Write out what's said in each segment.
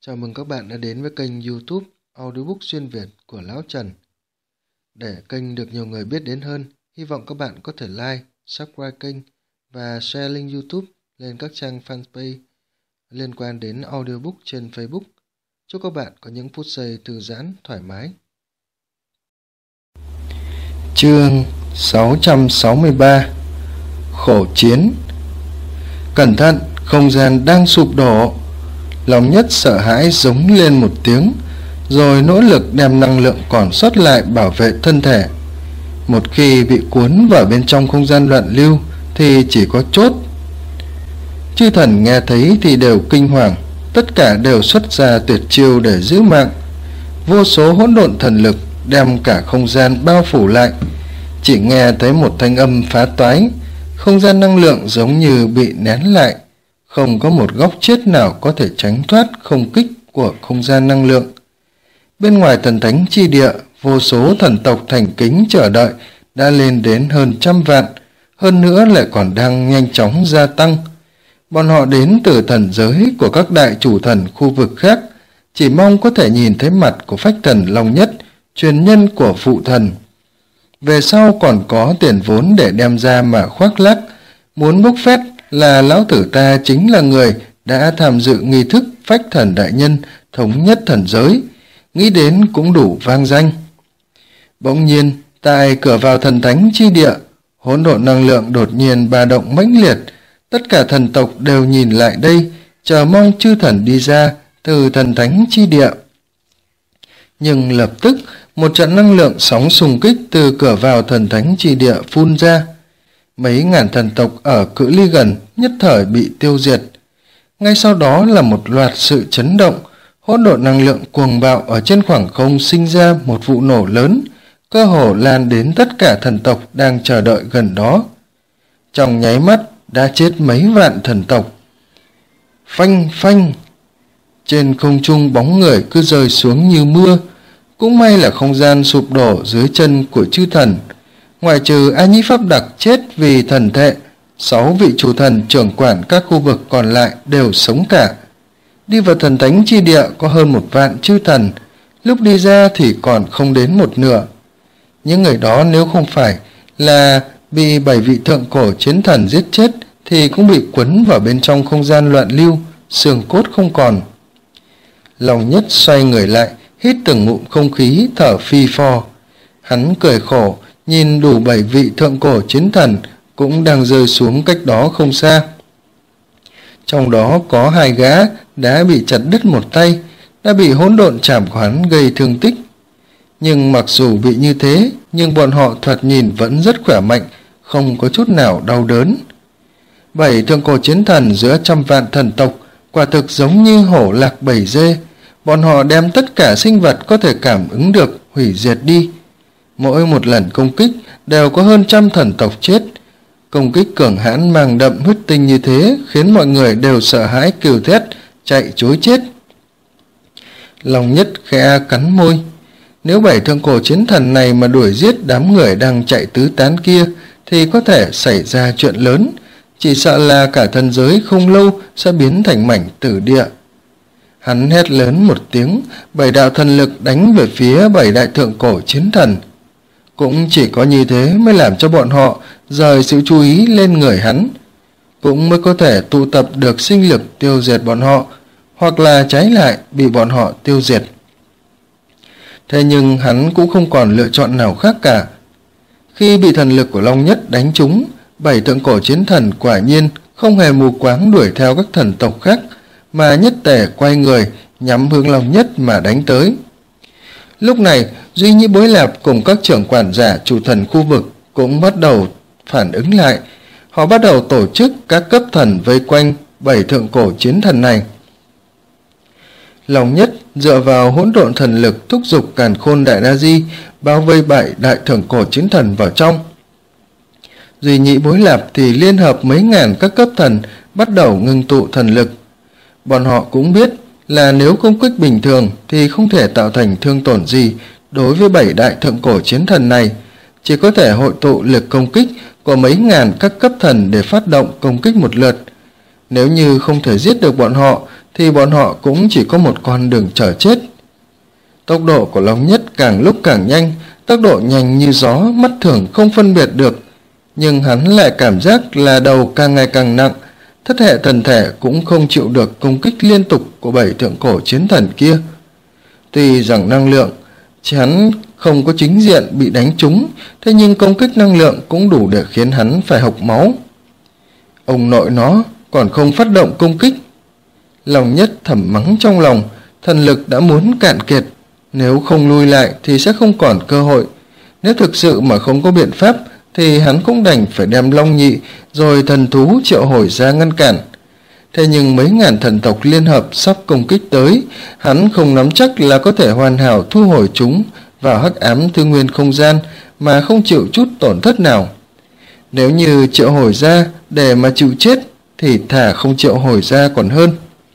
Chào mừng các bạn đã đến với kênh YouTube Audiobook xuyên Việt của Lão Trần. Để kênh được nhiều người biết đến hơn, hy vọng các bạn có thể like, subscribe kênh và share link YouTube lên các trang fanpage liên quan đến audiobook trên Facebook. Chúc các bạn có những phút giây thư giãn, thoải mái. Chương 663 Khổ chiến. Cẩn thận, không gian đang sụp đổ. Lòng Nhất sợ hãi giống lên một tiếng, rồi nỗ lực đem năng lượng còn sót lại bảo vệ thân thể. Một khi bị cuốn vào bên trong không gian loạn lưu thì chỉ có chốt. Chư thần nghe thấy thì đều kinh hoàng, tất cả đều xuất ra tuyệt chiêu để giữ mạng. Vô số hỗn độn thần lực đem cả không gian bao phủ lại. Chỉ nghe thấy một thanh âm phá toái, không gian năng lượng giống như bị nén lại. Không có một góc chết nào có thể tránh thoát không kích của không gian năng lượng. Bên ngoài thần thánh chi địa, vô số thần tộc thành kính chờ đợi đã lên đến hơn 100 vạn, hơn nữa lại còn đang nhanh chóng gia tăng. Bọn họ đến từ thần giới của các đại chủ thần khu vực khác, chỉ mong có thể nhìn thấy mặt của phách thần Long Nhất, truyền nhân của phụ thần. Về sau còn có tiền vốn để đem ra mà khoác lác, muốn bốc phét là lão tử ta chính là người đã tham dự nghi thức phách thần đại nhân thống nhất thần giới, nghĩ đến cũng đủ vang danh. Bỗng nhiên, tại cửa vào thần thánh chi địa, hỗn độn năng lượng đột nhiên ba động mãnh liệt, tất cả thần tộc đều nhìn lại đây, chờ mong chư thần đi ra từ thần thánh chi địa. Nhưng lập tức, một trận năng lượng sóng xung kích từ cửa vào thần thánh chi địa phun ra. Mấy ngàn thần tộc ở cự ly gần nhất thời bị tiêu diệt. Ngay sau đó là một loạt sự chấn động, hỗn độn năng lượng cuồng bạo ở trên khoảng không sinh ra một vụ nổ lớn, cơ hồ lan đến tất cả thần tộc đang chờ đợi gần đó. Trong nháy mắt đã chết mấy vạn thần tộc. Phanh phanh! Trên không trung bóng người cứ rơi xuống như mưa. Cũng may là không gian sụp đổ dưới chân của chư thần. Ngoại trừ A Nhĩ Pháp Đặc chết vì thần thệ, 6 vị chủ thần trưởng quản các khu vực còn lại đều sống cả. Đi vào thần thánh chi địa có hơn 1 vạn chư thần, lúc đi ra thì còn không đến một nửa. Những người đó nếu không phải là bị 7 vị thượng cổ chiến thần giết chết thì cũng bị quấn vào bên trong không gian loạn lưu, xương cốt không còn. Lòng Nhất xoay người lại, hít từng ngụm không khí, thở phi phò. Hắn cười khổ, nhìn đủ 7 vị thượng cổ chiến thần cũng đang rơi xuống cách đó không xa. Trong đó có 2 gã đã bị chặt đứt một tay, đã bị hỗn độn trảm của hắn gây thương tích. Nhưng mặc dù bị như thế, nhưng bọn họ thoạt nhìn vẫn rất khỏe mạnh, không có chút nào đau đớn. 7 thượng cổ chiến thần giữa 100 vạn thần tộc quả thực giống như hổ lạc bầy dê. Bọn họ đem tất cả sinh vật có thể cảm ứng được hủy diệt đi. Mỗi một lần công kích đều có hơn 100 thần tộc chết. Công kích cường hãn mang đậm huyết tinh như thế khiến mọi người đều sợ hãi kêu thét, chạy trối chết. Lòng Nhất khẽ cắn môi. Nếu 7 thượng cổ chiến thần này mà đuổi giết đám người đang chạy tứ tán kia thì có thể xảy ra chuyện lớn. Chỉ sợ là cả thần giới không lâu sẽ biến thành mảnh tử địa. Hắn hét lớn một tiếng, 7 đạo thần lực đánh về phía 7 đại thượng cổ chiến thần. Cũng chỉ có như thế mới làm cho bọn họ rời sự chú ý lên người hắn, cũng mới có thể tụ tập được sinh lực tiêu diệt bọn họ, hoặc là trái lại bị bọn họ tiêu diệt. Thế nhưng hắn cũng không còn lựa chọn nào khác cả. Khi bị thần lực của Long Nhất đánh trúng, 7 thượng cổ chiến thần quả nhiên không hề mù quáng đuổi theo các thần tộc khác, mà nhất tề quay người nhắm hướng Long Nhất mà đánh tới. Lúc này, Duy Nhĩ Bối Lạp cùng các trưởng quản giả chủ thần khu vực cũng bắt đầu phản ứng lại. Họ bắt đầu tổ chức các cấp thần vây quanh 7 thượng cổ chiến thần này. Long Nhất dựa vào hỗn độn thần lực thúc giục Càn Khôn Đại Na Di bao vây 7 đại thượng cổ chiến thần vào trong. Duy Nhĩ Bối Lạp thì liên hợp mấy ngàn các cấp thần bắt đầu ngưng tụ thần lực. Bọn họ cũng biết là nếu công kích bình thường thì không thể tạo thành thương tổn gì đối với 7 đại thượng cổ chiến thần này, chỉ có thể hội tụ lực công kích của mấy ngàn các cấp thần để phát động công kích một lượt. Nếu như không thể giết được bọn họ thì bọn họ cũng chỉ có một con đường chờ chết. Tốc độ của Long Nhất càng lúc càng nhanh, tốc độ nhanh như gió, mắt thường không phân biệt được, nhưng hắn lại cảm giác là đầu càng ngày càng nặng, thất hệ thần thể cũng không chịu được công kích liên tục của 7 thượng cổ chiến thần kia. Tuy rằng năng lượng hắn không có chính diện bị đánh trúng, thế nhưng công kích năng lượng cũng đủ để khiến hắn phải hộc máu. Ông nội nó còn không phát động công kích. Long Nhất thầm mắng trong lòng, thần lực đã muốn cạn kiệt, nếu không lui lại thì sẽ không còn cơ hội. Nếu thực sự mà không có biện pháp thì hắn cũng đành phải đem Long Nhị rồi thần thú triệu hồi ra ngăn cản. Thế nhưng mấy ngàn thần tộc liên hợp sắp công kích tới, hắn không nắm chắc là có thể hoàn hảo thu hồi chúng vào hắc ám tư nguyên không gian mà không chịu chút tổn thất nào. Nếu như triệu hồi ra để mà chịu chết thì thà không triệu hồi ra còn hơn.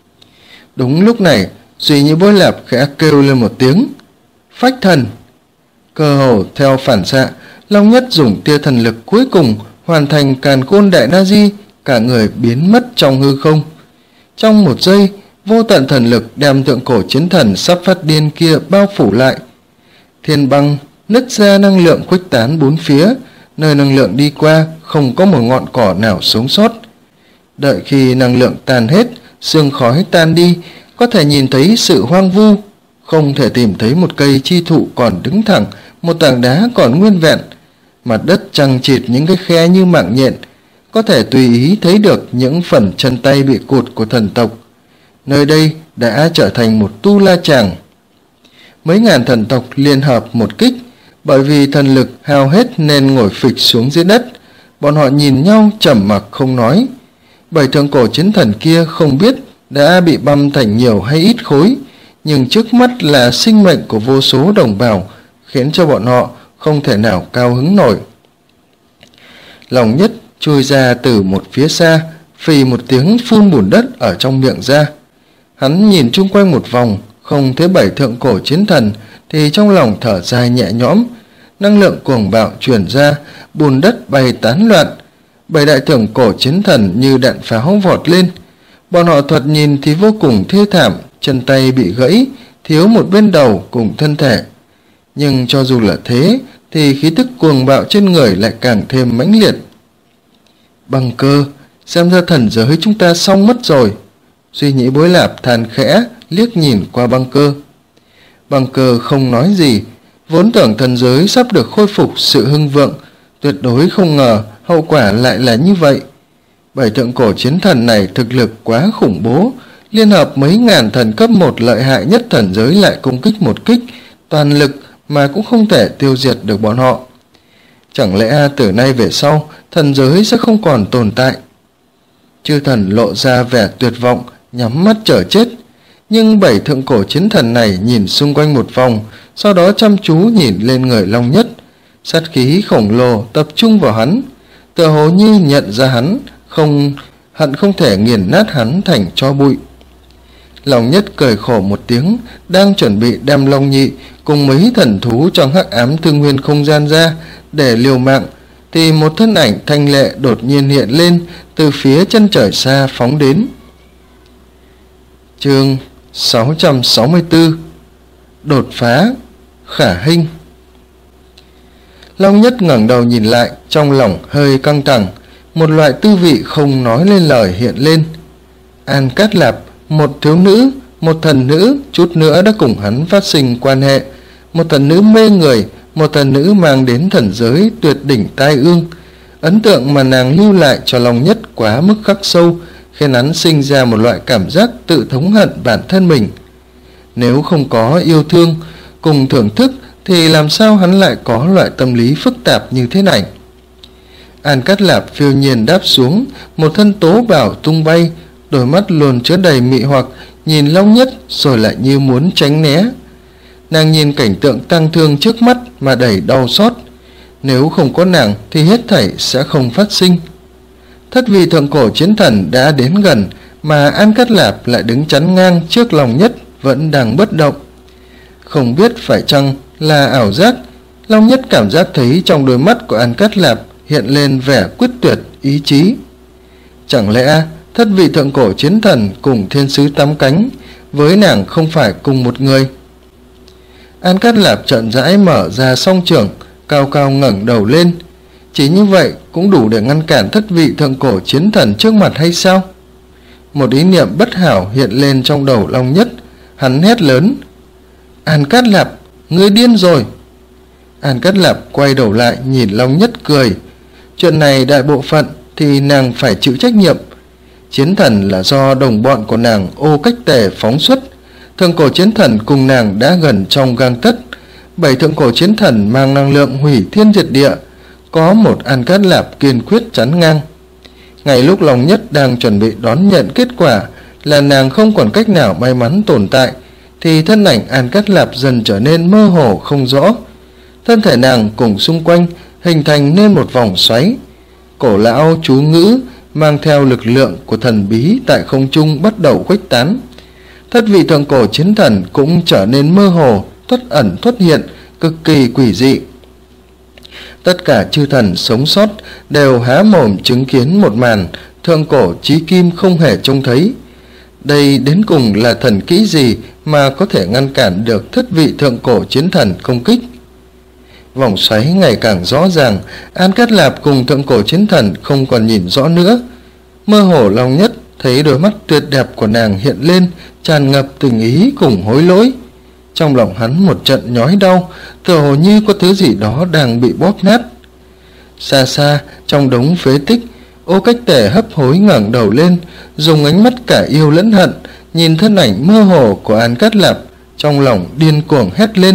Đúng lúc này, Duy Nhĩ Bối Lạp khẽ kêu lên một tiếng, phách thần. Cơ hồ theo phản xạ, Long Nhất dùng tia thần lực cuối cùng hoàn thành Càn Khôn Đại Na Di, cả người biến mất trong hư không. Trong một giây, vô tận thần lực đem thượng cổ chiến thần sắp phát điên kia bao phủ lại. Thiên băng nứt ra, năng lượng khuếch tán bốn phía, nơi năng lượng đi qua không có một ngọn cỏ nào sống sót. Đợi khi năng lượng tan hết, sương khói tan đi, có thể nhìn thấy sự hoang vu, không thể tìm thấy một cây chi thụ còn đứng thẳng, một tảng đá còn nguyên vẹn. Mặt đất chằng chịt những cái khe như mạng nhện, có thể tùy ý thấy được những phần chân tay bị cụt của thần tộc. Nơi đây đã trở thành một tu la tràng. Mấy ngàn thần tộc liên hợp một kích, bởi vì thần lực hao hết nên ngồi phịch xuống dưới đất. Bọn họ nhìn nhau trầm mặc không nói. 7 thượng cổ chiến thần kia không biết đã bị băm thành nhiều hay ít khối, nhưng trước mắt là sinh mệnh của vô số đồng bào, khiến cho bọn họ không thể nào cao hứng nổi. Long Nhất chui ra từ một phía xa, phì một tiếng phun bùn đất ở trong miệng ra. Hắn nhìn chung quanh một vòng, không thấy 7 thượng cổ chiến thần thì trong lòng thở dài nhẹ nhõm. Năng lượng cuồng bạo truyền ra, bùn đất bay tán loạn. 7 đại thượng cổ chiến thần như đạn pháo vọt lên. Bọn họ thoạt nhìn thì vô cùng thê thảm, chân tay bị gãy, thiếu một bên đầu cùng thân thể. Nhưng cho dù là thế thì khí tức cuồng bạo trên người lại càng thêm mãnh liệt. Băng Cơ, xem ra thần giới chúng ta xong mất rồi. Duy Nhĩ Bối Lạp than khẽ liếc nhìn qua Băng Cơ. Băng Cơ không nói gì, vốn tưởng thần giới sắp được khôi phục sự hưng vượng, tuyệt đối không ngờ hậu quả lại là như vậy. 7 thượng cổ chiến thần này thực lực quá khủng bố, liên hợp mấy ngàn thần cấp 1 lợi hại nhất thần giới lại công kích một kích toàn lực mà cũng không thể tiêu diệt được bọn họ. Chẳng lẽ từ nay về sau thần giới sẽ không còn tồn tại? Chư thần lộ ra vẻ tuyệt vọng, nhắm mắt chờ chết. Nhưng 7 thượng cổ chiến thần này nhìn xung quanh một vòng, sau đó chăm chú nhìn lên người Long Nhất. Sát khí khổng lồ tập trung vào hắn, tựa hồ như nhận ra hắn, hận không thể nghiền nát hắn thành tro bụi. Long Nhất cười khổ một tiếng, đang chuẩn bị đem Long Nhị cùng mấy thần thú trong hắc ám thương nguyên không gian ra để liều mạng, thì một thân ảnh thanh lệ đột nhiên hiện lên từ phía chân trời xa phóng đến. Chương 664 Đột phá Khả Hinh. Long Nhất ngẩng đầu nhìn lại, trong lòng hơi căng thẳng, một loại tư vị không nói lên lời hiện lên. An Cát Lạp, một thiếu nữ, một thần nữ, chút nữa đã cùng hắn phát sinh quan hệ. Một thần nữ mê người, một thần nữ mang đến thần giới tuyệt đỉnh tai ương. Ấn tượng mà nàng lưu lại cho Long Nhất quá mức khắc sâu, khiến hắn sinh ra một loại cảm giác tự thống hận bản thân mình. Nếu không có yêu thương cùng thưởng thức thì làm sao hắn lại có loại tâm lý phức tạp như thế này? An Cát Lạp phiêu nhiên đáp xuống, một thân tố bào tung bay, đôi mắt luôn chứa đầy mị hoặc, nhìn Long Nhất rồi lại như muốn tránh né. Nàng nhìn cảnh tượng tang thương trước mắt mà đầy đau xót. Nếu không có nàng thì hết thảy sẽ không phát sinh. Thất vị thượng cổ chiến thần đã đến gần, mà An Cát Lạp lại đứng chắn ngang trước Long Nhất, vẫn đang bất động. Không biết phải chăng là ảo giác, Long Nhất cảm giác thấy trong đôi mắt của An Cát Lạp hiện lên vẻ quyết tuyệt ý chí. Chẳng lẽ thất vị thượng cổ chiến thần cùng thiên sứ tám cánh với nàng không phải cùng một người. An Cát Lạp chậm rãi mở ra song trưởng, cao cao ngẩng đầu lên. Chỉ như vậy cũng đủ để ngăn cản thất vị thượng cổ chiến thần trước mặt hay sao? Một ý niệm bất hảo hiện lên trong đầu Long Nhất. Hắn hét lớn: An Cát Lạp, ngươi điên rồi! An Cát Lạp quay đầu lại nhìn Long Nhất cười. Chuyện này đại bộ phận thì nàng phải chịu trách nhiệm. Chiến thần là do đồng bọn của nàng Ô Cách Tề phóng xuất. Thượng cổ chiến thần cùng nàng đã gần trong gang tấc. 7 thượng cổ chiến thần mang năng lượng hủy thiên diệt địa, có một An Cát Lạp kiên quyết chắn ngang. Ngay lúc Long Nhất đang chuẩn bị đón nhận kết quả là nàng không còn cách nào may mắn tồn tại, thì thân ảnh An Cát Lạp dần trở nên mơ hồ không rõ. Thân thể nàng cùng xung quanh hình thành nên một vòng xoáy. Cổ lão chú ngữ mang theo lực lượng của thần bí tại không trung bắt đầu khuếch tán. Thất vị thượng cổ chiến thần cũng trở nên mơ hồ, thoát ẩn thoát hiện, cực kỳ quỷ dị. Tất cả chư thần sống sót đều há mồm chứng kiến một màn thượng cổ chí kim không hề trông thấy. Đây đến cùng là thần kỹ gì mà có thể ngăn cản được thất vị thượng cổ chiến thần công kích? Vòng xoáy ngày càng rõ ràng, An Cát Lạp cùng thượng cổ chiến thần không còn nhìn rõ nữa. Mơ hồ Long Nhất thấy đôi mắt tuyệt đẹp của nàng hiện lên, tràn ngập tình ý cùng hối lỗi. Trong lòng hắn một trận nhói đau, tựa hồ như có thứ gì đó đang bị bóp nát. Xa xa trong đống phế tích, Ô Cách Tề hấp hối ngẩng đầu lên, dùng ánh mắt cả yêu lẫn hận nhìn thân ảnh mơ hồ của An Cát Lạp, trong lòng điên cuồng hét lên: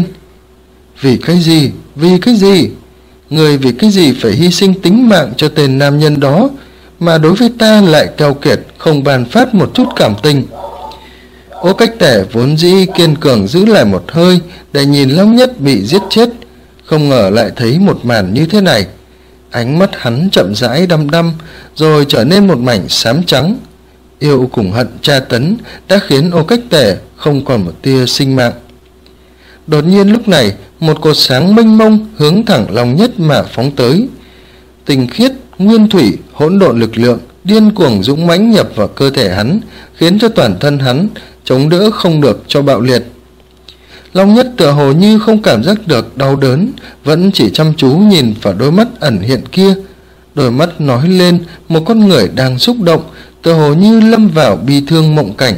Vì cái gì? Vì cái gì? Người vì cái gì phải hy sinh tính mạng cho tên nam nhân đó, mà đối với ta lại keo kiệt, không ban phát một chút cảm tình? Ô Cách Tề vốn dĩ kiên cường giữ lại một hơi để nhìn Long Nhất bị giết chết, không ngờ lại thấy một màn như thế này. Ánh mắt hắn chậm rãi đăm đăm, rồi trở nên một mảnh xám trắng. Yêu cùng hận tra tấn đã khiến Ô Cách Tề không còn một tia sinh mạng. Đột nhiên lúc này, một cột sáng mênh mông hướng thẳng Long Nhất mà phóng tới. Tinh khiết, nguyên thủy, hỗn độn lực lượng điên cuồng dũng mãnh nhập vào cơ thể hắn, khiến cho toàn thân hắn chống đỡ không được cho bạo liệt. Long Nhất tựa hồ như không cảm giác được đau đớn, vẫn chỉ chăm chú nhìn vào đôi mắt ẩn hiện kia. Đôi mắt nói lên một con người đang xúc động, tựa hồ như lâm vào bi thương mộng cảnh.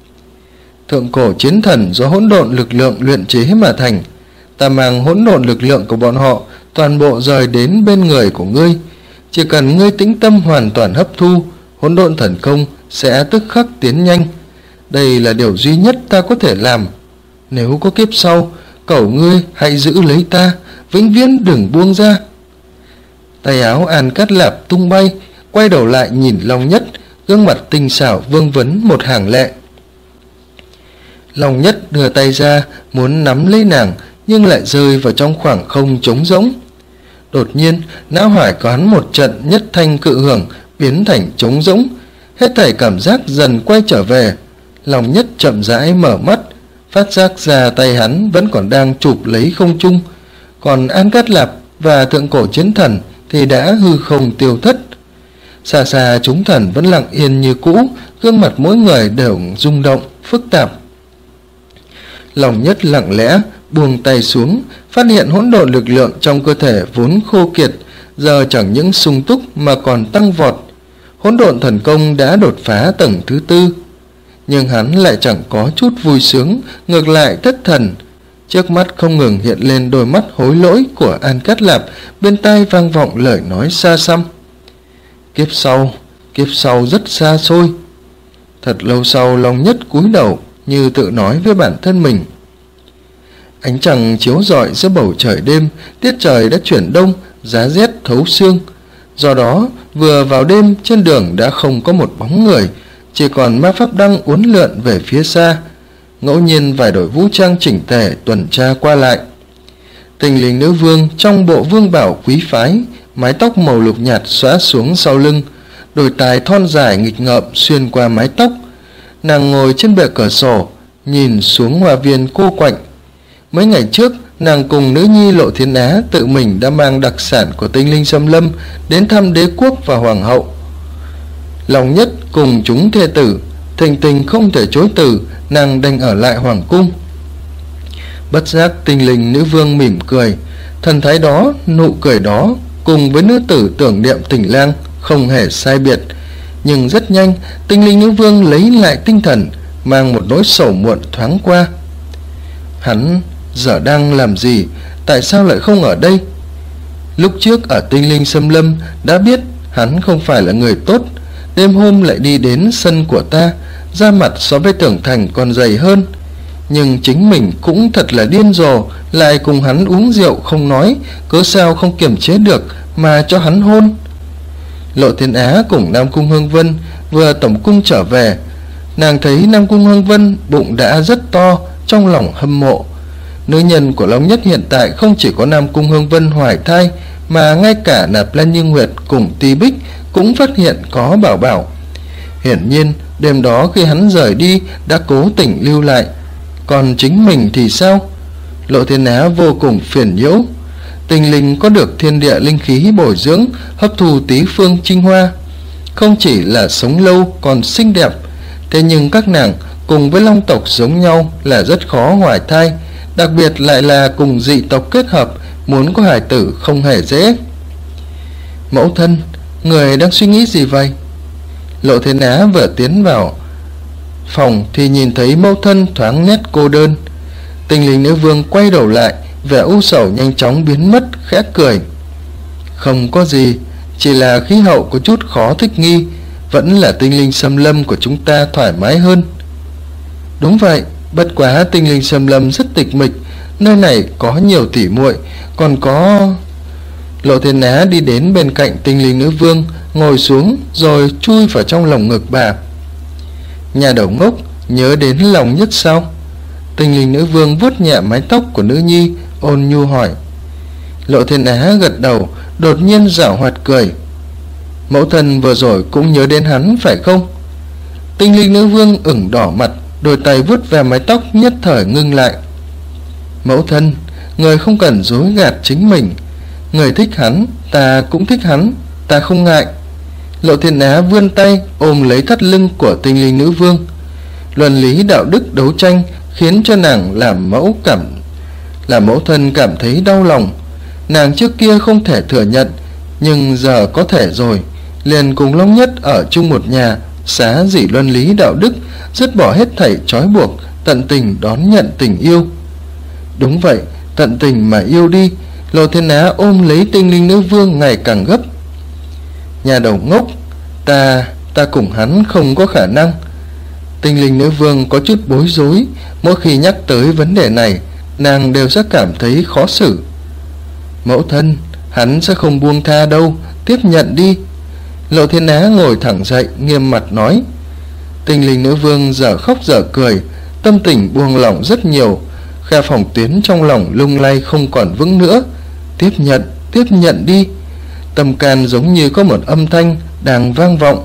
Thượng cổ chiến thần do hỗn độn lực lượng luyện chế mà thành. Ta mang hỗn độn lực lượng của bọn họ toàn bộ rời đến bên người của ngươi. Chỉ cần ngươi tĩnh tâm hoàn toàn hấp thu, hỗn độn thần công sẽ tức khắc tiến nhanh. Đây là điều duy nhất ta có thể làm. Nếu có kiếp sau, cầu ngươi hãy giữ lấy ta, vĩnh viễn đừng buông ra. Tay áo An Cát Lạp tung bay, quay đầu lại nhìn Long Nhất, gương mặt tinh xảo vương vấn một hàng lệ. Long Nhất đưa tay ra muốn nắm lấy nàng, nhưng lại rơi vào trong khoảng không trống rỗng. Đột nhiên não hải có hắn một trận nhất thanh cự hưởng biến thành trống rỗng, hết thảy cảm giác dần quay trở về. Long Nhất chậm rãi mở mắt, phát giác ra tay hắn vẫn còn đang chụp lấy không trung, còn An Cát Lạp và thượng cổ chiến thần thì đã hư không tiêu thất. Xa xa chúng thần vẫn lặng yên như cũ, gương mặt mỗi người đều rung động phức tạp. Long Nhất lặng lẽ buông tay xuống, phát hiện hỗn độn lực lượng trong cơ thể vốn khô kiệt giờ chẳng những sung túc mà còn tăng vọt. Hỗn độn thần công đã đột phá tầng thứ 4, nhưng hắn lại chẳng có chút vui sướng, ngược lại thất thần. Trước mắt không ngừng hiện lên đôi mắt hối lỗi của An Cát Lạp, bên tai vang vọng lời nói xa xăm: kiếp sau rất xa xôi. Thật lâu sau, Long Nhất cúi đầu như tự nói với bản thân mình. Ánh trăng chiếu rọi giữa bầu trời đêm, tiết trời đã chuyển đông, giá rét thấu xương. Do đó vừa vào đêm, trên đường đã không có một bóng người, chỉ còn ma pháp đăng uốn lượn về phía xa. Ngẫu nhiên vài đội vũ trang chỉnh tề tuần tra qua lại. Tình linh nữ vương trong bộ vương bảo quý phái, mái tóc màu lục nhạt xõa xuống sau lưng, đôi tai thon dài nghịch ngợm xuyên qua mái tóc. Nàng ngồi trên bệ cửa sổ, nhìn xuống hoa viên cô quạnh. Mấy ngày trước, nàng cùng nữ nhi Lộ Thiên Á tự mình đã mang đặc sản của tinh linh xâm lâm đến thăm đế quốc và hoàng hậu. Lòng Nhất cùng chúng thê tử, Thịnh Tình không thể chối từ, nàng đành ở lại hoàng cung. Bất giác Tinh Linh Nữ Vương mỉm cười, thần thái đó, nụ cười đó cùng với nữ tử tưởng niệm Tình Lang không hề sai biệt. Nhưng rất nhanh Tinh Linh Nữ Vương lấy lại tinh thần, mang một nỗi sầu muộn thoáng qua. Hắn giờ đang làm gì? Tại sao lại không ở đây? Lúc trước ở Tinh Linh Xâm Lâm đã biết hắn không phải là người tốt, đêm hôm lại đi đến sân của ta, da mặt so với Tưởng Thành còn dày hơn. Nhưng chính mình cũng thật là điên rồ, lại cùng hắn uống rượu không nói, cớ sao không kiềm chế được mà cho hắn hôn. Lộ Thiên Á cùng Nam Cung Hương Vân vừa tổng cung trở về. Nàng thấy Nam Cung Hương Vân bụng đã rất to, trong lòng hâm mộ. Nữ nhân của Long Nhất hiện tại không chỉ có Nam Cung Hương Vân hoài thai, mà ngay cả Nạp Lan Như Nguyệt cùng Ti Bích cũng phát hiện có bảo bảo. Hiển nhiên đêm đó khi hắn rời đi đã cố tình lưu lại. Còn chính mình thì sao? Lộ Thiên Á vô cùng phiền nhiễu. Tình Linh có được thiên địa linh khí bồi dưỡng, hấp thu tý phương trinh hoa, không chỉ là sống lâu còn xinh đẹp. Thế nhưng các nàng cùng với long tộc giống nhau là rất khó hoài thai, đặc biệt lại là cùng dị tộc kết hợp, muốn có hài tử không hề dễ. Mẫu thân, người đang suy nghĩ gì vậy? Lộ Thiên Á vừa tiến vào phòng thì nhìn thấy mẫu thân thoáng nét cô đơn. Tinh Linh Nữ Vương quay đầu lại, vẻ u sầu nhanh chóng biến mất, khẽ cười. Không có gì, chỉ là khí hậu có chút khó thích nghi, vẫn là Tinh Linh Xâm Lâm của chúng ta thoải mái hơn. Đúng vậy, bất quá Tinh Linh Xâm Lâm rất tịch mịch, nơi này có nhiều tỉ muội, còn có... Lộ Thiên Á đi đến bên cạnh Tinh Linh Nữ Vương, ngồi xuống rồi chui vào trong lồng ngực bà. Nhà đầu ngốc, nhớ đến Lòng Nhất sao? Tinh Linh Nữ Vương vuốt nhẹ mái tóc của nữ nhi, ôn nhu hỏi. Lộ Thiên Á gật đầu, đột nhiên giảo hoạt cười. Mẫu thân vừa rồi cũng nhớ đến hắn phải không? Tinh Linh Nữ Vương ửng đỏ mặt, đôi tay vuốt về mái tóc nhất thời ngưng lại. Mẫu thân, người không cần dối gạt chính mình. Người thích hắn, ta cũng thích hắn, ta không ngại. Lộ Thiên Á vươn tay ôm lấy thắt lưng của Tinh Linh Nữ Vương. Luân lý đạo đức đấu tranh khiến cho nàng làm mẫu thân cảm thấy đau lòng. Nàng trước kia không thể thừa nhận, nhưng giờ có thể rồi. Liền cùng Long Nhất ở chung một nhà, xá dị luân lý đạo đức, dứt bỏ hết thảy trói buộc, tận tình đón nhận tình yêu. Đúng vậy, tận tình mà yêu đi. Lộ Thiên Á ôm lấy Tinh Linh Nữ Vương ngày càng gấp. Nhà đầu ngốc, ta cùng hắn không có khả năng. Tinh Linh Nữ Vương có chút bối rối, mỗi khi nhắc tới vấn đề này, nàng đều sẽ cảm thấy khó xử. Mẫu thân, hắn sẽ không buông tha đâu, tiếp nhận đi. Lộ Thiên Á ngồi thẳng dậy, nghiêm mặt nói. Tinh Linh Nữ Vương giờ khóc giờ cười, tâm tình buông lỏng rất nhiều, khe phòng tuyến trong lòng lung lay không còn vững nữa. Tiếp nhận đi. Tâm can giống như có một âm thanh đang vang vọng.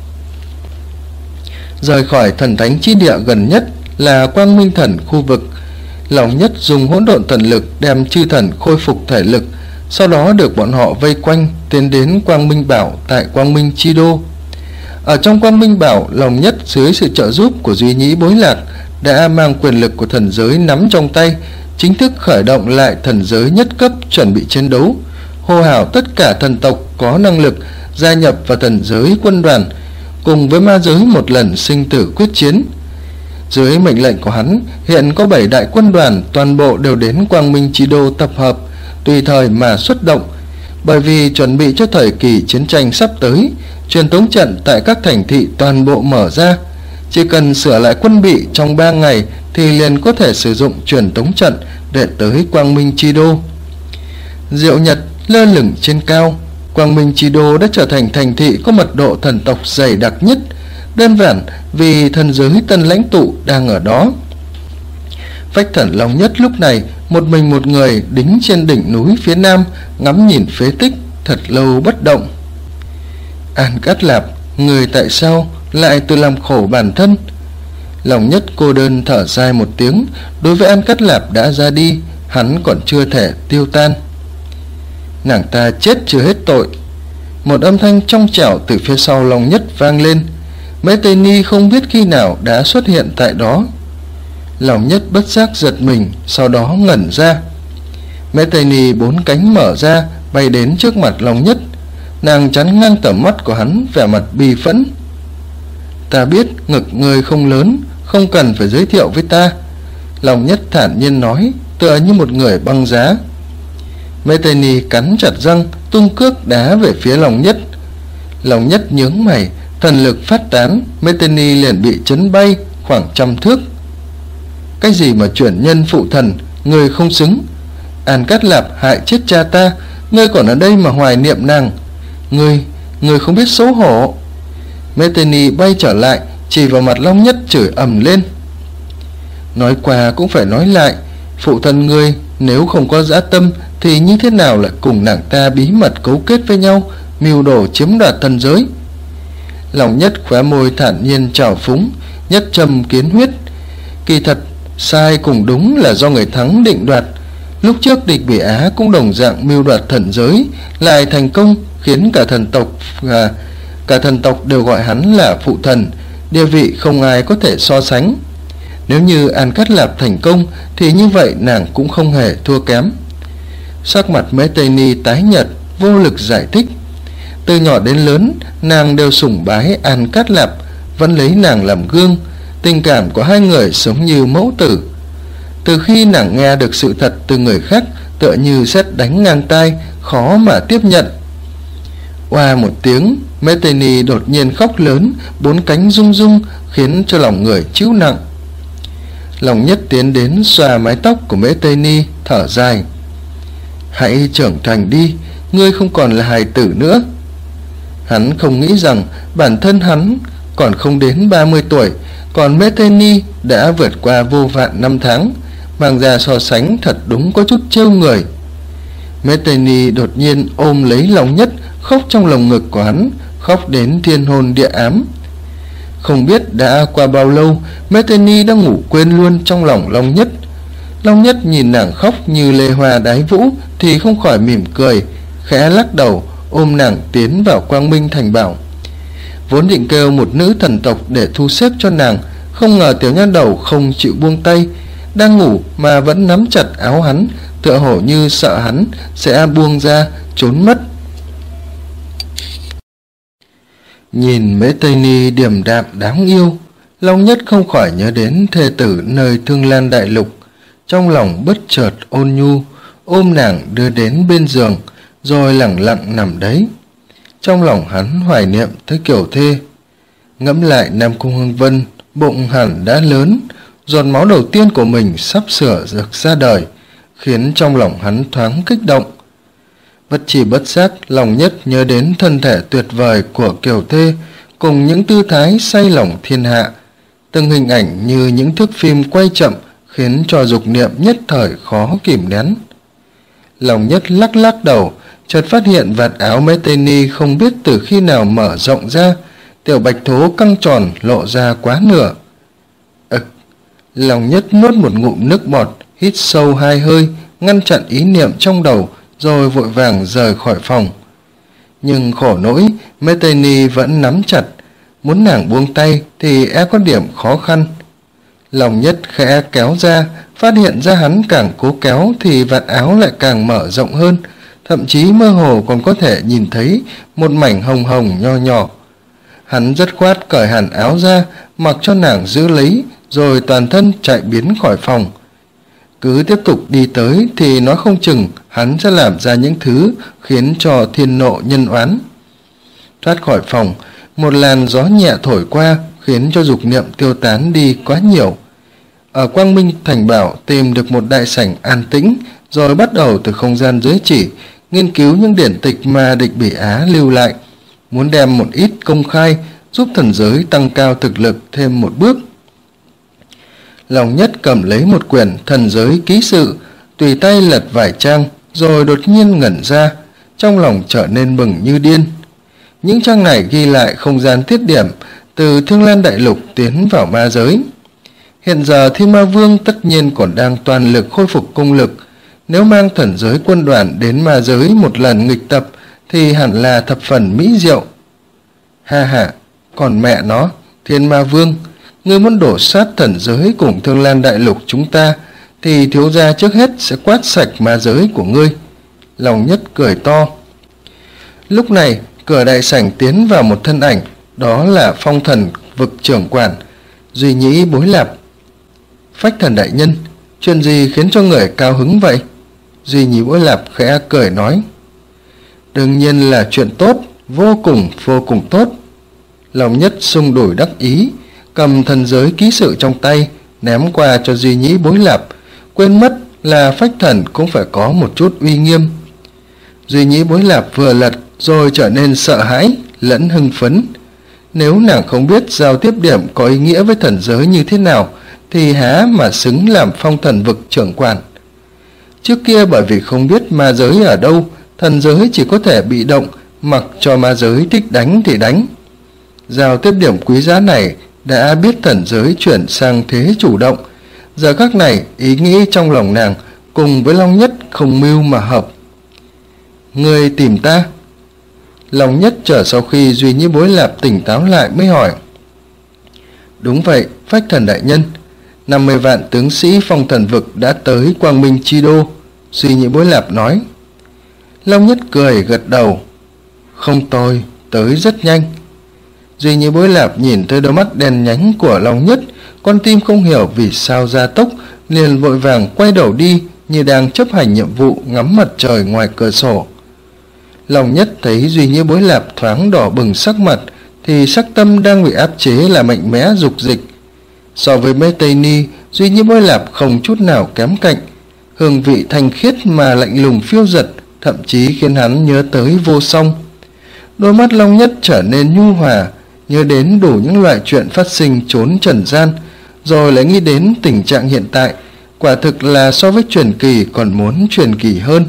Rời khỏi thần thánh chi địa gần nhất là Quang Minh Thần khu vực. Lòng Nhất dùng hỗn độn thần lực đem chư thần khôi phục thể lực, sau đó được bọn họ vây quanh tiến đến Quang Minh Bảo tại Quang Minh Chi Đô. Ở trong Quang Minh Bảo, Lòng Nhất dưới sự trợ giúp của Duy Nhĩ Bối Lạc đã mang quyền lực của thần giới nắm trong tay, chính thức khởi động lại thần giới nhất cấp, chuẩn bị chiến đấu, hô hào tất cả thần tộc có năng lực gia nhập vào thần giới quân đoàn, cùng với ma giới một lần sinh tử quyết chiến. Dưới mệnh lệnh của hắn, hiện có 7 đại quân đoàn toàn bộ đều đến Quang Minh Chi Đô tập hợp, tùy thời mà xuất động. Bởi vì chuẩn bị cho thời kỳ chiến tranh sắp tới, truyền tống trận tại các thành thị toàn bộ mở ra. Chỉ cần sửa lại quân bị trong 3 ngày thì liền có thể sử dụng truyền tống trận để tới Quang Minh Chi Đô. Diệu nhật lơ lửng trên cao, Quang Minh Chi Đô đã trở thành thành thị có mật độ thần tộc dày đặc nhất, đơn giản vì thần giới tân lãnh tụ đang ở đó. Phách Thần Long Nhất lúc này một mình một người đính trên đỉnh núi phía nam, ngắm nhìn phế tích thật lâu bất động. An Cát Lạp, người tại sao lại tự làm khổ bản thân? Lòng Nhất cô đơn thở dài một tiếng. Đối với An Cát Lạp đã ra đi, hắn còn chưa thể tiêu tan. Nàng ta chết chưa hết tội. Một âm thanh trong trẻo từ phía sau Long Nhất vang lên. Mễ Tây Ni không biết khi nào đã xuất hiện tại đó. Long Nhất bất giác giật mình, sau đó ngẩn ra. Mễ Tây Ni bốn cánh mở ra, bay đến trước mặt Long Nhất. Nàng chắn ngang tầm mắt của hắn, vẻ mặt bi phẫn. Ta biết ngực ngươi không lớn, không cần phải giới thiệu với ta, Long Nhất thản nhiên nói, tựa như một người băng giá. Mễ Tây Ni cắn chặt răng, tung cước đá về phía Long Nhất. Long Nhất nhướng mày, thần lực phát tán, Mễ Tây Ni liền bị chấn bay khoảng 100 thước. Cái gì mà chuyển nhân phụ thần, ngươi không xứng. An Cát Lạp hại chết cha ta, ngươi còn ở đây mà hoài niệm nàng. Ngươi không biết xấu hổ. Mễ Tây Ni bay trở lại, chỉ vào mặt Long Nhất chửi ầm lên. Nói qua cũng phải nói lại, phụ thân ngươi nếu không có dã tâm thì như thế nào lại cùng nàng ta bí mật cấu kết với nhau, mưu đồ chiếm đoạt thần giới. Long Nhất khóe môi thản nhiên trào phúng, nhất châm kiến huyết. Kỳ thật sai cùng đúng là do người thắng định đoạt. Lúc trước địch Bỉ Á cũng đồng dạng mưu đoạt thần giới, lại thành công, khiến cả thần tộc đều gọi hắn là phụ thần, địa vị không ai có thể so sánh. Nếu như An Cát Lạp thành công thì như vậy nàng cũng không hề thua kém. Sắc mặt Mễ Tây Ni tái nhợt, vô lực giải thích. Từ nhỏ đến lớn, nàng đều sủng bái An Cát Lạp, vẫn lấy nàng làm gương, tình cảm của hai người giống như mẫu tử. Từ khi nàng nghe được sự thật từ người khác, tựa như sét đánh ngang tai, khó mà tiếp nhận. Oa một tiếng, Mễ Tây Ni đột nhiên khóc lớn, bốn cánh rung rung, khiến cho lòng người chịu nặng. Long Nhất tiến đến xoa mái tóc của Mễ Tây Ni, thở dài. Hãy trưởng thành đi, ngươi không còn là hài tử nữa. Hắn không nghĩ rằng bản thân hắn còn không đến 30 tuổi, còn Mễ Tây Ni đã vượt qua vô vạn năm tháng, mang ra so sánh thật đúng có chút trêu người. Mễ Tây Ni đột nhiên ôm lấy Long Nhất, khóc trong lồng ngực của hắn, khóc đến thiên hồn địa ám. Không biết đã qua bao lâu, Mễ Tây Ni đã ngủ quên luôn trong lòng Long Nhất. Long Nhất nhìn nàng khóc như lê hoa đái vũ thì không khỏi mỉm cười, khẽ lắc đầu, ôm nàng tiến vào Quang Minh Thành Bảo. Vốn định kêu một nữ thần tộc để thu xếp cho nàng, không ngờ tiểu nha đầu không chịu buông tay, đang ngủ mà vẫn nắm chặt áo hắn, tựa hồ như sợ hắn sẽ buông ra trốn mất. Nhìn Mễ Tây Ni điềm đạm đáng yêu, Long Nhất không khỏi nhớ đến thê tử nơi Thương Lan Đại Lục, trong lòng bất chợt ôn nhu, ôm nàng đưa đến bên giường, rồi lẳng lặng nằm đấy. Trong lòng hắn hoài niệm tới Kiều Thê. Ngẫm lại Nam Cung Hương Vân, bụng hẳn đã lớn, giọt máu đầu tiên của mình sắp sửa được ra đời, khiến trong lòng hắn thoáng kích động. Bất chi bất giác, Long Nhất nhớ đến thân thể tuyệt vời của Kiều Thê, cùng những tư thái say lòng thiên hạ. Từng hình ảnh như những thước phim quay chậm, khiến cho dục niệm nhất thời khó kìm nén. Long Nhất lắc lắc đầu, chợt phát hiện vạt áo Mễ Tây Ni không biết từ khi nào mở rộng ra, tiểu bạch thố căng tròn lộ ra quá nửa. Long Nhất nuốt một ngụm nước bọt, hít sâu 2 hơi, ngăn chặn ý niệm trong đầu, rồi vội vàng rời khỏi phòng. Nhưng khổ nỗi, Mễ Tây Ni vẫn nắm chặt, muốn nàng buông tay thì có điểm khó khăn. Long Nhất khẽ kéo ra, phát hiện ra hắn càng cố kéo thì vạt áo lại càng mở rộng hơn, thậm chí mơ hồ còn có thể nhìn thấy một mảnh hồng hồng nho nhỏ. Hắn dứt khoát cởi hẳn áo ra, mặc cho nàng giữ lấy, rồi toàn thân chạy biến khỏi phòng. Cứ tiếp tục đi tới thì nói không chừng hắn sẽ làm ra những thứ khiến cho thiên nộ nhân oán. Thoát khỏi phòng, một làn gió nhẹ thổi qua, khiến cho dục niệm tiêu tán đi quá nhiều. Ở Quang Minh Thành Bảo tìm được một đại sảnh an tĩnh, rồi bắt đầu từ không gian giới chỉ, nghiên cứu những điển tịch mà địch Bỉ Á lưu lại, muốn đem một ít công khai, giúp thần giới tăng cao thực lực thêm một bước. Long Nhất cầm lấy một quyển thần giới ký sự, tùy tay lật vài trang, rồi đột nhiên ngẩn ra, trong lòng trở nên mừng như điên. Những trang này ghi lại không gian tiết điểm từ Thương Lan Đại Lục tiến vào ma giới. Hiện giờ Thiên Ma Vương tất nhiên còn đang toàn lực khôi phục công lực, nếu mang thần giới quân đoàn đến ma giới một lần nghịch tập thì hẳn là thập phần mỹ diệu. Ha ha, còn mẹ nó, Thiên Ma Vương, ngươi muốn đổ sát thần giới cùng Thương Lan Đại Lục chúng ta, thì thiếu gia trước hết sẽ quát sạch ma giới của ngươi. Lòng Nhất cười to. Lúc này, cửa đại sảnh tiến vào một thân ảnh, đó là Phong Thần Vực trưởng quản, Duy Nhĩ Bối Lạp. Phách Thần đại nhân, chuyện gì khiến cho người cao hứng vậy? Duy Nhĩ Bối Lạp khẽ cười nói. Đương nhiên là chuyện tốt, vô cùng tốt. Lòng Nhất sung đủi đắc ý, cầm thần giới ký sự trong tay, ném qua cho Duy Nhĩ Bối Lạp, quên mất là phách thần cũng phải có một chút uy nghiêm. Duy Nhĩ Bối Lạp vừa lật rồi trở nên sợ hãi lẫn hưng phấn. Nếu nàng không biết giao tiếp điểm có ý nghĩa với thần giới như thế nào, thì há mà xứng làm Phong Thần Vực trưởng quản. Trước kia bởi vì không biết ma giới ở đâu, thần giới chỉ có thể bị động, mặc cho ma giới thích đánh thì đánh. Giao tiếp điểm quý giá này đã biết thần giới chuyển sang thế chủ động. Giờ khắc này, ý nghĩ trong lòng nàng cùng với Long Nhất không mưu mà hợp. Người tìm ta? Long Nhất chờ sau khi Duy Nhĩ Bối Lạp tỉnh táo lại mới hỏi. Đúng vậy, Phách Thần đại nhân, 50 vạn tướng sĩ Phong Thần Vực đã tới Quang Minh Chi Đô. Duy Nhĩ Bối Lạp nói. Long Nhất cười gật đầu. Không tồi, tới rất nhanh. Duy Nhĩ Bối Lạp nhìn tới đôi mắt đen nhánh của Long Nhất, con tim không hiểu vì sao gia tốc, liền vội vàng quay đầu đi như đang chấp hành nhiệm vụ ngắm mặt trời ngoài cửa sổ. Long Nhất thấy Duy Nhĩ Bối Lạp thoáng đỏ bừng sắc mặt, thì sắc tâm đang bị áp chế là mạnh mẽ dục dịch. So với Mễ Tây Ni, Duy Nhĩ Bối Lạp không chút nào kém cạnh, hương vị thanh khiết mà lạnh lùng phiêu dật, thậm chí khiến hắn nhớ tới Vô Song. Đôi mắt Long Nhất trở nên nhu hòa, nhớ đến đủ những loại chuyện phát sinh trốn trần gian, rồi lại nghĩ đến tình trạng hiện tại, quả thực là so với truyền kỳ còn muốn truyền kỳ hơn.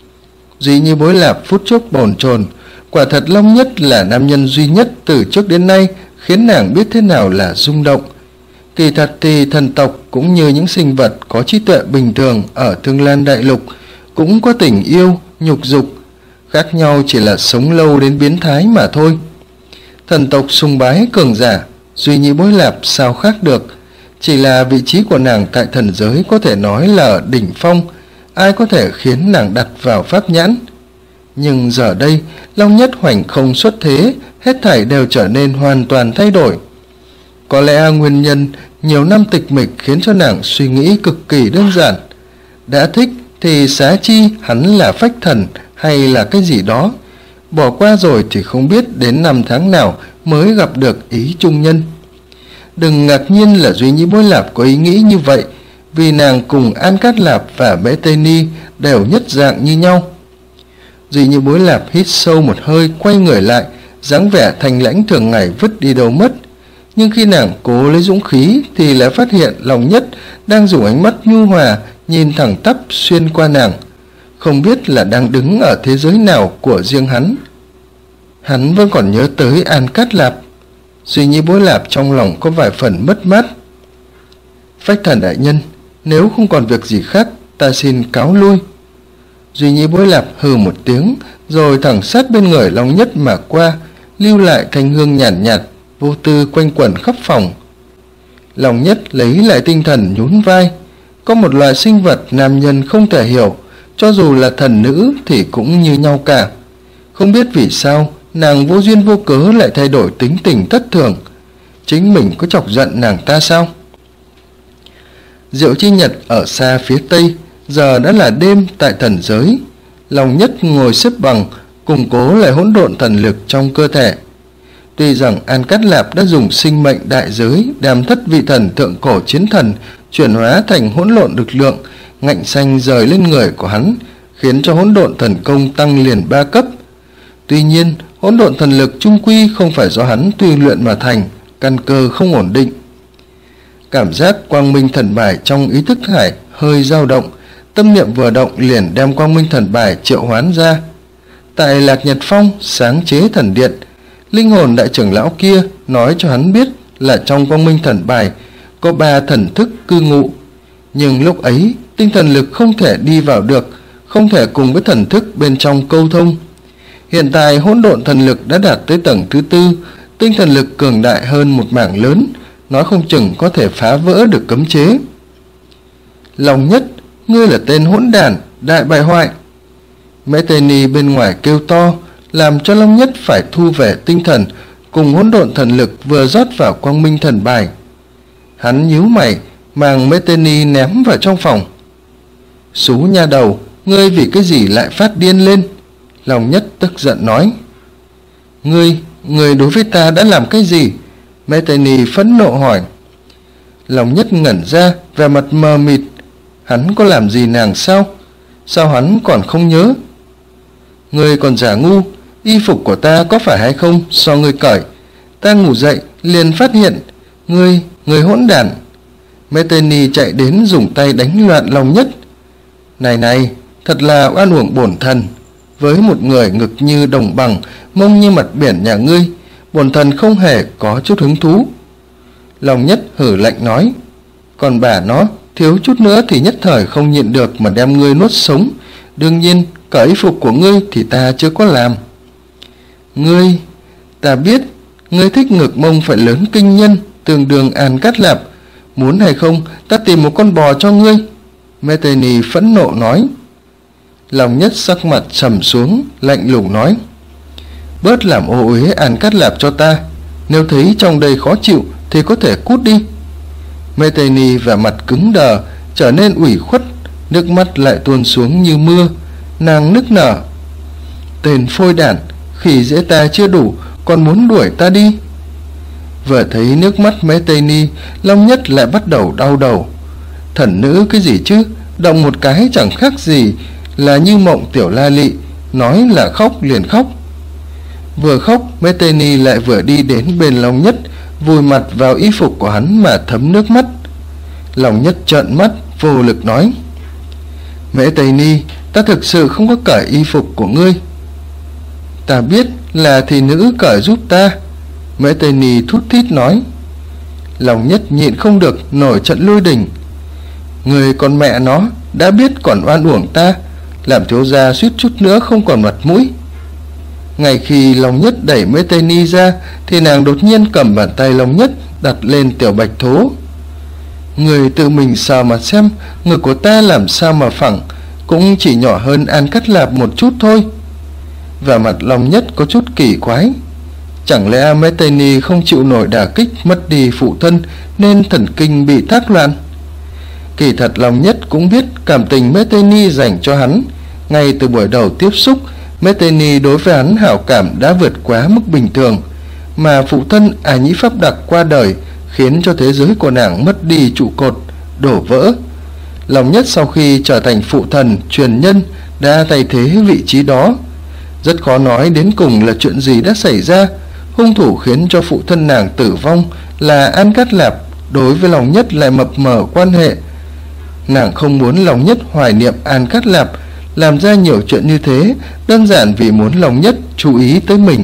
Duy Nhĩ Bối Lạp phút chốc bồn chồn, quả thật Long Nhất là nam nhân duy nhất từ trước đến nay khiến nàng biết thế nào là rung động. Kỳ thật thì thần tộc cũng như những sinh vật có trí tuệ bình thường ở Thương Lan Đại Lục cũng có tình yêu, nhục dục, khác nhau chỉ là sống lâu đến biến thái mà thôi. Thần tộc sùng bái cường giả, Duy Nhĩ Bối Lạp sao khác được, chỉ là vị trí của nàng tại thần giới có thể nói là ở đỉnh phong, ai có thể khiến nàng đặt vào pháp nhãn. Nhưng giờ đây, Long Nhất hoành không xuất thế, hết thảy đều trở nên hoàn toàn thay đổi. Có lẽ nguyên nhân nhiều năm tịch mịch khiến cho nàng suy nghĩ cực kỳ đơn giản. Đã thích thì xá chi hắn là phách thần hay là cái gì đó. Bỏ qua rồi thì không biết đến năm tháng nào mới gặp được ý chung nhân. Đừng ngạc nhiên là Duy Nhĩ Bối Lạp có ý nghĩ như vậy, vì nàng cùng An Cát Lạp và Mễ Tây Ni đều nhất dạng như nhau. Duy Nhĩ Bối Lạp hít sâu một hơi, quay người lại, dáng vẻ thanh lãnh thường ngày vứt đi đâu mất. Nhưng khi nàng cố lấy dũng khí thì lại phát hiện Long Nhất đang dùng ánh mắt nhu hòa nhìn thẳng tắp xuyên qua nàng, không biết là đang đứng ở thế giới nào của riêng hắn. Hắn vẫn còn nhớ tới An Cát Lạp. Duy Nhĩ Bối Lạp trong lòng có vài phần mất mát. Phách Thần đại nhân, nếu không còn việc gì khác, ta xin cáo lui. Duy Nhĩ Bối Lạp hừ một tiếng, rồi thẳng sát bên người Long Nhất mà qua, lưu lại thanh hương nhàn nhạt, vô tư quanh quẩn khắp phòng. Long Nhất lấy lại tinh thần nhún vai. Có một loại sinh vật nam nhân không thể hiểu, cho dù là thần nữ thì cũng như nhau cả. Không biết vì sao nàng vô duyên vô cớ lại thay đổi tính tình thất thường. Chính mình có chọc giận nàng ta sao? Diệu Chi Nhật ở xa phía tây, giờ đã là đêm tại thần giới. Long Nhất ngồi xếp bằng, củng cố lại hỗn độn thần lực trong cơ thể. Tuy rằng An Cát Lạp đã dùng sinh mệnh đại giới đàm thất vị thần thượng cổ chiến thần chuyển hóa thành hỗn độn lực lượng, ngạnh xanh rời lên người của hắn, khiến cho hỗn độn thần công tăng liền 3 cấp. Tuy nhiên, hỗn độn thần lực chung quy không phải do hắn tùy luyện mà thành, căn cơ không ổn định. Cảm giác quang minh thần bài trong ý thức hải hơi dao động, tâm niệm vừa động liền đem quang minh thần bài triệu hoán ra. Tại Lạc Nhật Phong sáng chế thần điện, linh hồn đại trưởng lão kia nói cho hắn biết là trong quang minh thần bài có 3 thần thức cư ngụ, nhưng lúc ấy tinh thần lực không thể đi vào được, không thể cùng với thần thức bên trong câu thông. Hiện tại hỗn độn thần lực đã đạt tới tầng thứ 4, tinh thần lực cường đại hơn một mảng lớn, nói không chừng có thể phá vỡ được cấm chế. Long Nhất, ngươi là tên hỗn đản, đại bại hoại. Mễ Tây Ni bên ngoài kêu to, làm cho Long Nhất phải thu về tinh thần cùng hỗn độn thần lực vừa rót vào quang minh thần bài. Hắn nhíu mày, mang Mễ Tây Ni ném vào trong phòng. Xú nha đầu, ngươi vì cái gì lại phát điên lên? Long Nhất tức giận nói. Ngươi đối với ta đã làm cái gì? Mễ Tây Ni phẫn nộ hỏi. Long Nhất ngẩn ra, vẻ mặt mờ mịt. Hắn có làm gì nàng sao? Sao hắn còn không nhớ? Ngươi còn giả ngu, y phục của ta có phải hay không do ngươi cởi? Ta ngủ dậy liền phát hiện. Ngươi hỗn đản. Mễ Tây Ni chạy đến dùng tay đánh loạn Long Nhất. Này, thật là oan uổng bổn thần. Với một người ngực như đồng bằng, mông như mặt biển nhà ngươi, bổn thần không hề có chút hứng thú. Long Nhất hử lạnh nói. Còn bà nó, thiếu chút nữa thì nhất thời không nhịn được mà đem ngươi nuốt sống. Đương nhiên, cởi y phục của ngươi thì ta chưa có làm. Ta biết, ngươi thích ngực mông phải lớn kinh nhân, tương đương An Cát Lạp. Muốn hay không, ta tìm một con bò cho ngươi. Mễ Tây Ni phẫn nộ nói. Long Nhất sắc mặt trầm xuống, lạnh lùng nói. Bớt làm ô uế An Cát Lạp cho ta. Nếu thấy trong đây khó chịu thì có thể cút đi. Mễ Tây Ni vẻ mặt cứng đờ, trở nên ủy khuất, nước mắt lại tuôn xuống như mưa. Nàng nức nở. Tên phôi đản, khỉ dễ ta chưa đủ, còn muốn đuổi ta đi. Vừa thấy nước mắt Mễ Tây Ni, Long Nhất lại bắt đầu đau đầu. Thần nữ cái gì chứ, động một cái chẳng khác gì là như mộng tiểu la lị, nói là khóc liền khóc. Vừa khóc, Mễ Tây Ni lại vừa đi đến bên Long Nhất, vùi mặt vào y phục của hắn mà thấm nước mắt. Long Nhất trợn mắt, vô lực nói. Mễ Tây Ni, ta thực sự không có cởi y phục của ngươi. Ta biết là thị nữ cởi giúp ta. Mễ Tây Ni thút thít nói. Long Nhất nhịn không được nổi trận lôi đình. Người con mẹ nó đã biết còn oan uổng ta, làm thiếu gia suýt chút nữa không còn mặt mũi. Ngay khi Long Nhất đẩy Mễ Tây Ni ra thì nàng đột nhiên cầm bàn tay Long Nhất đặt lên tiểu bạch thố. Người tự mình sờ mà xem, ngực của ta làm sao mà phẳng, cũng chỉ nhỏ hơn An Cát Lạp một chút thôi. Và mặt Long Nhất có chút kỳ quái. Chẳng lẽ Mễ Tây Ni không chịu nổi đả kích mất đi phụ thân nên thần kinh bị thác loạn? Kỳ thật Long Nhất cũng biết cảm tình Mễ Tây Ni dành cho hắn. Ngay từ buổi đầu tiếp xúc, Mễ Tây Ni đối với hắn hảo cảm đã vượt quá mức bình thường. Mà phụ thân Nhĩ Pháp Đặc qua đời khiến cho thế giới của nàng mất đi trụ cột, đổ vỡ. Long Nhất sau khi trở thành phụ thần truyền nhân đã thay thế vị trí đó. Rất khó nói đến cùng là chuyện gì đã xảy ra. Hung thủ khiến cho phụ thân nàng tử vong là An Cát Lạp, đối với Long Nhất lại mập mờ quan hệ. Nàng không muốn Long Nhất hoài niệm An Cát Lạp, làm ra nhiều chuyện như thế đơn giản vì muốn Long Nhất chú ý tới mình.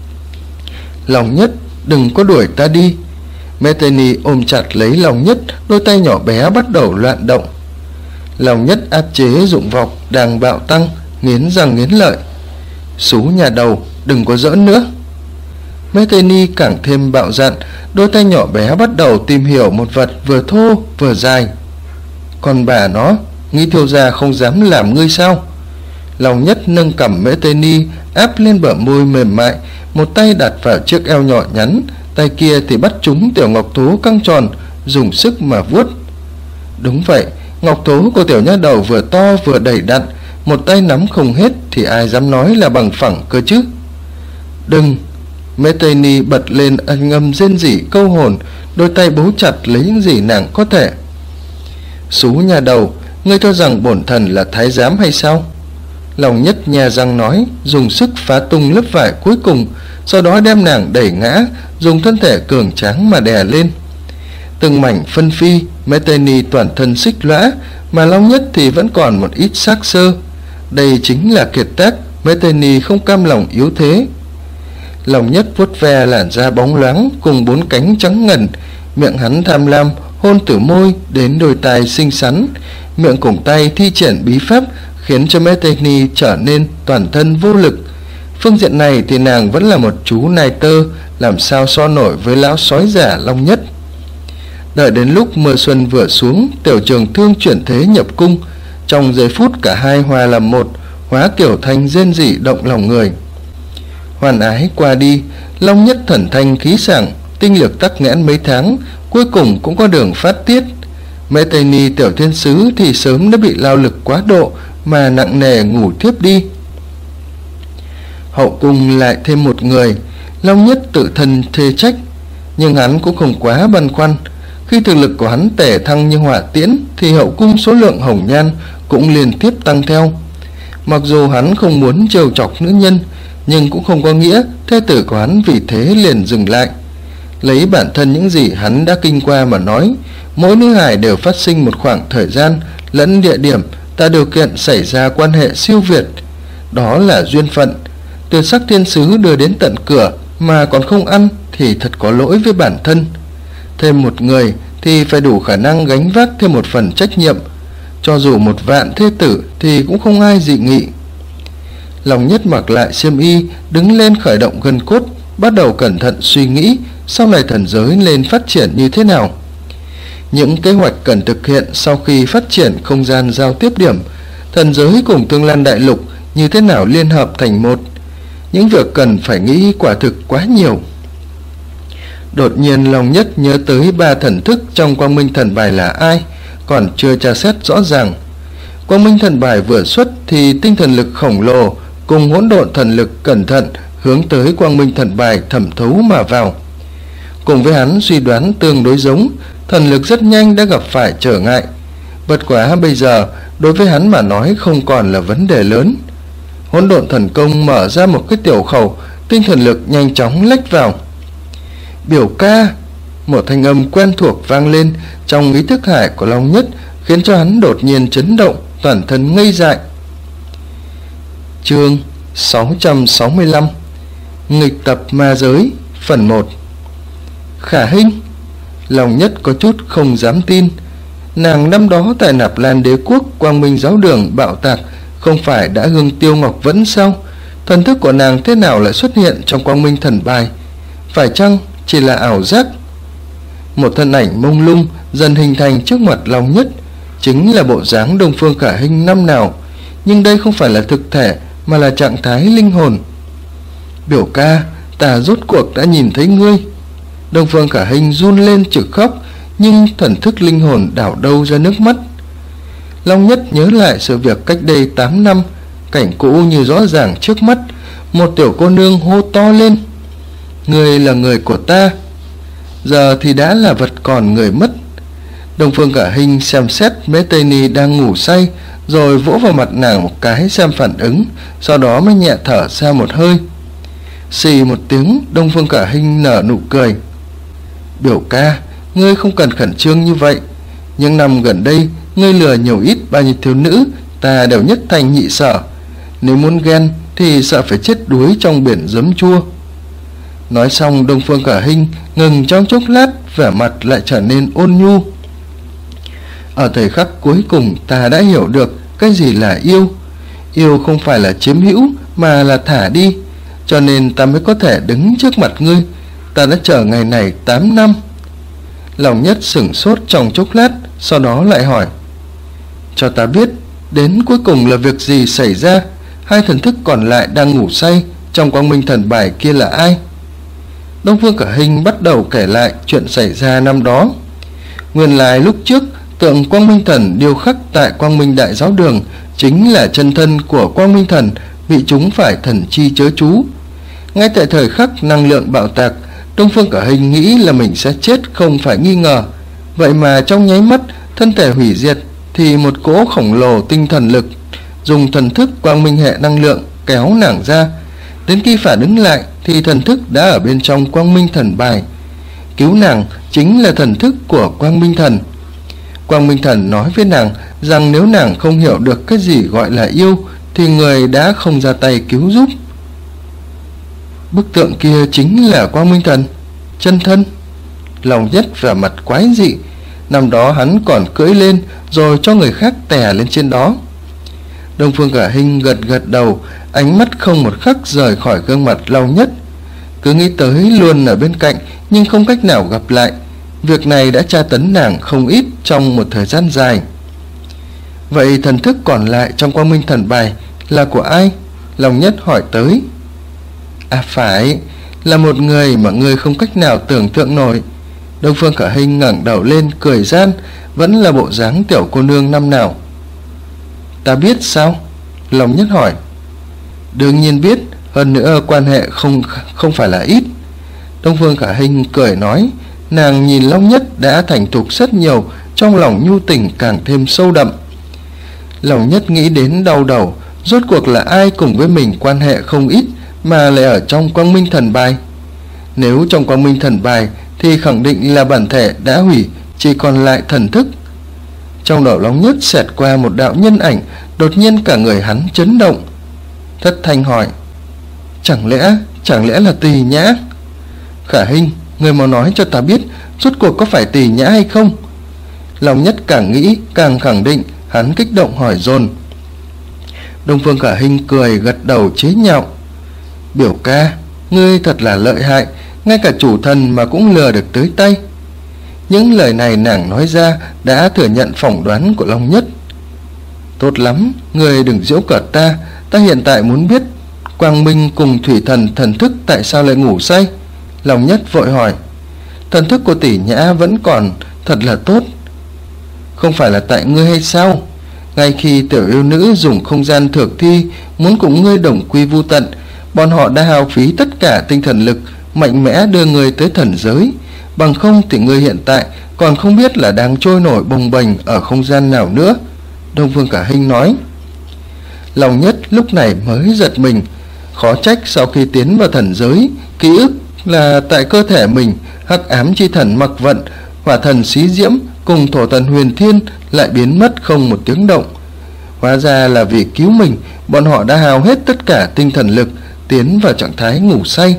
Long Nhất, đừng có đuổi ta đi. Mễ Tây Ni ôm chặt lấy Long Nhất, đôi tay nhỏ bé bắt đầu loạn động. Long Nhất áp chế dụng vọng đang bạo tăng, nghiến răng nghiến lợi. Xú nhà đầu, đừng có giỡn nữa. Mễ Tây Ni càng thêm bạo dạn, đôi tay nhỏ bé bắt đầu tìm hiểu một vật vừa thô vừa dài. Còn bà nó, nghĩ thiếu gia không dám làm ngươi sao? Long Nhất nâng cằm Mễ Tây Ni áp lên bờ môi mềm mại, một tay đặt vào chiếc eo nhỏ nhắn, tay kia thì bắt trúng tiểu ngọc thố căng tròn, dùng sức mà vuốt. Đúng vậy, ngọc thố của tiểu nha đầu vừa to vừa đầy đặn, một tay nắm không hết thì ai dám nói là bằng phẳng cơ chứ. Đừng! Mễ Tây Ni bật lên ân ngâm rên rỉ câu hồn, đôi tay bấu chặt lấy những gì nàng có thể. Xú nhà đầu, ngươi cho rằng bổn thần là thái giám hay sao? Long Nhất nhè răng nói, dùng sức phá tung lớp vải cuối cùng, sau đó đem nàng đẩy ngã, dùng thân thể cường tráng mà đè lên. Từng mảnh phân phi, Mễ Tây Ni toàn thân xích lõa, mà Long Nhất thì vẫn còn một ít xác xơ. Đây chính là kiệt tác, Mễ Tây Ni không cam lòng yếu thế. Long Nhất vuốt ve làn da bóng loáng cùng bốn cánh trắng ngần, miệng hắn tham lam hôn từ môi đến đôi tai xinh xắn, miệng cùng tay thi triển bí pháp khiến cho Mễ Tây Ni trở nên toàn thân vô lực, Phương diện này thì nàng vẫn là một chú nai tơ, làm sao so nổi với lão sói già Long Nhất. Đợi đến lúc mưa xuân vừa xuống, Tiểu Trường Thương chuyển thế nhập cung. Trong giây phút cả hai hòa làm một, hóa kiểu thành rên rỉ động lòng người. Hoàn ái qua đi, Long Nhất thần thanh khí sảng, tinh lực tắc nghẽn mấy tháng, cuối cùng cũng có đường phát tiết. Mễ Tây Ni tiểu thiên sứ thì sớm đã bị lao lực quá độ mà nặng nề ngủ thiếp đi. Hậu cung lại thêm một người, Long Nhất tự thân thê trách, nhưng hắn cũng không quá băn khoăn. Khi thực lực của hắn tể thăng như hỏa tiễn thì hậu cung số lượng hồng nhan cũng liên tiếp tăng theo. Mặc dù hắn không muốn trêu chọc nữ nhân, nhưng cũng không có nghĩa thê tử của hắn vì thế liền dừng lại. Lấy bản thân những gì hắn đã kinh qua mà nói, mỗi nữ hài đều phát sinh một khoảng thời gian lẫn địa điểm tạo điều kiện xảy ra quan hệ siêu việt. Đó là duyên phận. Từ sắc thiên sứ đưa đến tận cửa mà còn không ăn thì thật có lỗi với bản thân. Thêm một người thì phải đủ khả năng gánh vác thêm một phần trách nhiệm. Cho dù 1.000 thê tử thì cũng không ai dị nghị. Long Nhất mặc lại xiêm y, đứng lên khởi động gân cốt, bắt đầu cẩn thận suy nghĩ sau này thần giới lên phát triển như thế nào. Những kế hoạch cần thực hiện sau khi phát triển không gian giao tiếp điểm, thần giới cùng Tương Lan Đại Lục như thế nào liên hợp thành một. Những việc cần phải nghĩ quả thực quá nhiều. Đột nhiên Long Nhất nhớ tới 3 thần thức trong Quang Minh Thần Bài là ai, còn chưa tra xét rõ ràng. Quang Minh Thần Bài vừa xuất thì tinh thần lực khổng lồ cùng hỗn độn thần lực cẩn thận hướng tới Quang Minh Thần Bài thẩm thấu mà vào. Cùng với hắn suy đoán tương đối giống, thần lực rất nhanh đã gặp phải trở ngại. Bất quá bây giờ đối với hắn mà nói không còn là vấn đề lớn. Hỗn độn thần công mở ra một cái tiểu khẩu, tinh thần lực nhanh chóng lách vào. Biểu ca, một thanh âm quen thuộc vang lên trong ý thức hải của Long Nhất, khiến cho hắn đột nhiên chấn động, toàn thân ngây dại. Chương 665 Nghịch tập ma giới phần 1. Khả Hinh. Long Nhất có chút không dám tin. Nàng năm đó tại Nạp Lan Đế Quốc Quang Minh Giáo Đường bạo tạc không phải đã hương tiêu ngọc vẫn sao? Thần thức của nàng thế nào lại xuất hiện trong Quang Minh Thần Bài? Phải chăng chỉ là ảo giác? Một thân ảnh mông lung dần hình thành trước mặt Long Nhất, chính là bộ dáng Đông Phương Khả Hinh năm nào, nhưng đây không phải là thực thể mà là trạng thái linh hồn. Biểu ca, ta rốt cuộc đã nhìn thấy ngươi. Đông Phương Khả Hinh run lên trực khóc, nhưng thần thức linh hồn đảo đâu ra nước mắt. Long Nhất nhớ lại sự việc cách đây 8 năm, cảnh cũ như rõ ràng trước mắt. Một tiểu cô nương hô to lên: "Ngươi là người của ta." Giờ thì đã là vật còn người mất. Đông Phương Khả Hinh xem xét Mễ Tây Ni đang ngủ say, rồi vỗ vào mặt nàng một cái xem phản ứng, sau đó mới nhẹ thở ra một hơi. Xì một tiếng, Đông Phương Khả Hinh nở nụ cười. Biểu ca, ngươi không cần khẩn trương như vậy. Những năm gần đây ngươi lừa nhiều ít bao nhiêu thiếu nữ, ta đều nhất thành nhị sở. Nếu muốn ghen thì sợ phải chết đuối trong biển giấm chua. Nói xong, Đông Phương Khả Hinh ngừng trong chốc lát, vẻ mặt lại trở nên ôn nhu. Ở thời khắc cuối cùng ta đã hiểu được cái gì là yêu. Yêu không phải là chiếm hữu mà là thả đi, cho nên ta mới có thể đứng trước mặt ngươi. Ta đã chờ ngày này 8 năm. Long Nhất sửng sốt trong chốc lát, sau đó lại hỏi: Cho ta biết, đến cuối cùng là việc gì xảy ra? Hai thần thức còn lại đang ngủ say trong Quang Minh Thần Bài kia là ai? Đông Phương Khả Hinh bắt đầu kể lại chuyện xảy ra năm đó. Nguyên lai lúc trước, tượng Quang Minh Thần điêu khắc tại Quang Minh Đại Giáo Đường chính là chân thân của Quang Minh Thần bị chúng phải thần chi chớ chú. Ngay tại thời khắc năng lượng bạo tạc, Đông Phương Khả Hinh nghĩ là mình sẽ chết không phải nghi ngờ. Vậy mà trong nháy mắt thân thể hủy diệt, thì một cỗ khổng lồ tinh thần lực dùng thần thức Quang Minh hệ năng lượng kéo nàng ra. Đến khi phản ứng lại thì thần thức đã ở bên trong Quang Minh Thần Bài. Cứu nàng chính là thần thức của Quang Minh Thần. Quang Minh Thần nói với nàng rằng nếu nàng không hiểu được cái gì gọi là yêu thì người đã không ra tay cứu giúp. Bức tượng kia chính là Quang Minh Thần chân thân. Long Nhất vẻ mặt quái dị. Năm đó hắn còn cưỡi lên rồi cho người khác tè lên trên đó. Đông Phương Khả Hinh gật gật đầu, ánh mắt không một khắc rời khỏi gương mặt Long Nhất. Cứ nghĩ tới luôn ở bên cạnh nhưng không cách nào gặp lại. Việc này đã tra tấn nàng không ít trong một thời gian dài. Vậy thần thức còn lại trong Quang Minh Thần Bài là của ai? Long Nhất hỏi tới. Phải, là một người mà ngươi không cách nào tưởng tượng nổi. Đông Phương Khả Hinh ngẩng đầu lên cười gian, vẫn là bộ dáng tiểu cô nương năm nào. Ta biết sao? Long Nhất hỏi. Đương nhiên biết, hơn nữa quan hệ không phải là ít. Đông Phương Khả Hinh cười nói. Nàng nhìn Long Nhất đã thành thục rất nhiều, trong lòng nhu tình càng thêm sâu đậm. Long Nhất nghĩ đến đau đầu, rốt cuộc là ai cùng với mình quan hệ không ít mà lại ở trong Quang Minh Thần Bài? Nếu trong Quang Minh Thần Bài thì khẳng định là bản thể đã hủy, chỉ còn lại thần thức. Trong đầu Long Nhất xẹt qua một đạo nhân ảnh, đột nhiên cả người hắn chấn động. Thất thanh hỏi. Chẳng lẽ là Tỳ Nhã? Khả Hinh, người mau nói cho ta biết, rốt cuộc có phải Tỳ Nhã hay không? Long Nhất càng nghĩ càng khẳng định, hắn kích động hỏi dồn. Đông Phương Khả Hinh cười gật đầu chế nhạo. Biểu ca, ngươi thật là lợi hại, ngay cả chủ thần mà cũng lừa được tới tay. Những lời này nàng nói ra đã thừa nhận phỏng đoán của Long Nhất. Tốt lắm, ngươi đừng giễu cợt ta, ta hiện tại muốn biết Quang Minh cùng Thủy Thần thần thức tại sao lại ngủ say. Long Nhất vội hỏi. Thần thức của Tỷ Nhã vẫn còn thật là tốt. Không phải là tại ngươi hay sao? Ngay khi tiểu yêu nữ dùng không gian thược thi muốn cùng ngươi đồng quy vu tận, bọn họ đã hao phí tất cả tinh thần lực mạnh mẽ đưa ngươi tới thần giới. Bằng không thì ngươi hiện tại còn không biết là đang trôi nổi bồng bềnh ở không gian nào nữa. Đông Phương Khả Hinh nói. Long Nhất lúc này mới giật mình. Khó trách sau khi tiến vào thần giới, ký ức là tại cơ thể mình, hắc ám chi thần Mặc Vận, hỏa thần Xí Diễm cùng thổ thần Huyền Thiên lại biến mất không một tiếng động. Hóa ra là vì cứu mình, bọn họ đã hao hết tất cả tinh thần lực, tiến vào trạng thái ngủ say.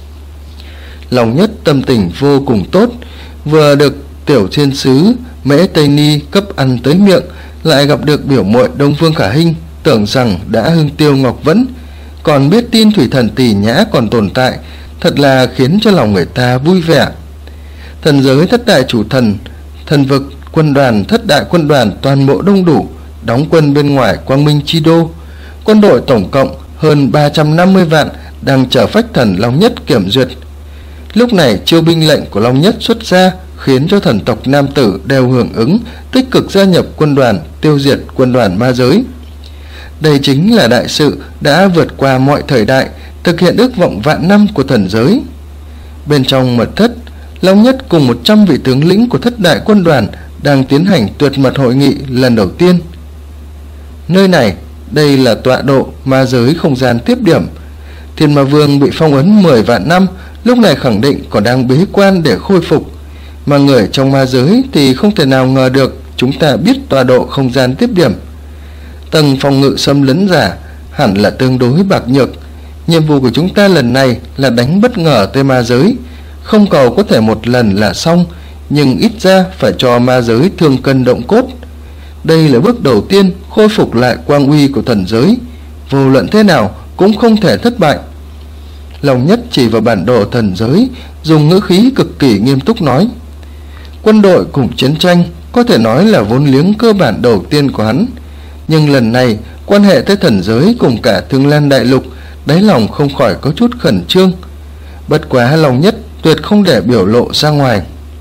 Long Nhất tâm tình vô cùng tốt, vừa được tiểu thiên sứ Mễ Tây Ni cấp ăn tới miệng, lại gặp được biểu muội Đông Phương Khả Hinh, tưởng rằng đã hưng tiêu ngọc vẫn, còn biết tin Thủy Thần Tỳ Nhã còn tồn tại, thật là khiến cho lòng người ta vui vẻ. Thần giới thất đại chủ thần, thần vực, quân đoàn, thất đại quân đoàn toàn bộ đông đủ, đóng quân bên ngoài Quang Minh Chi Đô. Quân đội tổng cộng hơn 350 vạn đang chờ phách thần Long Nhất kiểm duyệt. Lúc này chiêu binh lệnh của Long Nhất xuất ra, khiến cho thần tộc nam tử đều hưởng ứng, tích cực gia nhập quân đoàn, tiêu diệt quân đoàn ma giới. Đây chính là đại sự đã vượt qua mọi thời đại, thực hiện ước vọng vạn năm của thần giới. Bên trong mật thất, Long Nhất cùng 100 vị tướng lĩnh của thất đại quân đoàn đang tiến hành tuyệt mật hội nghị lần đầu tiên. Nơi này, đây là tọa độ ma giới không gian tiếp điểm. Thiên Ma Vương bị phong ấn 10 vạn năm, lúc này khẳng định còn đang bế quan để khôi phục. Mà người trong ma giới thì không thể nào ngờ được chúng ta biết tọa độ không gian tiếp điểm. Tầng phòng ngự xâm lấn giả hẳn là tương đối bạc nhược. Nhiệm vụ của chúng ta lần này là đánh bất ngờ tới ma giới, không cầu có thể một lần là xong, nhưng ít ra phải cho ma giới thương cân động cốt. Đây là bước đầu tiên khôi phục lại quang uy của thần giới, vô luận thế nào cũng không thể thất bại. Long Nhất chỉ vào bản đồ thần giới, dùng ngữ khí cực kỳ nghiêm túc nói. Quân đội cùng chiến tranh có thể nói là vốn liếng cơ bản đầu tiên của hắn, nhưng lần này quan hệ tới thần giới cùng cả Thương Lan Đại Lục, đáy lòng không khỏi có chút khẩn trương. Bất quá Long Nhất tuyệt không để biểu lộ ra ngoài.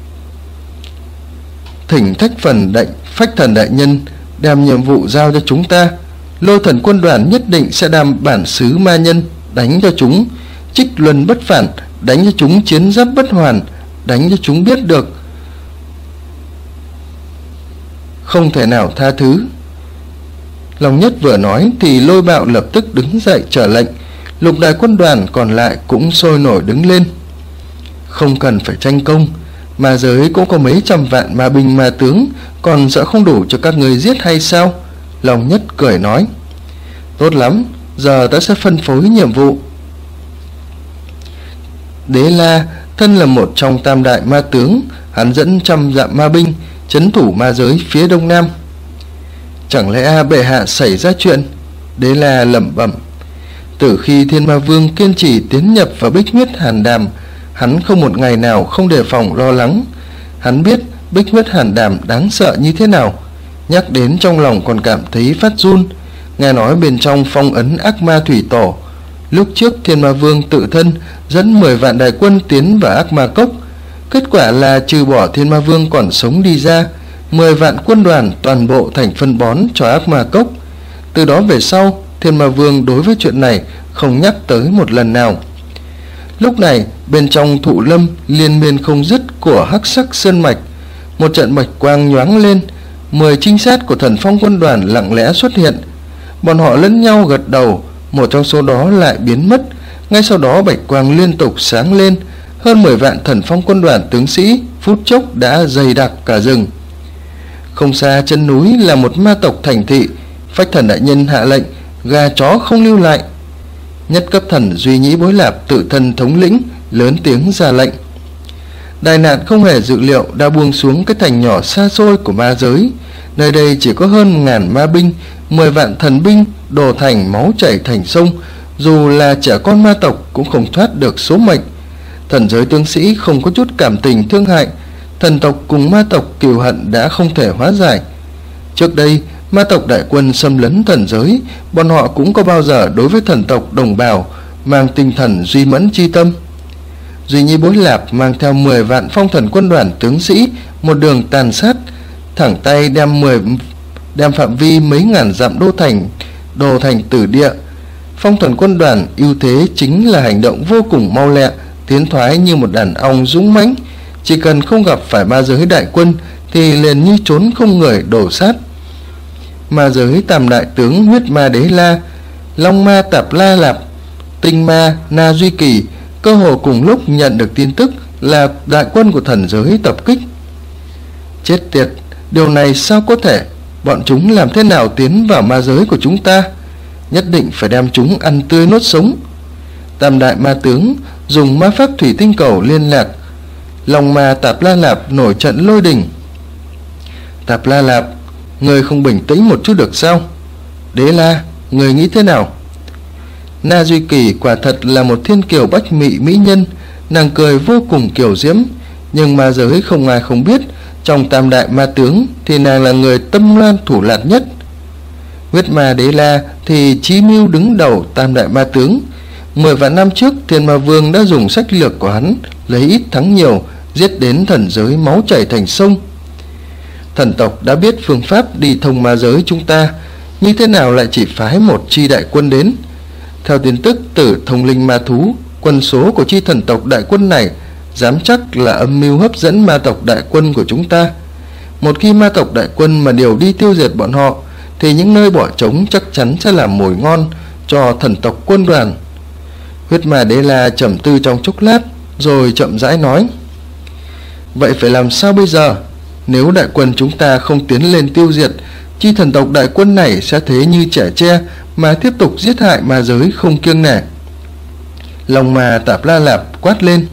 Thỉnh phách thần đại nhân đem nhiệm vụ giao cho chúng ta. Lô thần quân đoàn nhất định sẽ đảm bản xứ ma nhân, đánh cho chúng trích luân bất phản, đánh cho chúng chiến giáp bất hoàn, đánh cho chúng biết được không thể nào tha thứ. Long Nhất vừa nói thì Lôi Bạo lập tức đứng dậy trở lệnh. Lục đại quân đoàn còn lại cũng sôi nổi đứng lên. Không cần phải tranh công, ma giới cũng có mấy trăm vạn ma binh ma tướng, còn sợ không đủ cho các người giết hay sao? Long Nhất cười nói. Tốt lắm, giờ ta sẽ phân phối nhiệm vụ. Đế La thân là một trong tam đại ma tướng, hắn dẫn 100 vạn ma binh trấn thủ ma giới phía đông nam. Chẳng lẽ bệ hạ xảy ra chuyện? Đế La lẩm bẩm. Từ khi Thiên Ma Vương kiên trì tiến nhập vào Bích Huyết Hàn Đàm, hắn không một ngày nào không đề phòng lo lắng. Hắn biết Bích Huyết Hàn Đàm đáng sợ như thế nào, nhắc đến trong lòng còn cảm thấy phát run. Nghe nói bên trong phong ấn ác ma thủy tổ. Lúc trước Thiên Ma Vương tự thân dẫn 10 vạn đại quân tiến vào ác ma cốc. Kết quả là trừ bỏ Thiên Ma Vương còn sống đi ra, 10 vạn quân đoàn toàn bộ thành phân bón cho ác ma cốc. Từ đó về sau, Thiên Ma Vương đối với chuyện này không nhắc tới một lần nào. Lúc này, bên trong thụ lâm liên miên không dứt của hắc sắc sơn mạch, một trận bạch quang nhoáng lên. 10 trinh sát của Thần Phong quân đoàn lặng lẽ xuất hiện. Bọn họ lẫn nhau gật đầu, một trong số đó lại biến mất. Ngay sau đó bạch quang liên tục sáng lên, hơn 10 vạn Thần Phong quân đoàn tướng sĩ phút chốc đã dày đặc cả rừng. Không xa chân núi là một ma tộc thành thị. Phách Thần đại nhân hạ lệnh gà chó không lưu lại. Nhất cấp thần Duy Nhĩ Bối Lạp tự thân thống lĩnh, lớn tiếng ra lệnh. Đại nạn không hề dự liệu đã buông xuống cái thành nhỏ xa xôi của ma giới. Nơi đây chỉ có hơn 1000 ma binh, 10 vạn thần binh đổ thành máu chảy thành sông. Dù là trẻ con ma tộc cũng không thoát được số mệnh. Thần giới tướng sĩ không có chút cảm tình thương hại. Thần tộc cùng ma tộc cừu hận đã không thể hóa giải. Trước đây ma tộc đại quân xâm lấn thần giới, bọn họ cũng có bao giờ đối với thần tộc đồng bào mang tinh thần duy mẫn chi tâm. Duy Nhĩ Bối Lạp mang theo 10 vạn phong thần quân đoàn tướng sĩ một đường tàn sát, thẳng tay đem phạm vi mấy ngàn dặm đô thành tử địa. Phong thần quân đoàn ưu thế chính là hành động vô cùng mau lẹ, tiến thoái như một đàn ong dũng mãnh. Chỉ cần không gặp phải ma giới đại quân thì liền như trốn không người đổ sát. Ma giới tam đại tướng Huyết Ma Đế La, Long Ma Tạp La Lạp, Tinh Ma Na Duy Kỳ cơ hồ cùng lúc nhận được tin tức là đại quân của thần giới tập kích. Chết tiệt, điều này sao có thể? Bọn chúng làm thế nào tiến vào ma giới của chúng ta? Nhất định phải đem chúng ăn tươi nuốt sống. Tam đại ma tướng dùng ma pháp thủy tinh cầu liên lạc. Long Ma Tạp La Lạp nổi trận lôi đình. Tạp La Lạp, người không bình tĩnh một chút được sao? Đế La, người nghĩ thế nào? Na Duy Kỳ quả thật là một thiên kiều bách mị mỹ nhân, nàng cười vô cùng kiều diễm. Nhưng ma giới không ai không biết, trong tam đại ma tướng thì nàng là người tâm loan thủ lạt nhất. Huyết Ma Đế La thì chí mưu đứng đầu tam đại ma tướng. 10 vạn năm trước, Thiên Ma Vương đã dùng sách lược của hắn, lấy ít thắng nhiều, giết đến thần giới máu chảy thành sông. Thần tộc đã biết phương pháp đi thông ma giới chúng ta, như thế nào lại chỉ phái một chi đại quân đến? Theo tin tức từ thông linh ma thú, quân số của chi thần tộc đại quân này dám chắc là âm mưu hấp dẫn ma tộc đại quân của chúng ta. Một khi ma tộc đại quân mà điều đi tiêu diệt bọn họ, thì những nơi bỏ trống chắc chắn sẽ làm mồi ngon cho thần tộc quân đoàn. Huyết Ma Đế La trầm tư trong chốc lát, rồi chậm rãi nói: vậy phải làm sao bây giờ? Nếu đại quân chúng ta không tiến lên tiêu diệt, chi thần tộc đại quân này sẽ thế như trẻ tre mà tiếp tục giết hại ma giới không kiêng nể. Long Ma Tạp La Lạp quát lên.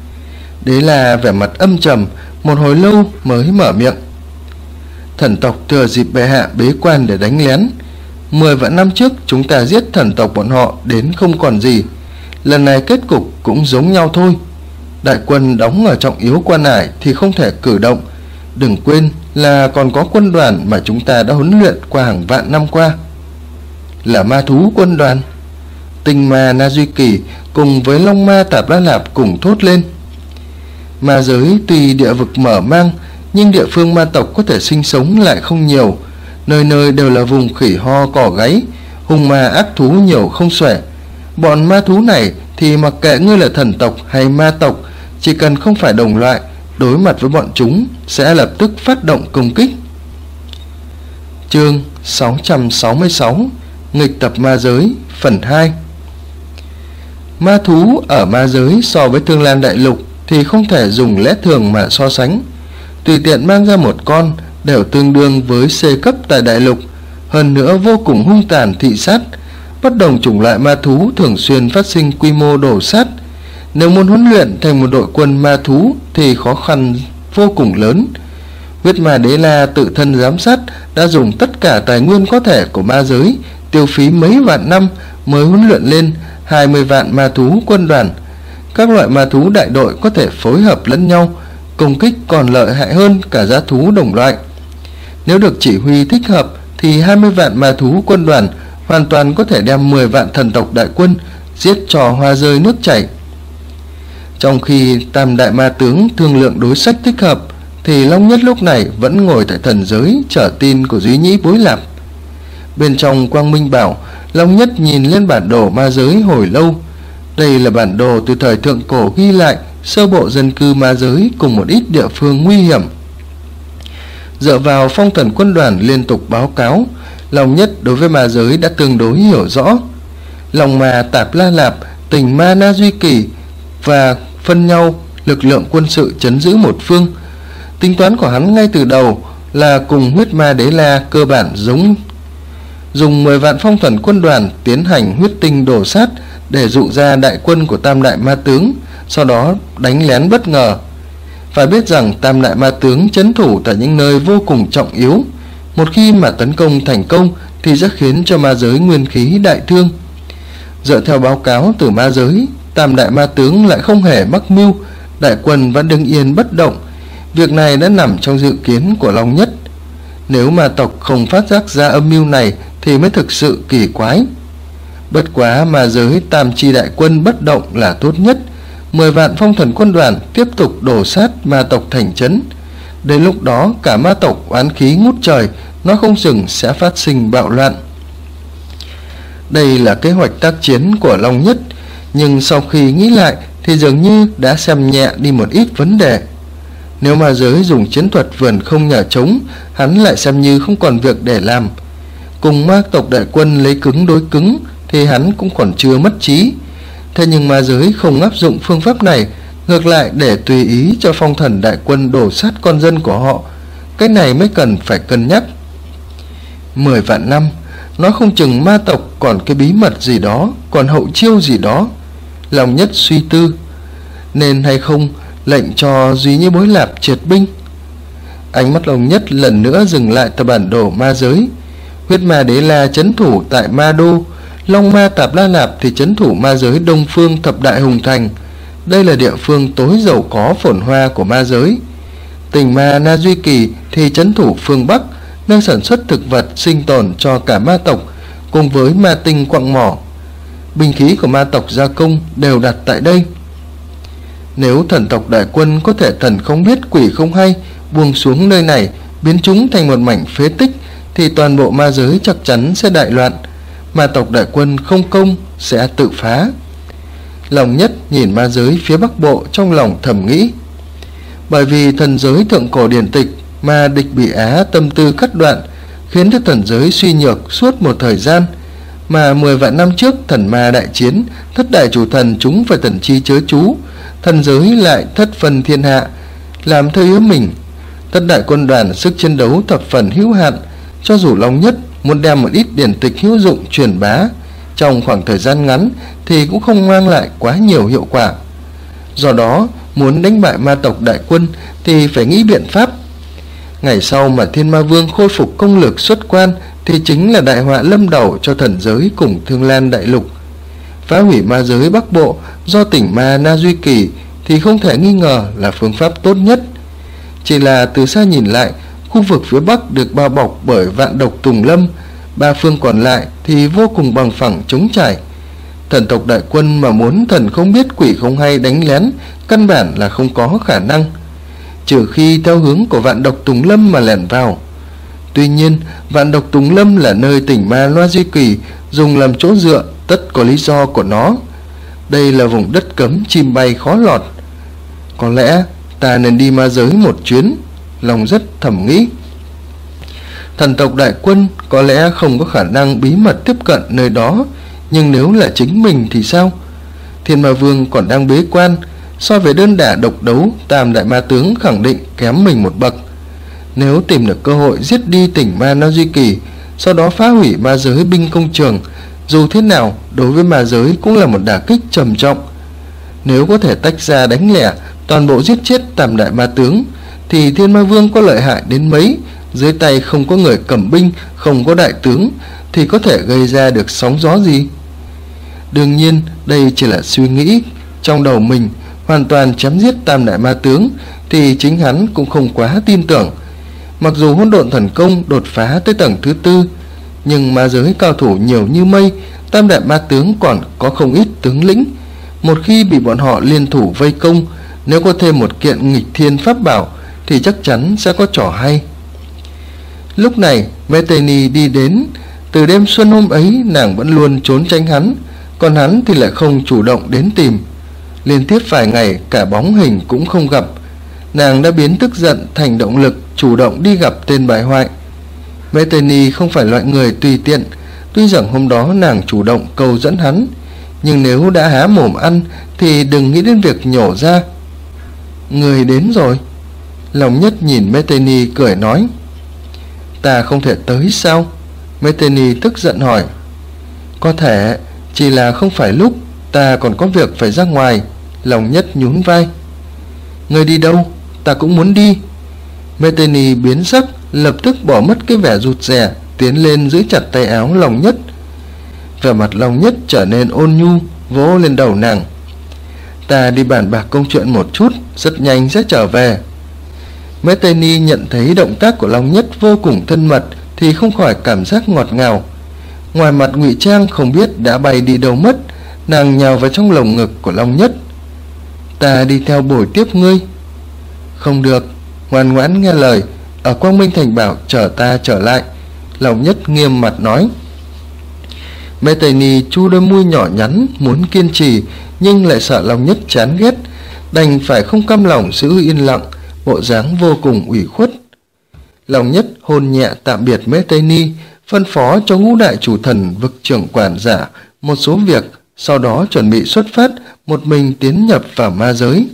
Đế La vẻ mặt âm trầm, một hồi lâu mới mở miệng. Thần tộc thừa dịp bệ hạ bế quan để đánh lén. 10 vạn năm trước chúng ta giết thần tộc bọn họ đến không còn gì. Lần này kết cục cũng giống nhau thôi. Đại quân đóng ở trọng yếu quan ải thì không thể cử động. Đừng quên là còn có quân đoàn mà chúng ta đã huấn luyện qua hàng vạn năm qua. Là ma thú quân đoàn. Tinh Ma Na Duy Kỳ cùng với Long Ma Tạp La Lạp cùng thốt lên. Ma giới tuy địa vực mở mang, nhưng địa phương ma tộc có thể sinh sống lại không nhiều. Nơi nơi đều là vùng khỉ ho cỏ gáy, hung ma ác thú nhiều không xuể. Bọn ma thú này thì mặc kệ ngươi là thần tộc hay ma tộc, chỉ cần không phải đồng loại, đối mặt với bọn chúng sẽ lập tức phát động công kích. Chương 666 Nghịch tập ma giới phần 2. Ma thú ở ma giới so với Thương Lan Đại Lục thì không thể dùng lẽ thường mà so sánh. Tùy tiện mang ra một con đều tương đương với C cấp tại Đại Lục, hơn nữa vô cùng hung tàn thị sát. Bất đồng chủng loại ma thú thường xuyên phát sinh quy mô đổ sát. Nếu muốn huấn luyện thành một đội quân ma thú thì khó khăn vô cùng lớn. Huyết Ma Đế La tự thân giám sát, đã dùng tất cả tài nguyên có thể của ma giới tiêu phí mấy vạn năm mới huấn luyện lên 20 vạn ma thú quân đoàn. Các loại ma thú đại đội có thể phối hợp lẫn nhau, công kích còn lợi hại hơn cả dã thú đồng loại. Nếu được chỉ huy thích hợp thì 20 vạn ma thú quân đoàn hoàn toàn có thể đem 10 vạn thần tộc đại quân giết trò hoa rơi nước chảy. Trong khi tam đại ma tướng thương lượng đối sách thích hợp thì Long Nhất lúc này vẫn ngồi tại thần giới chờ tin của Duy Nhĩ Bối Lạp. Bên trong Quang Minh Bảo, Long Nhất nhìn lên bản đồ ma giới hồi lâu. Đây là bản đồ từ thời thượng cổ ghi lại sơ bộ dân cư ma giới cùng một ít địa phương nguy hiểm. Dựa vào phong thần quân đoàn liên tục báo cáo, Long Nhất đối với ma giới đã tương đối hiểu rõ. Lòng ma Tạp La Lạp, Tình Ma Na Duy Kỳ và phân nhau lực lượng quân sự trấn giữ một phương. Tính toán của hắn ngay từ đầu là cùng Huyết Ma Đế La cơ bản giống, dùng 10 vạn phong thần quân đoàn tiến hành huyết tinh đổ sát để dụ ra đại quân của tam đại ma tướng, sau đó đánh lén bất ngờ. Phải biết rằng tam đại ma tướng trấn thủ tại những nơi vô cùng trọng yếu, một khi mà tấn công thành công thì sẽ khiến cho ma giới nguyên khí đại thương. Dựa theo báo cáo từ ma giới, tam đại ma tướng lại không hề mắc mưu, đại quân vẫn đứng yên bất động. Việc này đã nằm trong dự kiến của Long Nhất. Nếu ma tộc không phát giác ra âm mưu này thì mới thực sự kỳ quái. Bất quá ma giới tam chi đại quân bất động là tốt nhất. 10 vạn phong thần quân đoàn tiếp tục đổ sát ma tộc thành trấn. Đến lúc đó cả ma tộc oán khí ngút trời, nó không chừng sẽ phát sinh bạo loạn. Đây là kế hoạch tác chiến của Long Nhất, nhưng sau khi nghĩ lại thì dường như đã xem nhẹ đi một ít vấn đề. Nếu ma giới dùng chiến thuật vườn không nhả trống, hắn lại xem như không còn việc để làm. Cùng ma tộc đại quân lấy cứng đối cứng thì hắn cũng còn chưa mất trí. Thế nhưng ma giới không áp dụng phương pháp này, ngược lại để tùy ý cho phong thần đại quân đổ sát con dân của họ. Cái này mới cần phải cân nhắc. 10 vạn năm, nói không chừng ma tộc còn cái bí mật gì đó, còn hậu chiêu gì đó. Long Nhất suy tư, nên hay không lệnh cho Duy Nhĩ Bối Lạp triệt binh. Ánh mắt Long Nhất lần nữa dừng lại tại bản đồ ma giới. Huyết Ma Đế La trấn thủ tại Ma Đô, Long Ma Tạp La Lạp thì trấn thủ ma giới Đông Phương Thập Đại Hùng Thành. Đây là địa phương tối giàu có phồn hoa của ma giới. Tình Ma Na Duy Kỳ thì trấn thủ phương Bắc, nơi sản xuất thực vật sinh tồn cho cả ma tộc, cùng với ma tinh quặng mỏ. Binh khí của ma tộc gia công đều đặt tại đây. Nếu thần tộc đại quân có thể thần không biết quỷ không hay buông xuống nơi này, biến chúng thành một mảnh phế tích, thì toàn bộ ma giới chắc chắn sẽ đại loạn. Ma tộc đại quân không công sẽ tự phá. Long Nhất nhìn ma giới phía Bắc Bộ, trong lòng thầm nghĩ. Bởi vì thần giới thượng cổ điển tịch mà Địch Bị Á tâm tư cắt đoạn, khiến cho thần giới suy nhược suốt một thời gian. Mà 10 vạn năm trước thần ma đại chiến, thất đại chủ thần chúng phải thần chi chớ chú, thần giới lại thất phần thiên hạ, làm theo ý mình. Thất đại quân đoàn sức chiến đấu thập phần hữu hạn, cho dù Long Nhất muốn đem một ít điển tịch hữu dụng truyền bá trong khoảng thời gian ngắn thì cũng không mang lại quá nhiều hiệu quả. Do đó, muốn đánh bại ma tộc đại quân thì phải nghĩ biện pháp. Ngày sau mà Thiên Ma Vương khôi phục công lực xuất quan thì chính là đại họa lâm đầu cho thần giới cùng Thương Lan đại lục. Phá hủy ma giới Bắc Bộ do Tỉnh Ma Na Duy Kỳ thì không thể nghi ngờ là phương pháp tốt nhất. Chỉ là từ xa nhìn lại, khu vực phía Bắc được bao bọc bởi vạn độc tùng lâm, ba phương còn lại thì vô cùng bằng phẳng trống trải. Thần tộc đại quân mà muốn thần không biết quỷ không hay đánh lén căn bản là không có khả năng, trừ khi theo hướng của vạn độc tùng lâm mà lẻn vào. Tuy nhiên, vạn độc tùng lâm là nơi Tỉnh Ma Na Duy Kỳ dùng làm chỗ dựa, tất có lý do của nó. Đây là vùng đất cấm chim bay khó lọt. Có lẽ ta nên đi ma giới một chuyến, Long rất thầm nghĩ. Thần tộc đại quân có lẽ không có khả năng bí mật tiếp cận nơi đó, nhưng nếu là chính mình thì sao? Thiên Ma Vương còn đang bế quan, so với đơn đả độc đấu, tam đại ma tướng khẳng định kém mình một bậc. Nếu tìm được cơ hội giết đi Tỉnh Ma Na Duy Kỳ, sau đó phá hủy ma giới binh công trường, dù thế nào đối với ma giới cũng là một đả kích trầm trọng. Nếu có thể tách ra đánh lẻ, toàn bộ giết chết tam đại ma tướng, thì Thiên Ma Vương có lợi hại đến mấy dưới tay không có người cầm binh, không có đại tướng, thì có thể gây ra được sóng gió gì? Đương nhiên đây chỉ là suy nghĩ trong đầu mình. Hoàn toàn chém giết tam đại ma tướng thì chính hắn cũng không quá tin tưởng. Mặc dù hỗn độn thần công đột phá tới tầng thứ 4, nhưng ma giới cao thủ nhiều như mây, tam đại ma tướng còn có không ít tướng lĩnh. Một khi bị bọn họ liên thủ vây công, nếu có thêm một kiện nghịch thiên pháp bảo thì chắc chắn sẽ có trò hay. Lúc này Metheny đi đến. Từ đêm xuân hôm ấy nàng vẫn luôn trốn tránh hắn, còn hắn thì lại không chủ động đến tìm. Liên tiếp vài ngày cả bóng hình cũng không gặp. Nàng đã biến tức giận thành động lực, chủ động đi gặp tên bại hoại. Metheny không phải loại người tùy tiện. Tuy rằng hôm đó nàng chủ động cầu dẫn hắn, nhưng nếu đã há mồm ăn thì đừng nghĩ đến việc nhổ ra. Người đến rồi. Lòng Nhất nhìn Metheny cười nói. Ta không thể tới sao? Metheny tức giận hỏi. Có thể, chỉ là không phải lúc, ta còn có việc phải ra ngoài. Lòng Nhất nhún vai. Người đi đâu? Ta cũng muốn đi. Metheny biến sắc, lập tức bỏ mất cái vẻ rụt rè, tiến lên giữ chặt tay áo Lòng Nhất. Vẻ mặt Lòng Nhất trở nên ôn nhu, vỗ lên đầu nàng. Ta đi bàn bạc công chuyện một chút, rất nhanh sẽ trở về. Metheny nhận thấy động tác của Long Nhất vô cùng thân mật thì không khỏi cảm giác ngọt ngào. Ngoài mặt ngụy trang không biết đã bay đi đâu mất, nàng nhào vào trong lồng ngực của Long Nhất. Ta đi theo bồi tiếp ngươi. Không được, ngoan ngoãn nghe lời, ở Quang Minh Thành bảo chờ ta trở lại. Long Nhất nghiêm mặt nói. Metheny chu đôi môi nhỏ nhắn muốn kiên trì, nhưng lại sợ Long Nhất chán ghét, đành phải không cam lòng giữ yên lặng, bộ dáng vô cùng ủy khuất. Long Nhất hôn nhẹ tạm biệt Metheny, phân phó cho ngũ đại chủ thần vực trưởng quản giả một số việc, sau đó chuẩn bị xuất phát, một mình tiến nhập vào ma giới.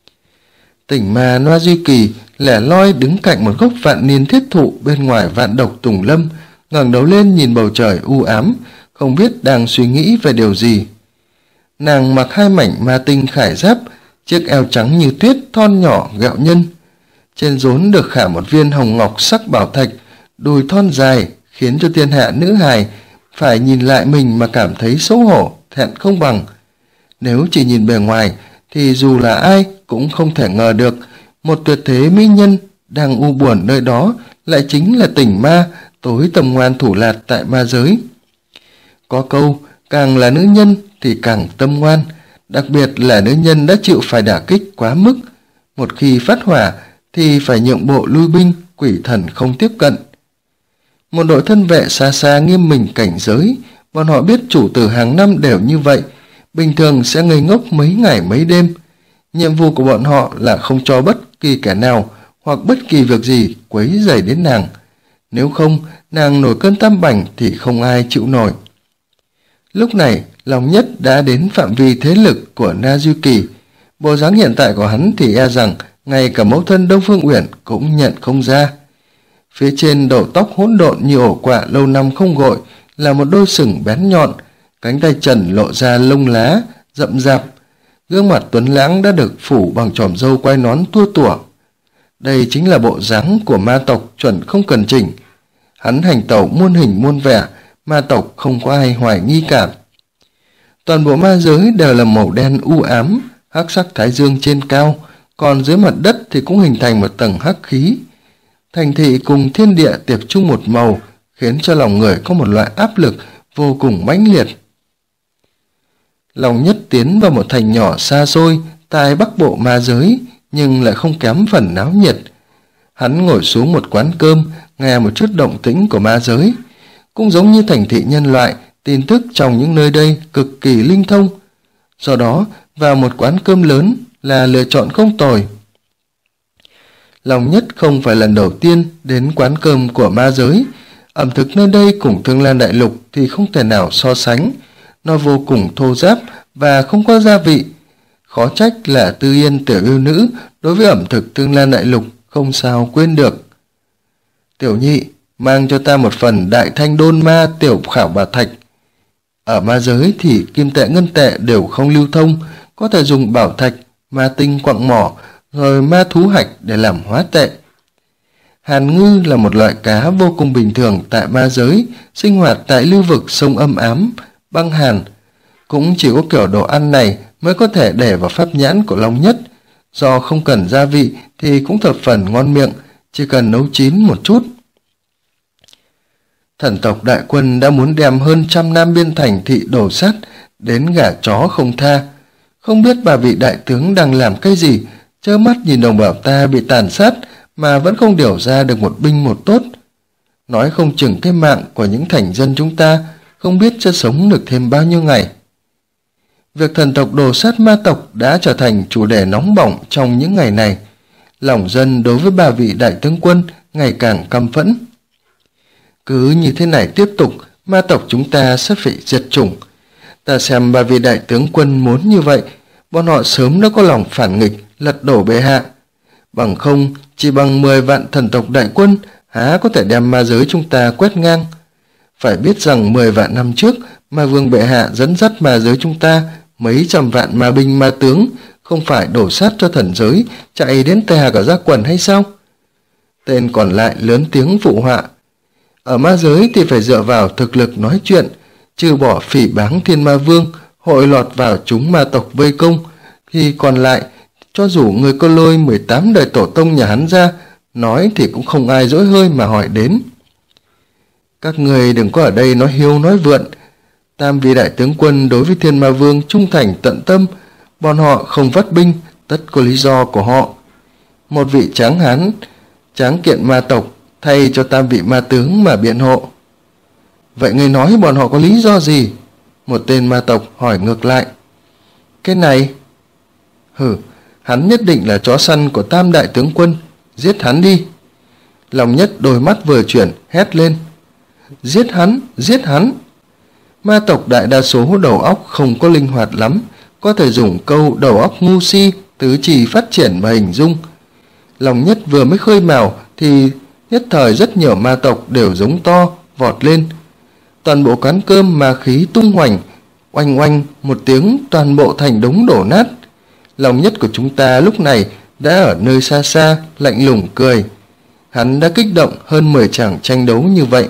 Tỉnh ma Noa Duy Kỳ lẻ loi đứng cạnh một gốc vạn niên thiết thụ bên ngoài vạn độc Tùng Lâm, ngẩng đầu lên nhìn bầu trời u ám, không biết đang suy nghĩ về điều gì. Nàng mặc hai mảnh ma tinh khải giáp, chiếc eo trắng như tuyết thon nhỏ gẹo nhân. Trên rốn được khả một viên hồng ngọc sắc bảo thạch, đùi thon dài khiến cho thiên hạ nữ hài phải nhìn lại mình mà cảm thấy xấu hổ, thẹn không bằng. Nếu chỉ nhìn bề ngoài thì dù là ai cũng không thể ngờ được một tuyệt thế mỹ nhân đang u buồn nơi đó lại chính là Tỉnh ma, tối tầm ngoan thủ lạt tại ma giới. Có câu, càng là nữ nhân thì càng tâm ngoan, đặc biệt là nữ nhân đã chịu phải đả kích quá mức. Một khi phát hỏa thì phải nhượng bộ lui binh, quỷ thần không tiếp cận. Một đội thân vệ xa xa nghiêm mình cảnh giới, bọn họ biết chủ tử hàng năm đều như vậy, bình thường sẽ ngây ngốc mấy ngày mấy đêm. Nhiệm vụ của bọn họ là không cho bất kỳ kẻ nào hoặc bất kỳ việc gì quấy rầy đến nàng. Nếu không, nàng nổi cơn tam bành thì không ai chịu nổi. Lúc này, Long Nhất đã đến phạm vi thế lực của Na Duy Kỳ. Bộ dáng hiện tại của hắn thì e rằng ngay cả mẫu thân Đông Phương Uyển cũng nhận không ra. Phía trên đầu tóc hỗn độn như ổ quạ lâu năm không gội là một đôi sừng bén nhọn, cánh tay trần lộ ra lông lá rậm rạp, gương mặt tuấn lãng đã được phủ bằng chòm râu quai nón tua tủa. Đây chính là bộ dáng của ma tộc chuẩn không cần chỉnh. Hắn hành tẩu muôn hình muôn vẻ, ma tộc không có ai hoài nghi cả. Toàn bộ ma giới đều là màu đen u ám, hắc sắc thái dương trên cao, còn dưới mặt đất thì cũng hình thành một tầng hắc khí. Thành thị cùng thiên địa tiệp chung một màu, khiến cho lòng người có một loại áp lực vô cùng mãnh liệt. Long Nhất tiến vào một thành nhỏ xa xôi tại bắc bộ ma giới, nhưng lại không kém phần náo nhiệt. Hắn ngồi xuống một quán cơm, nghe một chút động tĩnh của ma giới. Cũng giống như thành thị nhân loại, tin tức trong những nơi đây cực kỳ linh thông. Do đó, vào một quán cơm lớn là lựa chọn không tồi. Long Nhất không phải lần đầu tiên đến quán cơm của ma giới. Ẩm thực nơi đây cùng Thương Lan Đại Lục thì không thể nào so sánh. Nó vô cùng thô ráp và không có gia vị. Khó trách là Tư Yên tiểu yêu nữ đối với ẩm thực Thương Lan Đại Lục không sao quên được. Tiểu nhị, mang cho ta một phần Đại Thanh Đôn Ma tiểu khảo bà thạch. Ở ma giới thì kim tệ ngân tệ đều không lưu thông, có thể dùng bảo thạch, ma tinh quặng mỏ, rồi ma thú hạch để làm hóa tệ. Hàn ngư là một loại cá vô cùng bình thường tại ma giới, sinh hoạt tại lưu vực sông âm ám, băng hàn. Cũng chỉ có kiểu đồ ăn này mới có thể để vào pháp nhãn của Long Nhất. Do không cần gia vị thì cũng thập phần ngon miệng, chỉ cần nấu chín một chút. Thần tộc đại quân đã muốn đem hơn 100 nam biên thành thị đổ sát, đến gà chó không tha. Không biết bà vị đại tướng đang làm cái gì, trơ mắt nhìn đồng bào ta bị tàn sát mà vẫn không điều ra được một binh một tốt. Nói không chừng cái mạng của những thành dân chúng ta không biết sẽ sống được thêm bao nhiêu ngày. Việc thần tộc đồ sát ma tộc đã trở thành chủ đề nóng bỏng trong những ngày này. Lòng dân đối với bà vị đại tướng quân ngày càng căm phẫn. Cứ như thế này tiếp tục, ma tộc chúng ta sẽ phải diệt chủng. Ta xem bà vị đại tướng quân muốn như vậy, bọn họ sớm đã có lòng phản nghịch, lật đổ bệ hạ. Bằng không, chỉ bằng 10 vạn thần tộc đại quân, há có thể đem ma giới chúng ta quét ngang. Phải biết rằng 10 vạn năm trước, ma vương bệ hạ dẫn dắt ma giới chúng ta mấy trăm vạn ma binh ma tướng, không phải đổ sát cho thần giới, chạy đến tè cả ra quần hay sao? Tên còn lại lớn tiếng phụ họa. Ở ma giới thì phải dựa vào thực lực nói chuyện, trừ bỏ phỉ báng thiên ma vương, hội lọt vào chúng ma tộc vây công, thì còn lại, cho dù người có lôi 18 đời tổ tông nhà hắn ra, nói thì cũng không ai dỗi hơi mà hỏi đến. Các người đừng có ở đây nói hiêu nói vượn. Tam vị đại tướng quân đối với thiên ma vương trung thành tận tâm, bọn họ không vắt binh, tất có lý do của họ. Một vị tráng hán, tráng kiện ma tộc, thay cho tam vị ma tướng mà biện hộ. Vậy người nói bọn họ có lý do gì? Một tên ma tộc hỏi ngược lại. Cái này? Hắn nhất định là chó săn của tam đại tướng quân, giết hắn đi. Lòng Nhất đôi mắt vừa chuyển, hét lên. Giết hắn, giết hắn. Ma tộc đại đa số đầu óc không có linh hoạt lắm, có thể dùng câu đầu óc ngu si, tứ chi phát triển mà hình dung. Lòng Nhất vừa mới khơi mào thì nhất thời rất nhiều ma tộc đều giống to, vọt lên. Toàn bộ quán cơm ma khí tung hoành, oanh oanh một tiếng toàn bộ thành đống đổ nát. Lòng Nhất của chúng ta lúc này đã ở nơi xa xa, lạnh lùng cười. Hắn đã kích động hơn 10 tràng tranh đấu như vậy.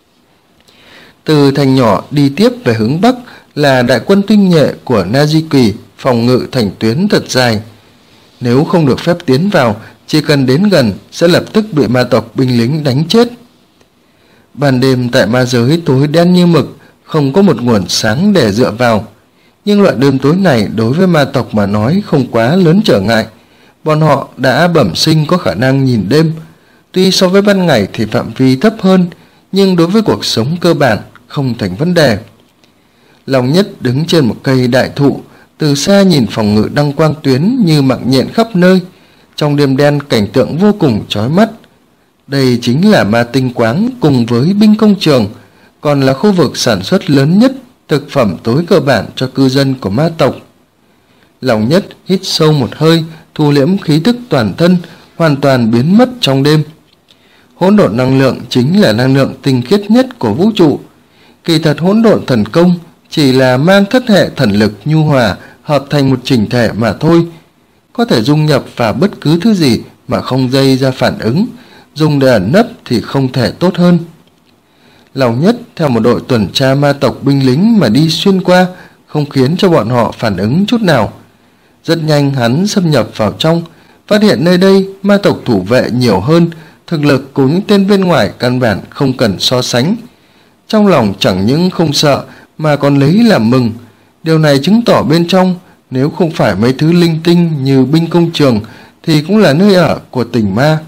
Từ thành nhỏ đi tiếp về hướng Bắc là đại quân tinh nhuệ của Na-di Kỳ, phòng ngự thành tuyến thật dài. Nếu không được phép tiến vào, chỉ cần đến gần sẽ lập tức bị ma tộc binh lính đánh chết. Ban đêm tại ma giới tối đen như mực, không có một nguồn sáng để dựa vào. Nhưng loại đêm tối này đối với ma tộc mà nói không quá lớn trở ngại. Bọn họ đã bẩm sinh có khả năng nhìn đêm. Tuy so với ban ngày thì phạm vi thấp hơn, nhưng đối với cuộc sống cơ bản không thành vấn đề. Lòng Nhất đứng trên một cây đại thụ, từ xa nhìn phòng ngự đăng quang tuyến như mạng nhện khắp nơi. Trong đêm đen cảnh tượng vô cùng chói mắt. Đây chính là ma tinh quáng cùng với binh công trường, còn là khu vực sản xuất lớn nhất thực phẩm tối cơ bản cho cư dân của ma tộc. Lòng Nhất hít sâu một hơi, thu liễm khí tức toàn thân, hoàn toàn biến mất trong đêm. Hỗn độn năng lượng chính là năng lượng tinh khiết nhất của vũ trụ. Kỳ thật hỗn độn thần công chỉ là mang thất hệ thần lực nhu hòa hợp thành một chỉnh thể mà thôi. Có thể dung nhập vào bất cứ thứ gì mà không gây ra phản ứng, dùng để ẩn nấp thì không thể tốt hơn. Lòng Nhất theo một đội tuần tra ma tộc binh lính mà đi xuyên qua, không khiến cho bọn họ phản ứng chút nào. Rất nhanh hắn xâm nhập vào trong, phát hiện nơi đây ma tộc thủ vệ nhiều hơn, thực lực của những tên bên ngoài căn bản không cần so sánh. Trong lòng chẳng những không sợ mà còn lấy làm mừng. Điều này chứng tỏ bên trong, nếu không phải mấy thứ linh tinh như binh công trường thì cũng là nơi ở của tình ma.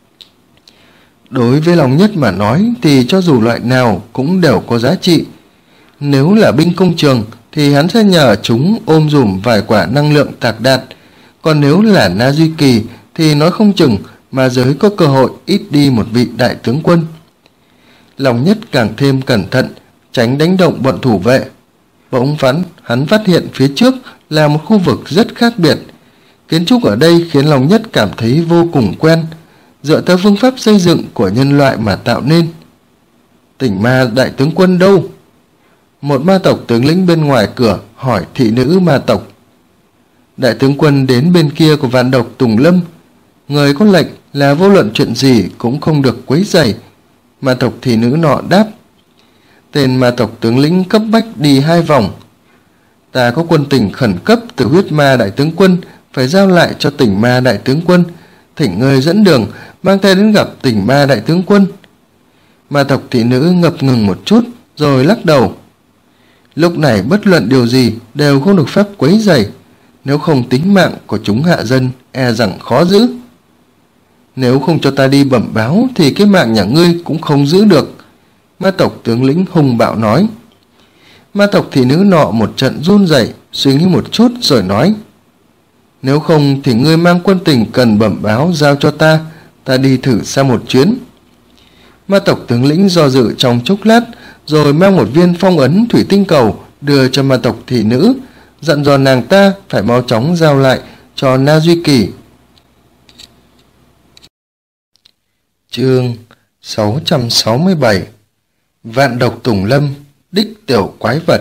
Đối với Lòng Nhất mà nói thì cho dù loại nào cũng đều có giá trị. Nếu là binh công trường thì hắn sẽ nhờ chúng ôm dùm vài quả năng lượng tạc đạt. Còn nếu là Na-di Kỳ thì nói không chừng mà giới có cơ hội ít đi một vị đại tướng quân. Lòng Nhất càng thêm cẩn thận, tránh đánh động bọn thủ vệ. Bỗng hắn phát hiện phía trước là một khu vực rất khác biệt. Kiến trúc ở đây khiến Lòng Nhất cảm thấy vô cùng quen, dựa theo phương pháp xây dựng của nhân loại mà tạo nên. Tỉnh ma đại tướng quân đâu? Một ma tộc tướng lĩnh bên ngoài cửa hỏi thị nữ ma tộc. Đại tướng quân đến bên kia của vạn độc Tùng Lâm. Người có lệnh là vô luận chuyện gì cũng không được quấy rầy. Ma tộc thị nữ nọ đáp: tên ma tộc tướng lĩnh cấp bách đi 2 vòng. Ta có quân tình khẩn cấp từ huyết ma đại tướng quân, phải giao lại cho tỉnh ma đại tướng quân, thỉnh ngươi dẫn đường, mang ta đến gặp tỉnh ma đại tướng quân. Ma tộc thị nữ ngập ngừng một chút, rồi lắc đầu. Lúc này bất luận điều gì đều không được phép quấy rầy, nếu không tính mạng của chúng hạ dân e rằng khó giữ. Nếu không cho ta đi bẩm báo thì cái mạng nhà ngươi cũng không giữ được, ma tộc tướng lĩnh hung bạo nói. Ma tộc thị nữ nọ một trận run rẩy, suy nghĩ một chút rồi nói: nếu không thì ngươi mang quân tình cần bẩm báo giao cho ta, ta đi thử xa một chuyến. Ma tộc tướng lĩnh do dự trong chốc lát, rồi mang một viên phong ấn thủy tinh cầu đưa cho ma tộc thị nữ, dặn dò nàng ta phải mau chóng giao lại cho Na Duy Kỳ. Chương 667 Vạn độc tùng lâm, đích tiểu quái vật.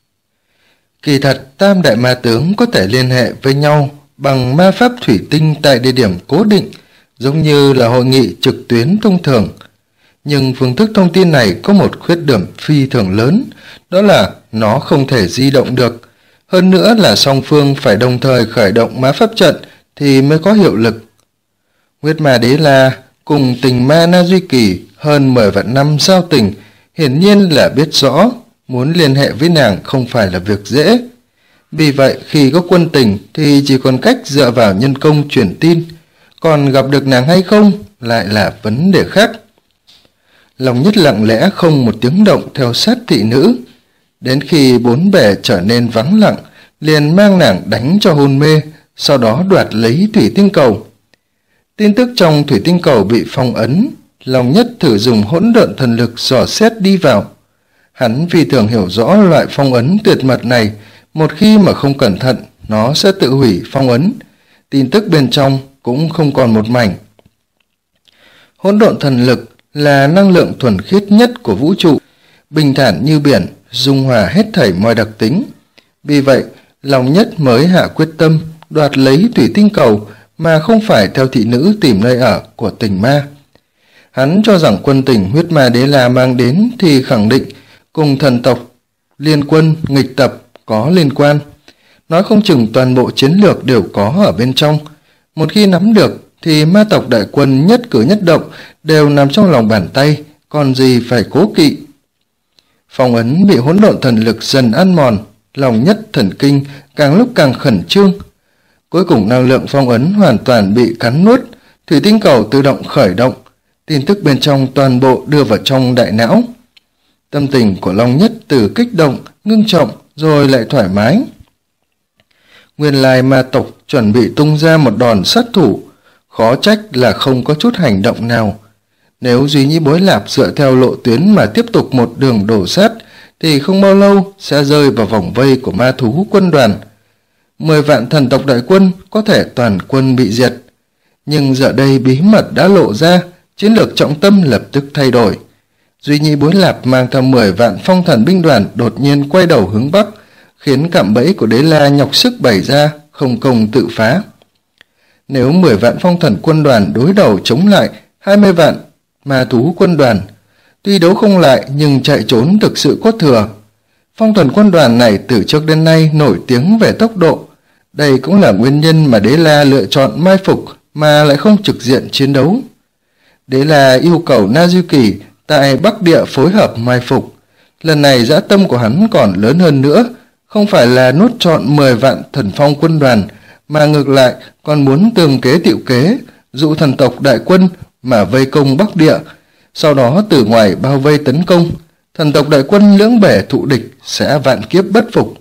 Kỳ thật tam đại ma tướng có thể liên hệ với nhau bằng ma pháp thủy tinh tại địa điểm cố định, giống như là hội nghị trực tuyến thông thường. Nhưng phương thức thông tin này có một khuyết điểm phi thường lớn, đó là nó không thể di động được. Hơn nữa là song phương phải đồng thời khởi động ma pháp trận thì mới có hiệu lực. Huyết ma Đế La cùng tình ma Na Duy Kỳ hơn 10 vạn năm giao tình, hiển nhiên là biết rõ muốn liên hệ với nàng không phải là việc dễ. Vì vậy khi có quân tình thì chỉ còn cách dựa vào nhân công truyền tin, còn gặp được nàng hay không lại là vấn đề khác. Lòng Nhất lặng lẽ không một tiếng động theo sát thị nữ, đến khi bốn bề trở nên vắng lặng liền mang nàng đánh cho hôn mê, sau đó đoạt lấy thủy tinh cầu. Tin tức trong thủy tinh cầu bị phong ấn, Lòng Nhất thử dùng hỗn độn thần lực dò xét đi vào. Hắn vì thường hiểu rõ loại phong ấn tuyệt mật này, một khi mà không cẩn thận nó sẽ tự hủy phong ấn, tin tức bên trong cũng không còn một mảnh. Hỗn độn thần lực là năng lượng thuần khiết nhất của vũ trụ, bình thản như biển, dung hòa hết thảy mọi đặc tính. Vì vậy Lòng Nhất mới hạ quyết tâm đoạt lấy thủy tinh cầu mà không phải theo thị nữ tìm nơi ở của tình ma. Hắn cho rằng quân tình huyết ma Đế La mang đến thì khẳng định cùng thần tộc liên quân nghịch tập có liên quan. Nói không chừng toàn bộ chiến lược đều có ở bên trong. Một khi nắm được thì ma tộc đại quân nhất cử nhất động đều nằm trong lòng bàn tay, còn gì phải cố kỵ. Phong ấn bị hỗn độn thần lực dần ăn mòn, Lòng Nhất thần kinh càng lúc càng khẩn trương. Cuối cùng năng lượng phong ấn hoàn toàn bị cắn nuốt, thủy tinh cầu tự động khởi động, tin tức bên trong toàn bộ đưa vào trong đại não. Tâm tình của Long Nhất từ kích động, ngưng trọng rồi lại thoải mái. Nguyên lai ma tộc chuẩn bị tung ra một đòn sát thủ, khó trách là không có chút hành động nào. Nếu Duy Nhĩ Bối Lạp dựa theo lộ tuyến mà tiếp tục một đường đổ sát thì không bao lâu sẽ rơi vào vòng vây của ma thú quân đoàn. 10 vạn thần tộc đại quân có thể toàn quân bị diệt. Nhưng giờ đây bí mật đã lộ ra, chiến lược trọng tâm lập tức thay đổi. Duy Nhĩ Bối Lạp mang theo 10 vạn phong thần binh đoàn đột nhiên quay đầu hướng Bắc, khiến cạm bẫy của Đế La nhọc sức bày ra, không công tự phá. Nếu 10 vạn phong thần quân đoàn đối đầu chống lại 20 vạn ma thú quân đoàn, tuy đấu không lại nhưng chạy trốn thực sự có thừa. Phong thần quân đoàn này từ trước đến nay nổi tiếng về tốc độ. Đây cũng là nguyên nhân mà Đế La lựa chọn mai phục mà lại không trực diện chiến đấu. Đế La yêu cầu Na Duy Kỳ tại Bắc Địa phối hợp mai phục. Lần này dã tâm của hắn còn lớn hơn nữa, không phải là nuốt trọn 10 vạn thần phong quân đoàn, mà ngược lại còn muốn tường kế tiệu kế, dụ thần tộc đại quân mà vây công Bắc Địa, sau đó từ ngoài bao vây tấn công. Thần tộc đại quân lưỡng bể thụ địch sẽ vạn kiếp bất phục.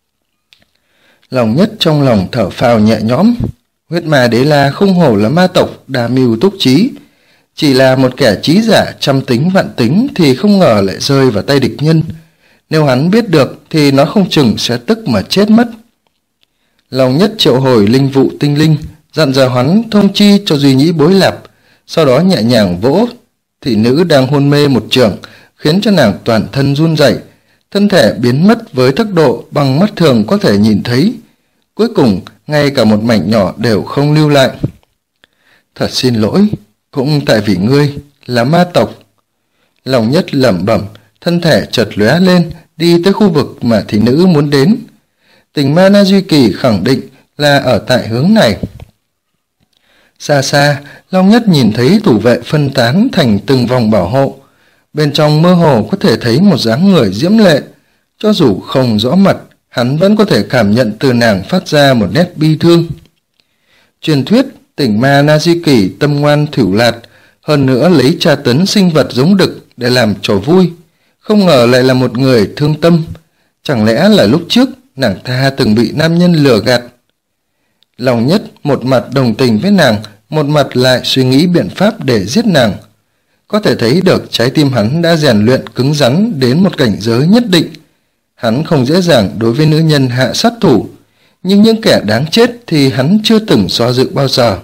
Lòng Nhất trong lòng thở phào nhẹ nhõm. Huyết ma Đế La không hổ là ma tộc đa mưu túc trí, chỉ là một kẻ trí giả trăm tính vạn tính thì không ngờ lại rơi vào tay địch nhân. Nếu hắn biết được thì nó không chừng sẽ tức mà chết mất. Lòng Nhất triệu hồi linh vụ tinh linh, dặn dò hắn thông chi cho Duy Nhĩ Bối Lạp, sau đó nhẹ nhàng vỗ thị nữ đang hôn mê một chưởng, khiến cho nàng toàn thân run rẩy, thân thể biến mất với tốc độ bằng mắt thường có thể nhìn thấy. Cuối cùng ngay cả một mảnh nhỏ đều không lưu lại. Thật xin lỗi, cũng tại vì ngươi là ma tộc. Long Nhất lẩm bẩm, thân thể chợt lóe lên, đi tới khu vực mà thị nữ muốn đến. Tình ma Na Duy Kỳ khẳng định là ở tại hướng này. Xa xa, Long Nhất nhìn thấy thủ vệ phân tán thành từng vòng bảo hộ. Bên trong mơ hồ có thể thấy một dáng người diễm lệ. Cho dù không rõ mặt, hắn vẫn có thể cảm nhận từ nàng phát ra một nét bi thương. Truyền thuyết, tỉnh ma Na Di Kỳ tâm ngoan thỉu lạt, hơn nữa lấy tra tấn sinh vật giống đực để làm trò vui. Không ngờ lại là một người thương tâm. Chẳng lẽ là lúc trước nàng ta từng bị nam nhân lừa gạt? Long Nhất một mặt đồng tình với nàng, một mặt lại suy nghĩ biện pháp để giết nàng. Có thể thấy được trái tim hắn đã rèn luyện cứng rắn đến một cảnh giới nhất định. Hắn không dễ dàng đối với nữ nhân hạ sát thủ, nhưng những kẻ đáng chết thì hắn chưa từng do dự bao giờ.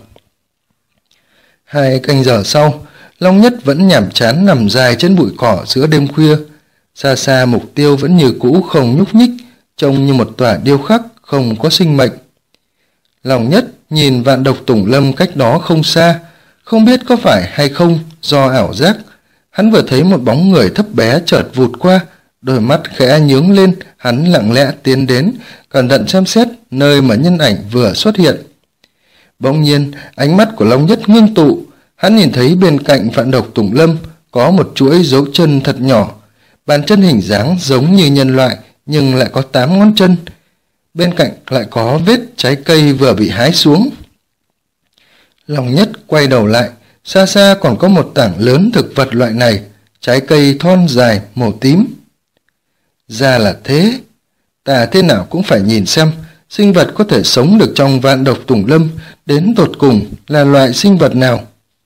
2 canh giờ sau, Long Nhất vẫn nhàm chán nằm dài trên bụi cỏ giữa đêm khuya. Xa xa mục tiêu vẫn như cũ không nhúc nhích, trông như một tòa điêu khắc không có sinh mệnh. Long Nhất nhìn Vạn Độc Tùng Lâm cách đó không xa, không biết có phải hay không do ảo giác. Hắn vừa thấy một bóng người thấp bé chợt vụt qua, đôi mắt khẽ nhướng lên, hắn lặng lẽ tiến đến, cẩn thận xem xét nơi mà nhân ảnh vừa xuất hiện. Bỗng nhiên, ánh mắt của Long Nhất ngưng tụ, hắn nhìn thấy bên cạnh Vạn Độc Tùng Lâm có một chuỗi dấu chân thật nhỏ, bàn chân hình dáng giống như nhân loại nhưng lại có 8 ngón chân. Bên cạnh lại có vết trái cây vừa bị hái xuống. Long Nhất quay đầu lại, xa xa còn có một tảng lớn thực vật loại này, trái cây thon dài màu tím. Ra là thế, ta thế nào cũng phải nhìn xem sinh vật có thể sống được trong Vạn Độc Tùng Lâm đến tột cùng là loại sinh vật nào.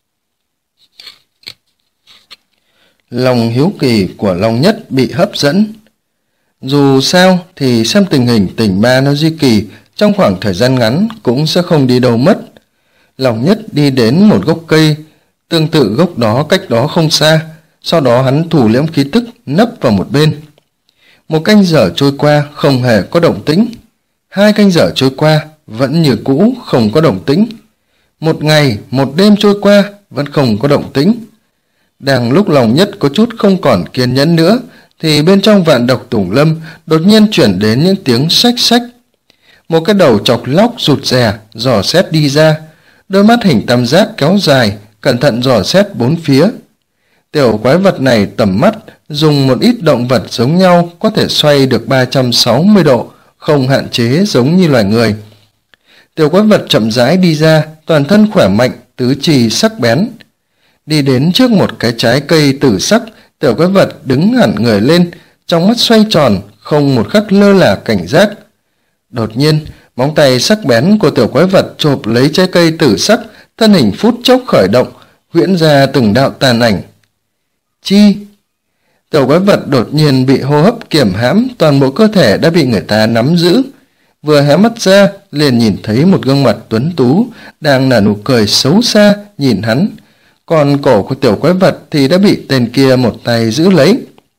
Lòng hiếu kỳ của Long Nhất bị hấp dẫn. Dù sao thì xem tình hình tỉnh ma Na Di Kỳ trong khoảng thời gian ngắn cũng sẽ không đi đâu mất. Long Nhất đi đến một gốc cây, tương tự gốc đó cách đó không xa, sau đó hắn thủ liễm khí tức nấp vào một bên. 1 canh giờ trôi qua không hề có động tĩnh. 2 canh giờ trôi qua vẫn như cũ không có động tĩnh. 1 ngày, 1 đêm trôi qua vẫn không có động tĩnh. Đang lúc Long Nhất có chút không còn kiên nhẫn nữa, thì bên trong Vạn Độc Tùng Lâm đột nhiên chuyển đến những tiếng xách xách. Một cái đầu chọc lóc rụt rè dò xét đi ra, đôi mắt hình tam giác kéo dài, cẩn thận dò xét bốn phía. Tiểu quái vật này tầm mắt dùng một ít động vật giống nhau có thể xoay được 360 độ, không hạn chế giống như loài người. Tiểu quái vật chậm rãi đi ra, toàn thân khỏe mạnh, tứ chi sắc bén. Đi đến trước một cái trái cây tử sắc, tiểu quái vật đứng hẳn người lên, trong mắt xoay tròn, không một khắc lơ là cảnh giác. Đột nhiên, móng tay sắc bén của tiểu quái vật chộp lấy trái cây tử sắc, thân hình phút chốc khởi động, huyễn ra từng đạo tàn ảnh. Chi! Tiểu quái vật đột nhiên bị hô hấp kiềm hãm, toàn bộ cơ thể đã bị người ta nắm giữ. Vừa hé mắt ra, liền nhìn thấy một gương mặt tuấn tú, đang nở nụ cười xấu xa nhìn hắn. Còn cổ của tiểu quái vật thì đã bị tên kia một tay giữ lấy.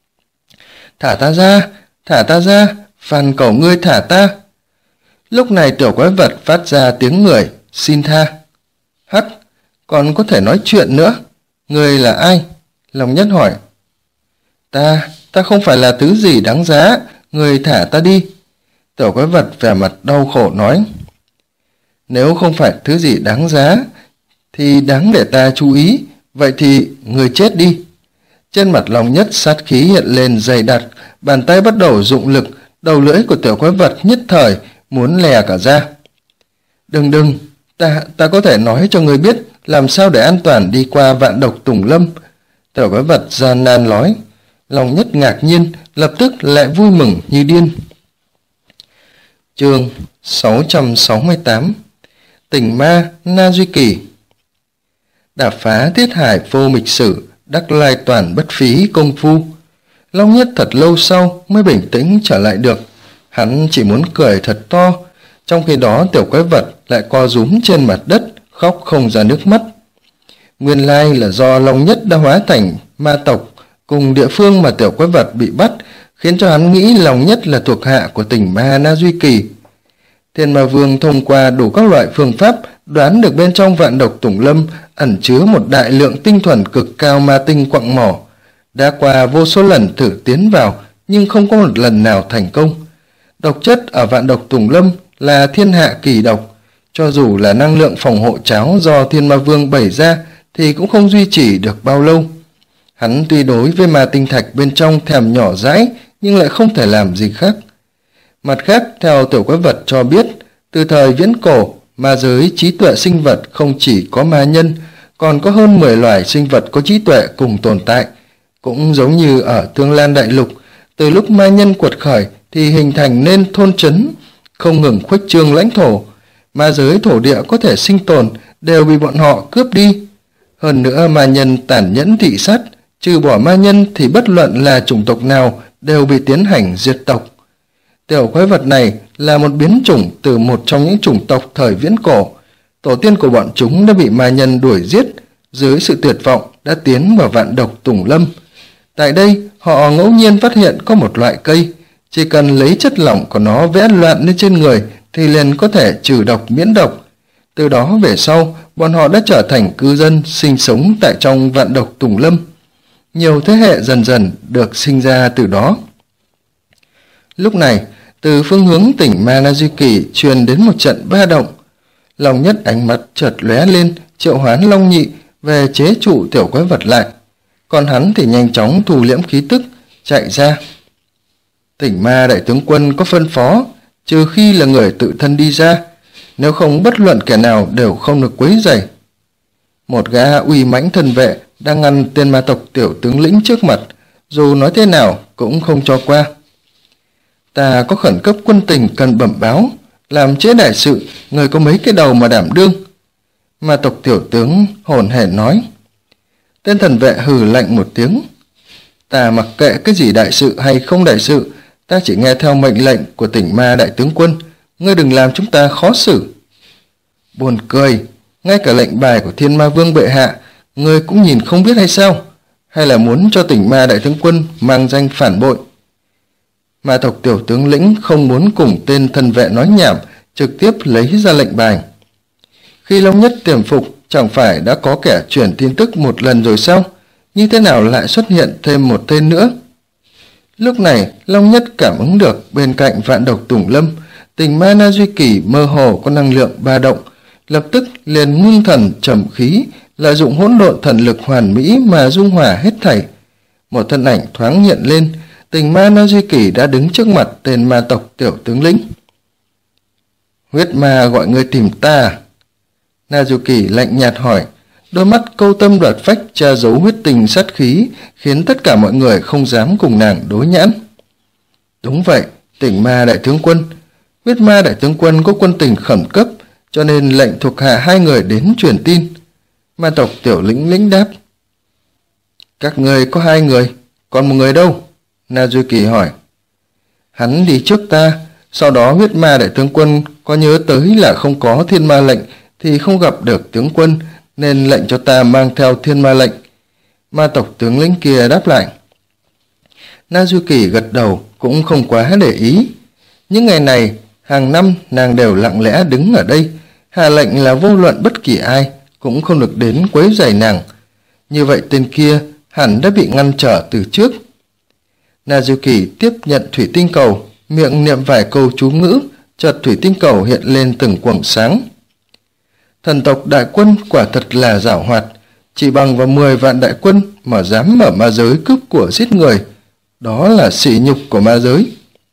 Thả ta ra, van cầu ngươi thả ta. Lúc này tiểu quái vật phát ra tiếng người, xin tha. Hắc, còn có thể nói chuyện nữa. Ngươi là ai? Long Nhất hỏi. Ta không phải là thứ gì đáng giá, ngươi thả ta đi. Tiểu quái vật vẻ mặt đau khổ nói. Nếu không phải thứ gì đáng giá, thì đáng để ta chú ý, vậy thì ngươi chết đi. Trên mặt Long Nhất sát khí hiện lên dày đặc, bàn tay bắt đầu dụng lực, đầu lưỡi của tiểu quái vật nhất thời muốn lè cả ra. Đừng, ta có thể nói cho ngươi biết làm sao để an toàn đi qua Vạn Độc Tùng Lâm. Tiểu quái vật gian nan nói. Long Nhất ngạc nhiên, lập tức lại vui mừng như điên. Chương 668 Tỉnh ma Na Duy Kỳ. Đả phá thiết hải vô mịch sử, đắc lai toàn bất phí công phu. Long Nhất thật lâu sau mới bình tĩnh trở lại được. Hắn chỉ muốn cười thật to, trong khi đó tiểu quái vật lại co rúm trên mặt đất, khóc không ra nước mắt. Nguyên lai là do Long Nhất đã hóa thành ma tộc cùng địa phương mà tiểu quái vật bị bắt, khiến cho hắn nghĩ Long Nhất là thuộc hạ của tỉnh ma Na Duy Kỳ. Thiên Ma Vương thông qua đủ các loại phương pháp đoán được bên trong vạn độc tùng lâm ẩn chứa một đại lượng tinh thuần cực cao ma tinh quặng mỏ. Đã qua vô số lần thử tiến vào nhưng không có một lần nào thành công. Độc chất ở vạn độc tùng lâm là thiên hạ kỳ độc, cho dù là năng lượng phòng hộ cháo do Thiên Ma Vương bày ra thì cũng không duy trì được bao lâu. Hắn tuy đối với ma tinh thạch bên trong thèm nhỏ dãi nhưng lại không thể làm gì khác. Mặt khác, theo tiểu quái vật cho biết, từ thời viễn cổ, ma giới trí tuệ sinh vật không chỉ có ma nhân, còn có hơn 10 loài sinh vật có trí tuệ cùng tồn tại. Cũng giống như ở Thương Lan Đại Lục, từ lúc ma nhân quật khởi thì hình thành nên thôn trấn, không ngừng khuếch trương lãnh thổ. Ma giới thổ địa có thể sinh tồn đều bị bọn họ cướp đi. Hơn nữa ma nhân tàn nhẫn thị sát, trừ bỏ ma nhân thì bất luận là chủng tộc nào đều bị tiến hành diệt tộc. Tiểu quái vật này là một biến chủng từ một trong những chủng tộc thời viễn cổ. Tổ tiên của bọn chúng đã bị ma nhân đuổi giết, dưới sự tuyệt vọng đã tiến vào vạn độc tùng lâm. Tại đây, họ ngẫu nhiên phát hiện có một loại cây, chỉ cần lấy chất lỏng của nó vẽ loạn lên trên người thì liền có thể trừ độc miễn độc. Từ đó về sau, bọn họ đã trở thành cư dân sinh sống tại trong vạn độc tùng lâm. Nhiều thế hệ dần dần được sinh ra từ đó. Lúc này, từ phương hướng tỉnh Mana Duy Kỳ truyền đến một trận ba động. Long Nhất ánh mắt chợt lóe lên, triệu hoán Long Nhị về chế trụ tiểu quái vật lại. Còn hắn thì nhanh chóng thu liễm khí tức, chạy ra. Tỉnh Ma đại tướng quân có phân phó, trừ khi là người tự thân đi ra, nếu không bất luận kẻ nào đều không được quấy rầy. Một gã uy mãnh thân vệ đang ngăn tên ma tộc tiểu tướng lĩnh trước mặt, dù nói thế nào cũng không cho qua. Ta có khẩn cấp quân tình cần bẩm báo, làm trễ đại sự, người có mấy cái đầu mà đảm đương. Ma tộc tiểu tướng hồn hển nói. Tên thần vệ hừ lạnh một tiếng. Ta mặc kệ cái gì đại sự hay không đại sự, ta chỉ nghe theo mệnh lệnh của tỉnh Ma đại tướng quân, ngươi đừng làm chúng ta khó xử. Buồn cười, ngay cả lệnh bài của Thiên Ma Vương bệ hạ, ngươi cũng nhìn không biết hay sao? Hay là muốn cho tỉnh Ma đại tướng quân mang danh phản bội? Ma tộc tiểu tướng lĩnh không muốn cùng tên thần vệ nói nhảm, trực tiếp lấy ra lệnh bài. Khi Long Nhất tiềm phục, chẳng phải đã có kẻ truyền tin tức một lần rồi sao? Như thế nào lại xuất hiện thêm một tên nữa? Lúc này, Long Nhất cảm ứng được bên cạnh vạn độc tùng lâm, tỉnh Mana Duy Kỳ mơ hồ có năng lượng ba động, lập tức liền ngưng thần trầm khí, lợi dụng hỗn độn thần lực hoàn mỹ mà dung hòa hết thảy. Một thân ảnh thoáng hiện lên, tỉnh Mana Duy Kỳ đã đứng trước mặt tên ma tộc tiểu tướng lĩnh. Huyết ma gọi ngươi tìm ta. Nazuki lạnh nhạt hỏi, đôi mắt câu tâm đoạt phách tra giấu huyết tình sát khí, khiến tất cả mọi người không dám cùng nàng đối nhãn. Đúng vậy, tỉnh ma đại tướng quân. Huyết ma đại tướng quân có quân tình khẩn cấp, cho nên lệnh thuộc hạ hai người đến truyền tin. Ma tộc tiểu lĩnh lĩnh đáp. Các người có hai người, còn một người đâu? Nazuki hỏi. Hắn đi trước ta, sau đó huyết ma đại tướng quân có nhớ tới là không có thiên ma lệnh thì không gặp được tướng quân, nên lệnh cho ta mang theo thiên ma lệnh. Ma tộc tướng lĩnh kia đáp lại. Nazuki gật đầu, cũng không quá để ý. Những ngày này, hàng năm nàng đều lặng lẽ đứng ở đây, hạ lệnh là vô luận bất kỳ ai cũng không được đến quấy rầy nàng. Như vậy tên kia hẳn đã bị ngăn trở từ trước. Nazuki tiếp nhận thủy tinh cầu, miệng niệm vài câu chú ngữ, chợt thủy tinh cầu hiện lên từng quầng sáng. Thần tộc đại quân quả thật là giảo hoạt, chỉ bằng vào 10 vạn đại quân mà dám mở ma giới cướp của giết người, đó là sỉ nhục của ma giới.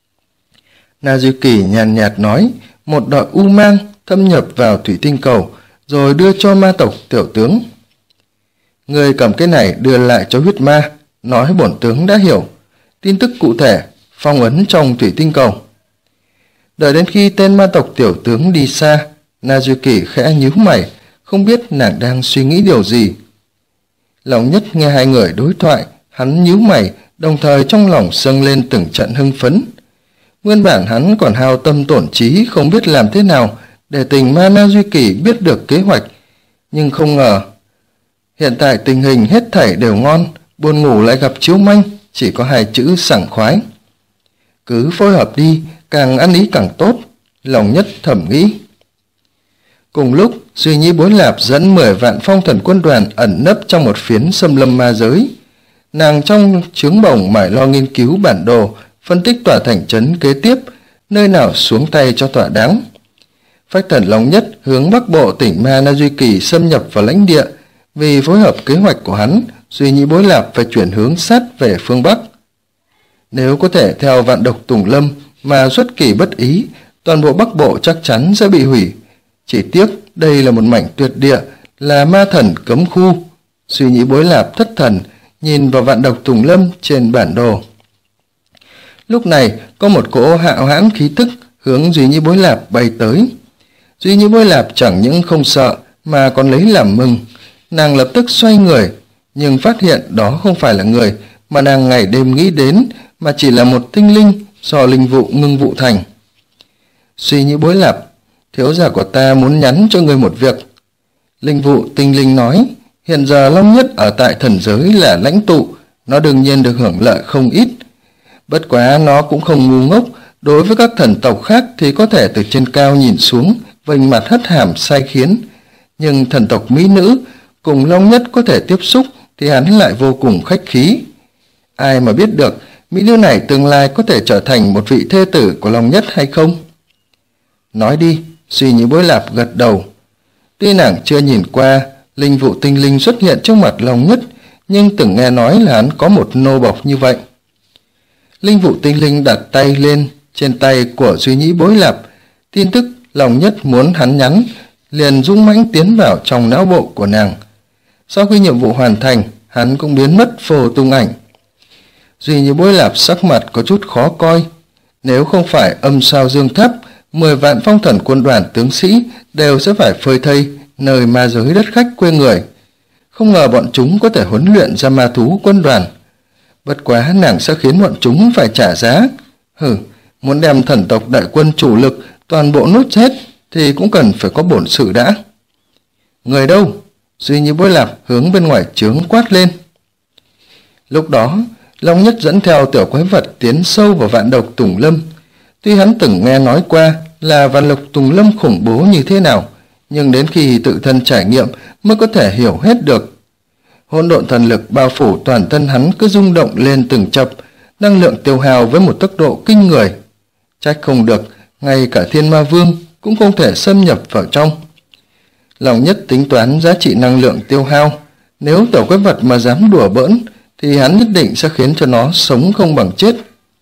Nazuki nhàn nhạt nói, một đội u mang thâm nhập vào thủy tinh cầu, rồi đưa cho ma tộc tiểu tướng. Người cầm cái này đưa lại cho huyết ma, nói bổn tướng đã hiểu. Tin tức cụ thể, phong ấn trong thủy tinh cầu. Đợi đến khi tên ma tộc tiểu tướng đi xa, Nazuki khẽ nhíu mày, không biết nàng đang suy nghĩ điều gì. Long Nhất nghe hai người đối thoại, hắn nhíu mày, đồng thời trong lòng dâng lên từng trận hưng phấn. Nguyên bản hắn còn hao tâm tổn trí không biết làm thế nào để tình Mana Duy Kỳ biết được kế hoạch, nhưng không ngờ hiện tại tình hình hết thảy đều ngon, buồn ngủ lại gặp chiếu manh, chỉ có hai chữ sảng khoái. Cứ phối hợp đi, càng ăn ý càng tốt, Long Nhất thầm nghĩ. Cùng lúc, Duy Nhĩ Bối Lạp dẫn 10 vạn phong thần quân đoàn ẩn nấp trong một phiến xâm lâm ma giới. Nàng trong trướng bồng mải lo nghiên cứu bản đồ, phân tích tòa thành trấn kế tiếp, nơi nào xuống tay cho thỏa đáng. Phách Thần Long Nhất hướng bắc bộ tỉnh Ma Na Duy Kỳ xâm nhập vào lãnh địa. Vì phối hợp kế hoạch của hắn, Duy Nhĩ Bối Lạp phải chuyển hướng sát về phương bắc. Nếu có thể theo vạn độc Tùng Lâm mà xuất kỳ bất ý, toàn bộ bắc bộ chắc chắn sẽ bị hủy. Chỉ tiếc đây là một mảnh tuyệt địa, là ma thần cấm khu. Duy Nhĩ Bối Lạp thất thần, nhìn vào vạn độc Tùng Lâm trên bản đồ. Lúc này có một cỗ hạo hãn khí tức hướng Duy Nhĩ Bối Lạp bay tới. Duy Nhĩ Bối Lạp chẳng những không sợ mà còn lấy làm mừng. Nàng lập tức xoay người, nhưng phát hiện đó không phải là người mà nàng ngày đêm nghĩ đến, mà chỉ là một tinh linh do linh vụ ngưng vụ thành. Duy Nhĩ Bối Lạp, thiếu gia của ta muốn nhắn cho ngươi một việc. Linh vụ tinh linh nói, hiện giờ Long Nhất ở tại thần giới là lãnh tụ, nó đương nhiên được hưởng lợi không ít. Bất quá nó cũng không ngu ngốc, đối với các thần tộc khác thì có thể từ trên cao nhìn xuống, vênh mặt hất hàm sai khiến. Nhưng thần tộc mỹ nữ cùng Long Nhất có thể tiếp xúc thì hắn lại vô cùng khách khí. Ai mà biết được mỹ nữ này tương lai có thể trở thành một vị thê tử của Long Nhất hay không? Nói đi, Duy Nhĩ Bối Lạp gật đầu. Tuy nàng chưa nhìn qua linh vụ tinh linh xuất hiện trước mặt Long Nhất, nhưng từng nghe nói là hắn có một nô bộc như vậy. Linh vụ tinh linh đặt tay lên trên tay của Duy Nhĩ Bối Lạp, tin tức Long Nhất muốn hắn nhắn liền dũng mãnh tiến vào trong não bộ của nàng. Sau khi nhiệm vụ hoàn thành, hắn cũng biến mất vô tung ảnh. Duy Nhĩ Bối Lạp sắc mặt có chút khó coi. Nếu không phải âm sao dương tháp, 10 vạn phong thần quân đoàn tướng sĩ đều sẽ phải phơi thây nơi ma giới đất khách quê người. Không ngờ bọn chúng có thể huấn luyện ra ma thú quân đoàn. Bất quá nàng sẽ khiến bọn chúng phải trả giá. Muốn đem thần tộc đại quân chủ lực toàn bộ nốt chết thì cũng cần phải có bổn sự đã. Người đâu? Duy Nhĩ Bối Lạp hướng bên ngoài trướng quát lên. Lúc đó, Long Nhất dẫn theo tiểu quái vật tiến sâu vào vạn độc Tùng Lâm. Tuy hắn từng nghe nói qua là vạn độc Tùng Lâm khủng bố như thế nào, nhưng đến khi tự thân trải nghiệm mới có thể hiểu hết được. Hỗn độn thần lực bao phủ toàn thân hắn cứ rung động lên từng chập, năng lượng tiêu hao với một tốc độ kinh người. Trách không được, ngay cả Thiên Ma Vương cũng không thể xâm nhập vào trong. Long Nhất tính toán giá trị năng lượng tiêu hao, nếu tiểu quái vật mà dám đùa bỡn thì hắn nhất định sẽ khiến cho nó sống không bằng chết.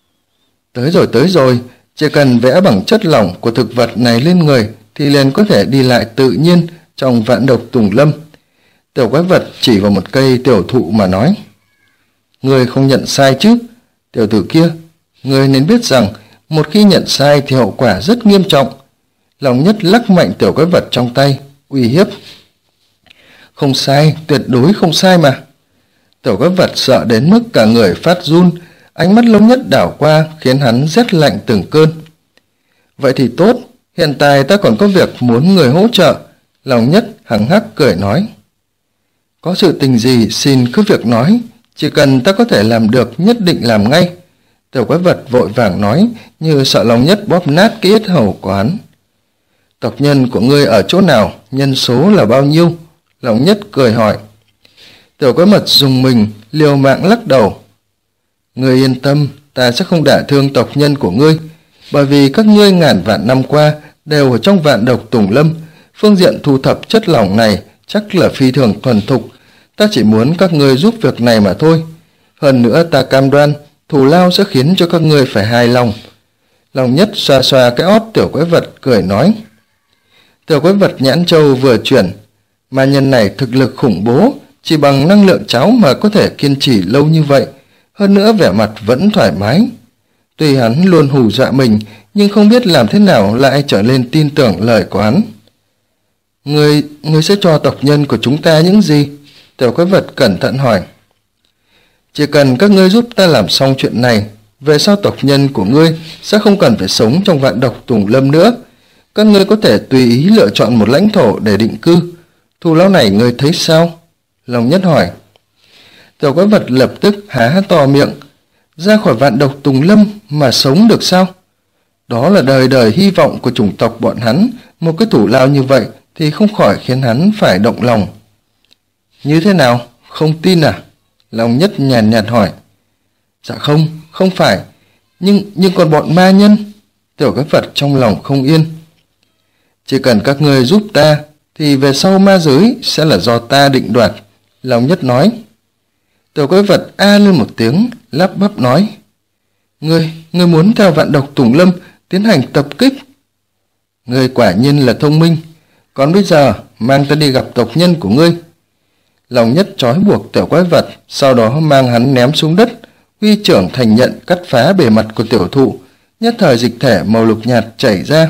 Tới rồi, chỉ cần vẽ bằng chất lỏng của thực vật này lên người thì liền có thể đi lại tự nhiên trong vạn độc Tùng Lâm. Tiểu quái vật chỉ vào một cây tiểu thụ mà nói. Người không nhận sai chứ? Tiểu tử kia, người nên biết rằng một khi nhận sai thì hậu quả rất nghiêm trọng. Long Nhất lắc mạnh tiểu quái vật trong tay, uy hiếp. Không sai, tuyệt đối không sai mà. Tiểu quái vật sợ đến mức cả người phát run, ánh mắt Long Nhất đảo qua khiến hắn rét lạnh từng cơn. Vậy thì tốt, hiện tại ta còn có việc muốn người hỗ trợ. Long Nhất hằng hắc cười nói. Có sự tình gì xin cứ việc nói, chỉ cần ta có thể làm được nhất định làm ngay. Tiểu quái vật vội vàng nói, như sợ Long Nhất bóp nát cái yết hầu của hắn. Tộc nhân của ngươi ở chỗ nào, nhân số là bao nhiêu? Long Nhất cười hỏi. Tiểu quái vật dùng mình, liều mạng lắc đầu. Ngươi yên tâm, ta sẽ không đả thương tộc nhân của ngươi, bởi vì các ngươi ngàn vạn năm qua đều ở trong vạn độc Tùng Lâm, phương diện thu thập chất lỏng này chắc là phi thường thuần thục. Ta chỉ muốn các ngươi giúp việc này mà thôi. Hơn nữa ta cam đoan thù lao sẽ khiến cho các ngươi phải hài lòng. Long Nhất xoa xoa cái ót tiểu quái vật cười nói. Tiểu quái vật nhãn châu vừa chuyển, ma nhân này thực lực khủng bố, chỉ bằng năng lượng cháo mà có thể kiên trì lâu như vậy, hơn nữa vẻ mặt vẫn thoải mái. Tuy hắn luôn hù dọa mình, nhưng không biết làm thế nào lại trở nên tin tưởng lời của hắn. Ngươi sẽ cho tộc nhân của chúng ta những gì? Tiểu quái vật cẩn thận hỏi. Chỉ cần các ngươi giúp ta làm xong chuyện này, về sau tộc nhân của ngươi sẽ không cần phải sống trong vạn độc Tùng Lâm nữa. Các ngươi có thể tùy ý lựa chọn một lãnh thổ để định cư. Thù lao này ngươi thấy sao? Long Nhất hỏi. Tiểu quái vật lập tức há to miệng. Ra khỏi vạn độc Tùng Lâm mà sống được sao? Đó là đời đời hy vọng của chủng tộc bọn hắn. Một cái thù lao như vậy thì không khỏi khiến hắn phải động lòng. Như thế nào? Không tin à? Long Nhất nhàn nhạt hỏi. Dạ không, không phải. Nhưng còn bọn ma nhân. Tiểu Quái Vật trong lòng không yên. Chỉ cần các ngươi giúp ta thì về sau ma giới sẽ là do ta định đoạt, Long Nhất nói. Tiểu Quái Vật a lên một tiếng, lắp bắp nói. Ngươi muốn theo Vạn Độc Tùng Lâm tiến hành tập kích? Ngươi quả nhiên là thông minh. Còn bây giờ mang ta đi gặp tộc nhân của ngươi. Long Nhất trói buộc Tiểu Quái Vật, sau đó mang hắn ném xuống đất, huy trưởng thành nhận cắt phá bề mặt của tiểu thụ, nhất thời dịch thể màu lục nhạt chảy ra.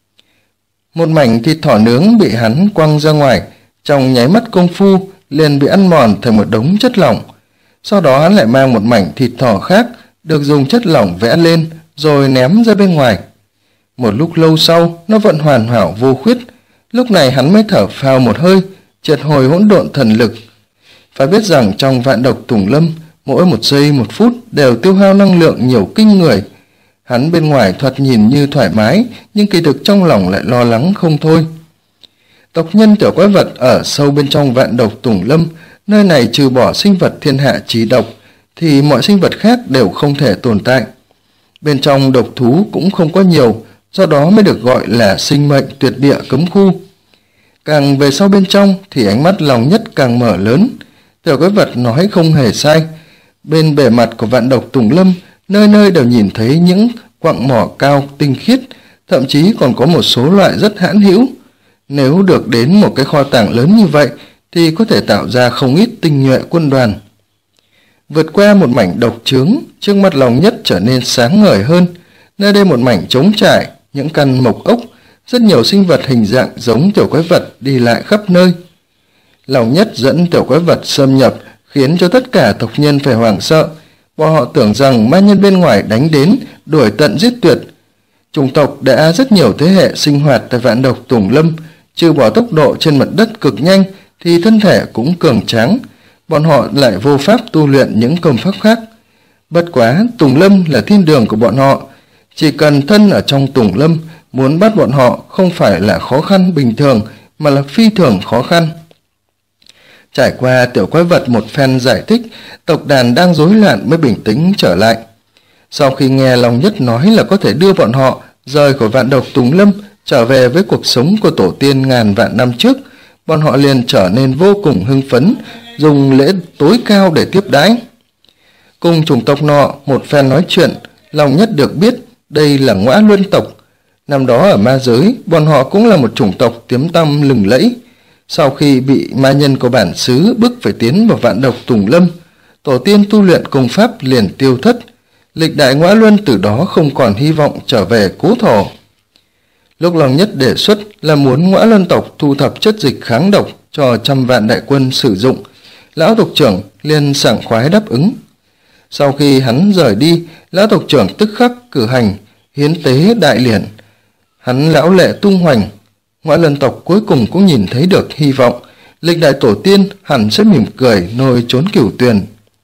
Một mảnh thịt thỏ nướng bị hắn quăng ra ngoài, trong nháy mắt công phu liền bị ăn mòn thành một đống chất lỏng. Sau đó hắn lại mang một mảnh thịt thỏ khác được dùng chất lỏng vẽ lên rồi ném ra bên ngoài. Một lúc lâu sau nó vẫn hoàn hảo vô khuyết. Lúc này hắn mới thở phào một hơi, triệt hồi hỗn độn thần lực. Phải biết rằng trong Vạn Độc Tùng Lâm, mỗi một giây một phút đều tiêu hao năng lượng nhiều kinh người. Hắn bên ngoài thoạt nhìn như thoải mái, nhưng kỳ thực trong lòng lại lo lắng không thôi. Tộc nhân Tiểu Quái Vật ở sâu bên trong Vạn Độc Tùng Lâm, nơi này trừ bỏ sinh vật thiên hạ chí độc thì mọi sinh vật khác đều không thể tồn tại. Bên trong độc thú cũng không có nhiều, do đó mới được gọi là sinh mệnh tuyệt địa cấm khu. Càng về sau bên trong thì ánh mắt Long Nhất càng mở lớn. Tiểu Quái Vật nói không hề sai. Bên bề mặt của Vạn Độc Tùng Lâm, nơi nơi đều nhìn thấy những quặng mỏ cao tinh khiết, thậm chí còn có một số loại rất hãn hữu. Nếu được đến một cái kho tàng lớn như vậy thì có thể tạo ra không ít tinh nhuệ quân đoàn. Vượt qua một mảnh độc trướng, trước mắt Long Nhất trở nên sáng ngời hơn. Nơi đây một mảnh trống trải, những căn mộc ốc, rất nhiều sinh vật hình dạng giống Tiểu Quái Vật đi lại khắp nơi. Long Nhất dẫn Tiểu Quái Vật xâm nhập khiến cho tất cả tộc nhân phải hoảng sợ. Bọn họ tưởng rằng ma nhân bên ngoài đánh đến, đuổi tận giết tuyệt. Chủng tộc đã rất nhiều thế hệ sinh hoạt tại Vạn Độc Tùng Lâm, trừ bỏ tốc độ trên mặt đất cực nhanh thì thân thể cũng cường tráng. Bọn họ lại vô pháp tu luyện những công pháp khác. Bất quá Tùng Lâm là thiên đường của bọn họ, chỉ cần thân ở trong Tùng Lâm, muốn bắt bọn họ không phải là khó khăn bình thường mà là phi thường khó khăn. Trải qua Tiểu Quái Vật một phen giải thích, tộc đàn đang rối loạn mới bình tĩnh trở lại. Sau khi nghe Long Nhất nói là có thể đưa bọn họ rời khỏi Vạn Độc Tùng Lâm, trở về với cuộc sống của tổ tiên ngàn vạn năm trước, bọn họ liền trở nên vô cùng hưng phấn, dùng lễ tối cao để tiếp đãi. Cùng chủng tộc nọ một phen nói chuyện, Long Nhất được biết đây là Ngõa Luân tộc. Năm đó ở ma giới, bọn họ cũng là một chủng tộc tiếng tăm lừng lẫy. Sau khi bị ma nhân của bản xứ bức phải tiến vào Vạn Độc Tùng Lâm, tổ tiên tu luyện công pháp liền tiêu thất. Lịch đại Ngõa Luân từ đó không còn hy vọng trở về cố thổ. Lúc Long Nhất đề xuất là muốn Ngõa Luân tộc thu thập chất dịch kháng độc cho 100 vạn đại quân sử dụng, lão tộc trưởng liền sảng khoái đáp ứng. Sau khi hắn rời đi, lão tộc trưởng tức khắc cử hành hiến tế đại liễn. Hắn lão lệ tung hoành. Ngõa Luân tộc cuối cùng cũng nhìn thấy được hy vọng, lịch đại tổ tiên hẳn sẽ mỉm cười nôi trốn cửu tuyền.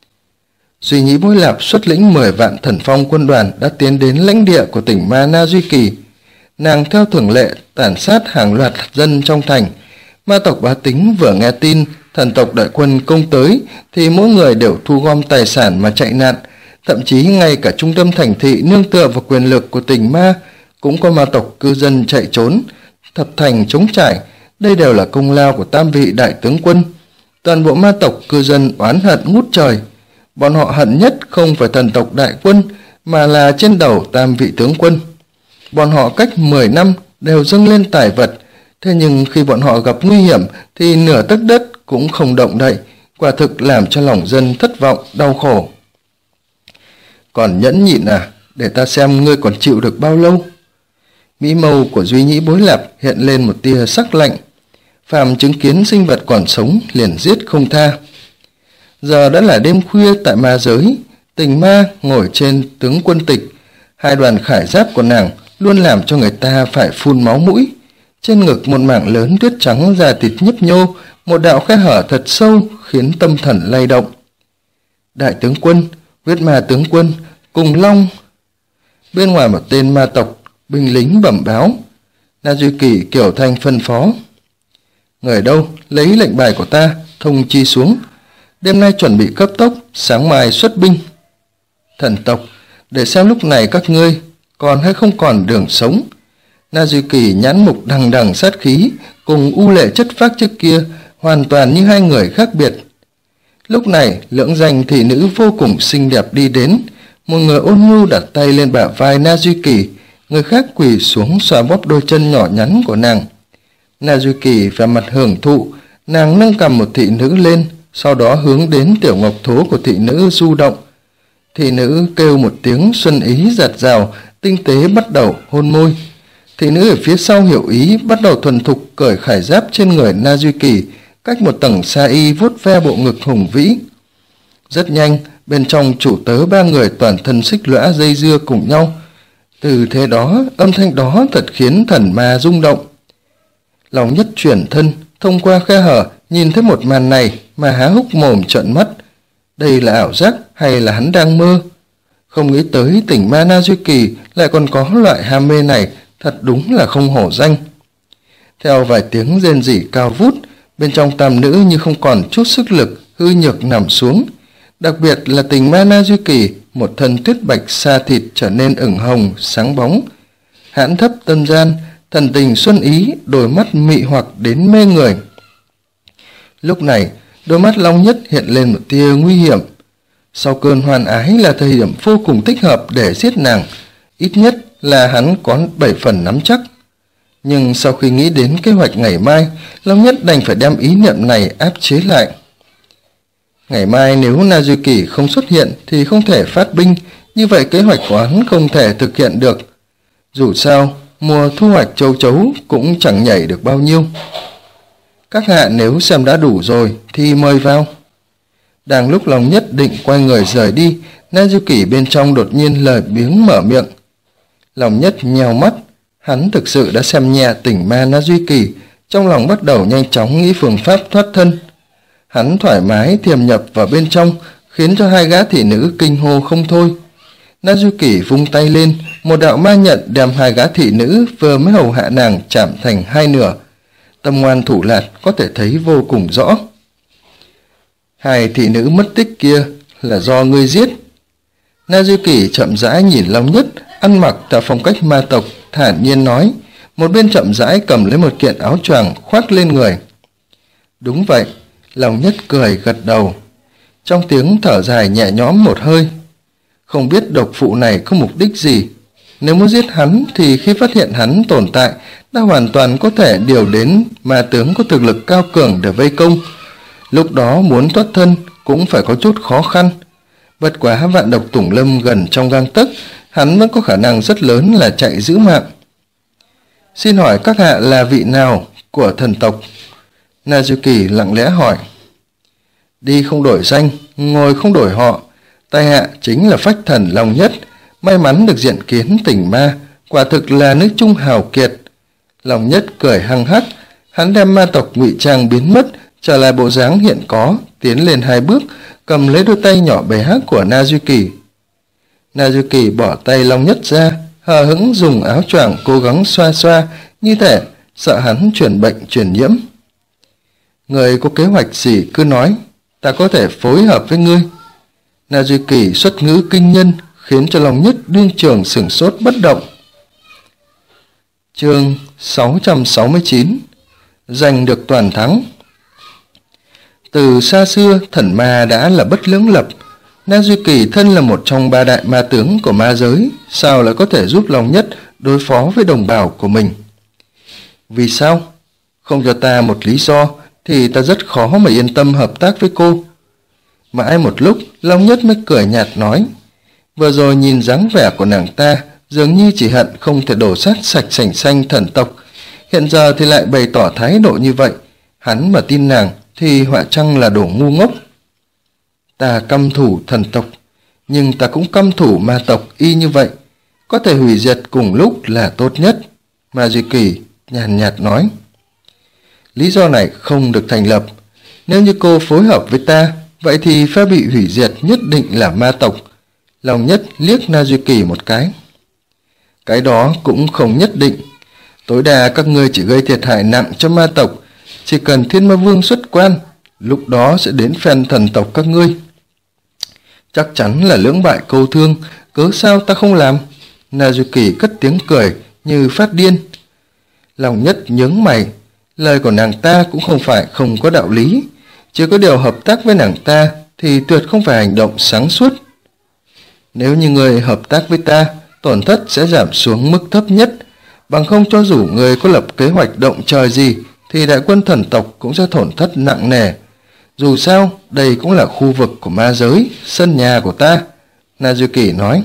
Duy Nhĩ Bối Lạp xuất lĩnh 10 vạn thần phong quân đoàn đã tiến đến lãnh địa của tỉnh Ma Na Duy Kỳ. Nàng theo thường lệ tàn sát hàng loạt dân trong thành. Ma tộc Bá Tính vừa nghe tin thần tộc đại quân công tới thì mỗi người đều thu gom tài sản mà chạy nạn. Thậm chí ngay cả trung tâm thành thị nương tựa vào quyền lực của tỉnh Ma cũng có ma tộc cư dân chạy trốn, thập thành chống trải. Đây đều là công lao của tam vị đại tướng quân. Toàn bộ ma tộc cư dân oán hận ngút trời. Bọn họ hận nhất không phải thần tộc đại quân mà là trên đầu tam vị tướng quân. Bọn họ cách 10 năm đều dâng lên tài vật, thế nhưng khi bọn họ gặp nguy hiểm thì nửa tấc đất cũng không động đậy, quả thực làm cho lòng dân thất vọng, đau khổ. Còn nhẫn nhịn à, để ta xem ngươi còn chịu được bao lâu. Mỹ mâu của Duy Nhĩ Bối Lạp hiện lên một tia sắc lạnh. Phàm chứng kiến sinh vật còn sống liền giết không tha. Giờ đã là đêm khuya tại ma giới, Tình Ma ngồi trên tướng quân tịch. Hai đoàn khải giáp của nàng luôn làm cho người ta phải phun máu mũi. Trên ngực một mảng lớn tuyết trắng da thịt nhấp nhô, một đạo khe hở thật sâu khiến tâm thần lay động. Đại tướng quân, huyết ma tướng quân, cùng long. Bên ngoài một tên ma tộc binh lính bẩm báo. Na Duy Kỳ kiểu thanh phân phó. Người đâu, lấy lệnh bài của ta, thông chi xuống. Đêm nay chuẩn bị cấp tốc, sáng mai xuất binh. Thần tộc, để xem lúc này các ngươi còn hay không còn đường sống. Na Duy Kỳ nhãn mục đằng đằng sát khí, cùng U Lệ chất phác trước kia hoàn toàn như hai người khác biệt. Lúc này lưỡng danh thị nữ vô cùng xinh đẹp đi đến, một người ôn nhu đặt tay lên bả vai Na Duy Kỳ, người khác quỳ xuống xoa bóp đôi chân nhỏ nhắn của nàng. Na Duy Kỳ vẻ mặt hưởng thụ, nàng nâng cầm một thị nữ lên, sau đó hướng đến tiểu ngọc thố của thị nữ du động. Thị nữ kêu một tiếng xuân ý giạt rào, tinh tế bắt đầu hôn môi. Thị nữ ở phía sau hiểu ý, bắt đầu thuần thục cởi khải giáp trên người Na Duy Kỳ, cách một tầng sa y vuốt ve bộ ngực hùng vĩ. Rất nhanh, bên trong chủ tớ ba người toàn thân xích lõa dây dưa cùng nhau. Từ thế đó, âm thanh đó thật khiến thần ma rung động. Lòng Nhất chuyển thân, thông qua khe hở, nhìn thấy một màn này mà há hốc mồm trợn mắt. Đây là ảo giác hay là hắn đang mơ? Không nghĩ tới tỉnh ma Na Duy Kỳ lại còn có loại ham mê này, thật đúng là không hổ danh. Theo vài tiếng rên rỉ cao vút, bên trong tam nữ như không còn chút sức lực, hư nhược nằm xuống. Đặc biệt là tình ma Na Duy Kỳ, một thân tuyết bạch da thịt trở nên ửng hồng, sáng bóng. Hãn thấp tâm gian, thần tình xuân ý, đôi mắt mị hoặc đến mê người. Lúc này, đôi mắt Long Nhất hiện lên một tia nguy hiểm. Sau cơn hoan ái là thời điểm vô cùng thích hợp để giết nàng, ít nhất là hắn có 7 phần nắm chắc. Nhưng sau khi nghĩ đến kế hoạch ngày mai, Long Nhất đành phải đem ý niệm này áp chế lại. Ngày mai nếu Na Duy Kỳ không xuất hiện thì không thể phát binh, như vậy kế hoạch của hắn không thể thực hiện được. Dù sao, mùa thu hoạch châu chấu cũng chẳng nhảy được bao nhiêu. Các hạ nếu xem đã đủ rồi thì mời vào. Đang lúc Long Nhất định quay người rời đi, Na Duy Kỳ bên trong đột nhiên lời biếng mở miệng. Long Nhất nheo mắt, hắn thực sự đã xem nhẹ tỉnh ma Na Duy Kỳ, trong lòng bắt đầu nhanh chóng nghĩ phương pháp thoát thân. Hắn thoải mái thiềm nhập vào bên trong, khiến cho hai gã thị nữ kinh hô không thôi. Na Duy Kỳ vung tay lên, một đạo ma nhận đem hai gã thị nữ vừa mới hầu hạ nàng chạm thành hai nửa. Tâm ngoan thủ lạt có thể thấy vô cùng rõ. Hai thị nữ mất tích kia là do ngươi giết. Na Duy Kỳ chậm rãi nhìn Long Nhất, ăn mặc theo phong cách ma tộc, thản nhiên nói, một bên chậm rãi cầm lấy một kiện áo choàng khoác lên người. Đúng vậy, Long Nhất cười gật đầu, trong tiếng thở dài nhẹ nhõm một hơi. Không biết độc phụ này có mục đích gì. Nếu muốn giết hắn thì khi phát hiện hắn tồn tại, đã hoàn toàn có thể điều đến ma tướng có thực lực cao cường để vây công. Lúc đó muốn thoát thân cũng phải có chút khó khăn. Bất quá vạn độc tủng lâm gần trong gang tấc, hắn vẫn có khả năng rất lớn là chạy giữ mạng. Xin hỏi các hạ là vị nào của thần tộc? Na Duy Kỳ lặng lẽ hỏi. Đi không đổi danh, ngồi không đổi họ. Tai hạ chính là phách thần Long Nhất, may mắn được diện kiến tỉnh ma, quả thực là nước trung hào kiệt. Long Nhất cười hăng hắc, hắn đem ma tộc ngụy trang biến mất, trở lại bộ dáng hiện có, tiến lên hai bước, cầm lấy đôi tay nhỏ bé của Na Duy Kỳ. Na Duy Kỳ bỏ tay Long Nhất ra, hờ hững dùng áo choàng cố gắng xoa xoa, như thể sợ hắn chuyển bệnh truyền nhiễm. Người có kế hoạch gì cứ nói, ta có thể phối hợp với ngươi. Na Duy Kỳ xuất ngữ kinh nhân, khiến cho Long Nhất đương trường sửng sốt bất động. Chương 669 giành được toàn thắng. Từ xa xưa, thần ma đã là bất lưỡng lập. Na Duy Kỳ thân là một trong ba đại ma tướng của ma giới, sao lại có thể giúp Long Nhất đối phó với đồng bào của mình? Vì sao? Không cho ta một lý do thì ta rất khó mà yên tâm hợp tác với cô. Mãi một lúc, Long Nhất mới cười nhạt nói, vừa rồi nhìn dáng vẻ của nàng ta dường như chỉ hận không thể đổ sát sạch sành xanh thần tộc, hiện giờ thì lại bày tỏ thái độ như vậy. Hắn mà tin nàng thì họa chăng là đồ ngu ngốc. Ta căm thủ thần tộc, nhưng ta cũng căm thủ ma tộc y như vậy, có thể hủy diệt cùng lúc là tốt nhất. Ma Duy Kỳ nhàn nhạt nói. Lý do này không được thành lập. Nếu như cô phối hợp với ta, vậy thì phe bị hủy diệt nhất định là ma tộc. Long Nhất liếc Na Duy Kỳ một cái. Cái đó cũng không nhất định. Tối đa các ngươi chỉ gây thiệt hại nặng cho ma tộc, chỉ cần Thiên Ma Vương xuất quan, lúc đó sẽ đến phen thần tộc các ngươi. Chắc chắn là lưỡng bại câu thương, cớ sao ta không làm? Nazuki cất tiếng cười như phát điên. Lòng Nhất nhướng mày, lời của nàng ta cũng không phải không có đạo lý, chỉ có điều hợp tác với nàng ta thì tuyệt không phải hành động sáng suốt. Nếu như người hợp tác với ta, tổn thất sẽ giảm xuống mức thấp nhất, bằng không cho dù người có lập kế hoạch động trời gì thì đại quân thần tộc cũng sẽ tổn thất nặng nề. Dù sao, đây cũng là khu vực của ma giới, sân nhà của ta, Nazuki nói.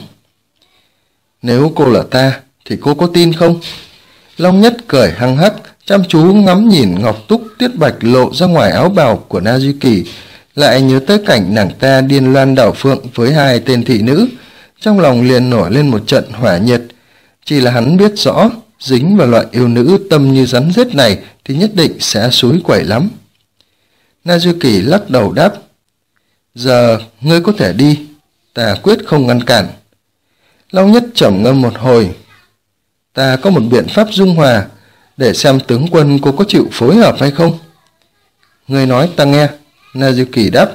Nếu cô là ta, thì cô có tin không? Long Nhất cười hăng hắc, chăm chú ngắm nhìn ngọc túc tuyết bạch lộ ra ngoài áo bào của Nazuki, lại nhớ tới cảnh nàng ta điên loan đảo phượng với hai tên thị nữ, trong lòng liền nổi lên một trận hỏa nhiệt. Chỉ là hắn biết rõ, dính vào loại yêu nữ tâm như rắn rết này thì nhất định sẽ xúi quẩy lắm. Nazuki lắc đầu đáp, giờ ngươi có thể đi, ta quyết không ngăn cản. Long Nhất trầm ngâm một hồi, ta có một biện pháp dung hòa, để xem tướng quân cô có chịu phối hợp hay không. Ngươi nói ta nghe, Nazuki đáp.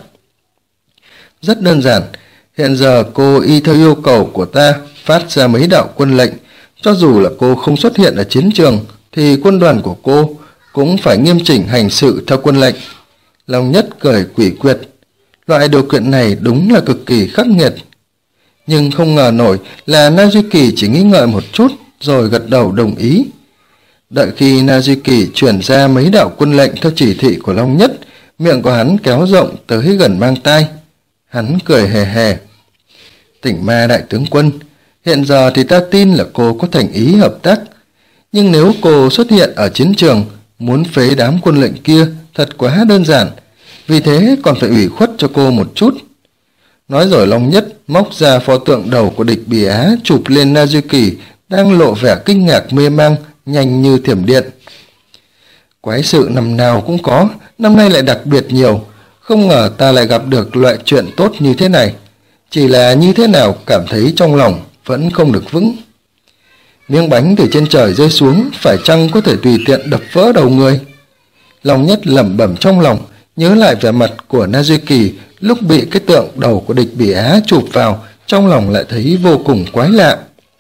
Rất đơn giản, hiện giờ cô y theo yêu cầu của ta phát ra mấy đạo quân lệnh, cho dù là cô không xuất hiện ở chiến trường thì quân đoàn của cô cũng phải nghiêm chỉnh hành sự theo quân lệnh. Long Nhất cười quỷ quyệt, loại điều kiện này đúng là cực kỳ khắc nghiệt. Nhưng không ngờ nổi là Nazuki chỉ nghĩ ngợi một chút rồi gật đầu đồng ý. Đợi khi Nazuki chuyển ra mấy đạo quân lệnh theo chỉ thị của Long Nhất, miệng của hắn kéo rộng tới gần mang tai. Hắn cười hề hề. Tỉnh Ma đại tướng quân, hiện giờ thì ta tin là cô có thành ý hợp tác. Nhưng nếu cô xuất hiện ở chiến trường, muốn phế đám quân lệnh kia thật quá đơn giản. Vì thế còn phải ủy khuất cho cô một chút. Nói rồi Long Nhất móc ra pho tượng đầu của địch Bỉ Á chụp lên Nazuki, đang lộ vẻ kinh ngạc mê mang, nhanh như thiểm điện. Quái sự năm nào cũng có, năm nay lại đặc biệt nhiều. Không ngờ ta lại gặp được loại chuyện tốt như thế này. Chỉ là như thế nào cảm thấy trong lòng vẫn không được vững. Miếng bánh từ trên trời rơi xuống, phải chăng có thể tùy tiện đập vỡ đầu người? Long Nhất lẩm bẩm trong lòng, nhớ lại vẻ mặt của Nazuki lúc bị cái tượng đầu của địch Bỉ Á chụp vào, trong lòng lại thấy vô cùng quái lạ.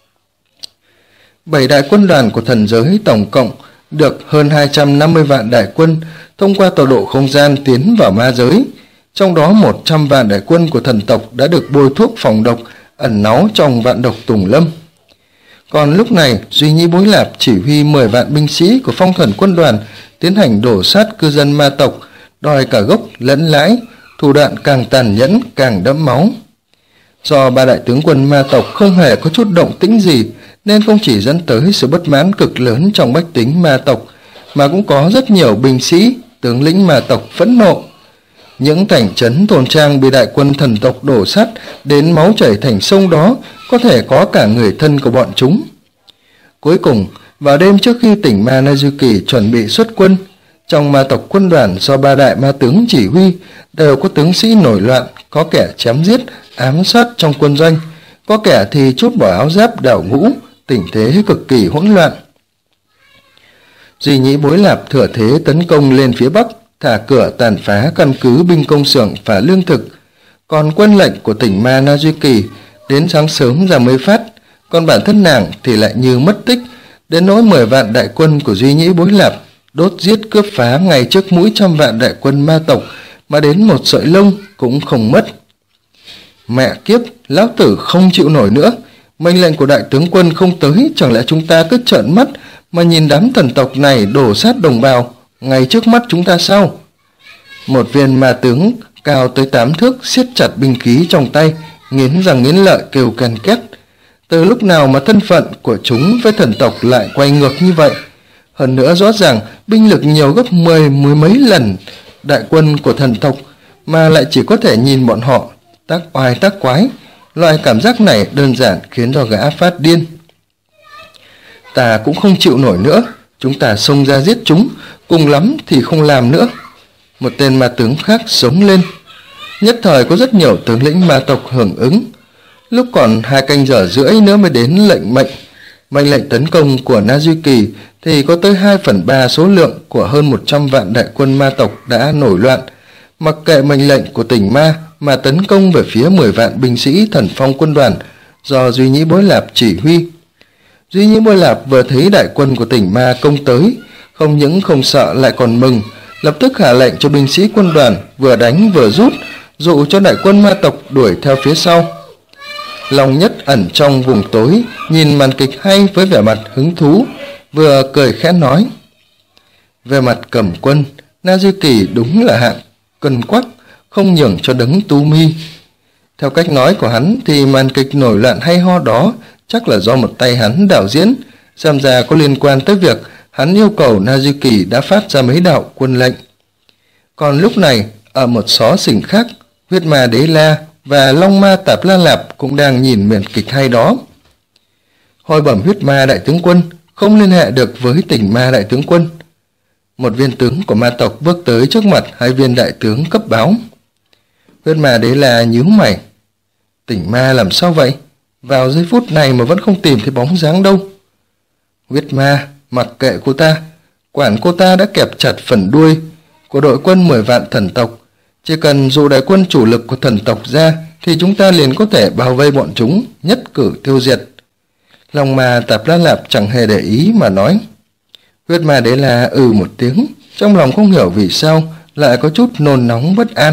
7 đại quân đoàn của thần giới tổng cộng được hơn 250 vạn đại quân thông qua tọa độ không gian tiến vào ma giới. Trong đó 100 vạn đại quân của thần tộc đã được bôi thuốc phòng độc ẩn náu trong vạn độc Tùng Lâm. Còn lúc này, Duy Nhĩ Bối Lạp chỉ huy 10 vạn binh sĩ của phong thần quân đoàn tiến hành đổ sát cư dân ma tộc, đòi cả gốc lẫn lãi, thủ đoạn càng tàn nhẫn càng đẫm máu. Do ba đại tướng quân ma tộc không hề có chút động tĩnh gì, nên không chỉ dẫn tới sự bất mãn cực lớn trong bách tính ma tộc, mà cũng có rất nhiều binh sĩ, tướng lĩnh ma tộc phẫn nộ. Những thành trấn thôn trang bị đại quân thần tộc đổ sát đến máu chảy thành sông đó, có thể có cả người thân của bọn chúng. Cuối cùng, vào đêm trước khi tỉnh ma Nazuki chuẩn bị xuất quân, trong ma tộc quân đoàn do ba đại ma tướng chỉ huy đều có tướng sĩ nổi loạn, có kẻ chém giết, ám sát trong quân doanh, có kẻ thì trút bỏ áo giáp đảo ngũ, tình thế cực kỳ hỗn loạn. Duy Nhĩ Bối Lạp thừa thế tấn công lên phía bắc, thả cửa tàn phá căn cứ binh công xưởng và lương thực. Còn quân lệnh của tỉnh ma Nazuki đến sáng sớm ra mới phát, còn bản thân nàng thì lại như mất tích, đến nỗi 10 vạn đại quân của Duy Nhĩ Bối Lạp đốt giết cướp phá ngay trước mũi trăm vạn đại quân ma tộc, mà đến một sợi lông cũng không mất. Mẹ kiếp, lão tử không chịu nổi nữa, mệnh lệnh của đại tướng quân không tới, chẳng lẽ chúng ta cứ trợn mắt mà nhìn đám thần tộc này đổ sát đồng bào ngay trước mắt chúng ta sao? Một viên ma tướng cao tới 8 thước siết chặt binh khí trong tay, nghiến răng nghiến lợi kêu ken két. Từ lúc nào mà thân phận của chúng với thần tộc lại quay ngược như vậy? Hơn nữa rõ ràng binh lực nhiều gấp mười mấy lần đại quân của thần tộc, mà lại chỉ có thể nhìn bọn họ tác oai tác quái. Loại cảm giác này đơn giản khiến cho gã phát điên. Ta cũng không chịu nổi nữa, chúng ta xông ra giết chúng, cùng lắm thì không làm nữa. Một tên ma tướng khác sống lên. Nhất thời có rất nhiều tướng lĩnh ma tộc hưởng ứng. Lúc còn 2 canh giờ rưỡi nữa mới đến lệnh mệnh, Mệnh lệnh tấn công của Na Duy Kỳ thì có tới 2/3 số lượng của hơn 100 vạn đại quân ma tộc đã nổi loạn, mặc kệ mệnh lệnh của Tỉnh Ma mà tấn công về phía 10 vạn binh sĩ Thần Phong quân đoàn do Duy Nhĩ Bối Lạp chỉ huy. Duy Nhĩ Bối Lạp vừa thấy đại quân của Tỉnh Ma công tới, không những không sợ lại còn mừng, lập tức hạ lệnh cho binh sĩ quân đoàn vừa đánh vừa rút, dụ cho đại quân ma tộc đuổi theo phía sau. Long Nhất ẩn trong vùng tối, nhìn màn kịch hay với vẻ mặt hứng thú, vừa cười khẽ nói: về mặt cầm quân, Na Duy Kỳ đúng là hạng cân quắc, không nhường cho đấng tu mi. Theo cách nói của hắn thì màn kịch nổi loạn hay ho đó chắc là do một tay hắn đạo diễn, xem ra có liên quan tới việc hắn yêu cầu Na Duy Kỳ đã phát ra mấy đạo quân lệnh. Còn lúc này, ở một xó xỉnh khác, Huyết Ma Đế La và Long Ma Tạp La Lạp cũng đang nhìn màn kịch hay đó. Hồi bẩm Huyết Ma đại tướng quân, không liên hệ được với Tỉnh Ma đại tướng quân. Một viên tướng của ma tộc bước tới trước mặt hai viên đại tướng cấp báo. Huyết Ma Đế La nhíu mày: Tỉnh Ma làm sao vậy? Vào giây phút này mà vẫn không tìm thấy bóng dáng đâu. Huyết Ma, mặc kệ cô ta, quản cô ta đã kẹp chặt phần đuôi của đội quân 10 vạn thần tộc. Chỉ cần dụ đại quân chủ lực của thần tộc ra thì chúng ta liền có thể bao vây bọn chúng, nhất cử tiêu diệt. Long Ma Tạp La Lạp chẳng hề để ý mà nói. Huyết Ma Đế La một tiếng, trong lòng không hiểu vì sao lại có chút nôn nóng bất an.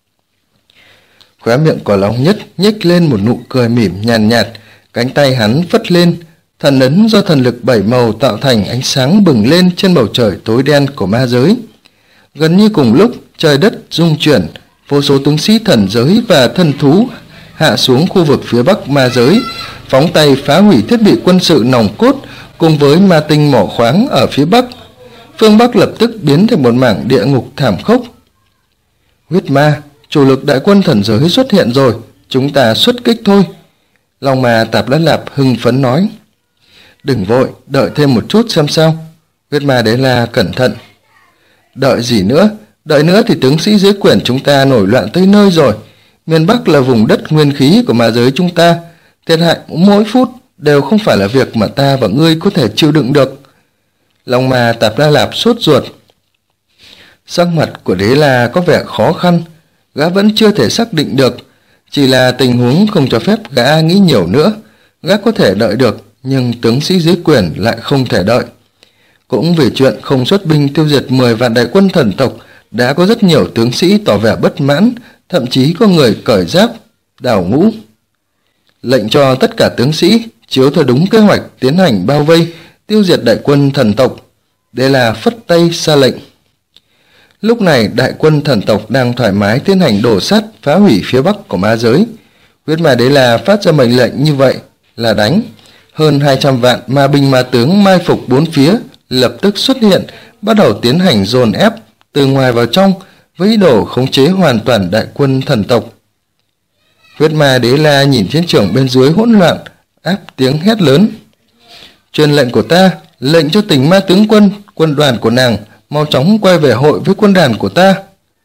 Khóe miệng của Long Nhất nhếch lên một nụ cười mỉm nhàn nhạt, cánh tay hắn phất lên, thần ấn do thần lực 7 màu tạo thành ánh sáng bừng lên trên bầu trời tối đen của ma giới. Gần như cùng lúc, trời đất rung chuyển, vô số tướng sĩ thần giới và thần thú hạ xuống khu vực phía bắc ma giới, phóng tay phá hủy thiết bị quân sự nòng cốt cùng với ma tinh mỏ khoáng ở phía bắc. Phương Bắc lập tức biến thành một mảng địa ngục thảm khốc. Huyết Ma, chủ lực đại quân thần giới xuất hiện rồi, chúng ta xuất kích thôi. Long Ma Tạp La Lạp hưng phấn nói. Đừng vội, đợi thêm một chút xem sao. Huyết Ma Đế La cẩn thận. Đợi gì nữa? Đợi nữa thì tướng sĩ dưới quyền chúng ta nổi loạn tới nơi rồi. Miền Bắc là vùng đất nguyên khí của ma giới chúng ta. Thiệt hại mỗi phút đều không phải là việc mà ta và ngươi có thể chịu đựng được. Long Ma Tạp La Lạp sốt ruột. Sắc mặt của Đế La có vẻ khó khăn. Gã vẫn chưa thể xác định được. Chỉ là tình huống không cho phép gã nghĩ nhiều nữa. Gã có thể đợi được, nhưng tướng sĩ dưới quyền lại không thể đợi. Cũng vì chuyện không xuất binh tiêu diệt 10 vạn đại quân thần tộc, đã có rất nhiều tướng sĩ tỏ vẻ bất mãn, thậm chí có người cởi giáp, đào ngũ. Lệnh cho tất cả tướng sĩ chiếu theo đúng kế hoạch tiến hành bao vây, tiêu diệt đại quân thần tộc. Đây là phất tay ra lệnh. Lúc này đại quân thần tộc đang thoải mái tiến hành đổ sát, phá hủy phía bắc của ma giới. Huyết Ma Đế La phát ra mệnh lệnh như vậy là đánh. Hơn 200 vạn ma binh ma tướng mai phục bốn phía lập tức xuất hiện, bắt đầu tiến hành dồn ép từ ngoài vào trong với ý đồ khống chế hoàn toàn đại quân thần tộc. Huyết Ma Đế La nhìn chiến trường bên dưới hỗn loạn, áp tiếng hét lớn. Truyền lệnh của ta, lệnh cho Tỉnh Ma tướng quân, quân đoàn của nàng mau chóng quay về hội với quân đoàn của ta.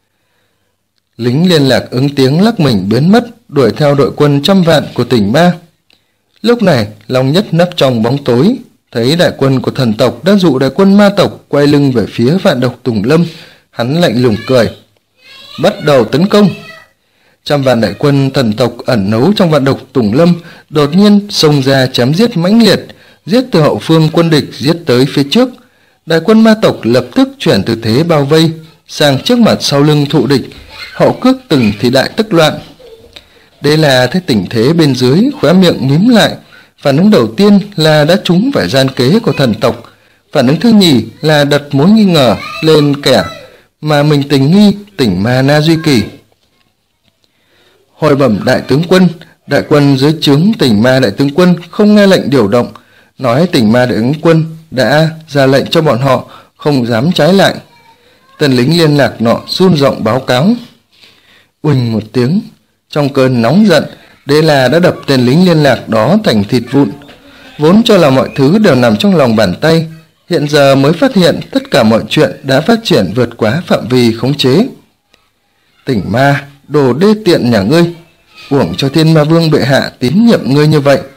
Lính liên lạc ứng tiếng lắc mình biến mất, đuổi theo đội quân 100 vạn của Tỉnh Ma. Lúc này, Long Nhất nấp trong bóng tối, thấy đại quân của thần tộc đã dụ đại quân ma tộc quay lưng về phía vạn độc Tùng Lâm. Hắn lạnh lùng cười. Bắt đầu tấn công. 100 vạn đại quân thần tộc ẩn nấu trong vạn độc Tùng Lâm đột nhiên xông ra chém giết mãnh liệt, giết từ hậu phương quân địch giết tới phía trước. Đại quân ma tộc lập tức chuyển từ thế bao vây sang trước mặt sau lưng thụ địch, hậu cước từng thì đại tức loạn. Đây là thấy tình thế bên dưới, khóe miệng mím lại. Phản ứng đầu tiên là đã trúng phải gian kế của thần tộc. Phản ứng thứ nhì là đặt mối nghi ngờ lên kẻ mà mình tình nghi, Tỉnh Ma Na Duy Kỳ. Hồi bẩm đại tướng quân, đại quân dưới trướng Tỉnh Ma đại tướng quân không nghe lệnh điều động, nói Tỉnh Ma đại tướng quân đã ra lệnh cho bọn họ không dám trái lại. Tên lính liên lạc nọ run giọng báo cáo. Uỳnh một tiếng, trong cơn nóng giận, Đế La đã đập tên lính liên lạc đó thành thịt vụn. Vốn cho là mọi thứ đều nằm trong lòng bàn tay, hiện giờ mới phát hiện tất cả mọi chuyện đã phát triển vượt quá phạm vi khống chế. Tỉnh Ma, đồ đê tiện nhà ngươi, uổng cho Thiên Ma Vương bệ hạ tín nhiệm ngươi như vậy,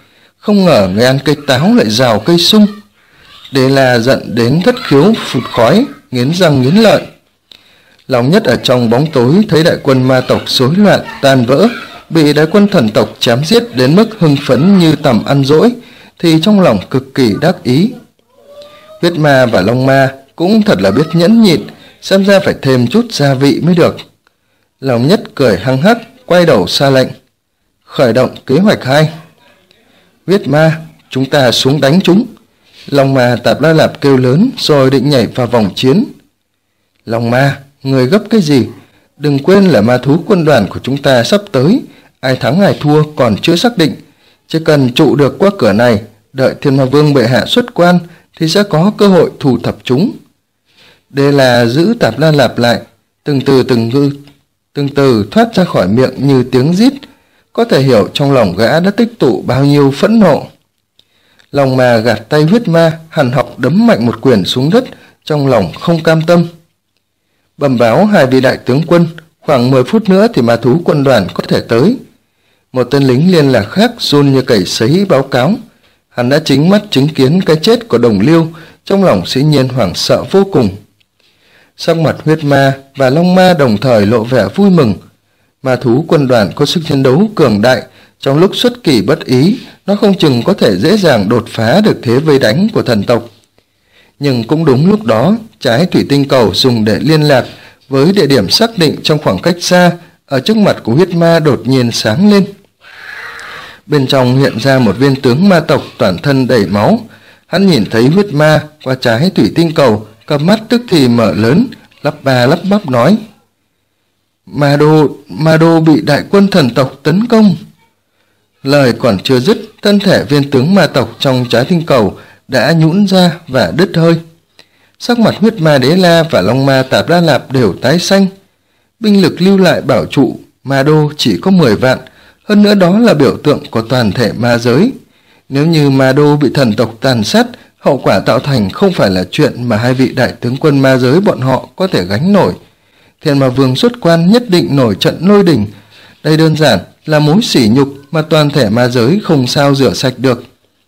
không ngờ người ăn cây táo lại rào cây sung. Đế La giận đến thất khiếu phụt khói, nghiến răng nghiến lợi. Long Nhất ở trong bóng tối thấy đại quân ma tộc rối loạn tan vỡ, bị đại quân thần tộc chém giết đến mức hưng phấn như tầm ăn dỗi, thì trong lòng cực kỳ đắc ý. Huyết ma và Long Ma cũng thật là biết nhẫn nhịn, xem ra phải thêm chút gia vị mới được. Long Nhất cười hăng hắc, quay đầu ra lệnh: khởi động kế hoạch 2. Huyết ma, chúng ta xuống đánh chúng. Long Ma Tạp La Lạp kêu lớn rồi định nhảy vào vòng chiến. Long Ma, người gấp cái gì? Đừng quên là ma thú quân đoàn của chúng ta sắp tới, ai thắng ai thua còn chưa xác định. Chỉ cần trụ được qua cửa này, đợi Thiên Ma Vương bệ hạ xuất quan thì sẽ có cơ hội thu thập chúng. Đế La giữ Tạp La Lạp lại, từng từ thoát ra khỏi miệng như tiếng rít, có thể hiểu trong lòng gã đã tích tụ bao nhiêu phẫn nộ. Long Ma gạt tay huyết ma, hằn học đấm mạnh một quyền xuống đất, trong lòng không cam tâm. Bẩm báo 2 vị đại tướng quân, khoảng 10 phút nữa thì ma thú quân đoàn có thể tới. Một tên lính liên lạc khác run như cầy sấy báo cáo. Hắn đã chính mắt chứng kiến cái chết của Đồng Liêu, trong lòng dĩ nhiên hoảng sợ vô cùng. Sắc mặt huyết ma và Long Ma đồng thời lộ vẻ vui mừng. Ma thú quân đoàn có sức chiến đấu cường đại, trong lúc xuất kỳ bất ý, nó không chừng có thể dễ dàng đột phá được thế vây đánh của thần tộc. Nhưng cũng đúng lúc đó, trái thủy tinh cầu dùng để liên lạc với địa điểm xác định trong khoảng cách xa, ở trước mặt của huyết ma đột nhiên sáng lên. Bên trong hiện ra một viên tướng ma tộc toàn thân đầy máu. Hắn nhìn thấy huyết ma qua trái thủy tinh cầu, cặp mắt tức thì mở lớn, lắp ba lắp bắp nói: Ma đô bị đại quân thần tộc tấn công. Lời còn chưa dứt, thân thể viên tướng ma tộc trong trái tinh cầu đã nhũn ra và đứt hơi. Sắc mặt huyết ma Đế La và Long Ma Tạp La Lạp đều tái xanh. Binh lực lưu lại bảo trụ ma đô chỉ có 10 vạn, hơn nữa đó là biểu tượng của toàn thể ma giới. Nếu như ma đô bị thần tộc tàn sát, hậu quả tạo thành không phải là chuyện mà 2 vị đại tướng quân ma giới bọn họ có thể gánh nổi. Thiên Ma Vương xuất quan nhất định nổi trận lôi đình. Đây đơn giản là mối sỉ nhục mà toàn thể ma giới không sao rửa sạch được.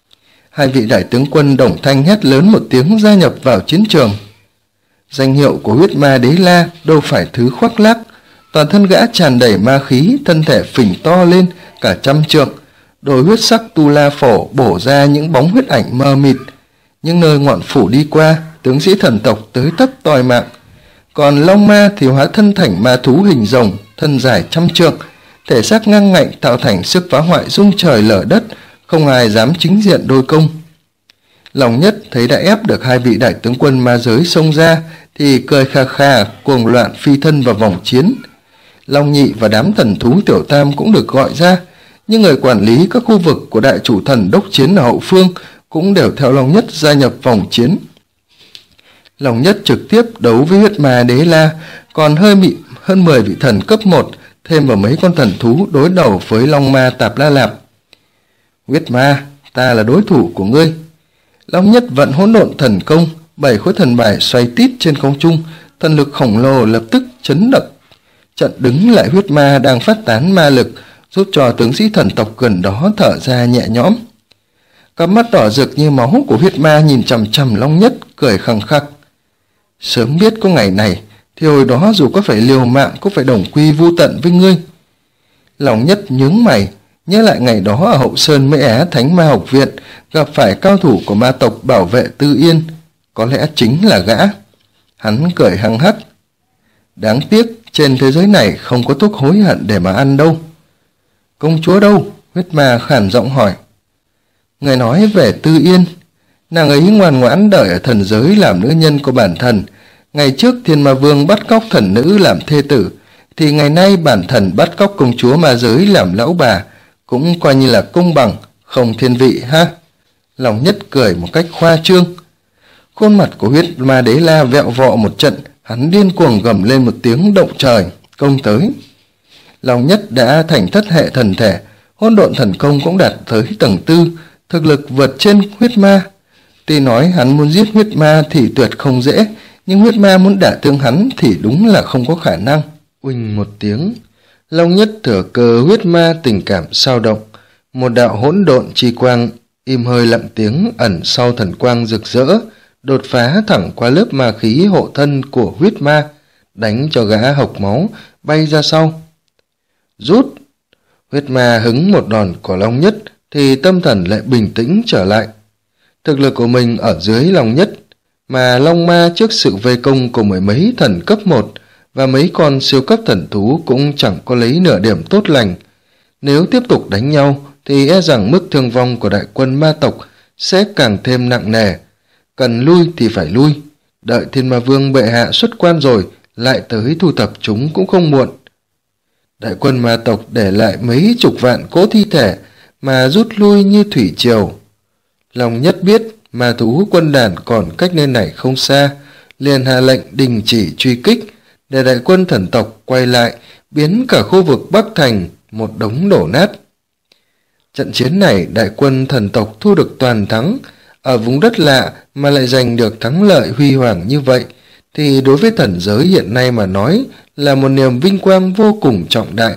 2 vị đại tướng quân đồng thanh hét lớn một tiếng gia nhập vào chiến trường. Danh hiệu của huyết ma Đế La đâu phải thứ khoác lác, toàn thân gã tràn đầy ma khí, thân thể phình to lên cả 100 trượng, đôi huyết sắc tu la phổ bổ ra những bóng huyết ảnh mờ mịt. Nhưng nơi ngọn phủ đi qua, tướng sĩ thần tộc tới tấp tòi mạng. Còn Long Ma thì hóa thân thành ma thú hình rồng, thân dài 100 trượng, thể xác ngang ngạnh tạo thành sức phá hoại rung trời lở đất, không ai dám chính diện đối công. Long Nhất thấy đã ép được 2 vị đại tướng quân ma giới xông ra thì cười kha kha, cuồng loạn phi thân vào vòng chiến. Long Nhị và đám thần thú tiểu tam cũng được gọi ra, nhưng người quản lý các khu vực của đại chủ thần đốc chiến ở hậu phương cũng đều theo Long Nhất gia nhập vòng chiến. Long Nhất trực tiếp đấu với huyết ma Đế La, còn hơn 10 vị thần cấp 1 thêm vào mấy con thần thú đối đầu với Long Ma Tạp La Lạp. Huyết ma, ta là đối thủ của ngươi. Long Nhất vận hỗn độn thần công, 7 khối thần bài xoay tít trên không trung, thần lực khổng lồ lập tức chấn động trận đứng lại huyết ma đang phát tán ma lực, giúp cho tướng sĩ thần tộc gần đó thở ra nhẹ nhõm. Cặp mắt đỏ rực như máu của huyết ma nhìn chằm chằm Long Nhất, cười khăng khắc. Sớm biết có ngày này thì hồi đó dù có phải liều mạng cũng phải đồng quy vu tận với ngươi. Long Nhất nhướng mày, nhớ lại ngày đó ở Hậu Sơn Mễ Á Thánh Ma Học Viện gặp phải cao thủ của ma tộc bảo vệ Tư Yên, có lẽ chính là gã. Hắn cười hăng hắc. Đáng tiếc trên thế giới này không có thuốc hối hận để mà ăn đâu. Công chúa đâu? Huyết ma khản giọng hỏi. Người nói về Tư Yên, nàng ấy ngoan ngoãn đợi ở thần giới làm nữ nhân của bản thần. Ngày trước Thiên Ma Vương bắt cóc thần nữ làm thê tử, thì ngày nay bản thần bắt cóc công chúa ma giới làm lão bà, cũng coi như là công bằng, không thiên vị ha. Long Nhất cười một cách khoa trương. Khuôn mặt của huyết ma Đế La vẹo vọ một trận, hắn điên cuồng gầm lên một tiếng động trời, công tới. Long Nhất đã thành thất hệ thần thể, hỗn độn thần công cũng đạt tới tầng 4, thực lực vượt trên huyết ma. Tuy nói hắn muốn giết huyết ma thì tuyệt không dễ, nhưng huyết ma muốn đả thương hắn thì đúng là không có khả năng. Uỳnh một tiếng, Long Nhất thừa cơ huyết ma tình cảm sao động, một đạo hỗn độn chi quang im hơi lặng tiếng ẩn sau thần quang rực rỡ, đột phá thẳng qua lớp ma khí hộ thân của huyết ma, đánh cho gã hộc máu bay ra sau. Rút! Huyết ma hứng một đòn của Long Nhất thì tâm thần lại bình tĩnh trở lại. Thực lực của mình ở dưới Long Nhất, mà Long Ma trước sự vây công của mười mấy thần cấp 1 và mấy con siêu cấp thần thú cũng chẳng có lấy nửa điểm tốt lành. Nếu tiếp tục đánh nhau thì e rằng mức thương vong của đại quân ma tộc sẽ càng thêm nặng nề. Cần lui thì phải lui, đợi Thiên Ma Vương bệ hạ xuất quan rồi lại tới thu thập chúng cũng không muộn. Đại quân ma tộc để lại mấy chục vạn cỗ thi thể mà rút lui như thủy triều. Long Nhất biết ma thú quân đàn còn cách nơi này không xa, liền hạ lệnh đình chỉ truy kích để đại quân thần tộc quay lại, biến cả khu vực Bắc Thành một đống đổ nát. Trận chiến này đại quân thần tộc thu được toàn thắng, ở vùng đất lạ mà lại giành được thắng lợi huy hoàng như vậy, thì đối với thần giới hiện nay mà nói là một niềm vinh quang vô cùng trọng đại.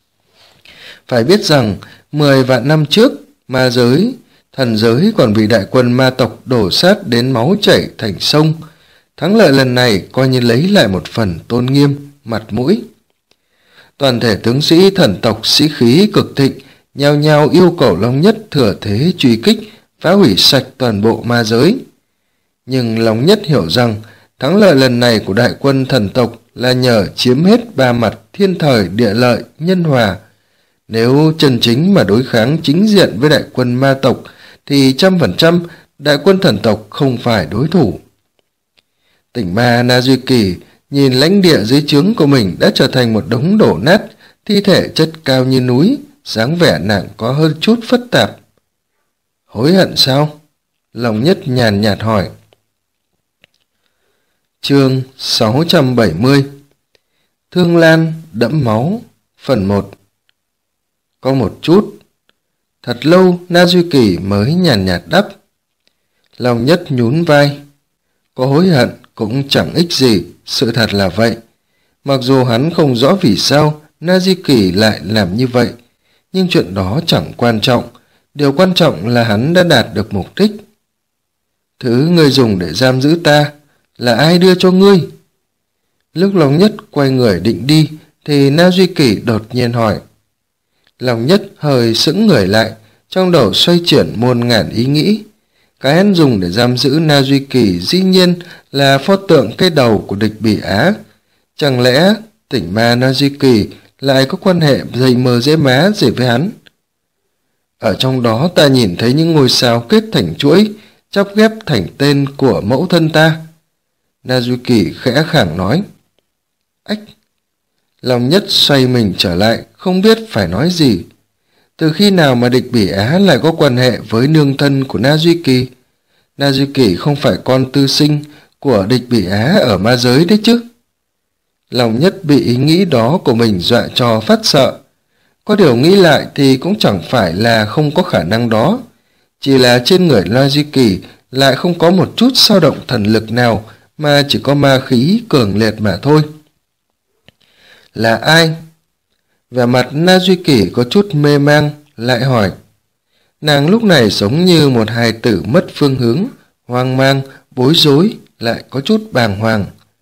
Phải biết rằng 10 vạn năm trước, ma giới, thần giới còn bị đại quân ma tộc đổ sát đến máu chảy thành sông. Thắng lợi lần này coi như lấy lại một phần tôn nghiêm, mặt mũi. Toàn thể tướng sĩ thần tộc sĩ khí cực thịnh, nhao nhao yêu cầu Long Nhất thừa thế truy kích, phá hủy sạch toàn bộ ma giới. Nhưng Long Nhất hiểu rằng thắng lợi lần này của đại quân thần tộc là nhờ chiếm hết ba mặt thiên thời địa lợi nhân hòa. Nếu chân chính mà đối kháng chính diện với đại quân ma tộc thì 100% đại quân thần tộc không phải đối thủ. Tỉnh ma Na Duy Kỳ nhìn lãnh địa dưới trướng của mình đã trở thành một đống đổ nát, thi thể chất cao như núi, dáng vẻ nàng có hơn chút phức tạp. Hối hận sao? Long Nhất nhàn nhạt hỏi. Chương 670 Thương Lan đẫm máu, phần 1. Có một chút. Thật lâu Na Duy Kỳ mới nhàn nhạt đáp. Long Nhất nhún vai. Có hối hận cũng chẳng ích gì, sự thật là vậy. Mặc dù hắn không rõ vì sao Na Duy Kỳ lại làm như vậy, nhưng chuyện đó chẳng quan trọng. Điều quan trọng là hắn đã đạt được mục đích. Thứ ngươi dùng để giam giữ ta là ai đưa cho ngươi? Lúc Long Nhất quay người định đi thì Na Duy Kỳ đột nhiên hỏi. Long Nhất hơi sững người lại, trong đầu xoay chuyển muôn ngàn ý nghĩ. Cái hắn dùng để giam giữ Na Duy Kỳ dĩ nhiên là pho tượng cây đầu của địch Bỉ Á. Chẳng lẽ tỉnh ma Na Duy Kỳ lại có quan hệ dày mờ dễ má gì với hắn? Ở trong đó ta nhìn thấy những ngôi sao kết thành chuỗi, chắp ghép thành tên của mẫu thân ta. Na Duy Kỳ khẽ khàng nói. Ách! Long Nhất xoay mình trở lại, không biết phải nói gì. Từ khi nào mà địch Bỉ Á lại có quan hệ với nương thân của Na Duy Kỳ? Na Duy Kỳ không phải con tư sinh của địch Bỉ Á ở ma giới đấy chứ? Long Nhất bị ý nghĩ đó của mình dọa cho phát sợ. Có điều nghĩ lại thì cũng chẳng phải là không có khả năng đó. Chỉ là trên người Na Duy Kỳ lại không có một chút dao động thần lực nào, mà chỉ có ma khí cường liệt mà thôi. Là ai? Vẻ mặt Na Duy Kỳ có chút mê mang, lại hỏi. Nàng lúc này giống như một hài tử mất phương hướng, hoang mang, bối rối, lại có chút bàng hoàng.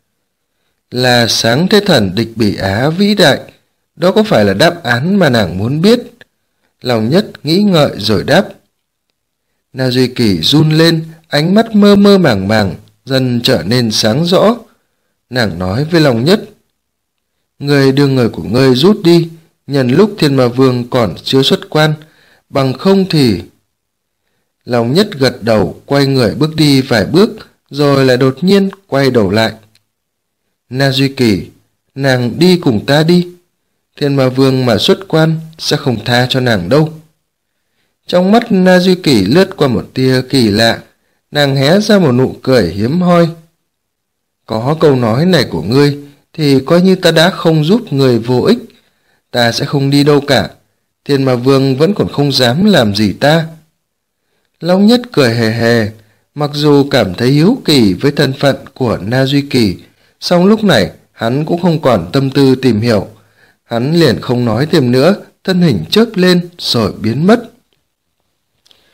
Là sáng thế thần địch Bỉ Á vĩ đại, đó có phải là đáp án mà nàng muốn biết? Long Nhất nghĩ ngợi rồi đáp. Na Duy Kỳ run lên, ánh mắt mơ mơ màng màng, dần trở nên sáng rõ. Nàng nói với Long Nhất. Người đưa người của ngươi rút đi, nhân lúc Thiên Ma Vương còn chưa xuất quan, bằng không thì... Long Nhất gật đầu, quay người bước đi vài bước, rồi lại đột nhiên quay đầu lại. Na Duy Kỳ, nàng đi cùng ta đi. Thiên Ma Vương mà xuất quan sẽ không tha cho nàng đâu. Trong mắt Na Duy Kỳ lướt qua một tia kỳ lạ, nàng hé ra một nụ cười hiếm hoi. Có câu nói này của ngươi thì coi như ta đã không giúp người vô ích. Ta sẽ không đi đâu cả. Thiên Ma Vương vẫn còn không dám làm gì ta. Long Nhất cười hề hề, mặc dù cảm thấy hiếu kỳ với thân phận của Na Duy Kỳ, song lúc này hắn cũng không còn tâm tư tìm hiểu. Hắn liền không nói thêm nữa, thân hình chớp lên rồi biến mất.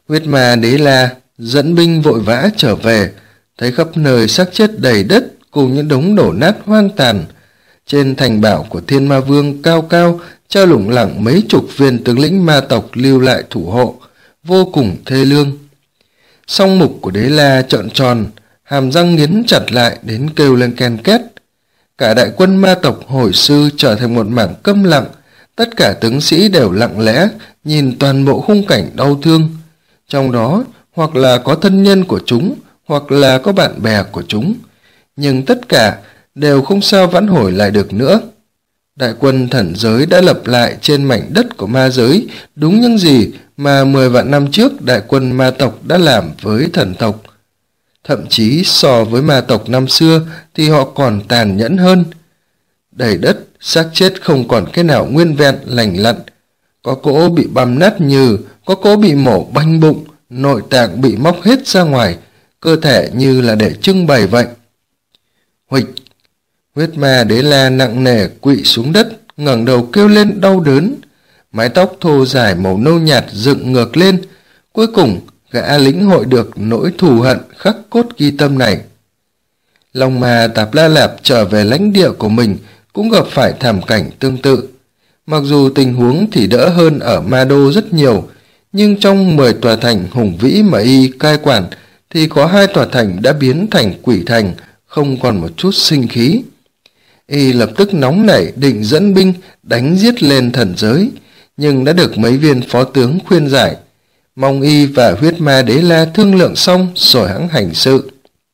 Huyết ma Đế La dẫn binh vội vã trở về, thấy khắp nơi xác chết đầy đất cùng những đống đổ nát hoang tàn. Trên thành bảo của Thiên Ma Vương cao cao treo lủng lẳng mấy chục viên tướng lĩnh ma tộc lưu lại thủ hộ, vô cùng thê lương. Song mục của Đế La trợn tròn, hàm răng nghiến chặt lại đến kêu lên ken két. Cả đại quân ma tộc hồi sư trở thành một mảng câm lặng, tất cả tướng sĩ đều lặng lẽ nhìn toàn bộ khung cảnh đau thương. Trong đó hoặc là có thân nhân của chúng, hoặc là có bạn bè của chúng, nhưng tất cả đều không sao vãn hồi lại được nữa. Đại quân thần giới đã lập lại trên mảnh đất của ma giới đúng những gì mà 10 vạn năm trước đại quân ma tộc đã làm với thần tộc. Thậm chí so với ma tộc năm xưa thì họ còn tàn nhẫn hơn. Đầy đất, xác chết không còn cái nào nguyên vẹn lành lặn. Có cỗ bị băm nát nhừ, có cỗ bị mổ banh bụng, nội tạng bị móc hết ra ngoài, cơ thể như là để trưng bày vậy. Huỵch! Huyết ma Đế La nặng nề quỵ xuống đất, ngẩng đầu kêu lên đau đớn. Mái tóc thô dài màu nâu nhạt dựng ngược lên. Cuối cùng, gã lĩnh hội được nỗi thù hận khắc cốt ghi tâm này. Long ma Tạp La Lạp trở về lãnh địa của mình cũng gặp phải thảm cảnh tương tự. Mặc dù tình huống thì đỡ hơn ở Ma Đô rất nhiều, nhưng trong 10 tòa thành hùng vĩ mà y cai quản thì có 2 tòa thành đã biến thành quỷ thành, không còn một chút sinh khí. Y lập tức nóng nảy định dẫn binh đánh giết lên thần giới, nhưng đã được mấy viên phó tướng khuyên giải, mong y và huyết ma Đế La thương lượng xong rồi hãng hành sự.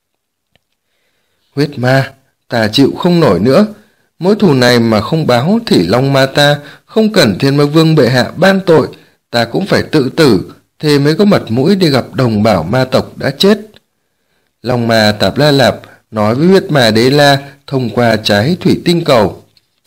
Huyết ma, ta chịu không nổi nữa, mối thù này mà không báo thì Long ma ta không cần Thiên Ma Vương bệ hạ ban tội, ta cũng phải tự tử, thế mới có mặt mũi đi gặp đồng bào ma tộc đã chết. Long ma Tạp La Lạp nói với huyết ma Đế La thông qua trái thủy tinh cầu.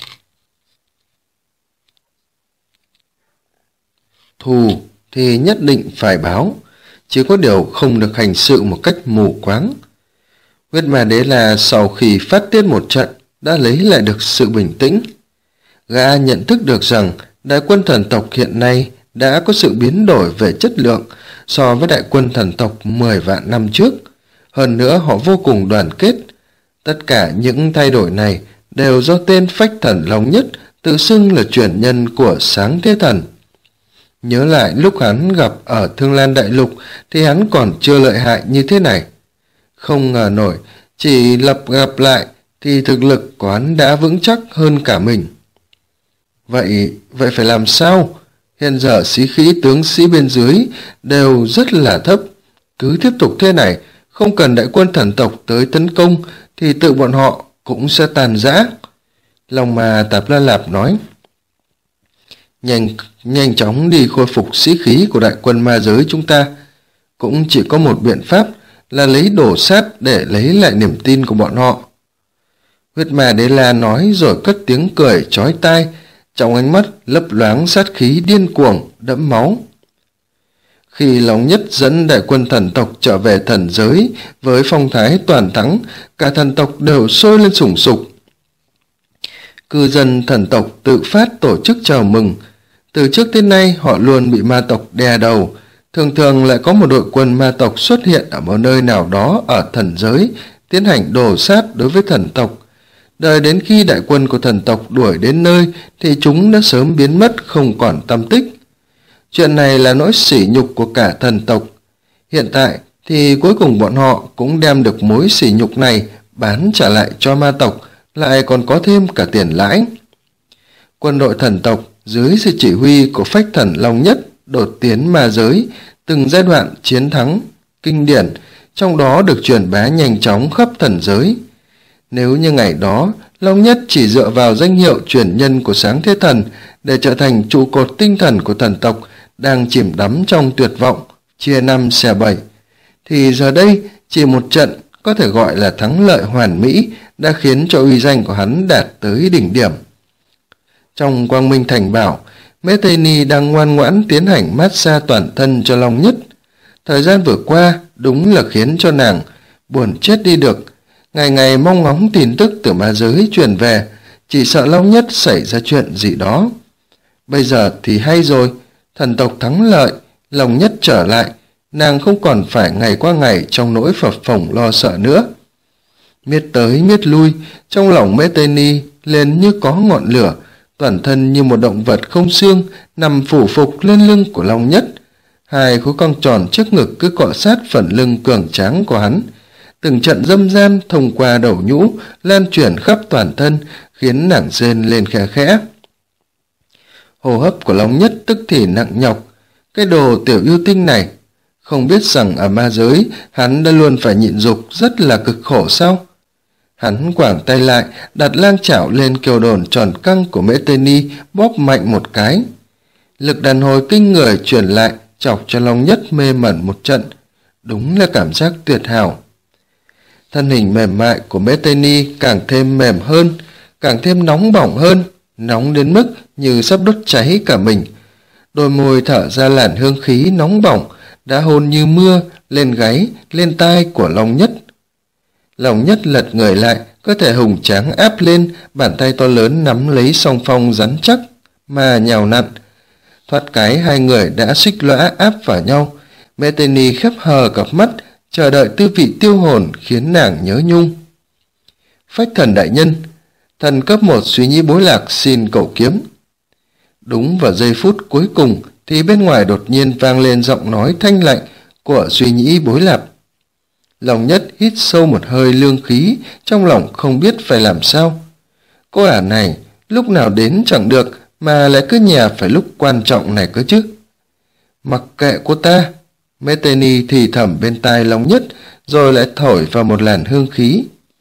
Thù thì nhất định phải báo, chỉ có điều không được hành sự một cách mù quáng. Huyết ma Đế La sau khi phát tiết một trận đã lấy lại được sự bình tĩnh. Gã nhận thức được rằng đại quân thần tộc hiện nay đã có sự biến đổi về chất lượng so với đại quân thần tộc 10 vạn năm trước. Hơn nữa họ vô cùng đoàn kết. Tất cả những thay đổi này đều do tên Phách Thần Long Nhất tự xưng là truyền nhân của Sáng Thế Thần. Nhớ lại lúc hắn gặp ở Thương Lan Đại Lục thì hắn còn chưa lợi hại như thế này. Không ngờ nổi, chỉ gặp lại thì thực lực của hắn đã vững chắc hơn cả mình. Vậy phải làm sao? Hiện giờ sĩ khí tướng sĩ bên dưới đều rất là thấp. Cứ tiếp tục thế này, không cần đại quân thần tộc tới tấn công thì tự bọn họ cũng sẽ tàn rã. Long ma Tạp La Lạp nói. Nhanh chóng đi khôi phục sĩ khí của đại quân ma giới chúng ta. Cũng chỉ có một biện pháp là lấy đổ sát để lấy lại niềm tin của bọn họ. Huyết ma Đế La nói rồi cất tiếng cười chói tai, trong ánh mắt lấp loáng sát khí điên cuồng đẫm máu. Khi Long Nhất dẫn đại quân thần tộc trở về thần giới với phong thái toàn thắng, cả thần tộc đều sôi lên sùng sục. Cư dân thần tộc tự phát tổ chức chào mừng. Từ trước đến nay họ luôn bị ma tộc đè đầu, thường thường lại có một đội quân ma tộc xuất hiện ở một nơi nào đó ở thần giới, tiến hành đổ sát đối với thần tộc. Đợi đến khi đại quân của thần tộc đuổi đến nơi thì chúng đã sớm biến mất không còn tăm tích. Chuyện này là nỗi sỉ nhục của cả thần tộc. Hiện tại thì cuối cùng bọn họ cũng đem được mối sỉ nhục này bán trả lại cho ma tộc, lại còn có thêm cả tiền lãi. Quân đội thần tộc dưới sự chỉ huy của Phách Thần Long Nhất đột tiến ma giới, từng giai đoạn chiến thắng kinh điển, trong đó được truyền bá nhanh chóng khắp thần giới. Nếu như ngày đó Long Nhất chỉ dựa vào danh hiệu truyền nhân của Sáng Thế Thần để trở thành trụ cột tinh thần của thần tộc đang chìm đắm trong tuyệt vọng, chia năm xẻ bảy, thì giờ đây chỉ một trận có thể gọi là thắng lợi hoàn mỹ đã khiến cho uy danh của hắn đạt tới đỉnh điểm. Trong Quang Minh Thành Bảo, Mễ Tây Ni đang ngoan ngoãn tiến hành massage toàn thân cho Long Nhất. Thời gian vừa qua đúng là khiến cho nàng buồn chết đi được, ngày ngày mong ngóng tin tức từ ma giới truyền về, chỉ sợ Long Nhất xảy ra chuyện gì đó. Bây giờ thì hay rồi, thần tộc thắng lợi, Long Nhất trở lại, nàng không còn phải ngày qua ngày trong nỗi phập phồng lo sợ nữa. Miết tới miết lui, trong lòng Mễ Tây Ni lên như có ngọn lửa, toàn thân như một động vật không xương nằm phủ phục lên lưng của Long Nhất. Hai khối cong tròn trước ngực cứ cọ sát phần lưng cường tráng của hắn. Từng trận dâm gian thông qua đầu nhũ lan truyền khắp toàn thân, khiến nàng rên lên khẽ khẽ. Hô hấp của Long Nhất tức thì nặng nhọc. Cái đồ tiểu yêu tinh này, không biết rằng ở ma giới hắn đã luôn phải nhịn dục rất là cực khổ sao? Hắn quàng tay lại, đặt lang chảo lên kiều đồn tròn căng của Mễ Tây Ni, bóp mạnh một cái. Lực đàn hồi kinh người truyền lại, chọc cho Long Nhất mê mẩn một trận. Đúng là cảm giác tuyệt hảo. Thân hình mềm mại của Mễ Tây Ni càng thêm mềm hơn, càng thêm nóng bỏng hơn, nóng đến mức như sắp đốt cháy cả mình. Đôi môi thở ra làn hương khí nóng bỏng, đã hôn như mưa lên gáy, lên tai của Long Nhất. Long Nhất lật người lại, cơ thể hùng tráng áp lên, bàn tay to lớn nắm lấy song phong rắn chắc mà nhào nặn. Thoát cái hai người đã xích lõa áp vào nhau. Mễ Tây Ni khép hờ cặp mắt, chờ đợi tư vị tiêu hồn khiến nàng nhớ nhung. Phách Thần đại nhân, thần cấp 1 Suy Nhĩ Bối Lạc xin cầu kiếm. Đúng vào giây phút cuối cùng thì bên ngoài đột nhiên vang lên giọng nói thanh lạnh của Suy Nhĩ Bối Lạc. Long Nhất hít sâu một hơi lương khí, trong lòng không biết phải làm sao. Cô ả này lúc nào đến chẳng được mà lại cứ nhà phải lúc quan trọng này cơ chứ. Mặc kệ cô ta, Mễ Tây Ni thì thầm bên tai Long Nhất, rồi lại thổi vào một làn hương khí.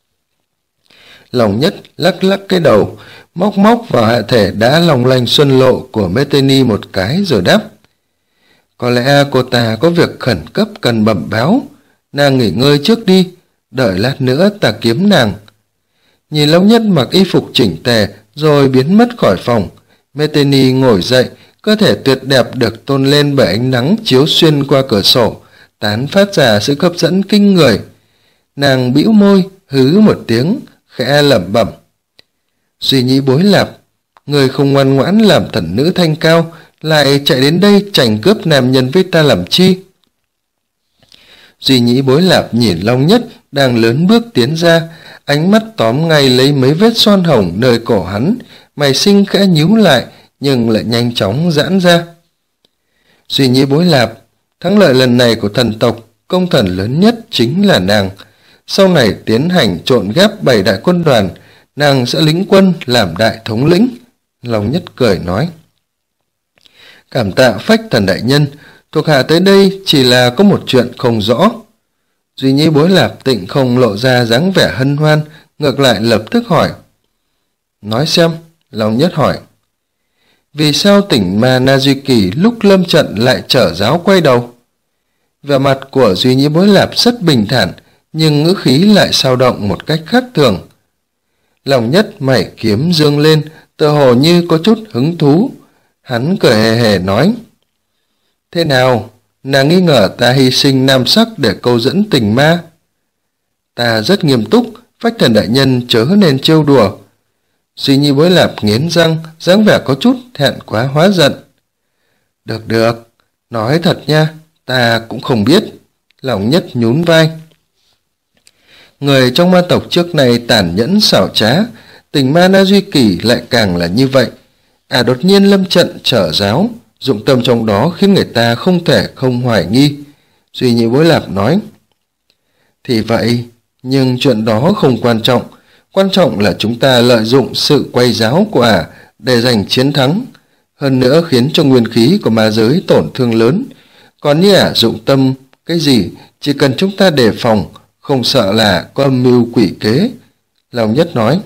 Long Nhất lắc lắc cái đầu, móc móc vào hạ thể đã long lanh xuân lộ của Mễ Tây Ni một cái rồi đáp. Có lẽ cô ta có việc khẩn cấp cần bẩm báo, nàng nghỉ ngơi trước đi, đợi lát nữa ta kiếm nàng. Nhìn Long Nhất mặc y phục chỉnh tề rồi biến mất khỏi phòng, Mễ Tây Ni ngồi dậy, cơ thể tuyệt đẹp được tôn lên bởi ánh nắng chiếu xuyên qua cửa sổ, tán phát ra sự hấp dẫn kinh người. Nàng bĩu môi, hứ một tiếng, khẽ lẩm bẩm. Suy Nhĩ Bối Lạp, người không ngoan ngoãn làm thần nữ thanh cao, lại chạy đến đây tranh cướp nam nhân với ta làm chi? Suy Nhĩ Bối Lạp nhìn Long Nhất đang lớn bước tiến ra, ánh mắt tóm ngay lấy mấy vết son hồng nơi cổ hắn, mày xinh khẽ nhíu lại nhưng lại nhanh chóng giãn ra. Suy Nhĩ Bối Lạp, thắng lợi lần này của thần tộc, công thần lớn nhất chính là nàng. Sau này tiến hành trộn ghép 7 đại quân đoàn, nàng sẽ lĩnh quân làm đại thống lĩnh. Long Nhất cười nói. Cảm tạ Phách Thần đại nhân, thuộc hạ tới đây chỉ là có một chuyện không rõ. Suy Nhĩ Bối Lạp tịnh không lộ ra dáng vẻ hân hoan, ngược lại lập tức hỏi. Nói xem, Long Nhất hỏi. Vì sao tỉnh Ma Na Duy Kỳ lúc lâm trận lại trở giáo quay đầu? Vẻ mặt của Suy Nhĩ Bối Lạp rất bình thản, nhưng ngữ khí lại dao động một cách khác thường. Long Nhất mày kiếm dương lên, tựa hồ như có chút hứng thú. Hắn cười hề hề nói. Thế nào, nàng nghi ngờ ta hy sinh nam sắc để câu dẫn tình ma? Ta rất nghiêm túc, Phách Thần đại nhân chớ nên trêu đùa. Suy Nhĩ Bối Lạp nghiến răng, dáng vẻ có chút thẹn quá hóa giận. Được được, nói thật nha, ta cũng không biết. Long Nhất nhún vai. Người trong ma tộc trước này tàn nhẫn xảo trá, tình Ma Na Duy Kỳ lại càng là như vậy. Đột nhiên lâm trận trở giáo, dụng tâm trong đó khiến người ta không thể không hoài nghi. Suy Nhĩ Bối Lạp nói. Thì vậy, nhưng chuyện đó không quan trọng. Quan trọng là chúng ta lợi dụng sự quay giáo của để giành chiến thắng. Hơn nữa khiến cho nguyên khí của ma giới tổn thương lớn. Còn như dụng tâm cái gì, chỉ cần chúng ta đề phòng, không sợ là có âm mưu quỷ kế. Long Nhất nói.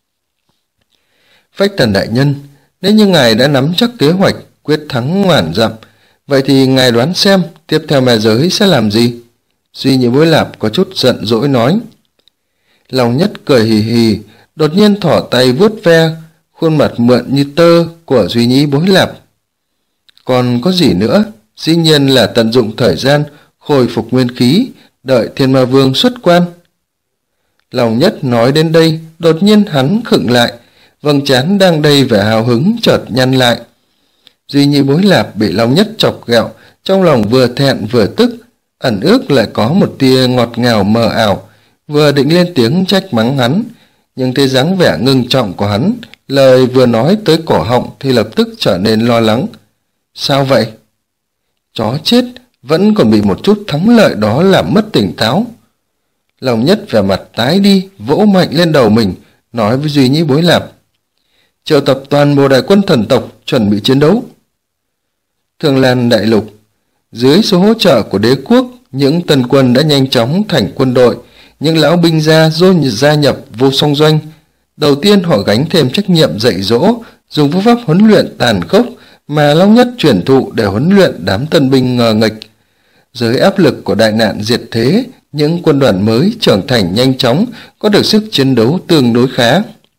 Phách Thần đại nhân, nếu như ngài đã nắm chắc kế hoạch quyết thắng ngàn dặm, vậy thì ngài đoán xem tiếp theo ma giới sẽ làm gì? Suy Nhĩ Bối Lạp có chút giận dỗi nói. Long Nhất cười hì hì, đột nhiên thỏ tay vuốt ve khuôn mặt mượn như tơ của Suy Nhĩ Bối Lạp. Còn có gì nữa? Dĩ nhiên là tận dụng thời gian khôi phục nguyên khí, đợi Thiên Ma Vương xuất quan. Long Nhất nói đến đây, đột nhiên hắn khựng lại, vầng trán đang đầy vẻ hào hứng chợt nhăn lại. Suy Nhĩ Bối Lạp bị Long Nhất chọc ghẹo, trong lòng vừa thẹn vừa tức, ẩn ước lại có một tia ngọt ngào mờ ảo, vừa định lên tiếng trách mắng hắn, nhưng thấy dáng vẻ ngưng trọng của hắn, lời vừa nói tới cổ họng thì lập tức trở nên lo lắng. Sao vậy? Chó chết, vẫn còn bị một chút thắng lợi đó làm mất tỉnh táo. Lòng Nhất vẻ mặt tái đi, vỗ mạnh lên đầu mình, nói với Duy Nhĩ Bối Lạp: triệu tập toàn bộ đại quân thần tộc chuẩn bị chiến đấu. Thương Lan đại lục, dưới sự hỗ trợ của đế quốc, những tân quân đã nhanh chóng thành quân đội, những lão binh gia nhập vô song doanh. Đầu tiên họ gánh thêm trách nhiệm dạy dỗ, dùng phương pháp huấn luyện tàn khốc mà Long Nhất truyền thụ để huấn luyện đám tân binh ngờ nghệch. Dưới áp lực của đại nạn diệt thế, những quân đoàn mới trưởng thành nhanh chóng, có được sức chiến đấu tương đối khá.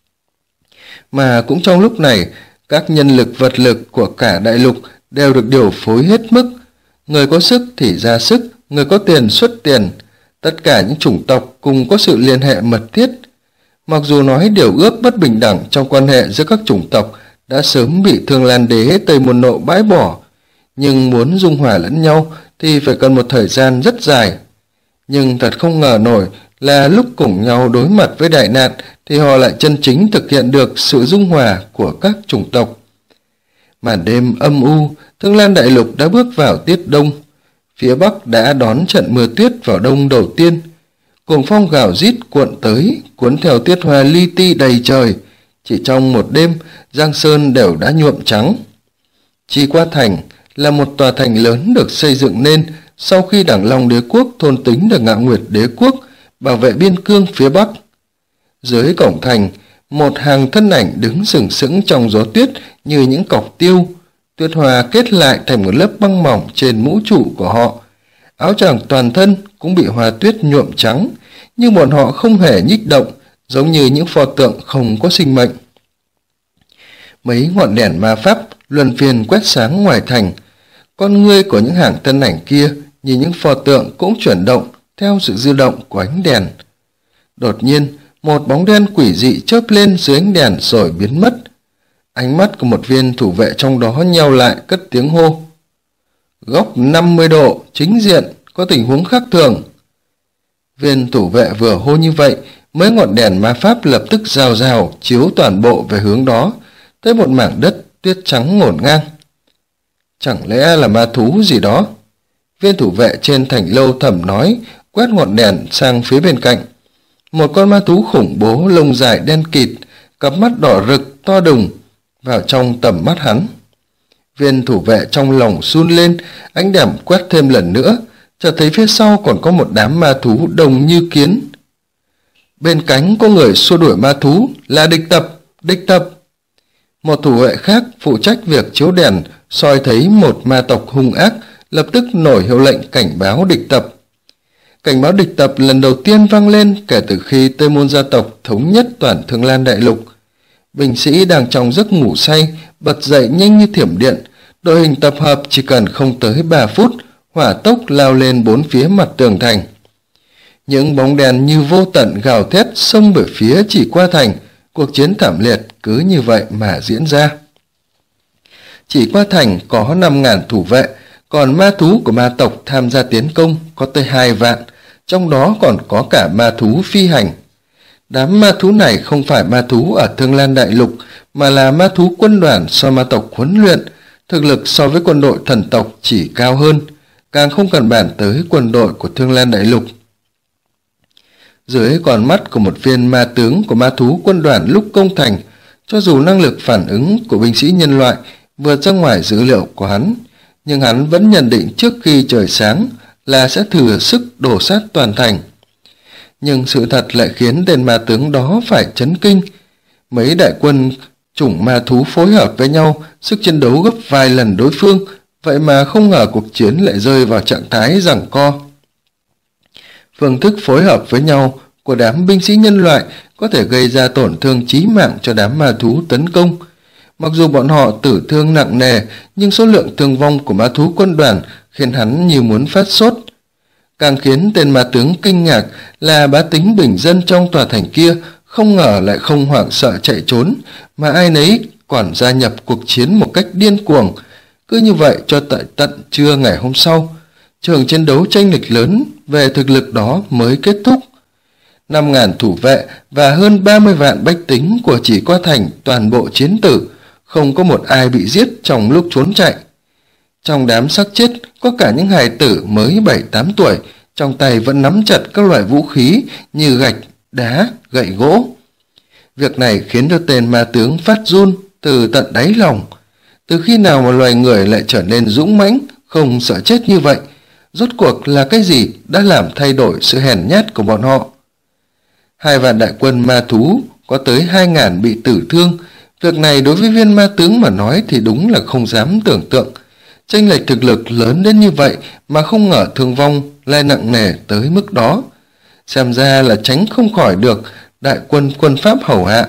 Mà cũng trong lúc này, các nhân lực vật lực của cả đại lục đều được điều phối hết mức. Người có sức thì ra sức, người có tiền xuất tiền. Tất cả những chủng tộc cùng có sự liên hệ mật thiết. Mặc dù nói điều ước bất bình đẳng trong quan hệ giữa các chủng tộc đã sớm bị Thương Lan đế Tây Môn Nộ bãi bỏ, nhưng muốn dung hòa lẫn nhau thì phải cần một thời gian rất dài. Nhưng thật không ngờ nổi là lúc cùng nhau đối mặt với đại nạn thì họ lại chân chính thực hiện được sự dung hòa của các chủng tộc. Màn đêm âm u, Thương Lan đại lục đã bước vào tiết đông. Phía Bắc đã đón trận mưa tuyết vào đông đầu tiên. Cuồng phong gào rít cuộn tới, cuốn theo tiết hoa li ti đầy trời. Chỉ trong một đêm, Giang Sơn đều đã nhuộm trắng. Chi Qua Thành là một tòa thành lớn được xây dựng nên sau khi Đẳng Long đế quốc thôn tính được Ngạo Nguyệt đế quốc, bảo vệ biên cương phía Bắc. Dưới cổng thành, một hàng thân ảnh đứng sừng sững trong gió tuyết như những cọc tiêu. Tuyết hoa kết lại thành một lớp băng mỏng trên mũ trụ của họ. Áo choàng toàn thân cũng bị hoa tuyết nhuộm trắng, nhưng bọn họ không hề nhích động, giống như những pho tượng không có sinh mệnh. Mấy ngọn đèn ma pháp luân phiên quét sáng ngoài thành. Con ngươi của những hàng thân ảnh kia như những pho tượng cũng chuyển động theo sự dư động của ánh đèn. Đột nhiên, một bóng đen quỷ dị chớp lên dưới ánh đèn rồi biến mất. Ánh mắt của một viên thủ vệ trong đó nheo lại, cất tiếng hô: góc 50 độ, chính diện, có tình huống khác thường. Viên thủ vệ vừa hô như vậy, mấy ngọn đèn ma pháp lập tức rào rào chiếu toàn bộ về hướng đó, tới một mảng đất tuyết trắng ngổn ngang. Chẳng lẽ là ma thú gì đó? Viên thủ vệ trên thành lâu thầm nói, quét ngọn đèn sang phía bên cạnh. Một con ma thú khủng bố lông dài đen kịt, cặp mắt đỏ rực to đùng vào trong tầm mắt hắn. Viên thủ vệ trong lòng run lên, ánh đèn quét thêm lần nữa, chợt thấy phía sau còn có một đám ma thú đông như kiến. Bên cánh có người xua đuổi ma thú, là địch tập, địch tập. Một thủ vệ khác phụ trách việc chiếu đèn soi thấy một ma tộc hung ác, lập tức nổi hiệu lệnh cảnh báo địch tập. Cảnh báo địch tập lần đầu tiên vang lên kể từ khi Tây Môn gia tộc thống nhất toàn Thương Lan đại lục. Binh sĩ đang trong giấc ngủ say bật dậy nhanh như thiểm điện, đội hình tập hợp chỉ cần không tới 3 phút, hỏa tốc lao lên bốn phía mặt tường thành. Những bóng đèn như vô tận gào thét xông về phía Chỉ Qua Thành, cuộc chiến thảm liệt cứ như vậy mà diễn ra. Chỉ Qua Thành có 5.000 thủ vệ, còn ma thú của ma tộc tham gia tiến công có tới 2 vạn, trong đó còn có cả ma thú phi hành. Đám ma thú này không phải ma thú ở Thương Lan đại lục, mà là ma thú quân đoàn do ma tộc huấn luyện, thực lực so với quân đội thần tộc chỉ cao hơn, càng không cần bàn tới quân đội của Thương Lan đại lục. Dưới con mắt của một viên ma tướng của ma thú quân đoàn lúc công thành, cho dù năng lực phản ứng của binh sĩ nhân loại vượt ra ngoài dữ liệu của hắn, nhưng hắn vẫn nhận định trước khi trời sáng là sẽ thừa sức đổ sát toàn thành. Nhưng sự thật lại khiến tên ma tướng đó phải chấn kinh. Mấy đại quân chủng ma thú phối hợp với nhau, sức chiến đấu gấp vài lần đối phương, vậy mà không ngờ cuộc chiến lại rơi vào trạng thái giằng co. Phương thức phối hợp với nhau của đám binh sĩ nhân loại có thể gây ra tổn thương chí mạng cho đám ma thú tấn công. Mặc dù bọn họ tử thương nặng nề, nhưng số lượng thương vong của ma thú quân đoàn khiến hắn như muốn phát sốt. Càng khiến tên ma tướng kinh ngạc là bá tính bình dân trong tòa thành kia không ngờ lại không hoảng sợ chạy trốn, mà ai nấy còn gia nhập cuộc chiến một cách điên cuồng. Cứ như vậy cho tận trưa ngày hôm sau, trường chiến đấu chênh lệch lớn về thực lực đó mới kết thúc. 5.000 thủ vệ và hơn 30 vạn bách tính của Chỉ Qua Thành toàn bộ chiến tử, không có một ai bị giết trong lúc trốn chạy. Trong đám xác chết có cả những hài tử mới 7-8 tuổi, trong tay vẫn nắm chặt các loại vũ khí như gạch, đá, gậy gỗ. Việc này khiến cho tên ma tướng phát run từ tận đáy lòng. Từ khi nào mà loài người lại trở nên dũng mãnh, không sợ chết như vậy? Rốt cuộc là cái gì đã làm thay đổi sự hèn nhát của bọn họ? 2 vạn đại quân ma thú, có tới 2.000 bị tử thương. Việc này đối với viên ma tướng mà nói thì đúng là không dám tưởng tượng. Chênh lệch thực lực lớn đến như vậy mà không ngờ thương vong lại nặng nề tới mức đó. Xem ra là tránh không khỏi được đại quân quân Pháp hầu hạ.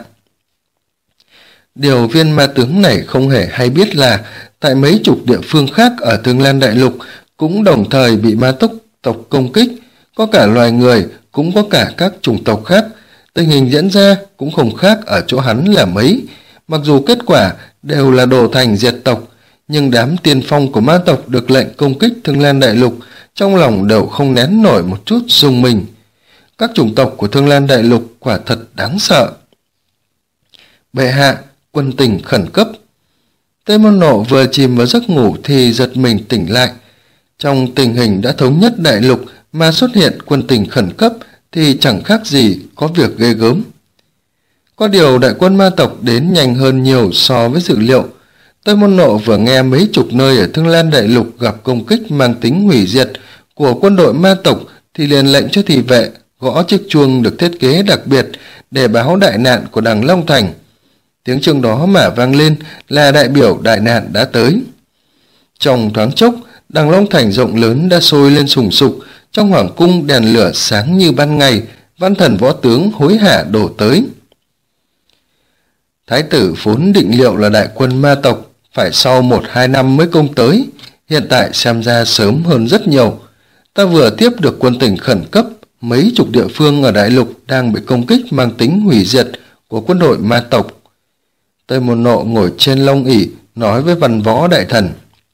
Điều viên ma tướng này không hề hay biết là tại mấy chục địa phương khác ở Thương Lan Đại Lục cũng đồng thời bị ma tộc công kích, có cả loài người, cũng có cả các chủng tộc khác. Tình hình diễn ra cũng không khác ở chỗ hắn là mấy. Mặc dù kết quả đều là đổ thành diệt tộc, nhưng đám tiên phong của ma tộc được lệnh công kích Thương Lan Đại Lục trong lòng đều không nén nổi một chút rung mình. Các chủng tộc của Thương Lan Đại Lục quả thật đáng sợ. Bệ hạ, quân tình khẩn cấp. Tây Môn Nộ vừa chìm vào giấc ngủ thì giật mình tỉnh lại. Trong tình hình đã thống nhất đại lục mà xuất hiện quân tình khẩn cấp thì chẳng khác gì có việc ghê gớm. Có điều đại quân ma tộc đến nhanh hơn nhiều so với dự liệu. Tây Môn Nộ vừa nghe mấy chục nơi ở Thương Lan Đại Lục gặp công kích mang tính hủy diệt của quân đội ma tộc thì liền lệnh cho thị vệ gõ chiếc chuông được thiết kế đặc biệt để báo đại nạn của Đằng Long Thành. Tiếng chuông đó mà vang lên là đại biểu đại nạn đã tới. Trong thoáng chốc, Đằng Long Thành rộng lớn đã sôi lên sùng sục, trong hoàng cung đèn lửa sáng như ban ngày, văn thần võ tướng hối hả đổ tới. Thái tử vốn định liệu là đại quân ma tộc phải sau 1-2 năm mới công tới, hiện tại xem ra sớm hơn rất nhiều. Ta vừa tiếp được quân tình khẩn cấp, mấy chục địa phương ở đại lục đang bị công kích mang tính hủy diệt của quân đội ma tộc. Tây Môn Nộ ngồi trên long ỷ nói với văn võ đại thần: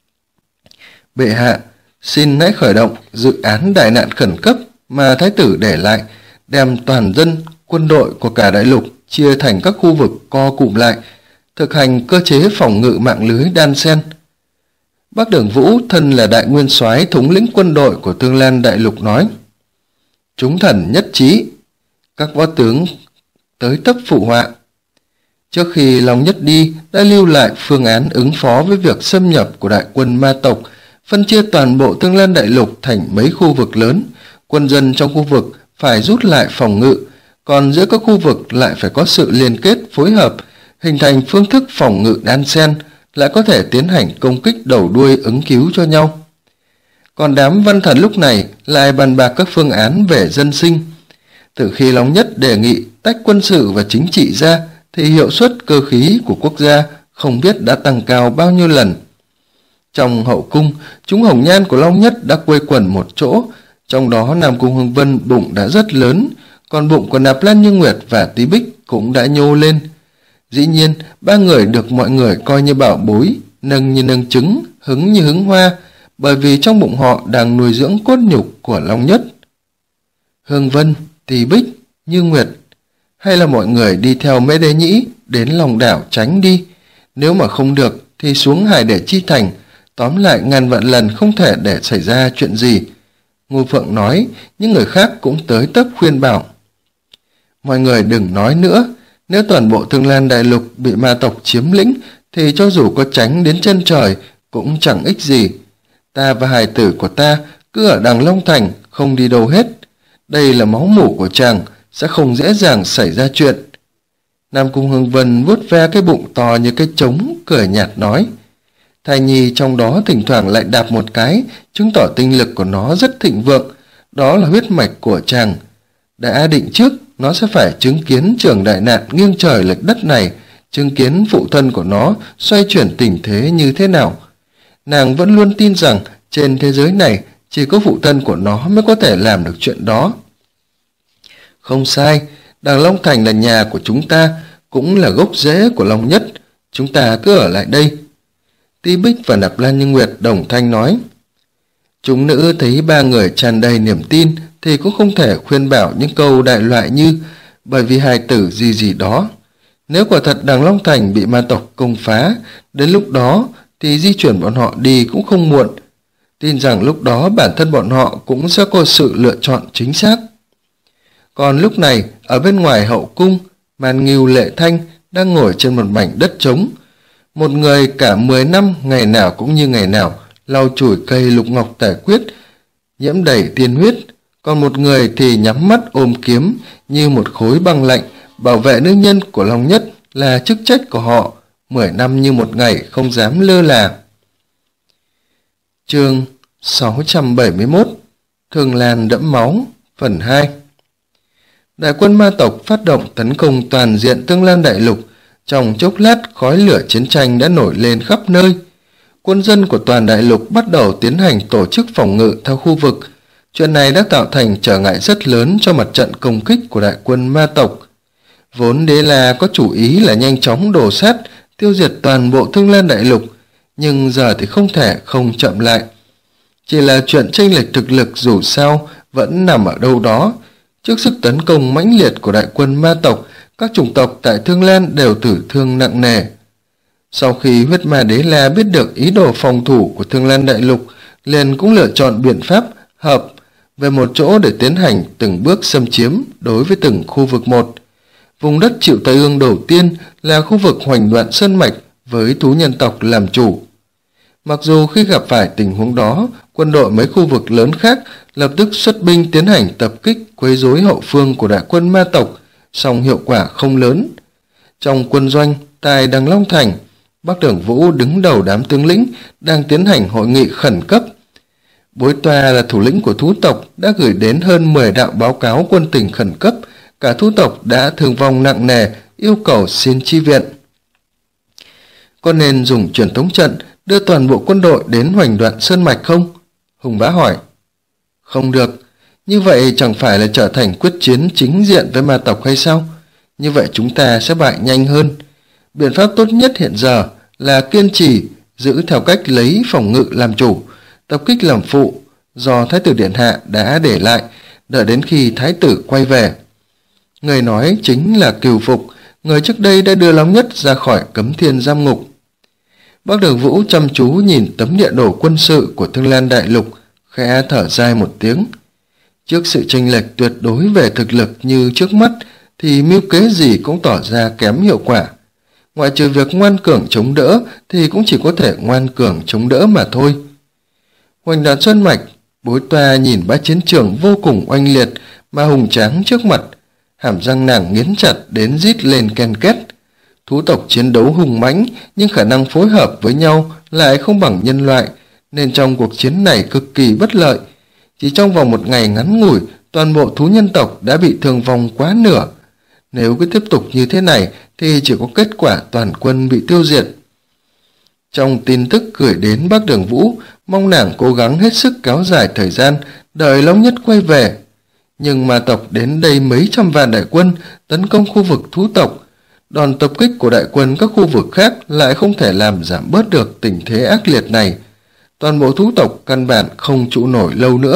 Bệ hạ, xin hãy khởi động dự án đại nạn khẩn cấp mà thái tử để lại, đem toàn dân quân đội của cả đại lục chia thành các khu vực co cụm lại, thực hành cơ chế phòng ngự mạng lưới đan xen. Bắc Đường Vũ thân là đại nguyên soái thống lĩnh quân đội của Thương Lan Đại Lục nói: Chúng thần nhất trí. Các võ tướng tới tấp phụ họa. Trước khi Long Nhất đi đã lưu lại phương án ứng phó với việc xâm nhập của đại quân ma tộc, phân chia toàn bộ Thương Lan Đại Lục thành mấy khu vực lớn. Quân dân trong khu vực phải rút lại phòng ngự, còn giữa các khu vực lại phải có sự liên kết phối hợp, hình thành phương thức phòng ngự đan xen, lại có thể tiến hành công kích đầu đuôi ứng cứu cho nhau. Còn đám văn thần lúc này lại bàn bạc các phương án về dân sinh. Từ khi Long Nhất đề nghị tách quân sự và chính trị ra thì hiệu suất cơ khí của quốc gia không biết đã tăng cao bao nhiêu lần. Trong hậu cung, chúng hồng nhan của Long Nhất đã quây quần một chỗ, trong đó Nam Cung Hưng Vân bụng đã rất lớn, còn bụng của Nạp Lan Như Nguyệt và Tí Bích cũng đã nhô lên. Dĩ nhiên, ba người được mọi người coi như bảo bối, nâng như nâng trứng, hứng như hứng hoa, bởi vì trong bụng họ đang nuôi dưỡng cốt nhục của Long Nhất. Hưng Vân, Tí Bích, Như Nguyệt, hay là mọi người đi theo Mễ Đế Nhĩ đến Long Đảo tránh đi, nếu mà không được thì xuống Hải Để Chi Thành, tóm lại ngàn vạn lần không thể để xảy ra chuyện gì. Ngô Phượng nói, những người khác cũng tới tấp khuyên bảo. Mọi người đừng nói nữa, nếu toàn bộ Thương Lan Đại Lục bị ma tộc chiếm lĩnh thì cho dù có tránh đến chân trời cũng chẳng ích gì. Ta và hài tử của ta cứ ở Đằng Long Thành không đi đâu hết. Đây là máu mủ của chàng, sẽ không dễ dàng xảy ra chuyện. Nam Cung Hưng Vân vuốt ve cái bụng to như cái trống, cười nhạt nói. Thai nhi trong đó thỉnh thoảng lại đạp một cái, chứng tỏ tinh lực của nó rất thịnh vượng. Đó là huyết mạch của chàng. Đã định trước, nó sẽ phải chứng kiến trường đại nạn nghiêng trời lệch đất này, chứng kiến phụ thân của nó xoay chuyển tình thế như thế nào. Nàng vẫn luôn tin rằng trên thế giới này chỉ có phụ thân của nó mới có thể làm được chuyện đó. Không sai, Đằng Long Thành là nhà của chúng ta, cũng là gốc rễ của Long Nhất. Chúng ta cứ ở lại đây. Tí Bích và Nạp Lan Như Nguyệt đồng thanh nói. Chúng nữ thấy ba người tràn đầy niềm tin thì cũng không thể khuyên bảo những câu đại loại như bởi vì hài tử gì gì đó. Nếu quả thật Đằng Long Thành bị ma tộc công phá, đến lúc đó thì di chuyển bọn họ đi cũng không muộn. Tin rằng lúc đó bản thân bọn họ cũng sẽ có sự lựa chọn chính xác. Còn lúc này, ở bên ngoài hậu cung, Màn Ngưu Lệ Thanh đang ngồi trên một mảnh đất trống. Một người cả 10 năm ngày nào cũng như ngày nào lau chùi cây lục ngọc tài quyết nhiễm đầy tiên huyết, còn một người thì nhắm mắt ôm kiếm như một khối băng lạnh bảo vệ nữ nhân của Long Nhất là chức trách của họ, 10 năm như một ngày không dám lơ là. Chương 671 Thường Lan Đẫm Máu Phần 2. Đại quân ma tộc phát động tấn công toàn diện Thương Lan Đại Lục. Trong chốc lát, khói lửa chiến tranh đã nổi lên khắp nơi. Quân dân của toàn đại lục bắt đầu tiến hành tổ chức phòng ngự theo khu vực. Chuyện này đã tạo thành trở ngại rất lớn cho mặt trận công kích của đại quân ma tộc. Vốn Đế La có chủ ý là nhanh chóng đổ sát, tiêu diệt toàn bộ Thương Lan Đại Lục, nhưng giờ thì không thể không chậm lại. Chỉ là chuyện chênh lệch thực lực dù sao vẫn nằm ở đâu đó. Trước sức tấn công mãnh liệt của đại quân ma tộc, các chủng tộc tại Thương Lan đều tử thương nặng nề. Sau khi huyết ma Đế La biết được ý đồ phòng thủ của Thương Lan Đại Lục, liền cũng lựa chọn biện pháp hợp về một chỗ để tiến hành từng bước xâm chiếm đối với từng khu vực một. Vùng đất chịu tai ương đầu tiên là khu vực Hoành Đoạn Sơn Mạch với thú nhân tộc làm chủ. Mặc dù khi gặp phải tình huống đó, quân đội mấy khu vực lớn khác lập tức xuất binh tiến hành tập kích quấy rối hậu phương của đại quân ma tộc, song hiệu quả không lớn. Trong quân doanh tại Đằng Long Thành, Bắc Đường Vũ đứng đầu đám tướng lĩnh đang tiến hành hội nghị khẩn cấp. Bối Toa là thủ lĩnh của thú tộc đã gửi đến hơn 10 đạo báo cáo quân tình khẩn cấp, cả thú tộc đã thương vong nặng nề, yêu cầu xin chi viện. Có nên dùng truyền tống trận đưa toàn bộ quân đội đến Hoành Đoạn Sơn Mạch không? Hùng Bá hỏi. Không được, như vậy chẳng phải là trở thành quyết chiến chính diện với ma tộc hay sao? Như vậy chúng ta sẽ bại nhanh hơn. Biện pháp tốt nhất hiện giờ là kiên trì, giữ theo cách lấy phòng ngự làm chủ, tập kích làm phụ, do Thái tử Điện Hạ đã để lại, đợi đến khi Thái tử quay về. Người nói chính là Cừu Phục, người trước đây đã đưa Long Nhất ra khỏi Cấm Thiên giam ngục. Bắc Đường Vũ chăm chú nhìn tấm địa đồ quân sự của Thương Lan Đại Lục, khẽ thở dài một tiếng. Trước sự chênh lệch tuyệt đối về thực lực như trước mắt, thì mưu kế gì cũng tỏ ra kém hiệu quả. Ngoại trừ việc ngoan cường chống đỡ thì cũng chỉ có thể ngoan cường chống đỡ mà thôi. Hoành Đoạn Sơn Mạch, Bối Toa nhìn bãi chiến trường vô cùng oanh liệt mà hùng tráng trước mặt, hàm răng nàng nghiến chặt đến rít lên ken két. Thú tộc chiến đấu hùng mãnh nhưng khả năng phối hợp với nhau lại không bằng nhân loại, nên trong cuộc chiến này cực kỳ bất lợi. Chỉ trong vòng một ngày ngắn ngủi, toàn bộ thú nhân tộc đã bị thương vong quá nửa. Nếu cứ tiếp tục như thế này thì chỉ có kết quả toàn quân bị tiêu diệt. Trong tin tức gửi đến Bắc Đường Vũ, mong nàng cố gắng hết sức kéo dài thời gian, đợi Long Nhất quay về. Nhưng ma tộc đến đây mấy trăm vạn đại quân tấn công khu vực thú tộc. Đòn tập kích của đại quân các khu vực khác lại không thể làm giảm bớt được tình thế ác liệt này. Toàn bộ thú tộc căn bản không trụ nổi lâu nữa.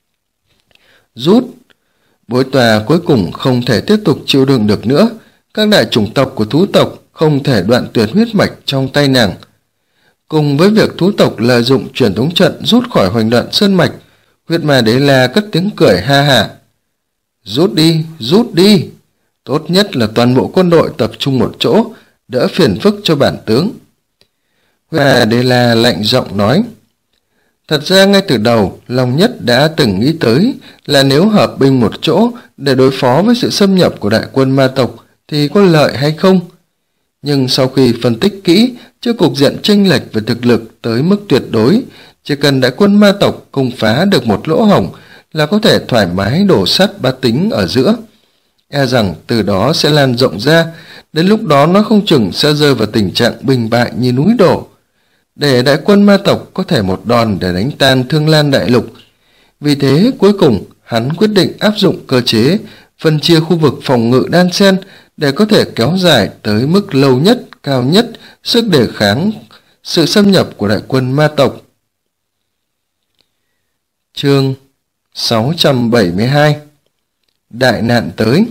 Rút. Bối Toa cuối cùng không thể tiếp tục chịu đựng được nữa. Các đại chủng tộc của thú tộc không thể đoạn tuyệt huyết mạch trong tay nàng. Cùng với việc thú tộc lợi dụng truyền tống trận rút khỏi Hoành Đoạn Sơn Mạch, huyết ma Đế La cất tiếng cười ha hả. Rút đi, rút đi. Tốt nhất là toàn bộ quân đội tập trung một chỗ, đỡ phiền phức cho bản tướng. Huyết ma Đế La lạnh giọng nói. Thật ra ngay từ đầu, Long Nhất đã từng nghĩ tới là nếu hợp binh một chỗ để đối phó với sự xâm nhập của đại quân ma tộc thì có lợi hay không. Nhưng sau khi phân tích kỹ, trước cục diện chênh lệch về thực lực tới mức tuyệt đối, chỉ cần đại quân ma tộc công phá được một lỗ hổng là có thể thoải mái đổ sát bá tính ở giữa. E rằng từ đó sẽ lan rộng ra, đến lúc đó nó không chừng sẽ rơi vào tình trạng bình bại như núi đổ. Để đại quân ma tộc có thể một đòn để đánh tan Thương Lan Đại Lục. Vì thế cuối cùng hắn quyết định áp dụng cơ chế phân chia khu vực phòng ngự đan xen để có thể kéo dài tới mức lâu nhất, cao nhất sức đề kháng sự xâm nhập của đại quân ma tộc. Chương 672. Đại nạn tới.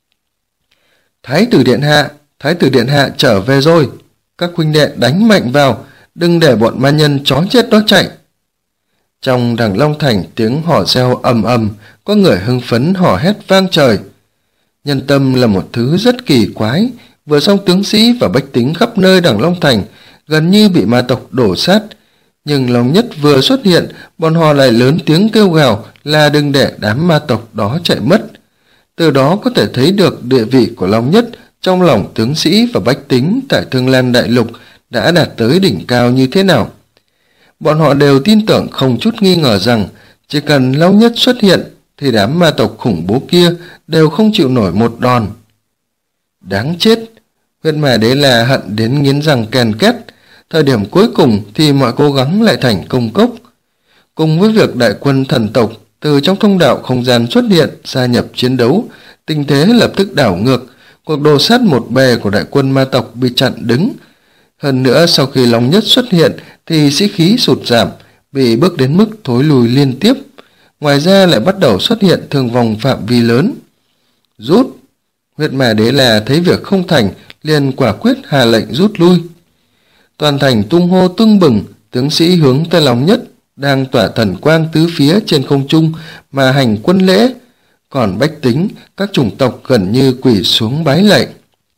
Thái tử điện hạ trở về rồi. Các huynh đệ đánh mạnh vào, đừng để bọn ma nhân chó chết đó chạy. Trong Đằng Long Thành, tiếng hò reo ầm ầm, có người hưng phấn hò hét vang trời. Nhân tâm là một thứ rất kỳ quái, vừa xong tướng sĩ và bách tính khắp nơi Đằng Long Thành gần như bị ma tộc đổ sát, nhưng Long Nhất vừa xuất hiện, bọn họ lại lớn tiếng kêu gào là đừng để đám ma tộc đó chạy mất. Từ đó có thể thấy được địa vị của Long Nhất trong lòng tướng sĩ và bách tính tại Thương Lan Đại Lục đã đạt tới đỉnh cao như thế nào. Bọn họ đều tin tưởng không chút nghi ngờ rằng chỉ cần Long Nhất xuất hiện thì đám ma tộc khủng bố kia đều không chịu nổi một đòn. Đáng chết! Huyết Ma Đế La hận đến nghiến răng ken két. Thời điểm cuối cùng thì mọi cố gắng lại thành công cốc. Cùng với việc đại quân thần tộc từ trong thông đạo không gian xuất hiện gia nhập chiến đấu, tình thế lập tức đảo ngược. Cuộc đồ sát một bề của đại quân ma tộc bị chặn đứng. Hơn nữa sau khi Long Nhất xuất hiện thì sĩ khí sụt giảm, bị bước đến mức thối lùi liên tiếp. Ngoài ra lại bắt đầu xuất hiện thương vong phạm vi lớn. Rút! Huyết Ma Đế La thấy việc không thành, liền quả quyết hạ lệnh rút lui. Toàn thành tung hô tưng bừng, tướng sĩ hướng tới Long Nhất đang tỏa thần quang tứ phía trên không trung mà hành quân lễ, còn bách tính các chủng tộc gần như quỳ xuống bái lạy.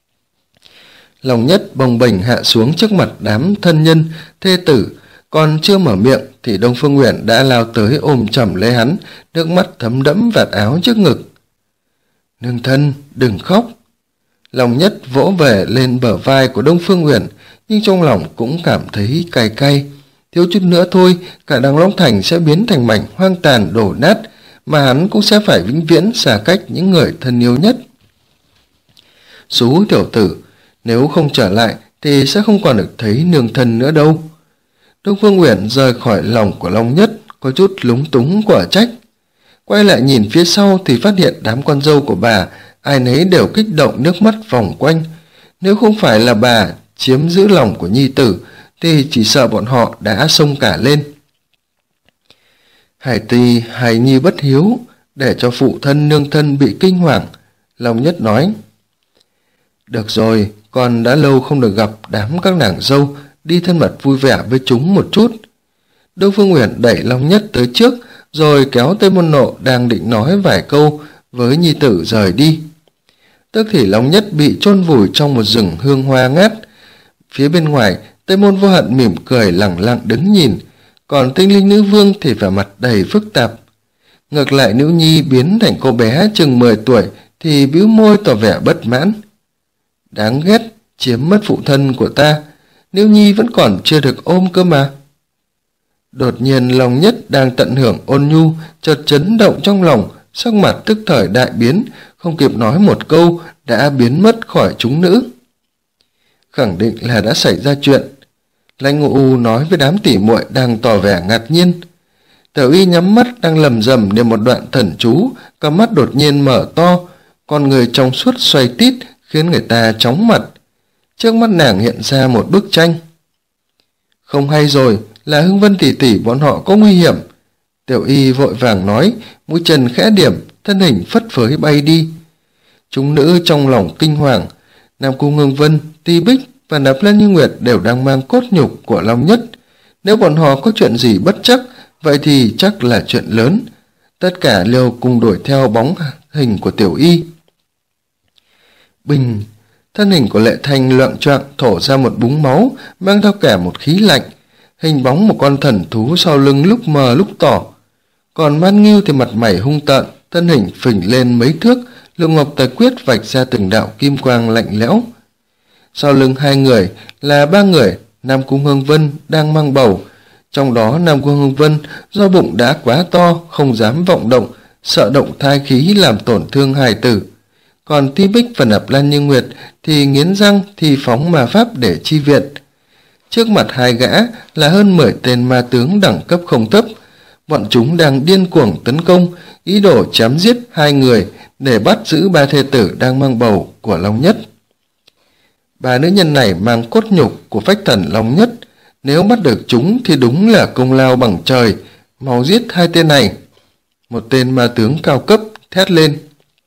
Long Nhất bồng bềnh hạ xuống trước mặt đám thân nhân thê tử, còn chưa mở miệng thì Đông Phương Uyển đã lao tới ôm chầm lấy hắn, nước mắt thấm đẫm vạt áo trước ngực. Nương thân, đừng khóc! Long Nhất vỗ về lên bờ vai của Đông Phương Uyển, nhưng trong lòng cũng cảm thấy cay cay. Thiếu chút nữa thôi, cả Đằng Long Thành sẽ biến thành mảnh hoang tàn đổ nát, mà hắn cũng sẽ phải vĩnh viễn xa cách những người thân yêu nhất. Xú tiểu tử, nếu không trở lại thì sẽ không còn được thấy nương thân nữa đâu. Đông Phương Uyển rời khỏi lòng của Long Nhất, có chút lúng túng quả trách. Quay lại nhìn phía sau thì phát hiện đám con dâu của bà, ai nấy đều kích động nước mắt vòng quanh. Nếu không phải là bà chiếm giữ lòng của nhi tử thì chỉ sợ bọn họ đã xông cả lên. Hải nhi bất hiếu, để cho phụ thân nương thân bị kinh hoàng, Long Nhất nói. Được rồi, con đã lâu không được gặp đám các nàng dâu, đi thân mật vui vẻ với chúng một chút. Đông Phương Uyển đẩy Long Nhất tới trước, rồi kéo Tây Môn Nộ đang định nói vài câu với nhi tử rời đi. Tức thì Long Nhất bị chôn vùi trong một rừng hương hoa ngát. Phía bên ngoài, Tây Môn Vô Hận mỉm cười lẳng lặng đứng nhìn, còn Tinh Linh Nữ Vương thì vẻ mặt đầy phức tạp. Ngược lại Nữ Nhi biến thành cô bé chừng 10 tuổi thì bĩu môi tỏ vẻ bất mãn. Đáng ghét, chiếm mất phụ thân của ta, Nữ Nhi vẫn còn chưa được ôm cơ mà. Đột nhiên Long Nhất đang tận hưởng ôn nhu, chợt chấn động trong lòng, sắc mặt tức thời đại biến, không kịp nói một câu đã biến mất khỏi chúng nữ. Khẳng định là đã xảy ra chuyện. Lãnh Ngộ U nói với đám tỉ muội đang tỏ vẻ ngạc nhiên. Tiểu Y nhắm mắt đang lầm rầm niệm một đoạn thần chú, cặp mắt đột nhiên mở to, con người trong suốt xoay tít khiến người ta chóng mặt. Trước mắt nàng hiện ra một bức tranh. Không hay rồi, là Hưng Vân tỷ tỷ bọn họ có nguy hiểm. Tiểu Y vội vàng nói, mũi chân khẽ điểm, thân hình phất phới bay đi. Chúng nữ trong lòng kinh hoàng. Nam Cung Hưng Vân, Ti Bích và Nạp Lan Như Nguyệt đều đang mang cốt nhục của Long Nhất. Nếu bọn họ có chuyện gì bất chắc, vậy thì chắc là chuyện lớn. Tất cả đều cùng đuổi theo bóng hình của Tiểu Y. Bình, thân hình của Lệ Thanh loạng choạng thổ ra một búng máu, mang theo cả một khí lạnh. Hình bóng một con thần thú sau lưng lúc mờ lúc tỏ. Còn Man Ngưu thì mặt mày hung tợn, thân hình phình lên mấy thước, Lượng Ngọc Tài Quyết vạch ra từng đạo kim quang lạnh lẽo. Sau lưng hai người là ba người, Nam Cung Hương Vân đang mang bầu. Trong đó Nam Cung Hương Vân do bụng đã quá to, không dám vọng động, sợ động thai khí làm tổn thương hài tử. Còn Ti Bích và Nạp Lan Như Nguyệt thì nghiến răng thì phóng ma pháp để chi viện. Trước mặt hai gã là hơn 10 tên ma tướng đẳng cấp không thấp. Bọn chúng đang điên cuồng tấn công, ý đồ chém giết hai người để bắt giữ ba thê tử đang mang bầu của Long Nhất. Ba nữ nhân này mang cốt nhục của phách thần Long Nhất, nếu bắt được chúng thì đúng là công lao bằng trời, Mau giết hai tên này! Một tên ma tướng cao cấp thét lên.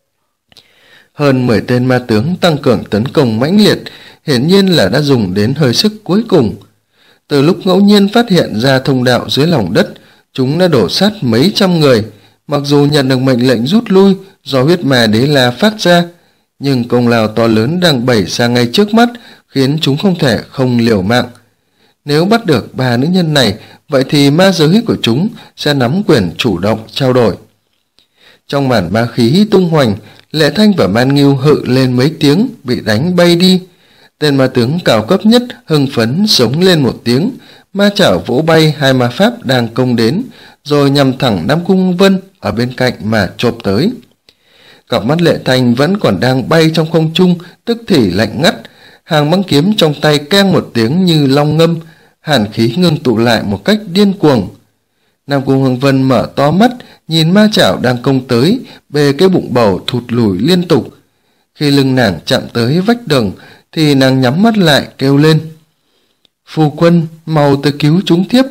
Hơn 10 tên ma tướng tăng cường tấn công mãnh liệt, hiển nhiên là đã dùng đến hơi sức cuối cùng. Từ lúc ngẫu nhiên phát hiện ra thông đạo dưới lòng đất, chúng đã đổ sát mấy trăm người. Mặc dù nhận được mệnh lệnh rút lui do huyết ma đế la phát ra, nhưng công lao to lớn đang bày ra ngay trước mắt, khiến chúng không thể không liều mạng. Nếu bắt được 3 nữ nhân này, vậy thì ma giới của chúng sẽ nắm quyền chủ động trao đổi. Trong màn ma khí tung hoành, Lệ Thanh và Man Ngưu hự lên mấy tiếng, bị đánh bay đi. Tên ma tướng cao cấp nhất hưng phấn sống lên một tiếng, ma chảo vỗ bay hai ma pháp đang công đến, rồi nhằm thẳng Nam Cung Hồng Vân ở bên cạnh mà chộp tới. Cặp mắt Lệ Thanh vẫn còn đang bay trong không trung, tức thì lạnh ngắt. Hàng băng kiếm trong tay keng một tiếng như long ngâm, hàn khí ngưng tụ lại một cách điên cuồng. Nam Cung Hồng Vân mở to mắt, nhìn ma chảo đang công tới, bề cái bụng bầu thụt lùi liên tục. Khi lưng nàng chạm tới vách tường, thì nàng nhắm mắt lại kêu lên: "Phu quân, mau tới cứu chúng thiếp!"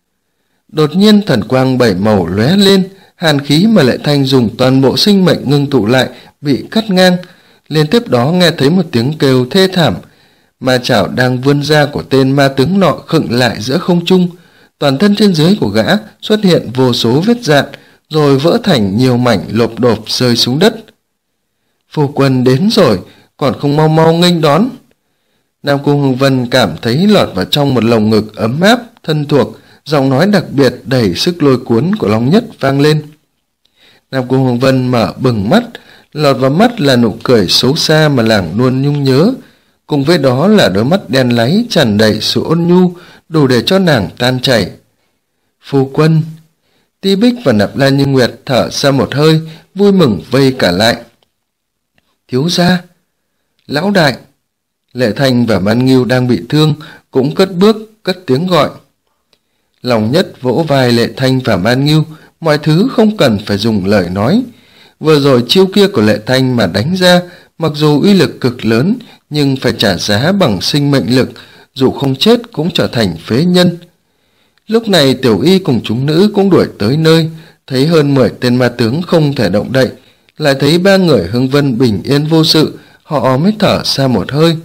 Đột nhiên thần quang 7 màu lóe lên, hàn khí mà Lệ Thanh dùng toàn bộ sinh mệnh ngưng tụ lại bị cắt ngang. Liên tiếp đó nghe thấy một tiếng kêu thê thảm. Ma chảo đang vươn ra của tên ma tướng nọ khựng lại giữa không trung. Toàn thân trên dưới của gã xuất hiện vô số vết rạn, rồi vỡ thành nhiều mảnh lộp độp rơi xuống đất. "Phu quân đến rồi, còn không mau mau nghênh đón!" Nam Cung Hồng Vân cảm thấy lọt vào trong một lồng ngực ấm áp, thân thuộc, giọng nói đặc biệt đầy sức lôi cuốn của Long Nhất vang lên. Nam Cung Hồng Vân mở bừng mắt, lọt vào mắt là nụ cười xấu xa mà nàng luôn nhung nhớ, cùng với đó là đôi mắt đen láy tràn đầy sự ôn nhu, đủ để cho nàng tan chảy. "Phu quân!" Ti Bích và Nạp Lan Như Nguyệt thở ra một hơi, vui mừng vây cả lại. "Thiếu gia!" "Lão đại!" Lệ Thanh và Man Ngưu đang bị thương cũng cất bước, cất tiếng gọi. Long Nhất vỗ vai Lệ Thanh và Man Ngưu, mọi thứ không cần phải dùng lời nói. Vừa rồi chiêu kia của Lệ Thanh mà đánh ra, mặc dù uy lực cực lớn, nhưng phải trả giá bằng sinh mệnh lực, dù không chết cũng trở thành phế nhân. Lúc này Tiểu Y cùng chúng nữ cũng đuổi tới nơi, thấy hơn 10 tên ma tướng không thể động đậy, lại thấy 3 người Hưng Vân bình yên vô sự, họ mới thở ra một hơi.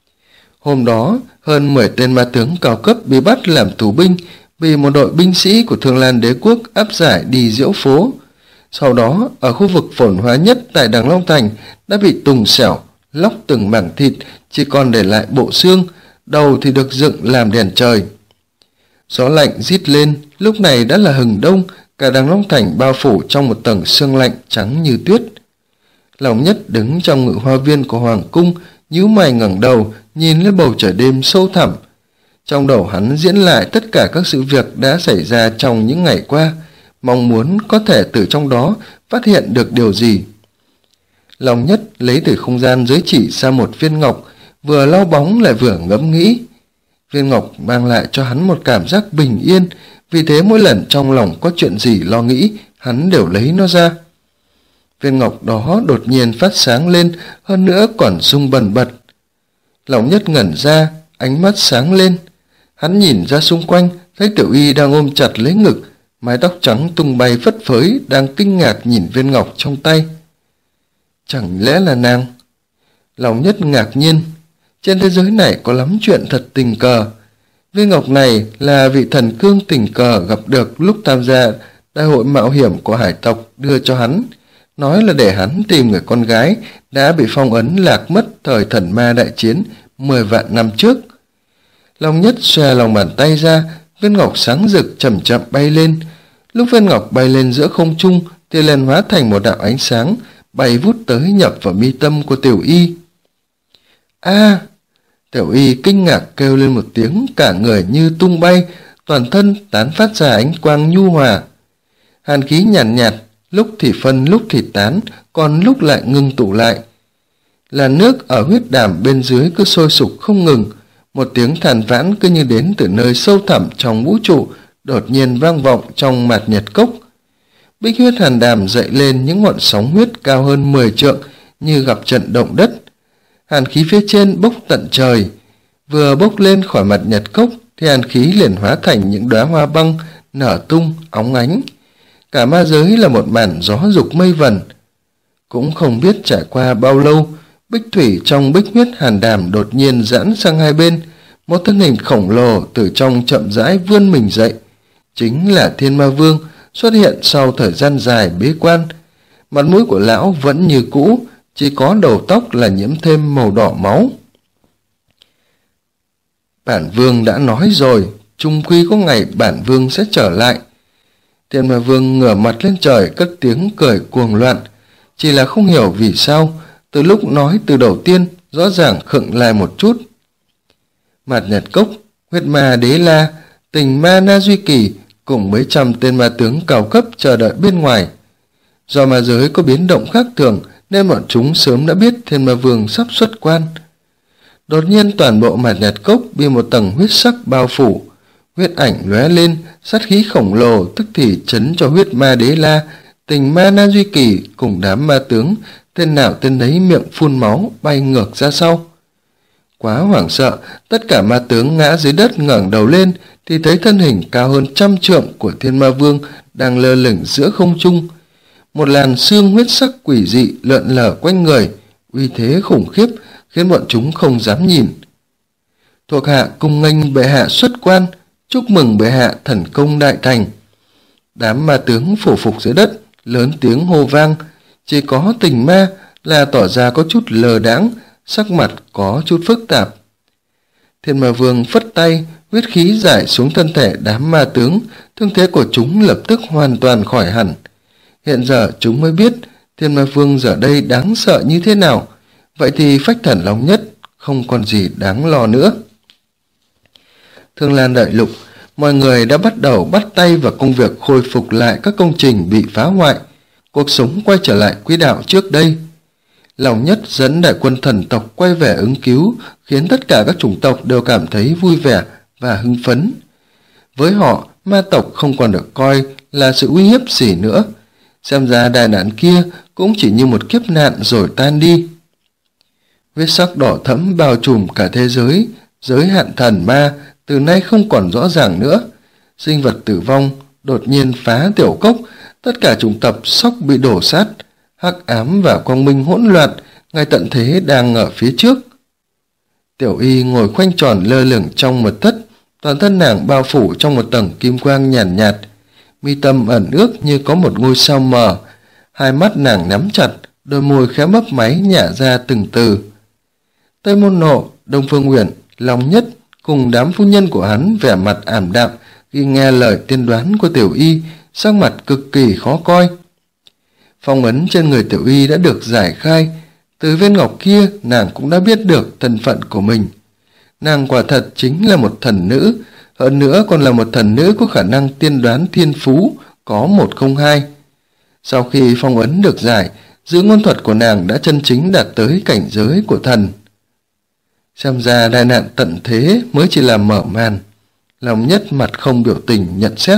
Hôm đó, hơn 10 tên ma tướng cao cấp bị bắt làm tù binh, bị một đội binh sĩ của Thương Lan Đế quốc áp giải đi diễu phố. Sau đó, ở khu vực phồn hóa nhất tại Đằng Long Thành đã bị tùng xẻo, lóc từng mảng thịt, chỉ còn để lại bộ xương, đầu thì được dựng làm đèn trời. Gió lạnh rít lên, lúc này đã là hừng đông, cả Đằng Long Thành bao phủ trong một tầng sương lạnh trắng như tuyết. Long Nhất đứng trong ngự hoa viên của Hoàng cung, nhíu mày ngẩng đầu, nhìn lên bầu trời đêm sâu thẳm. Trong đầu hắn diễn lại tất cả các sự việc đã xảy ra trong những ngày qua, mong muốn có thể từ trong đó phát hiện được điều gì. Long Nhất lấy từ không gian giới chỉ ra một viên ngọc, vừa lau bóng lại vừa ngẫm nghĩ. Viên ngọc mang lại cho hắn một cảm giác bình yên, vì thế mỗi lần trong lòng có chuyện gì lo nghĩ, hắn đều lấy nó ra. Viên ngọc đó đột nhiên phát sáng lên, hơn nữa còn rung bần bật. Long Nhất ngẩn ra, ánh mắt sáng lên. Hắn nhìn ra xung quanh, thấy Tiểu Y đang ôm chặt lấy ngực, mái tóc trắng tung bay phất phới, đang kinh ngạc nhìn viên ngọc trong tay. Chẳng lẽ là nàng? Long Nhất ngạc nhiên. Trên thế giới này có lắm chuyện thật tình cờ. Viên ngọc này là vị thần cương tình cờ gặp được lúc tham gia đại hội mạo hiểm của hải tộc đưa cho hắn, nói là để hắn tìm người con gái đã bị phong ấn lạc mất thời thần ma đại chiến 10 vạn năm trước. Long Nhất xòe lòng bàn tay ra, viên ngọc sáng rực chậm chậm bay lên. Lúc viên ngọc bay lên giữa không trung thì liền hóa thành một đạo ánh sáng, bay vút tới nhập vào mi tâm của Tiểu Y. A! Tiểu Y kinh ngạc kêu lên một tiếng, cả người như tung bay, toàn thân tán phát ra ánh quang nhu hòa. Hàn khí nhàn nhạt, lúc thì phân lúc thì tán, còn lúc lại ngưng tụ lại. Là nước ở huyết đàm bên dưới cứ sôi sục không ngừng, một tiếng than vãn cứ như đến từ nơi sâu thẳm trong vũ trụ, đột nhiên vang vọng trong mạt nhật cốc. Bích huyết hàn đàm dậy lên những ngọn sóng huyết cao hơn 10 trượng, như gặp trận động đất. Hàn khí phía trên bốc tận trời, vừa bốc lên khỏi mặt nhật cốc thì hàn khí liền hóa thành những đóa hoa băng nở tung, óng ánh. Cả ma giới là một màn gió dục mây vần. Cũng không biết trải qua bao lâu, bích thủy trong bích huyết hàn đàm đột nhiên giãn sang hai bên, một thân hình khổng lồ từ trong chậm rãi vươn mình dậy. Chính là Thiên Ma Vương xuất hiện sau thời gian dài bế quan. Mặt mũi của lão vẫn như cũ, chỉ có đầu tóc là nhiễm thêm màu đỏ máu. Bản Vương đã nói rồi, chung quy có ngày bản Vương sẽ trở lại. Thiên Ma Vương ngửa mặt lên trời cất tiếng cười cuồng loạn, chỉ là không hiểu vì sao từ lúc nói từ đầu tiên rõ ràng khựng lại một chút. Mạt Nhật Cốc, Huyết Ma Đế La, Tình Ma Na Duy Kỳ cùng mấy trăm tên ma tướng cao cấp chờ đợi bên ngoài. Do ma giới có biến động khác thường nên bọn chúng sớm đã biết Thiên Ma Vương sắp xuất quan. Đột nhiên toàn bộ Mạt Nhật Cốc bị một tầng huyết sắc bao phủ, huyết ảnh lóe lên, sát khí khổng lồ tức thì chấn cho Huyết Ma Đế La, Tình Ma Na Duy Kỳ cùng đám ma tướng, tên nào tên nấy miệng phun máu bay ngược ra sau. Quá hoảng sợ, tất cả ma tướng ngã dưới đất ngẩng đầu lên thì thấy thân hình cao hơn 100 trượng của Thiên Ma Vương đang lơ lửng giữa không trung. Một làn xương huyết sắc quỷ dị lượn lờ quanh người, uy thế khủng khiếp khiến bọn chúng không dám nhìn. Thuộc hạ cung nghênh bệ hạ xuất quan, chúc mừng bệ hạ thần công đại thành. Đám ma tướng phủ phục dưới đất lớn tiếng hô vang, chỉ có Tình Ma là tỏ ra có chút lờ đãng, sắc mặt có chút phức tạp. Thiên Ma Vương phất tay, huyết khí giải xuống thân thể đám ma tướng, thương thế của chúng lập tức hoàn toàn khỏi hẳn. Hiện giờ chúng mới biết Thiên Ma Vương giờ đây đáng sợ như thế nào, vậy thì Phách Thần Long Nhất không còn gì đáng lo nữa. Thương Lan Đại Lục, mọi người đã bắt đầu bắt tay vào công việc khôi phục lại các công trình bị phá hoại, cuộc sống quay trở lại quỹ đạo trước đây. Long Nhất dẫn đại quân thần tộc quay về ứng cứu, khiến tất cả các chủng tộc đều cảm thấy vui vẻ và hưng phấn. Với họ, ma tộc không còn được coi là sự uy hiếp gì nữa. Xem ra đại nạn kia cũng chỉ như một kiếp nạn rồi tan đi. Huyết sắc đỏ thẫm bao trùm cả thế giới, giới hạn thần ma từ nay không còn rõ ràng nữa. Sinh vật tử vong đột nhiên phá tiểu cốc, tất cả chủng tộc sốc bị đổ sát, hắc ám và quang minh hỗn loạn, ngay tận thế đang ở phía trước. Tiểu Y ngồi khoanh tròn lơ lửng trong mật thất, toàn thân nàng bao phủ trong một tầng kim quang nhàn nhạt, mi tâm ẩn ước như có một ngôi sao mờ, hai mắt nàng nhắm chặt, đôi môi khẽ mấp máy nhả ra từng từ. Tây Môn Nộ, Đông Phương Uyển, Long Nhất cùng đám phu nhân của hắn vẻ mặt ảm đạm khi nghe lời tiên đoán của Tiểu Y, sắc mặt cực kỳ khó coi. Phong ấn trên người Tiểu Y đã được giải khai, từ viên ngọc kia nàng cũng đã biết được thân phận của mình. Nàng quả thật chính là một thần nữ, hơn nữa còn là một thần nữ có khả năng tiên đoán thiên phú, có 102. Sau khi phong ấn được giải, giữ ngôn thuật của nàng đã chân chính đạt tới cảnh giới của thần. Xem ra đại nạn tận thế mới chỉ là mở màn. Long Nhất mặt không biểu tình nhận xét.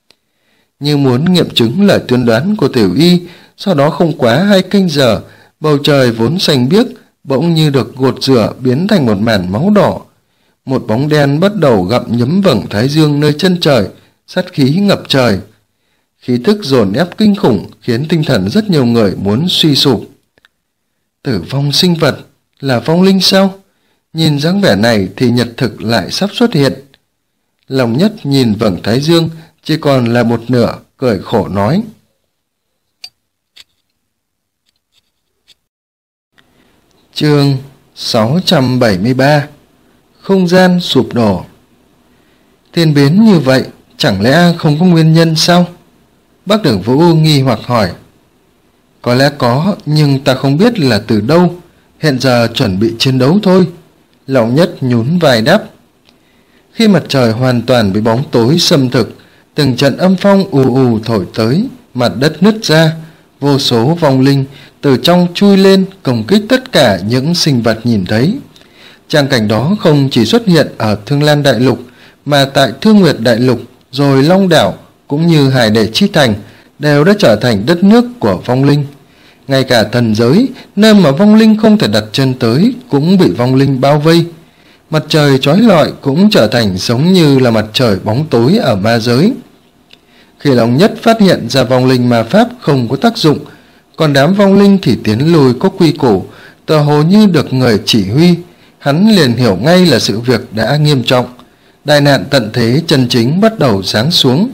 Như muốn nghiệm chứng lời tuyên đoán của Tiểu Y, sau đó không quá 2 canh giờ, bầu trời vốn xanh biếc bỗng như được gột rửa biến thành một màn máu đỏ. Một bóng đen bắt đầu gặm nhấm vầng thái dương nơi chân trời, sát khí ngập trời. Khí tức dồn ép kinh khủng khiến tinh thần rất nhiều người muốn suy sụp. Tử vong sinh vật là vong linh sao? Nhìn dáng vẻ này thì nhật thực lại sắp xuất hiện. Long Nhất nhìn vầng thái dương chỉ còn là một nửa, cười khổ nói. Chương 673. Không gian sụp đổ. Thiên biến như vậy chẳng lẽ không có nguyên nhân sao? Bác Đường Vũ nghi hoặc hỏi. Có lẽ có, nhưng ta không biết là từ đâu. Hiện giờ chuẩn bị chiến đấu thôi. Long Nhất nhún vai đáp. Khi mặt trời hoàn toàn bị bóng tối xâm thực, từng trận âm phong ù ù thổi tới, mặt đất nứt ra, vô số vong linh từ trong chui lên công kích tất cả những sinh vật nhìn thấy. Tràng cảnh đó không chỉ xuất hiện ở Thương Lan Đại Lục, mà tại Thương Nguyệt Đại Lục, rồi Long Đảo, cũng như Hải Đệ Chi Thành, đều đã trở thành đất nước của vong linh. Ngay cả thần giới, nơi mà vong linh không thể đặt chân tới, cũng bị vong linh bao vây. Mặt trời chói lọi cũng trở thành giống như là mặt trời bóng tối ở ma giới. Khi Long Nhất phát hiện ra vong linh ma pháp không có tác dụng, còn đám vong linh thì tiến lùi có quy củ, tựa hồ như được người chỉ huy, hắn liền hiểu ngay là sự việc đã nghiêm trọng. Đại nạn tận thế chân chính bắt đầu giáng xuống.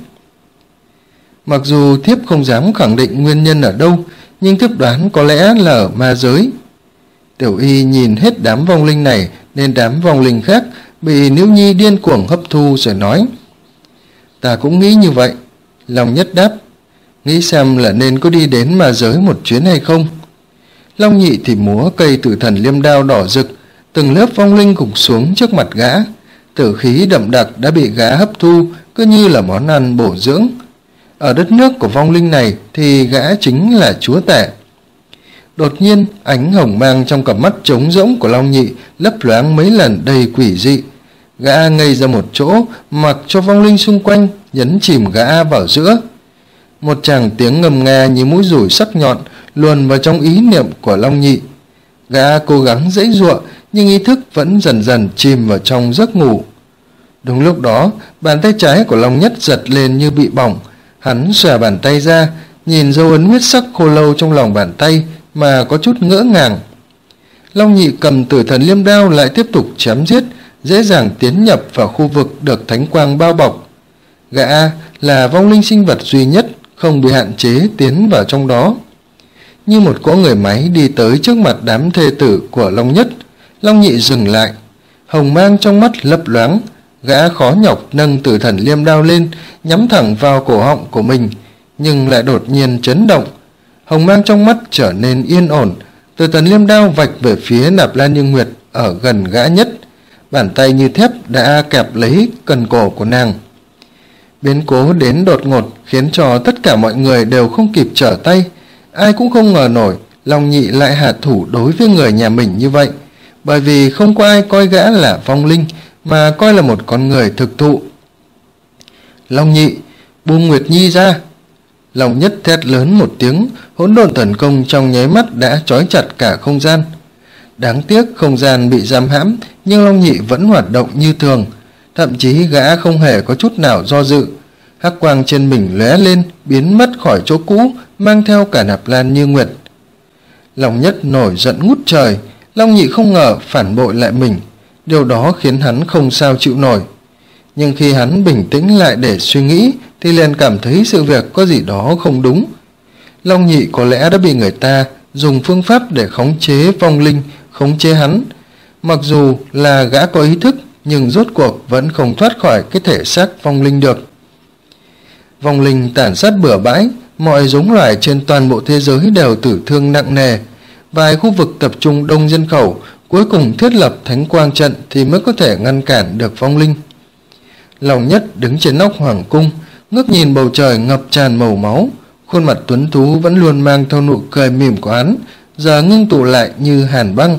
Mặc dù thiếp không dám khẳng định nguyên nhân ở đâu, nhưng thiếp đoán có lẽ là ở ma giới. Tiểu Y nhìn hết đám vong linh này nên đám vong linh khác bị Nữ Nhi điên cuồng hấp thu rồi nói: Ta cũng nghĩ như vậy. Long Nhất đáp: Nghĩ xem là nên có đi đến ma giới một chuyến hay không. Long Nhị thì múa cây Tử Thần Liêm Đao đỏ rực, từng lớp vong linh gục xuống trước mặt gã. Tử khí đậm đặc đã bị gã hấp thu, cứ như là món ăn bổ dưỡng. Ở đất nước của vong linh này thì gã chính là chúa tể. Đột nhiên, ánh hồng mang trong cặp mắt trống rỗng của Long Nhị lấp loáng mấy lần đầy quỷ dị. Gã ngây ra một chỗ, mặc cho vong linh xung quanh nhấn chìm gã vào giữa. Một tràng tiếng ngầm nga như mũi dùi sắc nhọn luồn vào trong ý niệm của Long Nhị. Gã cố gắng giãy giụa, nhưng ý thức vẫn dần dần chìm vào trong giấc ngủ. Đúng lúc đó, bàn tay trái của Long Nhất giật lên như bị bỏng. Hắn xòe bàn tay ra, nhìn dấu ấn huyết sắc khô lâu trong lòng bàn tay mà có chút ngỡ ngàng. Long Nhị cầm Tử Thần Liêm Đao lại tiếp tục chém giết, dễ dàng tiến nhập vào khu vực được thánh quang bao bọc. Gã là vong linh sinh vật duy nhất không bị hạn chế tiến vào trong đó. Như một cỗ người máy đi tới trước mặt đám thê tử của Long Nhất, Long Nhị dừng lại, hồng mang trong mắt lấp loáng. Gã khó nhọc nâng Tử Thần Liêm Đao lên, nhắm thẳng vào cổ họng của mình, nhưng lại đột nhiên chấn động. Hồng mang trong mắt trở nên yên ổn, Tử Thần Liêm Đao vạch về phía Nạp Lan Như Nguyệt ở gần gã nhất. Bàn tay như thép đã kẹp lấy cần cổ của nàng. Biến cố đến đột ngột khiến cho tất cả mọi người đều không kịp trở tay. Ai cũng không ngờ nổi Long Nhị lại hạ thủ đối với người nhà mình như vậy, bởi vì không có ai coi gã là vong linh mà coi là một con người thực thụ. Long Nhị, buông Nguyệt Nhi ra! Long Nhất thét lớn một tiếng, hỗn độn tấn công trong nháy mắt đã trói chặt cả không gian. Đáng tiếc không gian bị giam hãm, nhưng Long Nhị vẫn hoạt động như thường, thậm chí gã không hề có chút nào do dự. Hắc quang trên mình lóe lên, biến mất khỏi chỗ cũ, mang theo cả Nạp Lan Như Nguyệt. Long Nhất nổi giận ngút trời, Long Nhị không ngờ phản bội lại mình, điều đó khiến hắn không sao chịu nổi. Nhưng khi hắn bình tĩnh lại để suy nghĩ thì liền cảm thấy sự việc có gì đó không đúng. Long Nhị có lẽ đã bị người ta dùng phương pháp để khống chế vong linh, khống chế hắn. Mặc dù là gã có ý thức, nhưng rốt cuộc vẫn không thoát khỏi cái thể xác vong linh được. Vong linh tàn sát bừa bãi, mọi giống loài trên toàn bộ thế giới đều tử thương nặng nề. Vài khu vực tập trung đông dân khẩu, cuối cùng thiết lập thánh quang trận thì mới có thể ngăn cản được vong linh. Long Nhất đứng trên nóc hoàng cung, ngước nhìn bầu trời ngập tràn màu máu. Khuôn mặt tuấn tú vẫn luôn mang theo nụ cười mỉm của hắn, giờ ngưng tụ lại như hàn băng.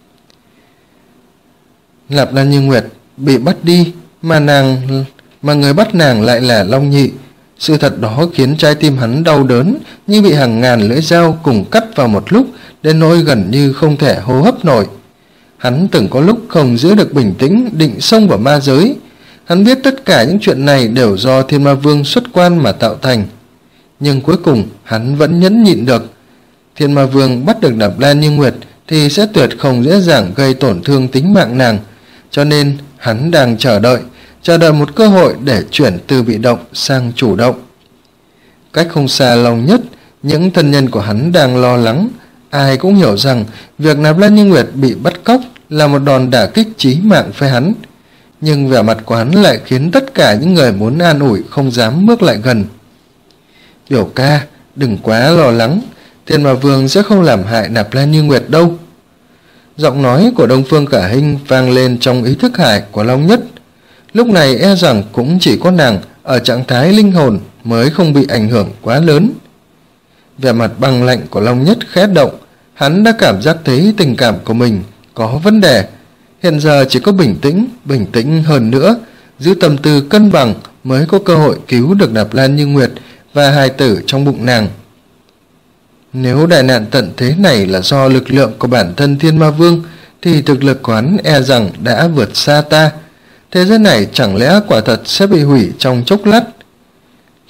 Nạp Lan Như Nguyệt bị bắt đi, mà người bắt nàng lại là Long Nhị. Sự thật đó khiến trái tim hắn đau đớn như bị hàng ngàn lưỡi dao cùng cắt vào một lúc, đến nỗi gần như không thể hô hấp nổi. Hắn từng có lúc không giữ được bình tĩnh, định xông vào ma giới. Hắn biết tất cả những chuyện này đều do Thiên Ma Vương xuất quan mà tạo thành, nhưng cuối cùng hắn vẫn nhẫn nhịn được. Thiên Ma Vương bắt được Nạp Lan Như Nguyệt thì sẽ tuyệt không dễ dàng gây tổn thương tính mạng nàng, cho nên hắn đang chờ đợi một cơ hội để chuyển từ bị động sang chủ động. Cách không xa Long Nhất, những thân nhân của hắn đang lo lắng. Ai cũng hiểu rằng việc Nạp Lan Như Nguyệt bị bắt cóc là một đòn đả kích chí mạng với hắn, nhưng vẻ mặt của hắn lại khiến tất cả những người muốn an ủi không dám bước lại gần. Biểu ca, đừng quá lo lắng, Thiên Ma Vương sẽ không làm hại Nạp Lan Như Nguyệt đâu. Giọng nói của Đông Phương Khả Hinh vang lên trong ý thức hải của Long Nhất. Lúc này e rằng cũng chỉ có nàng ở trạng thái linh hồn mới không bị ảnh hưởng quá lớn. Vẻ mặt băng lạnh của Long Nhất khẽ động, hắn đã cảm giác thấy tình cảm của mình có vấn đề. Hiện giờ chỉ có bình tĩnh hơn nữa, giữ tâm tư cân bằng mới có cơ hội cứu được Nạp Lan Như Nguyệt và hài tử trong bụng nàng. Nếu đại nạn tận thế này là do lực lượng của bản thân Thiên Ma Vương thì thực lực của hắn e rằng đã vượt xa ta. Thế giới này chẳng lẽ quả thật sẽ bị hủy trong chốc lát?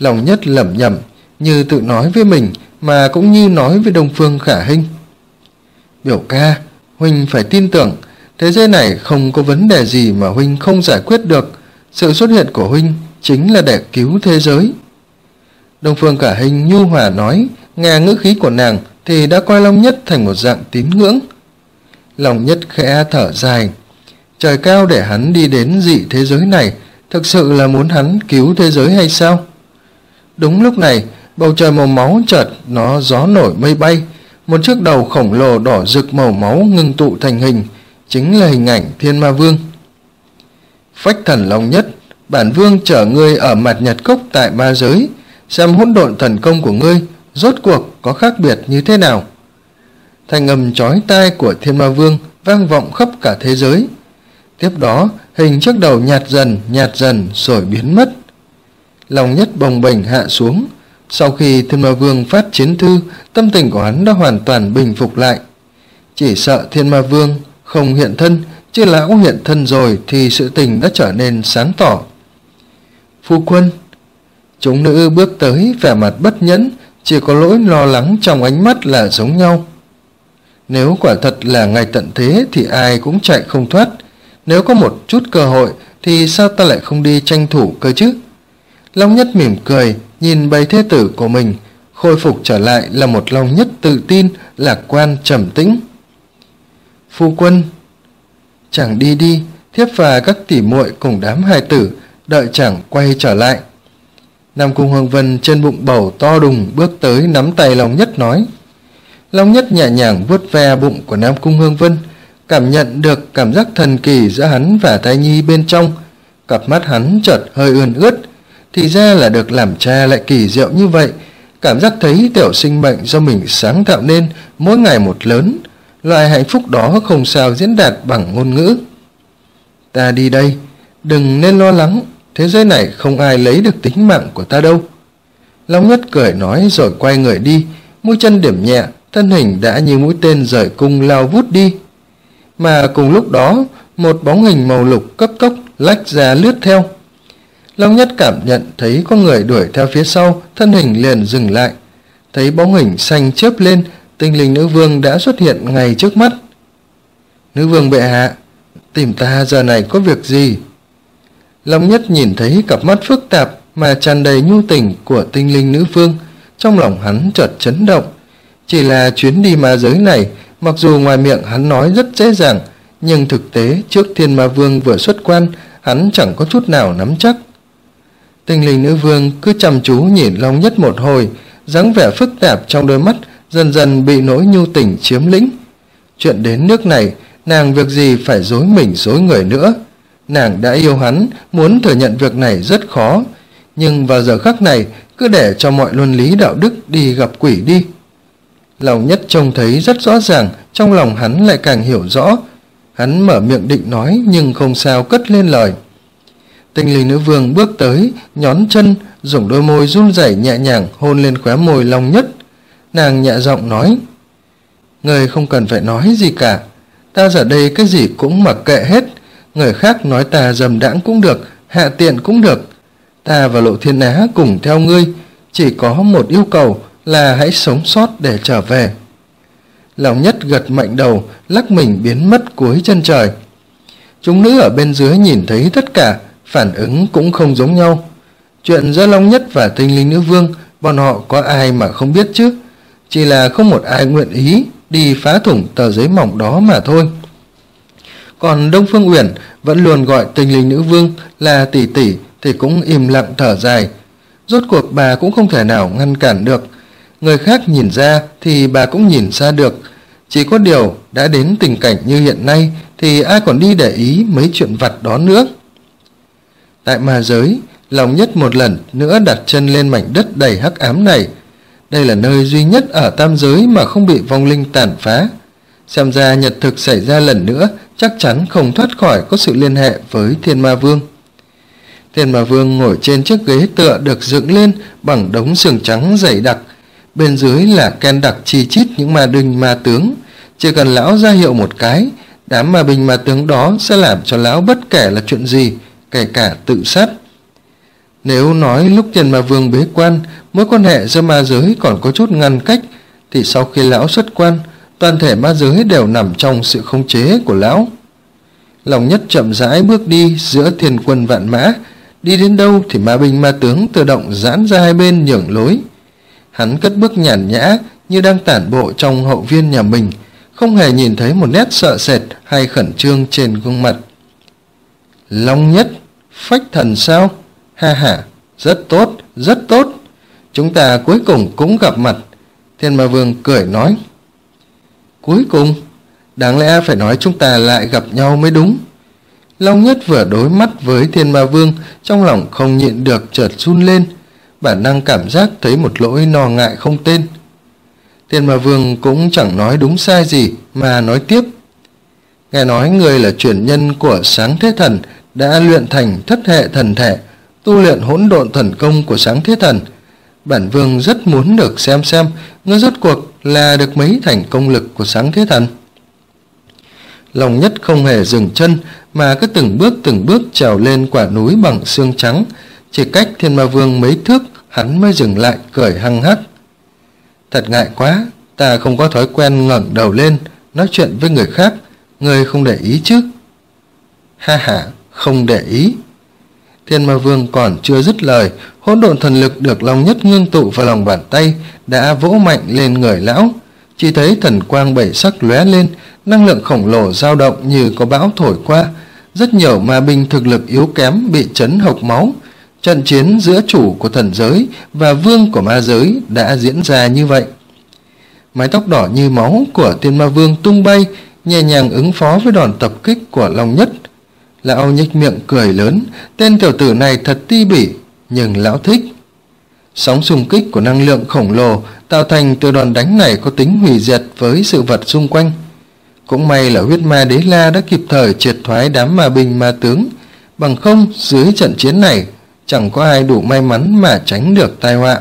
Lòng Nhất lẩm nhẩm, như tự nói với mình mà cũng như nói với Đông Phương Khả Hinh. Biểu ca, huynh phải tin tưởng, thế giới này không có vấn đề gì mà huynh không giải quyết được. Sự xuất hiện của huynh chính là để cứu thế giới. Đông Phương Khả Hinh nhu hòa nói, nghe ngữ khí của nàng thì đã coi Long Nhất thành một dạng tín ngưỡng. Long Nhất khẽ thở dài. Trời cao để hắn đi đến dị thế giới này, thực sự là muốn hắn cứu thế giới hay sao? Đúng lúc này, bầu trời màu máu chợt nó gió nổi mây bay, một chiếc đầu khổng lồ đỏ rực màu máu ngưng tụ thành hình, chính là hình ảnh Thiên Ma Vương. Phách thần Long Nhất, bản vương chở ngươi ở mặt nhật cốc tại ma giới, xem hỗn độn thần công của ngươi rốt cuộc có khác biệt như thế nào. Thanh âm chói tai của Thiên Ma Vương vang vọng khắp cả thế giới. Tiếp đó, hình chiếc đầu nhạt dần rồi biến mất. Long Nhất bồng bềnh hạ xuống. Sau khi Thiên Ma Vương phát chiến thư, tâm tình của hắn đã hoàn toàn bình phục lại. Chỉ sợ Thiên Ma Vương không hiện thân, chứ lão hiện thân rồi thì sự tình đã trở nên sáng tỏ. Phu quân. Chúng nữ bước tới, vẻ mặt bất nhẫn, chỉ có lỗi lo lắng trong ánh mắt là giống nhau. Nếu quả thật là ngày tận thế thì ai cũng chạy không thoát. Nếu có một chút cơ hội thì sao ta lại không đi tranh thủ cơ chứ? Long Nhất mỉm cười, nhìn bầy thế tử của mình, khôi phục trở lại là một Long Nhất tự tin, lạc quan, trầm tĩnh. Phu quân. Chàng đi đi, thiếp và các tỷ muội cùng đám hài tử đợi chàng quay trở lại. Nam Cung Hương Vân trên bụng bầu to đùng bước tới nắm tay Long Nhất nói. Long Nhất nhẹ nhàng vuốt ve bụng của Nam Cung Hương Vân, cảm nhận được cảm giác thần kỳ giữa hắn và thai nhi bên trong. Cặp mắt hắn chợt hơi ươn ướt, thì ra là được làm cha lại kỳ diệu như vậy. Cảm giác thấy tiểu sinh mệnh do mình sáng tạo nên mỗi ngày một lớn, loại hạnh phúc đó không sao diễn đạt bằng ngôn ngữ. Ta đi đây, đừng nên lo lắng, thế giới này không ai lấy được tính mạng của ta đâu. Long Nhất cười nói rồi quay người đi, mũi chân điểm nhẹ, thân hình đã như mũi tên rời cung lao vút đi. Mà cùng lúc đó, một bóng hình màu lục cấp tốc lách ra lướt theo. Long Nhất cảm nhận thấy có người đuổi theo phía sau, thân hình liền dừng lại. Thấy bóng hình xanh chớp lên, tinh linh nữ vương đã xuất hiện ngay trước mắt. Nữ vương bệ hạ, tìm ta giờ này có việc gì? Long Nhất nhìn thấy cặp mắt phức tạp mà tràn đầy nhu tình của tinh linh nữ vương, trong lòng hắn chợt chấn động. Chỉ là chuyến đi ma giới này, mặc dù ngoài miệng hắn nói rất dễ dàng, nhưng thực tế trước Thiên Ma Vương vừa xuất quan, hắn chẳng có chút nào nắm chắc. Tinh linh nữ vương cứ chăm chú nhìn Long Nhất một hồi, dáng vẻ phức tạp trong đôi mắt dần dần bị nỗi nhu tình chiếm lĩnh. Chuyện đến nước này, nàng việc gì phải dối mình dối người nữa. Nàng đã yêu hắn, muốn thừa nhận việc này rất khó, nhưng vào giờ khắc này cứ để cho mọi luân lý đạo đức đi gặp quỷ đi. Long Nhất trông thấy rất rõ ràng, trong lòng hắn lại càng hiểu rõ. Hắn mở miệng định nói nhưng không sao cất lên lời. Tinh linh nữ vương bước tới, nhón chân, dùng đôi môi run rẩy nhẹ nhàng hôn lên khóe môi Long Nhất. Nàng nhẹ giọng nói, người không cần phải nói gì cả, ta giờ đây cái gì cũng mặc kệ hết. Người khác nói ta dầm đãng cũng được, hạ tiện cũng được. Ta và Lộ Thiên Á cùng theo ngươi, chỉ có một yêu cầu là hãy sống sót để trở về. Long Nhất gật mạnh đầu, lắc mình biến mất cuối chân trời. Chúng nữ ở bên dưới nhìn thấy tất cả, phản ứng cũng không giống nhau. Chuyện giữa Long Nhất và tinh linh nữ vương, bọn họ có ai mà không biết chứ, chỉ là không một ai nguyện ý đi phá thủng tờ giấy mỏng đó mà thôi. Còn Đông Phương Uyển vẫn luôn gọi tinh linh nữ vương là tỷ tỷ thì cũng im lặng thở dài. Rốt cuộc bà cũng không thể nào ngăn cản được. Người khác nhìn ra thì bà cũng nhìn ra được. Chỉ có điều đã đến tình cảnh như hiện nay thì ai còn đi để ý mấy chuyện vặt đó nữa. Tại ma giới, Long Nhất một lần nữa đặt chân lên mảnh đất đầy hắc ám này. Đây là nơi duy nhất ở tam giới mà không bị vong linh tàn phá. Xem ra nhật thực xảy ra lần nữa chắc chắn không thoát khỏi có sự liên hệ với Thiên Ma Vương. Thiên Ma Vương ngồi trên chiếc ghế tựa được dựng lên bằng đống sừng trắng dày đặc. Bên dưới là ken đặc chi chít những ma binh ma tướng. Chỉ cần lão ra hiệu một cái, đám ma binh ma tướng đó sẽ làm cho lão bất kể là chuyện gì, kể cả tự sát. Nếu nói lúc Thiên Ma Vương bế quan, mối quan hệ giữa ma giới còn có chút ngăn cách, thì sau khi lão xuất quan, toàn thể ma giới đều nằm trong sự khống chế của lão. Lòng Nhất chậm rãi bước đi giữa thiên quân vạn mã, đi đến đâu thì ma binh ma tướng tự động giãn ra hai bên nhường lối. Hắn cất bước nhàn nhã như đang tản bộ trong hậu viên nhà mình, không hề nhìn thấy một nét sợ sệt hay khẩn trương trên gương mặt. Long Nhất, phách thần sao? Ha ha, rất tốt, rất tốt. Chúng ta cuối cùng cũng gặp mặt. Thiên Ma Vương cười nói. Cuối cùng? Đáng lẽ phải nói chúng ta lại gặp nhau mới đúng. Long Nhất vừa đối mắt với Thiên Ma Vương, trong lòng không nhịn được chợt run lên, bản năng cảm giác thấy một nỗi lo ngại không tên. Thiên Ma Vương cũng chẳng nói đúng sai gì mà nói tiếp. Nghe nói người là truyền nhân của Sáng Thế Thần, đã luyện thành thất hệ thần thể, tu luyện hỗn độn thần công của Sáng Thế Thần. Bản vương rất muốn được xem ngươi rốt cuộc là được mấy thành công lực của Sáng Thế Thần. Lòng Nhất không hề dừng chân mà cứ từng bước trèo lên quả núi bằng xương trắng, chỉ cách Thiên Ma Vương mấy thước hắn mới dừng lại cười hăng hắc. Thật ngại quá, ta không có thói quen ngẩng đầu lên nói chuyện với người khác, ngươi không để ý chứ? Ha ha, không để ý. Thiên Ma Vương còn chưa dứt lời, hỗn độn thần lực được Long Nhất ngưng tụ vào lòng bàn tay đã vỗ mạnh lên người lão. Chỉ thấy thần quang bảy sắc lóe lên, năng lượng khổng lồ dao động như có bão thổi qua. Rất nhiều ma binh thực lực yếu kém bị chấn hộc máu. Trận chiến giữa chủ của thần giới và vương của ma giới đã diễn ra như vậy. Mái tóc đỏ như máu của Thiên Ma Vương tung bay, nhẹ nhàng ứng phó với đòn tập kích của Long Nhất. Lão nhếch miệng cười lớn, tên tiểu tử này thật ti bỉ, nhưng lão thích. Sóng xung kích của năng lượng khổng lồ tạo thành từ đòn đánh này có tính hủy diệt với sự vật xung quanh. Cũng may là huyết ma đế la đã kịp thời triệt thoái đám ma binh ma tướng, bằng không dưới trận chiến này chẳng có ai đủ may mắn mà tránh được tai họa.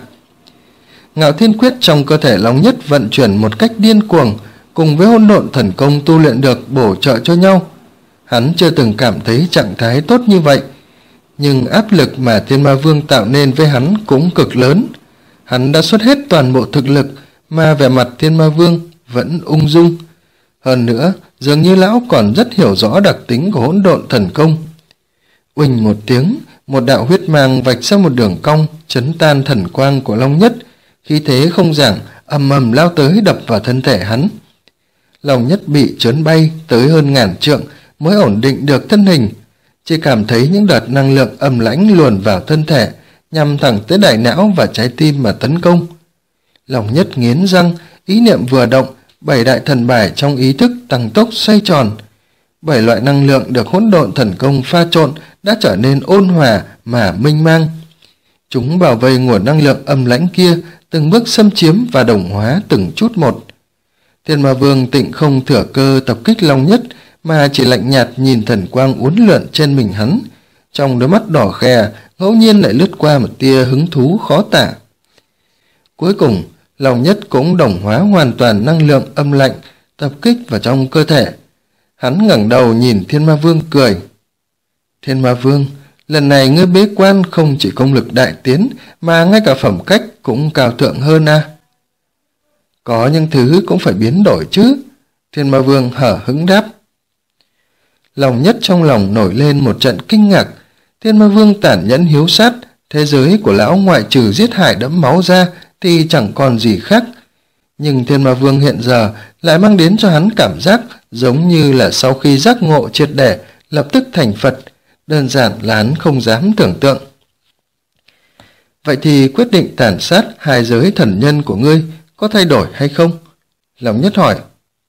Ngạo Thiên Quyết trong cơ thể Long Nhất vận chuyển một cách điên cuồng, cùng với hỗn độn thần công tu luyện được bổ trợ cho nhau. Hắn chưa từng cảm thấy trạng thái tốt như vậy, nhưng áp lực mà Thiên Ma Vương tạo nên với hắn cũng cực lớn. Hắn đã xuất hết toàn bộ thực lực, mà vẻ mặt Thiên Ma Vương vẫn ung dung. Hơn nữa, dường như lão còn rất hiểu rõ đặc tính của hỗn độn thần công. Uỳnh một tiếng, một đạo huyết mang vạch ra một đường cong, chấn tan thần quang của Long Nhất, khí thế không giảng, ầm ầm lao tới đập vào thân thể hắn. Long Nhất bị chấn bay tới hơn ngàn trượng mới ổn định được thân hình, chỉ cảm thấy những đợt năng lượng âm lãnh luồn vào thân thể, nhằm thẳng tới đại não và trái tim mà tấn công. Long Nhất nghiến răng, ý niệm vừa động, 7 đại thần bài trong ý thức tăng tốc xoay tròn. 7 loại năng lượng được hỗn độn thần công pha trộn đã trở nên ôn hòa mà mênh mang. Chúng bảo vệ nguồn năng lượng âm lãnh kia, từng bước xâm chiếm và đồng hóa từng chút một. Thiên Ma Vương tịnh không thừa cơ tập kích Long Nhất, mà chỉ lạnh nhạt nhìn thần quang uốn lượn trên mình hắn. Trong đôi mắt đỏ khè ngẫu nhiên lại lướt qua một tia hứng thú khó tả. Cuối cùng, Long Nhất cũng đồng hóa hoàn toàn năng lượng âm lạnh tập kích vào trong cơ thể. Hắn ngẩng đầu nhìn Thiên Ma Vương cười. Thiên Ma Vương, lần này ngươi bế quan không chỉ công lực đại tiến, mà ngay cả phẩm cách cũng cao thượng hơn à? Có những thứ cũng phải biến đổi chứ. Thiên Ma Vương hở hững đáp. Long Nhất trong lòng nổi lên một trận kinh ngạc. Thiên Ma Vương tàn nhẫn hiếu sát, thế giới của lão ngoại trừ giết hại đẫm máu ra thì chẳng còn gì khác. Nhưng Thiên Ma Vương hiện giờ lại mang đến cho hắn cảm giác giống như là sau khi giác ngộ triệt để lập tức thành Phật, đơn giản là hắn không dám tưởng tượng. Vậy thì quyết định tàn sát hai giới thần nhân của ngươi có thay đổi hay không? Long Nhất hỏi.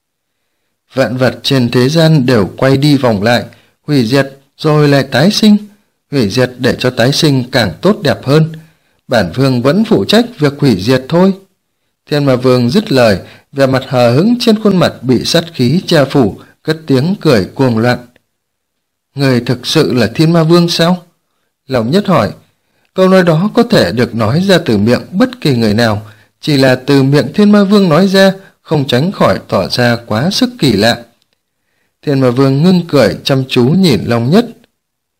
Vạn vật trên thế gian đều quay đi vòng lại, hủy diệt rồi lại tái sinh, hủy diệt để cho tái sinh càng tốt đẹp hơn. Bản vương vẫn phụ trách việc hủy diệt thôi. Thiên Ma Vương dứt lời, vẻ mặt hờ hững trên khuôn mặt bị sát khí che phủ, cất tiếng cười cuồng loạn. Người thực sự là Thiên Ma Vương sao? Long Nhất hỏi. Câu nói đó có thể được nói ra từ miệng bất kỳ người nào, chỉ là từ miệng Thiên Ma Vương nói ra không tránh khỏi tỏ ra quá sức kỳ lạ. Thiên Ma Vương ngưng cười chăm chú nhìn Long Nhất.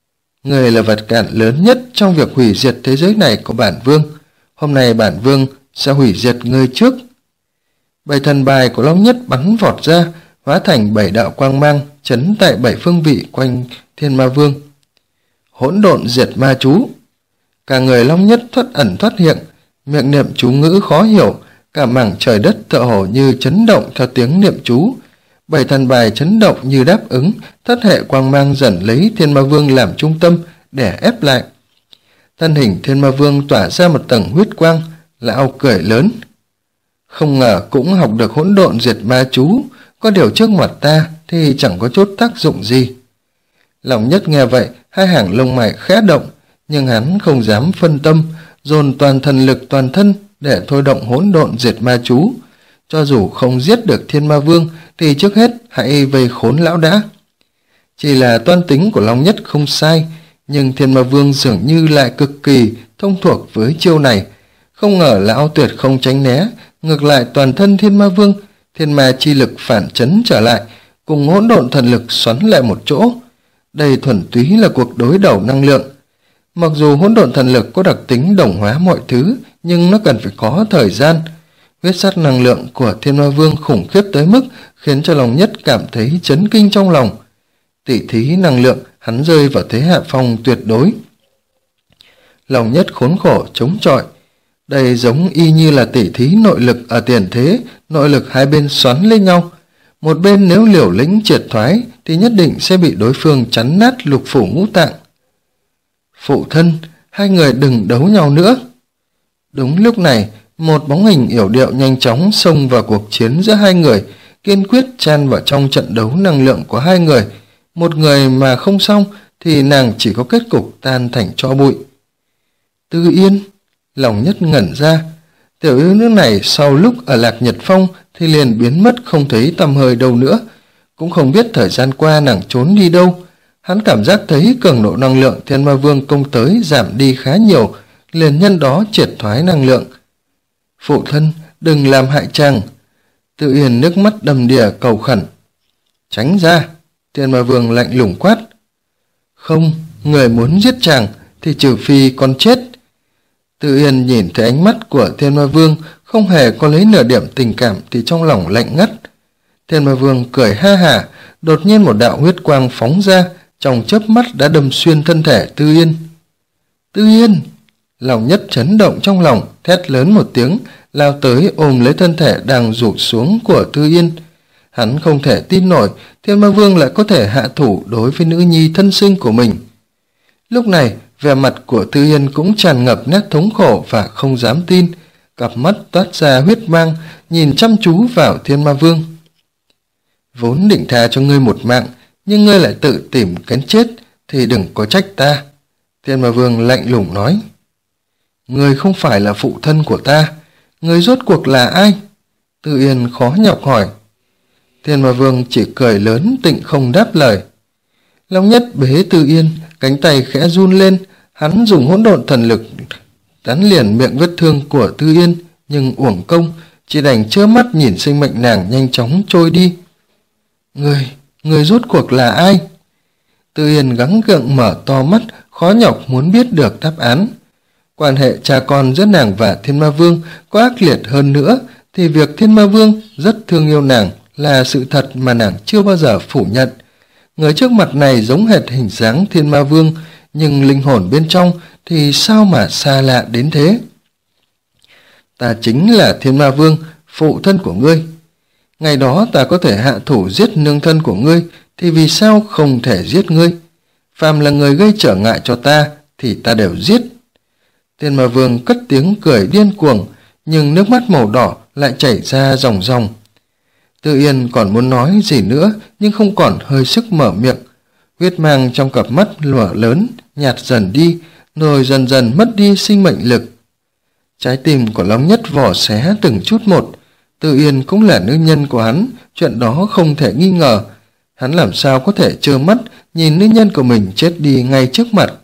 Người là vật cản lớn nhất trong việc hủy diệt thế giới này của bản vương. Hôm nay bản vương sẽ hủy diệt ngươi trước. 7 thần bài của Long Nhất bắn vọt ra, hóa thành 7 đạo quang mang, chấn tại 7 phương vị quanh Thiên Ma Vương. Hỗn độn diệt ma chú. Cả người Long Nhất thoát ẩn thoát hiện, miệng niệm chú ngữ khó hiểu, cả mảng trời đất tựa hồ như chấn động theo tiếng niệm chú. 7 thần bài chấn động như đáp ứng, thất hệ quang mang dần lấy Thiên Ma Vương làm trung tâm để ép lại. Thân hình Thiên Ma Vương tỏa ra một tầng huyết quang, lão cười lớn. Không ngờ cũng học được hỗn độn diệt ma chú, có điều trước mặt ta thì chẳng có chút tác dụng gì. Long Nhất nghe vậy, hai hàng lông mày khẽ động, nhưng hắn không dám phân tâm, dồn toàn thần lực toàn thân để thôi động hỗn độn diệt ma chú. Cho dù không giết được Thiên Ma Vương thì trước hết hãy vây khốn lão đã. Chỉ là toan tính của Long Nhất không sai, nhưng Thiên Ma Vương dường như lại cực kỳ thông thuộc với chiêu này. Không ngờ lão tuyệt không tránh né, ngược lại toàn thân Thiên Ma Vương, thiên ma chi lực phản chấn trở lại, cùng hỗn độn thần lực xoắn lại một chỗ. Đây thuần túy là cuộc đối đầu năng lượng. Mặc dù hỗn độn thần lực có đặc tính đồng hóa mọi thứ, nhưng nó cần phải có thời gian. Huyết sát năng lượng của Thiên Ma Vương khủng khiếp tới mức khiến cho Long Nhất cảm thấy chấn kinh trong lòng. Tỷ thí năng lượng, hắn rơi vào thế hạ phong tuyệt đối. Long Nhất khốn khổ chống chọi. Đây giống y như là tỷ thí nội lực ở tiền thế, nội lực hai bên xoắn lên nhau. Một bên nếu liều lĩnh triệt thoái thì nhất định sẽ bị đối phương chắn nát lục phủ ngũ tạng. Phụ thân, hai người đừng đấu nhau nữa. Đúng lúc này, một bóng hình yểu điệu nhanh chóng xông vào cuộc chiến giữa hai người, kiên quyết chan vào trong trận đấu năng lượng của hai người. Một người mà không xong thì nàng chỉ có kết cục tan thành tro bụi. Tư Yên, Long Nhất ngẩn ra. Tiểu yêu nữ này sau lúc ở Lạc Nhật Phong thì liền biến mất không thấy tăm hơi đâu nữa. Cũng không biết thời gian qua nàng trốn đi đâu. Hắn cảm giác thấy cường độ năng lượng Thiên Ma Vương công tới giảm đi khá nhiều, liền nhân đó triệt thoái năng lượng. Phụ thân, đừng làm hại chàng. Tự Yên nước mắt đầm đìa cầu khẩn. Tránh ra, Thiên Ma Vương lạnh lùng quát. Không, người muốn giết chàng thì trừ phi con chết. Tự Yên nhìn thấy ánh mắt của Thiên Ma Vương không hề có lấy nửa điểm tình cảm thì trong lòng lạnh ngắt. Thiên Ma Vương cười ha hả, đột nhiên một đạo huyết quang phóng ra, trong chớp mắt đã đâm xuyên thân thể Tư Yên. Tư Yên! Long Nhất chấn động trong lòng, thét lớn một tiếng, lao tới ôm lấy thân thể đang rủ xuống của Tư Yên. Hắn không thể tin nổi Thiên Ma Vương lại có thể hạ thủ đối với nữ nhi thân sinh của mình. Lúc này, vẻ mặt của Tư Yên cũng tràn ngập nét thống khổ và không dám tin, cặp mắt toát ra huyết mang, nhìn chăm chú vào Thiên Ma Vương. Vốn định tha cho ngươi một mạng, nhưng ngươi lại tự tìm cái chết thì đừng có trách ta. Thiên Ma Vương lạnh lùng nói. Ngươi không phải là phụ thân của ta, ngươi rốt cuộc là ai? Tư Yên khó nhọc hỏi. Thiên Ma Vương chỉ cười lớn tịnh không đáp lời. Long Nhất bế Tư Yên, cánh tay khẽ run lên, hắn dùng hỗn độn thần lực đắn liền miệng vết thương của Tư Yên, nhưng uổng công, chỉ đành trơ mắt nhìn sinh mệnh nàng nhanh chóng trôi đi. Người rốt cuộc là ai? Tư Yên gắng gượng mở to mắt, khó nhọc muốn biết được đáp án. Quan hệ cha con giữa nàng và Thiên Ma Vương có ác liệt hơn nữa, thì việc Thiên Ma Vương rất thương yêu nàng là sự thật mà nàng chưa bao giờ phủ nhận. Người trước mặt này giống hệt hình dáng Thiên Ma Vương, nhưng linh hồn bên trong thì sao mà xa lạ đến thế? Ta chính là Thiên Ma Vương, phụ thân của ngươi. Ngày đó ta có thể hạ thủ giết nương thân của ngươi, thì vì sao không thể giết ngươi? Phàm là người gây trở ngại cho ta thì ta đều giết. Thiên Ma Vương cất tiếng cười điên cuồng, nhưng nước mắt màu đỏ lại chảy ra ròng ròng. Tư Yên còn muốn nói gì nữa, nhưng không còn hơi sức mở miệng. Huyết mang trong cặp mắt lửa lớn, nhạt dần đi, rồi dần dần mất đi sinh mệnh lực. Trái tim của Long Nhất vỏ xé từng chút một. Tư Yên cũng là nữ nhân của hắn, chuyện đó không thể nghi ngờ. Hắn làm sao có thể trơ mắt nhìn nữ nhân của mình chết đi ngay trước mặt.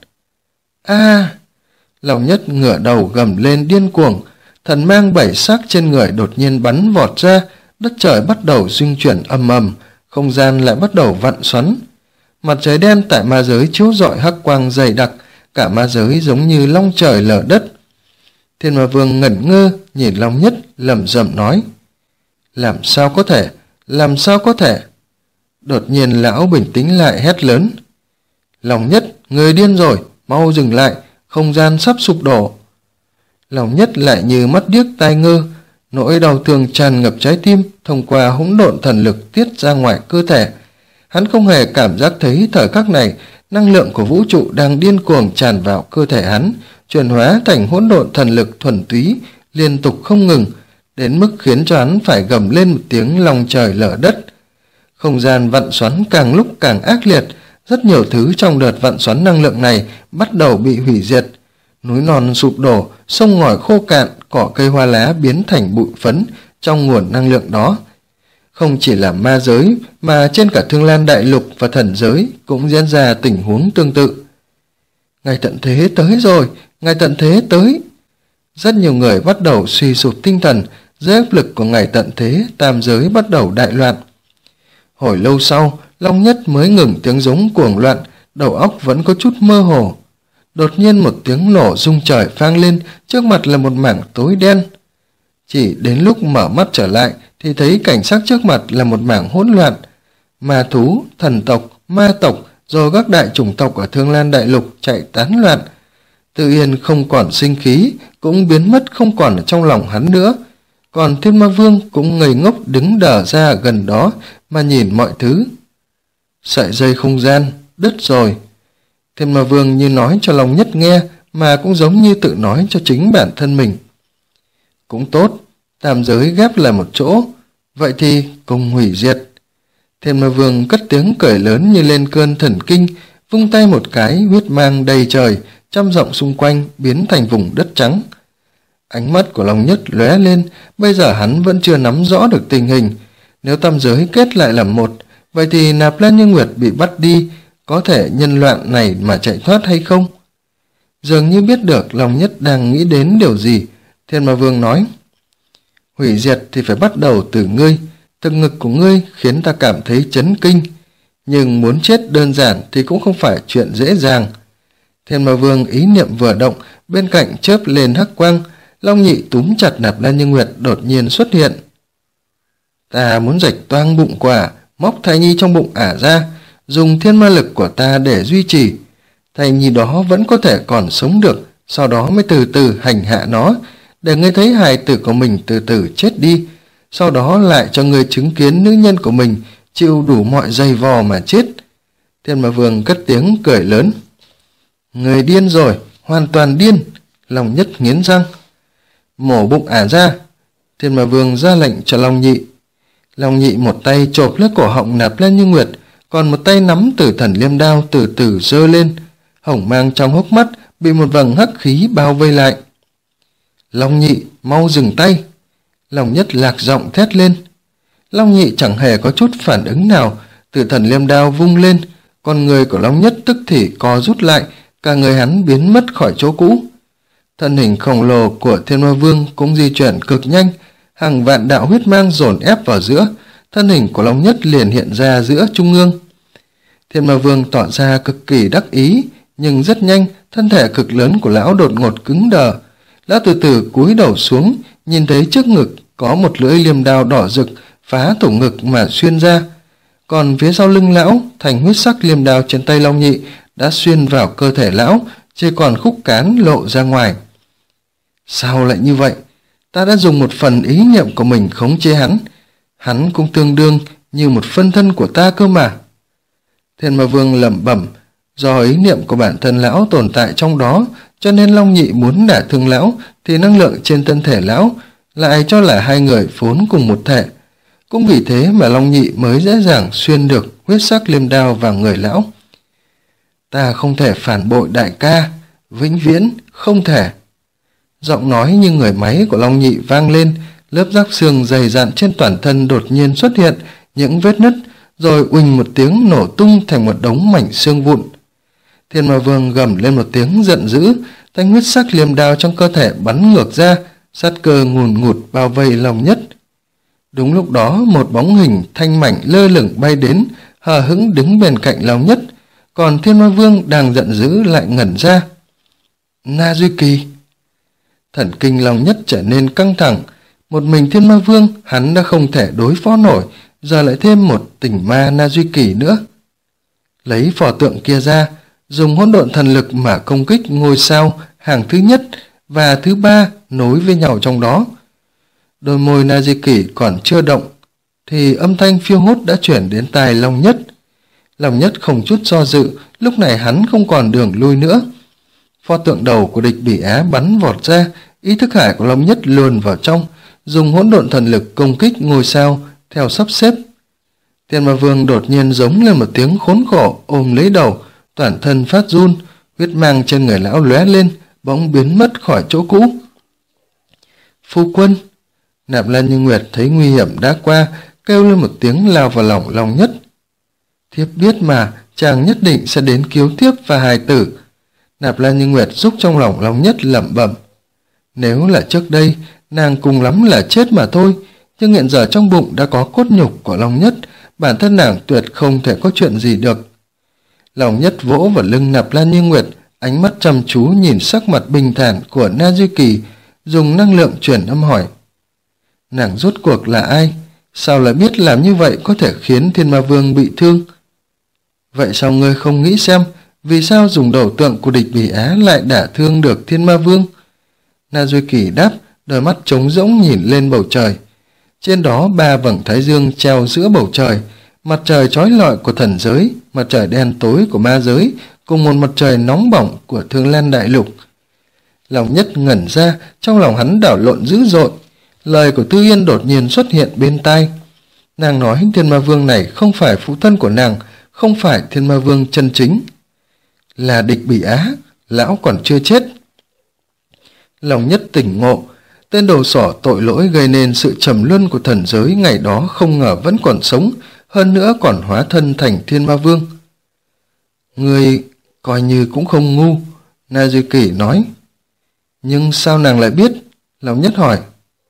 Long Nhất ngửa đầu gầm lên điên cuồng, thần mang 7 sắc trên người đột nhiên bắn vọt ra, đất trời bắt đầu rung chuyển ầm ầm, không gian lại bắt đầu vặn xoắn. Mặt trời đen tại ma giới chiếu rọi hắc quang dày đặc, cả ma giới giống như long trời lở đất. Thiên Ma Vương ngẩn ngơ nhìn Long Nhất lẩm rẩm nói: làm sao có thể, làm sao có thể? Đột nhiên lão bình tĩnh lại hét lớn: Long Nhất, người điên rồi, mau dừng lại, không gian sắp sụp đổ. Long Nhất lại như mắt điếc tai ngơ, nỗi đau thương tràn ngập trái tim thông qua hỗn độn thần lực tiết ra ngoài cơ thể. Hắn không hề cảm giác thấy thời khắc này năng lượng của vũ trụ đang điên cuồng tràn vào cơ thể hắn, chuyển hóa thành hỗn độn thần lực thuần túy, liên tục không ngừng, đến mức khiến cho hắn phải gầm lên một tiếng long trời lở đất. Không gian vặn xoắn càng lúc càng ác liệt, rất nhiều thứ trong đợt vặn xoắn năng lượng này bắt đầu bị hủy diệt. Núi non sụp đổ, sông ngòi khô cạn, cỏ cây hoa lá biến thành bụi phấn trong nguồn năng lượng đó. Không chỉ là ma giới mà trên cả Thương Lan Đại Lục và thần giới cũng diễn ra tình huống tương tự. Ngày tận thế tới rồi, ngày tận thế tới. Rất nhiều người bắt đầu suy sụp tinh thần, dưới áp lực của ngày tận thế, tam giới bắt đầu đại loạn. Hồi lâu sau, Long Nhất mới ngừng tiếng giống cuồng loạn, đầu óc vẫn có chút mơ hồ. Đột nhiên một tiếng nổ rung trời vang lên, trước mặt là một mảng tối đen. Chỉ đến lúc mở mắt trở lại thì thấy cảnh sắc trước mặt là một mảng hỗn loạn. Ma thú, thần tộc, ma tộc rồi các đại chủng tộc ở Thương Lan Đại Lục chạy tán loạn. Tự Yên không còn sinh khí, cũng biến mất không còn ở trong lòng hắn nữa. Còn Thiên Ma Vương cũng ngây ngốc đứng đờ ra gần đó mà nhìn mọi thứ. Sợi dây không gian, đứt rồi. Thiên Ma Vương như nói cho Long Nhất nghe, mà cũng giống như tự nói cho chính bản thân mình. Cũng tốt, tam giới ghép lại một chỗ, vậy thì cùng hủy diệt. Thiên Ma Vương cất tiếng cười lớn như lên cơn thần kinh, vung tay một cái, huyết mang đầy trời, trăm dặm xung quanh biến thành vùng đất trắng. Ánh mắt của Long Nhất lóe lên, bây giờ hắn vẫn chưa nắm rõ được tình hình. Nếu tam giới kết lại làm một, vậy thì Nạp Lan Như Nguyệt bị bắt đi, có thể nhân loạn này mà chạy thoát hay không? Dường như biết được Long Nhất đang nghĩ đến điều gì, Thiên Ma Vương nói: hủy diệt thì phải bắt đầu từ ngươi, thực ngực của ngươi khiến ta cảm thấy chấn kinh, nhưng muốn chết đơn giản thì cũng không phải chuyện dễ dàng. Thiên Ma Vương ý niệm vừa động, bên cạnh chớp lên hắc quang, Long Nhị túm chặt Nạp Lan Như Nguyệt đột nhiên xuất hiện. Ta muốn rạch toang bụng quả, móc thai nhi trong bụng ả ra, dùng thiên ma lực của ta để duy trì. Thai nhi đó vẫn có thể còn sống được, sau đó mới từ từ hành hạ nó, để ngươi thấy hài tử của mình từ từ chết đi, sau đó lại cho ngươi chứng kiến nữ nhân của mình chịu đủ mọi dày vò mà chết. Thiên Ma Vương cất tiếng cười lớn. Người điên rồi, hoàn toàn điên. Long Nhất nghiến răng. Mổ bụng ả ra. Thiên Ma Vương ra lệnh cho Long Nhị. Long Nhị một tay chộp lấy cổ họng Nạp Lan Như Nguyệt, còn một tay nắm Tử Thần Liêm Đao từ từ giơ lên. Hồng mang trong hốc mắt bị một vầng hắc khí bao vây lại. Long Nhị, mau dừng tay. Long Nhất lạc giọng thét lên. Long Nhị chẳng hề có chút phản ứng nào. Tử Thần Liêm Đao vung lên, con người của Long Nhất tức thì co rút lại, cả người hắn biến mất khỏi chỗ cũ. Thân hình khổng lồ của Thiên Ma Vương cũng di chuyển cực nhanh, hàng vạn đạo huyết mang dồn ép vào giữa, thân hình của Long Nhất liền hiện ra giữa trung ương. Thiên Ma Vương tỏ ra cực kỳ đắc ý, nhưng rất nhanh thân thể cực lớn của lão đột ngột cứng đờ. Lão từ từ cúi đầu xuống, nhìn thấy trước ngực có một lưỡi liềm đao đỏ rực phá thủng ngực mà xuyên ra. Còn phía sau lưng lão, thành huyết sắc liềm đao trên tay Long Nhị đã xuyên vào cơ thể lão, chỉ còn khúc cán lộ ra ngoài. Sao lại như vậy? Ta đã dùng một phần ý niệm của mình khống chế hắn. Hắn cũng tương đương như một phân thân của ta cơ mà. Thiên Ma Vương lẩm bẩm, do ý niệm của bản thân lão tồn tại trong đó, cho nên Long Nhị muốn đả thương lão thì năng lượng trên thân thể lão lại cho là hai người vốn cùng một thể. Cũng vì thế mà Long Nhị mới dễ dàng xuyên được huyết sắc liềm đao vào người lão. Ta không thể phản bội đại ca, vĩnh viễn không thể. Giọng nói như người máy của Long Nhị vang lên, lớp giáp xương dày dặn trên toàn thân đột nhiên xuất hiện những vết nứt, rồi uỳnh một tiếng nổ tung thành một đống mảnh xương vụn. Thiên Ma Vương gầm lên một tiếng giận dữ, thanh huyết sắc liềm đao trong cơ thể bắn ngược ra, sát cơ ngùn ngụt bao vây Long Nhất. Đúng lúc đó một bóng hình thanh mảnh lơ lửng bay đến, hờ hững đứng bên cạnh Long Nhất, còn Thiên Ma Vương đang giận dữ lại ngẩn ra. Na Duy Kỳ! Thần kinh Long Nhất trở nên căng thẳng. Một mình Thiên Ma Vương hắn đã không thể đối phó nổi, giờ lại thêm một tỉnh ma Na Duy Kỳ nữa. Lấy pho tượng kia ra, dùng hỗn độn thần lực mà công kích ngôi sao hàng thứ nhất và thứ ba nối với nhau trong đó. Đôi môi Na Duy Kỳ còn chưa động thì âm thanh phiêu hốt đã chuyển đến tai Long Nhất. Long Nhất không chút do dự, lúc này hắn không còn đường lui nữa. Pho tượng đầu của địch Bỉ Á bắn vọt ra, ý thức hải của Long Nhất luồn vào trong, dùng hỗn độn thần lực công kích ngôi sao theo sắp xếp. Thiên Ma Vương đột nhiên giống lên một tiếng khốn khổ, ôm lấy đầu, toàn thân phát run, huyết mang trên người lão lóe lên, bỗng biến mất khỏi chỗ cũ. Phu quân! Nạp Lan Như Nguyệt thấy nguy hiểm đã qua, kêu lên một tiếng lao vào lòng Long Nhất. Thiếp biết mà, chàng nhất định sẽ đến cứu thiếp và hài tử. Nạp Lan Như Nguyệt giúp trong lòng Long Nhất lẩm bẩm. Nếu là trước đây, nàng cùng lắm là chết mà thôi, nhưng hiện giờ trong bụng đã có cốt nhục của Long Nhất, bản thân nàng tuyệt không thể có chuyện gì được. Long Nhất vỗ vào lưng Nạp Lan Như Nguyệt, ánh mắt chăm chú nhìn sắc mặt bình thản của Na Duy Kỳ, dùng năng lượng truyền âm hỏi. Nàng rốt cuộc là ai? Sao lại biết làm như vậy có thể khiến Thiên Ma Vương bị thương? Vậy sao ngươi không nghĩ xem, vì sao dùng đầu tượng của địch Bỉ Á lại đả thương được Thiên Ma Vương? Na Duy Kỳ đáp, đôi mắt trống rỗng nhìn lên bầu trời. Trên đó 3 vầng thái dương treo giữa bầu trời, mặt trời chói lọi của thần giới, mặt trời đen tối của ma giới, cùng một mặt trời nóng bỏng của Thương Lan Đại Lục. Long Nhất ngẩn ra, trong lòng hắn đảo lộn dữ dội. Lời của Tư Yên đột nhiên xuất hiện bên tai. Nàng nói Thiên Ma Vương này không phải phụ thân của nàng, không phải Thiên Ma Vương chân chính. Là địch Bỉ Á, lão còn chưa chết. Long Nhất tỉnh ngộ, tên đầu sỏ tội lỗi gây nên sự trầm luân của thần giới ngày đó không ngờ vẫn còn sống, hơn nữa còn hóa thân thành Thiên Ma Vương. Người coi như cũng không ngu, Na Duy Kỳ nói. Nhưng sao nàng lại biết? Long Nhất hỏi.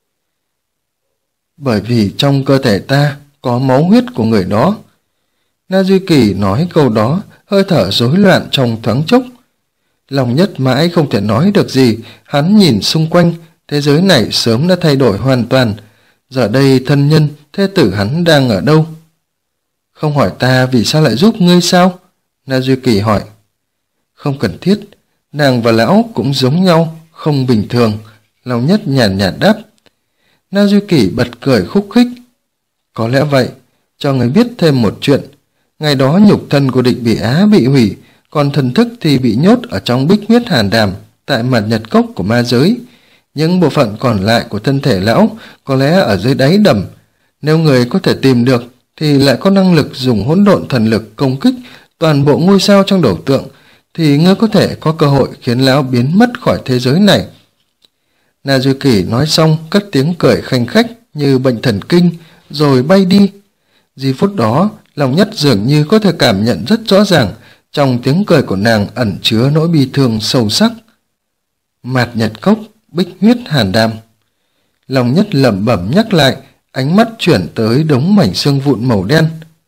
Bởi vì trong cơ thể ta có máu huyết của người đó. Na Duy Kỳ nói câu đó, hơi thở rối loạn trong thoáng chốc. Long Nhất mãi không thể nói được gì, hắn nhìn xung quanh, thế giới này sớm đã thay đổi hoàn toàn. Giờ đây thân nhân, thê tử hắn đang ở đâu? Không hỏi ta vì sao lại giúp ngươi sao? Na Duy Kỳ hỏi. Không cần thiết, nàng và lão cũng giống nhau, không bình thường. Long Nhất nhàn nhạt đáp. Na Duy Kỳ bật cười khúc khích. Có lẽ vậy, cho người biết thêm một chuyện. Ngày đó nhục thân của địch Bỉ Á bị hủy, còn thần thức thì bị nhốt ở trong bích huyết hàn đàm tại mặt nhật cốc của ma giới. Những bộ phận còn lại của thân thể lão có lẽ ở dưới đáy đầm. Nếu người có thể tìm được thì lại có năng lực dùng hỗn độn thần lực công kích toàn bộ ngôi sao trong đầu tượng, thì ngươi có thể có cơ hội khiến lão biến mất khỏi thế giới này. Na Duy Kỳ nói xong cất tiếng cười khanh khách như bệnh thần kinh rồi bay đi. Giây phút đó, Long Nhất dường như có thể cảm nhận rất rõ ràng trong tiếng cười của nàng ẩn chứa nỗi bi thương sâu sắc. Mạt nhật cốc, bích huyết hàn đàm. Long Nhất lẩm bẩm nhắc lại, ánh mắt chuyển tới đống mảnh xương vụn màu đen.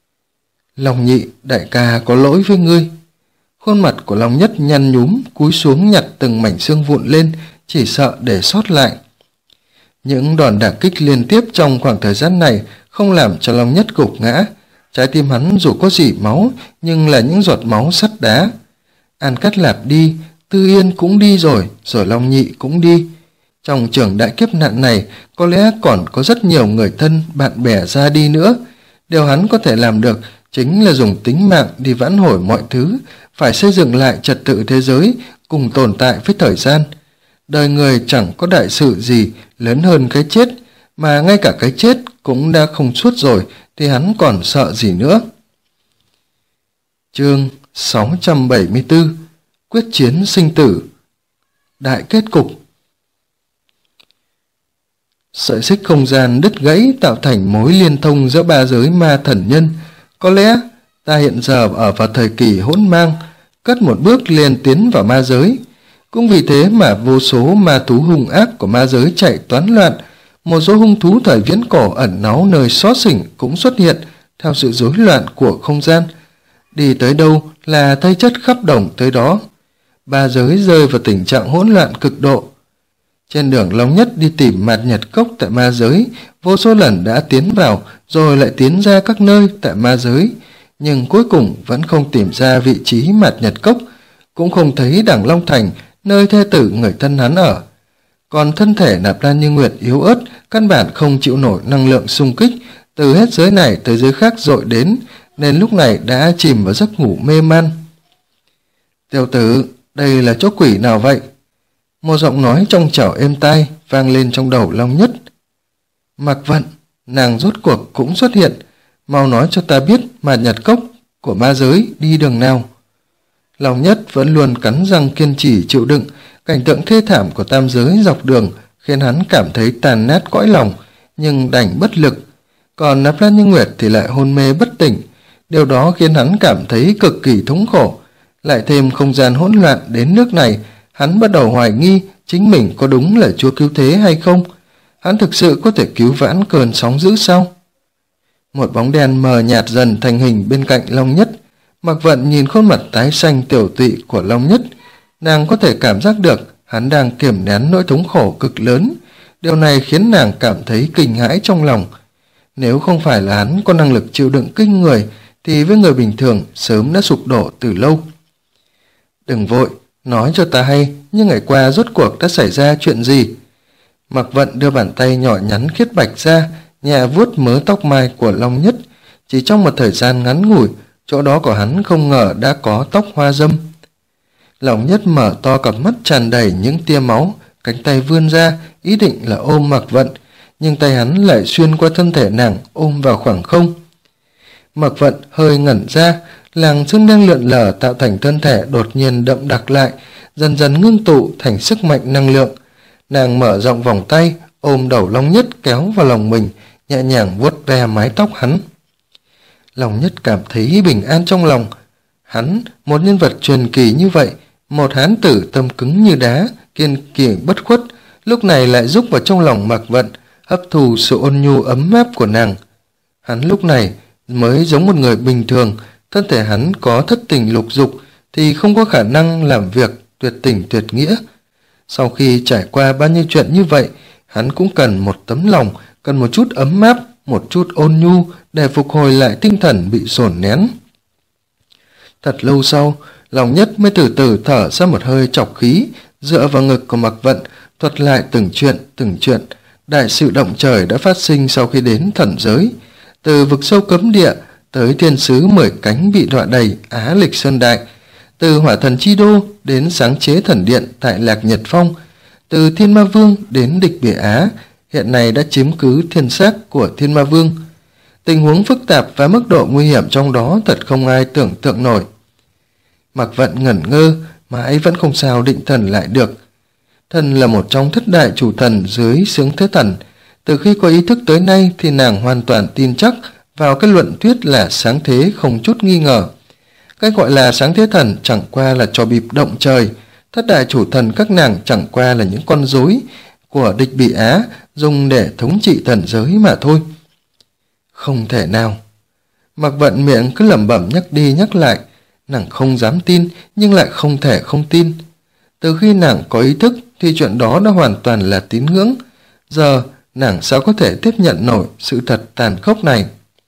Long Nhị, đại ca có lỗi với ngươi. Khuôn mặt của Long Nhất nhăn nhúm, cúi xuống nhặt từng mảnh xương vụn lên, chỉ sợ để sót lại. Những đòn đả kích liên tiếp trong khoảng thời gian này không làm cho Long Nhất gục ngã. Trái tim hắn dù có dỉ máu, nhưng là những giọt máu sắt đá. An Cát Lạp đi, Tư Yên cũng đi rồi Long Nhị cũng đi. Trong trường đại kiếp nạn này, có lẽ còn có rất nhiều người thân, bạn bè ra đi nữa. Điều hắn có thể làm được chính là dùng tính mạng đi vãn hồi mọi thứ, phải xây dựng lại trật tự thế giới, cùng tồn tại với thời gian. Đời người chẳng có đại sự gì lớn hơn cái chết, mà ngay cả cái chết cũng đã không suốt rồi, thì hắn còn sợ gì nữa. Chương 674 Quyết chiến sinh tử. Đại kết cục. Sợi xích không gian đứt gãy tạo thành mối liên thông giữa ba giới ma thần nhân. Có lẽ ta hiện giờ ở vào thời kỳ hỗn mang, cất một bước liền tiến vào ma giới. Cũng vì thế mà vô số ma thú hung ác của ma giới chạy toán loạn. Một số hung thú thời viễn cổ ẩn náu nơi xó xỉnh cũng xuất hiện, theo sự rối loạn của không gian. Đi tới đâu là thây chất khắp đồng tới đó. Ba giới rơi vào tình trạng hỗn loạn cực độ. Trên đường Long Nhất đi tìm Mạt Nhật Cốc tại ma giới, vô số lần đã tiến vào rồi lại tiến ra các nơi tại ma giới, nhưng cuối cùng vẫn không tìm ra vị trí Mạt Nhật Cốc, cũng không thấy Đằng Long Thành, nơi thê tử người thân hắn ở. Còn thân thể Nạp Lan Như Nguyệt yếu ớt, căn bản không chịu nổi năng lượng xung kích từ hết giới này tới giới khác dội đến, nên lúc này đã chìm vào giấc ngủ mê man. Tiểu tử, đây là chỗ quỷ nào vậy? Một giọng nói trong trẻo êm tai vang lên trong đầu Long Nhất. Mạc Vận, nàng rốt cuộc cũng xuất hiện, mau nói cho ta biết Mạt Nhật Cốc của ma giới đi đường nào. Long Nhất vẫn luôn cắn răng kiên trì chịu đựng, cảnh tượng thê thảm của tam giới dọc đường khiến hắn cảm thấy tàn nát cõi lòng, nhưng đành bất lực. Còn Nạp Lan Như Nguyệt thì lại hôn mê bất tỉnh, điều đó khiến hắn cảm thấy cực kỳ thống khổ. Lại thêm không gian hỗn loạn đến nước này, hắn bắt đầu hoài nghi chính mình có đúng là Chúa Cứu Thế hay không. Hắn thực sự có thể cứu vãn cơn sóng dữ sao? Một bóng đen mờ nhạt dần thành hình bên cạnh Long Nhất. Mạc Vận nhìn khuôn mặt tái xanh tiểu tụy của Long Nhất, nàng có thể cảm giác được hắn đang kiềm nén nỗi thống khổ cực lớn. Điều này khiến nàng cảm thấy kinh hãi trong lòng. Nếu không phải là hắn có năng lực chịu đựng kinh người, thì với người bình thường sớm đã sụp đổ từ lâu. Đừng vội, nói cho ta hay, nhưng ngày qua rốt cuộc đã xảy ra chuyện gì? Mạc Vận đưa bàn tay nhỏ nhắn khiết bạch ra, nhẹ vuốt mớ tóc mai của Long Nhất. Chỉ trong một thời gian ngắn ngủi, chỗ đó của hắn không ngờ đã có tóc hoa dâm. Long Nhất mở to cặp mắt tràn đầy những tia máu, cánh tay vươn ra, ý định là ôm Mạc Vận, nhưng tay hắn lại xuyên qua thân thể nàng, ôm vào khoảng không. Mạc Vận hơi ngẩn ra, làn xương đang lượn lờ tạo thành thân thể đột nhiên đậm đặc lại, dần dần ngưng tụ thành sức mạnh năng lượng. Nàng mở rộng vòng tay, ôm đầu Long Nhất kéo vào lòng mình, nhẹ nhàng vuốt ve mái tóc hắn. Long Nhất cảm thấy bình an trong lòng. Hắn, một nhân vật truyền kỳ như vậy, một hán tử tâm cứng như đá, kiên kỳ bất khuất, lúc này lại rúc vào trong lòng Mạc Vận, hấp thụ sự ôn nhu ấm áp của nàng. Hắn lúc này mới giống một người bình thường, thân thể hắn có thất tình lục dục thì không có khả năng làm việc tuyệt tình tuyệt nghĩa. Sau khi trải qua bao nhiêu chuyện như vậy, hắn cũng cần một tấm lòng, cần một chút ấm áp, một chút ôn nhu để phục hồi lại tinh thần bị dồn nén. Thật lâu sau, Long Nhất mới từ từ thở ra một hơi trọc khí, dựa vào ngực của Mạc Vận, thuật lại từng chuyện. Đại sự động trời đã phát sinh sau khi đến thần giới, từ vực sâu cấm địa tới thiên sứ 10 cánh bị đọa đầy Á Lịch Sơn Đại, từ hỏa thần chi đô đến sáng chế thần điện tại Lạc Nhật Phong, từ Thiên Ma Vương đến địch Bỉa Á, hiện nay đã chiếm cứ thiên xác của Thiên Ma Vương. Tình huống phức tạp và mức độ nguy hiểm trong đó thật không ai tưởng tượng nổi. Mạc Vận ngẩn ngơ, mãi vẫn không sao định thần lại được. Thần là một trong thất đại chủ thần dưới xướng thế thần. Từ khi có ý thức tới nay thì nàng hoàn toàn tin chắc vào cái luận thuyết là sáng thế không chút nghi ngờ. Cái gọi là sáng thế thần chẳng qua là trò bịp động trời. Thất đại chủ thần các nàng chẳng qua là những con rối của địch Bỉ Á dùng để thống trị thần giới mà thôi. Không thể nào. Mạc Vận miệng cứ lẩm bẩm nhắc đi nhắc lại. Nàng không dám tin nhưng lại không thể không tin. Từ khi nàng có ý thức thì chuyện đó đã hoàn toàn là tín ngưỡng. Giờ nàng sao có thể tiếp nhận nổi sự thật tàn khốc này?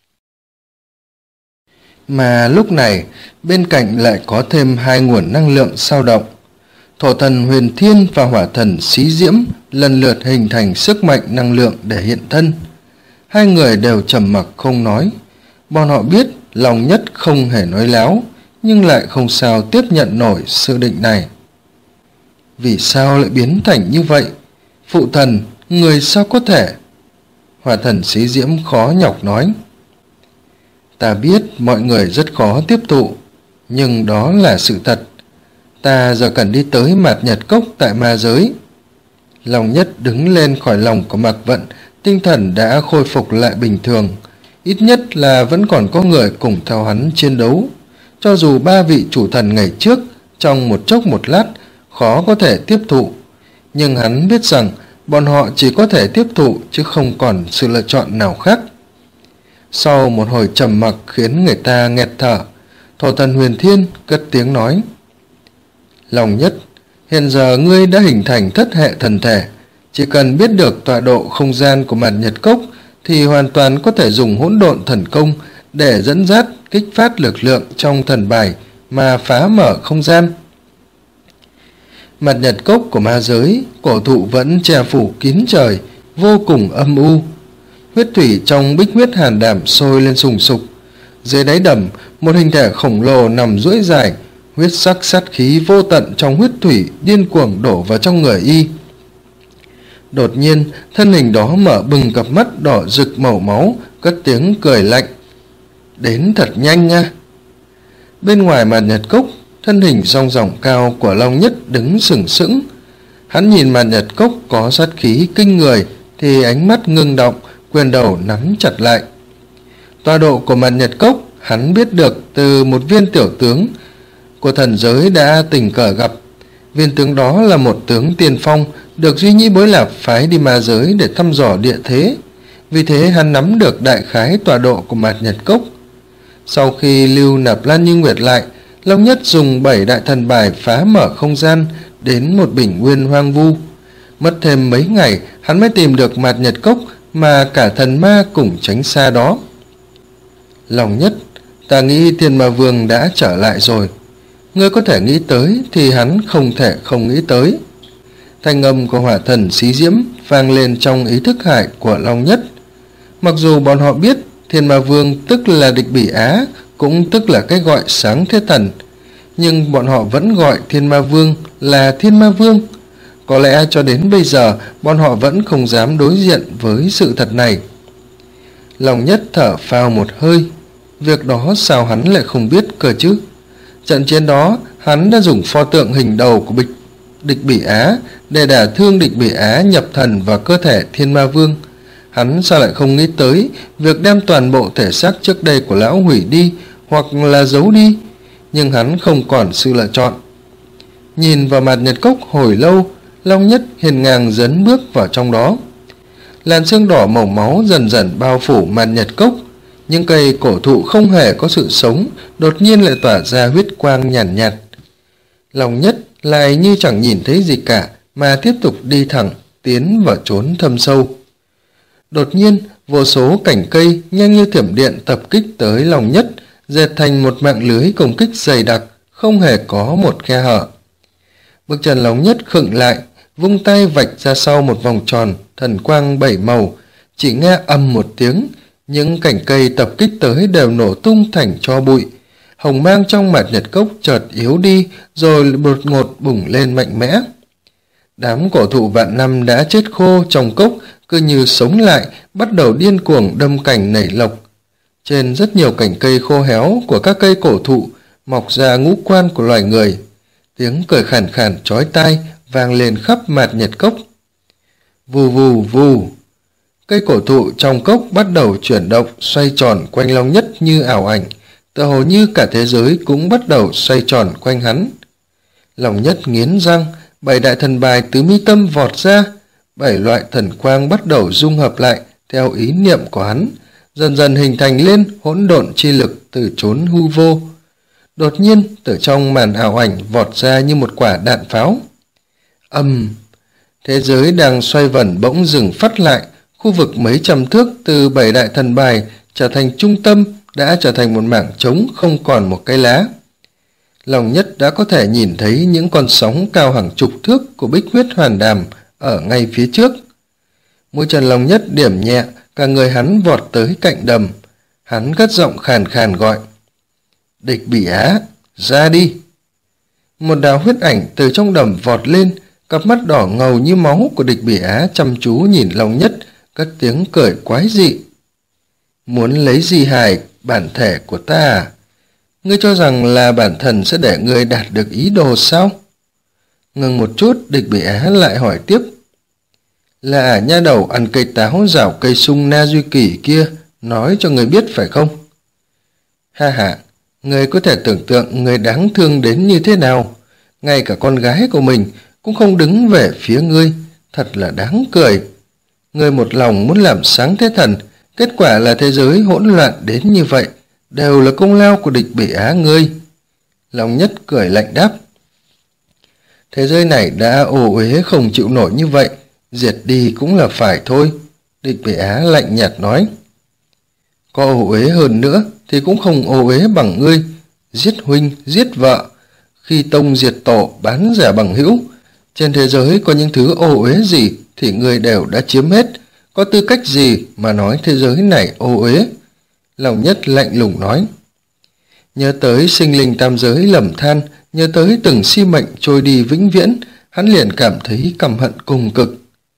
Mà lúc này bên cạnh lại có thêm hai nguồn năng lượng dao động. Thổ thần Huyền Thiên và hỏa thần Xí Diễm lần lượt hình thành sức mạnh năng lượng để hiện thân. Hai người đều trầm mặc không nói. Bọn họ biết Long Nhất không hề nói láo, nhưng lại không sao tiếp nhận nổi sự định này. Vì sao lại biến thành như vậy? Phụ thần, người sao có thể? Hỏa thần Xí Diễm khó nhọc nói. Ta biết mọi người rất khó tiếp thụ, nhưng đó là sự thật. Ta giờ cần đi tới Mạt Nhật Cốc tại ma giới. Long Nhất đứng lên khỏi lòng của Mạc Vận, tinh thần đã khôi phục lại bình thường. Ít nhất là vẫn còn có người cùng theo hắn chiến đấu. Cho dù ba vị chủ thần ngày trước trong một chốc một lát khó có thể tiếp thụ, nhưng hắn biết rằng bọn họ chỉ có thể tiếp thụ chứ không còn sự lựa chọn nào khác. Sau một hồi trầm mặc khiến người ta nghẹt thở, Thổ Thần Huyền Thiên cất tiếng nói: Long Nhất, hiện giờ ngươi đã hình thành thất hệ thần thể, chỉ cần biết được tọa độ không gian của Mạt Nhật Cốc thì hoàn toàn có thể dùng hỗn độn thần công để dẫn dắt kích phát lực lượng trong thần bài mà phá mở không gian. Mạt Nhật Cốc của ma giới, cổ thụ vẫn che phủ kín trời, vô cùng âm u. Huyết thủy trong bích huyết hàn đảm sôi lên sùng sục. Dưới đáy đầm, một hình thể khổng lồ nằm duỗi dài, huyết sắc sát khí vô tận trong huyết thủy điên cuồng đổ vào trong người y. Đột nhiên, thân hình đó mở bừng cặp mắt đỏ rực màu máu, cất tiếng cười lạnh: Đến thật nhanh nha. Bên ngoài Mạt Nhật Cốc, thân hình song ròng cao của Long Nhất đứng sừng sững. Hắn nhìn Mạt Nhật Cốc có sát khí kinh người thì ánh mắt ngưng động, quyền đầu nắm chặt lại. Tọa độ của Mạt Nhật Cốc hắn biết được từ một viên tiểu tướng của thần giới đã tình cờ gặp. Viên tướng đó là một tướng tiên phong, được Duy Nhi Bối Lạp phái đi ma giới để thăm dò địa thế. Vì thế hắn nắm được đại khái tọa độ của Mạt Nhật Cốc. Sau khi lưu nạp Lan Như Nguyệt lại, Long Nhất dùng 7 đại thần bài phá mở không gian đến một bình nguyên hoang vu. Mất thêm mấy ngày hắn mới tìm được Mạt Nhật Cốc mà cả thần ma cùng tránh xa đó. Long Nhất, ta nghĩ Thiên Ma Vương đã trở lại rồi. Ngươi có thể nghĩ tới thì hắn không thể không nghĩ tới. Thanh âm của hỏa thần xí diễm vang lên trong ý thức hải của Long Nhất. Mặc dù bọn họ biết Thiên Ma Vương tức là Địch Bỉ Á, cũng tức là cái gọi Sáng Thế Thần, nhưng bọn họ vẫn gọi Thiên Ma Vương là Thiên Ma Vương. Có lẽ cho đến bây giờ bọn họ vẫn không dám đối diện với sự thật này. Long Nhất thở phào một hơi. Việc đó sao hắn lại không biết cơ chứ? Trận chiến đó hắn đã dùng pho tượng hình đầu của Địch Bỉ Á để đả thương Địch Bỉ Á nhập thần vào cơ thể Thiên Ma Vương. Hắn sao lại không nghĩ tới việc đem toàn bộ thể xác trước đây của lão hủy đi hoặc là giấu đi? Nhưng hắn không còn sự lựa chọn. Nhìn vào Mạt Nhật Cốc hồi lâu, Long Nhất hiên ngang dấn bước vào trong đó. Làn sương đỏ màu máu dần dần bao phủ Mạt Nhật Cốc. Những cây cổ thụ không hề có sự sống đột nhiên lại tỏa ra huyết quang nhàn nhạt. Long Nhất lại như chẳng nhìn thấy gì cả mà tiếp tục đi thẳng, tiến vào chốn thâm sâu. Đột nhiên, vô số cành cây nhanh như thiểm điện tập kích tới Long Nhất, dệt thành một mạng lưới công kích dày đặc, không hề có một khe hở. Bước chân Long Nhất khựng lại, vung tay vạch ra sau một vòng tròn, thần quang 7 màu, chỉ nghe ầm một tiếng, những cành cây tập kích tới đều nổ tung thành tro bụi. Hồng mang trong Mạt Nhật Cốc chợt yếu đi, rồi đột ngột bùng lên mạnh mẽ. Đám cổ thụ vạn năm đã chết khô trong cốc cứ như sống lại, bắt đầu điên cuồng đâm cành nảy lộc. Trên rất nhiều cành cây khô héo của các cây cổ thụ mọc ra ngũ quan của loài người. Tiếng cười khàn khàn chói tai vang lên khắp Mạt Nhật Cốc. Vù vù vù. Cây cổ thụ trong cốc bắt đầu chuyển động, xoay tròn quanh Long Nhất như ảo ảnh, tựa hồ như cả thế giới cũng bắt đầu xoay tròn quanh hắn. Long Nhất nghiến răng, 7 đại thần bài từ mi tâm vọt ra, 7 loại thần quang bắt đầu dung hợp lại theo ý niệm của hắn, dần dần hình thành lên hỗn độn chi lực từ chốn hư vô. Đột nhiên, từ trong màn ảo ảnh vọt ra như một quả đạn pháo. Thế giới đang xoay vần bỗng dừng phát lại, khu vực mấy trăm thước từ 7 đại thần bài trở thành trung tâm đã trở thành một mảng trống không còn một cây lá. Long Nhất đã có thể nhìn thấy những con sóng cao hàng chục thước của bích huyết hoàn đàm ở ngay phía trước. Mũi chân Long Nhất điểm nhẹ, cả người hắn vọt tới cạnh đầm. Hắn cất giọng khàn khàn gọi: Địch Bỉ Á, ra đi! Một đạo huyết ảnh từ trong đầm vọt lên, cặp mắt đỏ ngầu như máu của Địch Bỉ Á chăm chú nhìn Long Nhất, cất tiếng cười quái dị: Muốn lấy di hài bản thể của ta à? Ngươi cho rằng là bản thần sẽ để ngươi đạt được ý đồ sao? Ngừng một chút, Địch Bỉ Á lại hỏi tiếp: Là nha đầu ăn cây táo rào cây sung Na Duy Kỳ kia nói cho ngươi biết phải không? Ha ha, ngươi có thể tưởng tượng ngươi đáng thương đến như thế nào. Ngay cả con gái của mình cũng không đứng về phía ngươi, thật là đáng cười. Ngươi một lòng muốn làm Sáng Thế Thần, Kết quả là thế giới hỗn loạn đến như vậy, đều là công lao của Địch Bỉ Á ngươi. Long Nhất cười lạnh đáp. Thế giới này đã ô uế không chịu nổi như vậy, diệt đi cũng là phải thôi. Địch Bỉ Á lạnh nhạt nói. Có ô uế hơn nữa thì cũng không ô uế bằng ngươi, giết huynh, giết vợ, khi tông diệt tổ, bán rẻ bằng hữu. Trên thế giới có những thứ ô uế gì thì ngươi đều đã chiếm hết, có tư cách gì mà nói thế giới này ô uế? Long Nhất lạnh lùng nói. Nhớ tới sinh linh tam giới lầm than, nhớ tới từng sinh mệnh trôi đi vĩnh viễn, hắn liền cảm thấy căm hận cùng cực.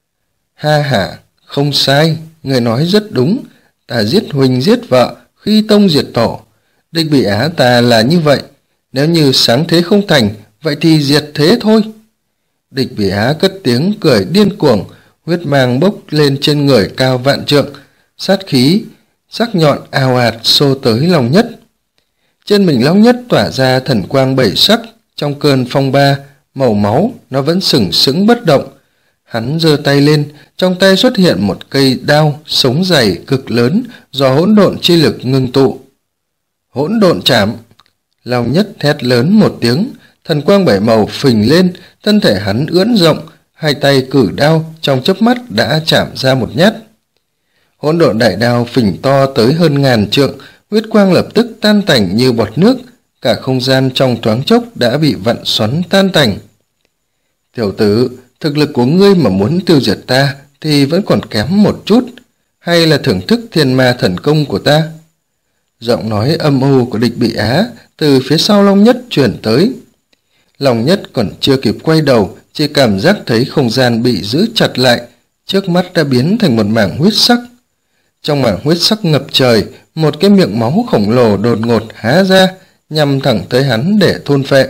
Ha ha, không sai, người nói rất đúng, ta giết huynh giết vợ, khi tông diệt tổ. Địch Bỉ Á ta là như vậy, nếu như sáng thế không thành, vậy thì diệt thế thôi. Địch Bỉ Á cất tiếng cười điên cuồng, huyết mang bốc lên trên người cao vạn trượng, sát khí sắc nhọn ào ạt xô tới Long Nhất. Trên mình Long Nhất tỏa ra thần quang bảy sắc, trong cơn phong ba màu máu nó vẫn sừng sững bất động. Hắn giơ tay lên, trong tay xuất hiện một cây đao sống dày cực lớn do hỗn độn chi lực ngưng tụ. Hỗn độn chạm. Long Nhất thét lớn một tiếng, thần quang bảy màu phình lên, thân thể hắn ưỡn rộng, hai tay cử đao trong chớp mắt đã chạm ra một nhát. Hỗn độn đại đao phình to tới hơn ngàn trượng, huyết quang lập tức tan tành như bọt nước, cả không gian trong thoáng chốc đã bị vặn xoắn tan tành. Tiểu tử, thực lực của ngươi mà muốn tiêu diệt ta thì vẫn còn kém một chút, hay là thưởng thức thiên ma thần công của ta? Giọng nói âm u của Địch Bỉ Á từ phía sau Long Nhất truyền tới. Long Nhất còn chưa kịp quay đầu, chỉ cảm giác thấy không gian bị giữ chặt lại, trước mắt đã biến thành một mảng huyết sắc. Trong mảng huyết sắc ngập trời, một cái miệng máu khổng lồ đột ngột há ra, nhằm thẳng tới hắn để thôn phệ.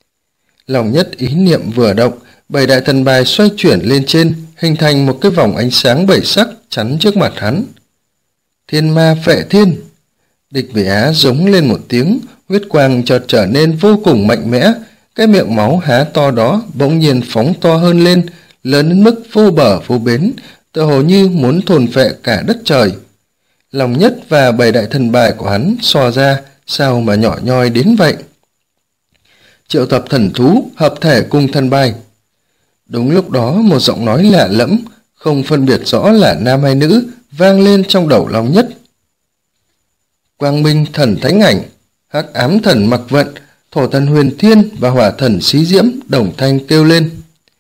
Long Nhất ý niệm vừa động, bảy đại thần bài xoay chuyển lên trên, hình thành một cái vòng ánh sáng bảy sắc chắn trước mặt hắn. Thiên ma phệ thiên. Địch Bỉ Á giống lên một tiếng, huyết quang chợt trở nên vô cùng mạnh mẽ, cái miệng máu há to đó bỗng nhiên phóng to hơn lên, lớn đến mức vô bờ vô bến, tựa hồ như muốn thôn phệ cả đất trời. Long Nhất và bảy đại thần bài của hắn so ra sao mà nhỏ nhoi đến vậy. Triệu tập thần thú hợp thể cùng thần bài. Đúng lúc đó một giọng nói lạ lẫm, không phân biệt rõ là nam hay nữ, vang lên trong đầu Long Nhất. Quang Minh thần Thánh Ảnh, Hắc Ám thần Mặc Vận, Thổ thần Huyền Thiên và Hỏa thần Xí Diễm đồng thanh kêu lên.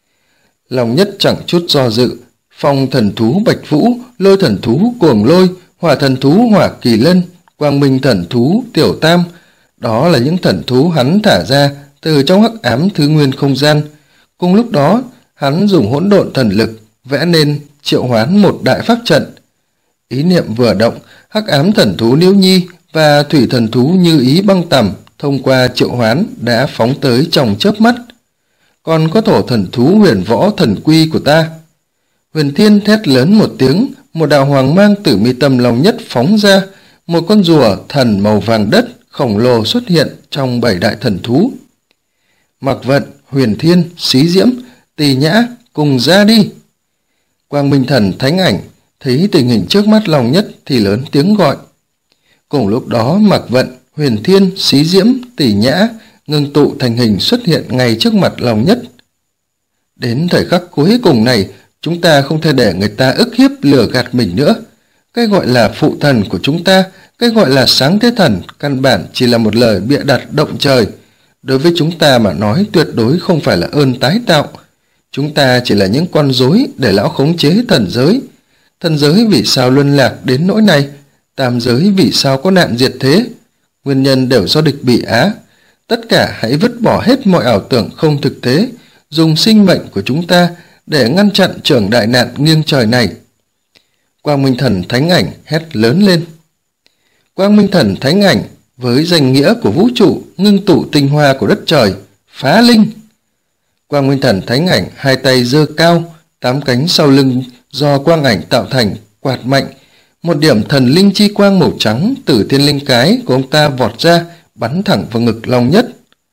Long Nhất chẳng chút do dự, Phong thần thú Bạch Vũ, Lôi thần thú Cuồng Lôi, Hỏa thần thú Hỏa Kỳ Lân, Quang Minh thần thú Tiểu Tam, đó là những thần thú hắn thả ra từ trong hắc ám thứ nguyên không gian. Cùng lúc đó, hắn dùng hỗn độn thần lực vẽ nên triệu hoán một đại pháp trận. Ý niệm vừa động, hắc ám thần thú Liễu Nhi và thủy thần thú Như Ý Băng Tầm thông qua triệu hoán đã phóng tới trong chớp mắt. Còn có thổ thần thú Huyền Võ thần quy của ta. Huyền Thiên thét lớn một tiếng, một đạo hoàng mang từ mi tâm Long Nhất phóng ra, một con rùa thần màu vàng đất khổng lồ xuất hiện trong bảy đại thần thú. Mặc Vận, Huyền Thiên, Xí Diễm, Tỳ Nhã cùng ra đi. Quang Minh thần Thánh Ảnh thấy tình hình trước mắt Long Nhất thì lớn tiếng gọi. Cùng lúc đó Mặc Vận, Huyền Thiên, Xí Diễm, Tỳ Nhã ngưng tụ thành hình xuất hiện ngay trước mặt Long Nhất. Đến thời khắc cuối cùng này, chúng ta không thể để người ta ức hiếp lừa gạt mình nữa. Cái gọi là phụ thần của chúng ta, cái gọi là sáng thế thần, căn bản chỉ là một lời bịa đặt động trời. Đối với chúng ta mà nói tuyệt đối không phải là ơn tái tạo. Chúng ta chỉ là những con rối để lão khống chế thần giới. Thần giới vì sao luân lạc đến nỗi này? Tam giới vì sao có nạn diệt thế? Nguyên nhân đều do Địch Bỉ Á. Tất cả hãy vứt bỏ hết mọi ảo tưởng không thực tế, dùng sinh mệnh của chúng ta để ngăn chặn trường đại nạn nghiêng trời này. Quang Minh thần Thánh Ảnh hét lớn lên. Quang Minh thần Thánh Ảnh với danh nghĩa của vũ trụ ngưng tụ tinh hoa của đất trời, phá linh. Quang Minh thần Thánh Ảnh hai tay giơ cao, tám cánh sau lưng do quang ảnh tạo thành quạt mạnh, một điểm thần linh chi quang màu trắng từ thiên linh cái của ông ta vọt ra, bắn thẳng vào ngực Long Nhất.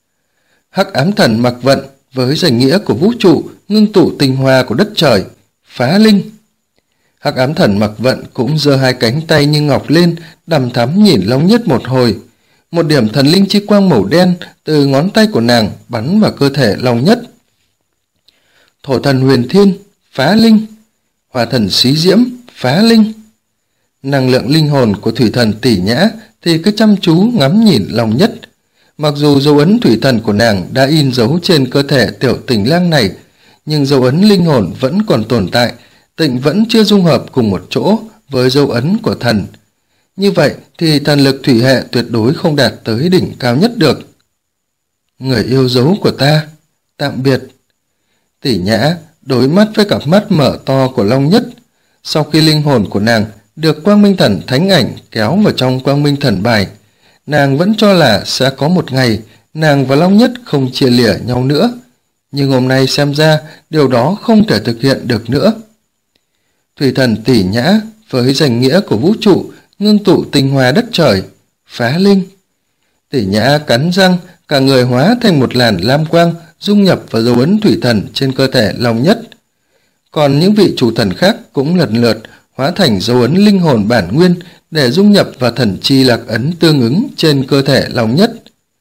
Hắc Ám thần Mặc Vận với danh nghĩa của vũ trụ ngưng tụ tinh hoa của đất trời, phá linh. Hắc ám thần Mặc Vận cũng giơ hai cánh tay như ngọc lên, đằm thắm nhìn Long Nhất một hồi. Một điểm thần linh chi quang màu đen từ ngón tay của nàng bắn vào cơ thể Long Nhất. Thổ thần Huyền Thiên, phá linh. Hỏa thần Xí Diễm, phá linh. Năng lượng linh hồn của thủy thần Tỷ Nhã thì cứ chăm chú ngắm nhìn Long Nhất. Mặc dù dấu ấn thủy thần của nàng đã in dấu trên cơ thể tiểu tình lang này, nhưng dấu ấn linh hồn vẫn còn tồn tại, tịnh vẫn chưa dung hợp cùng một chỗ với dấu ấn của thần. Như vậy thì thần lực thủy hệ tuyệt đối không đạt tới đỉnh cao nhất được. Người yêu dấu của ta, tạm biệt. Tỷ Nhã đối mắt với cặp mắt mở to của Long Nhất. Sau khi linh hồn của nàng được Quang Minh Thần Thánh Ảnh kéo vào trong Quang Minh Thần Bài, nàng vẫn cho là sẽ có một ngày nàng và Long Nhất không chia lìa nhau nữa. Nhưng hôm nay xem ra điều đó không thể thực hiện được nữa. Thủy thần Tỷ Nhã với danh nghĩa của vũ trụ ngưng tụ tinh hoa đất trời, phá linh. Tỷ Nhã cắn răng, cả người hóa thành một làn lam quang dung nhập vào dấu ấn thủy thần trên cơ thể Long Nhất. Còn những vị chủ thần khác cũng lần lượt hóa thành dấu ấn linh hồn bản nguyên để dung nhập vào thần chi lạc ấn tương ứng trên cơ thể Long Nhất.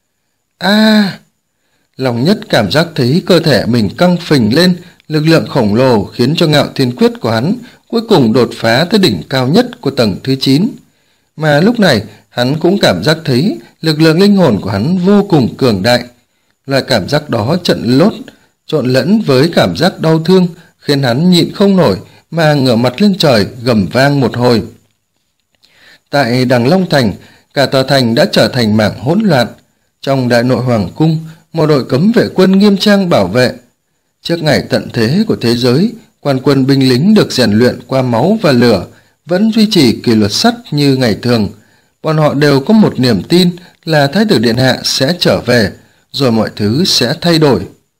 Long Nhất cảm giác thấy cơ thể mình căng phình lên, lực lượng khổng lồ khiến cho Ngạo Thiên Quyết của hắn cuối cùng đột phá tới đỉnh cao nhất của tầng thứ 9. Mà lúc này hắn cũng cảm giác thấy lực lượng linh hồn của hắn vô cùng cường đại. Loại cảm giác đó trộn lẫn với cảm giác đau thương, khiến hắn nhịn không nổi mà ngửa mặt lên trời gầm vang một hồi. Tại Đằng Long Thành, cả tòa thành đã trở thành mảng hỗn loạn. Trong Đại Nội Hoàng Cung, một đội cấm vệ quân nghiêm trang bảo vệ. Trước ngày tận thế của thế giới, quan quân binh lính được rèn luyện qua máu và lửa vẫn duy trì kỷ luật sắt như ngày thường. Bọn họ đều có một niềm tin là Thái tử Điện Hạ sẽ trở về, rồi mọi thứ sẽ thay đổi.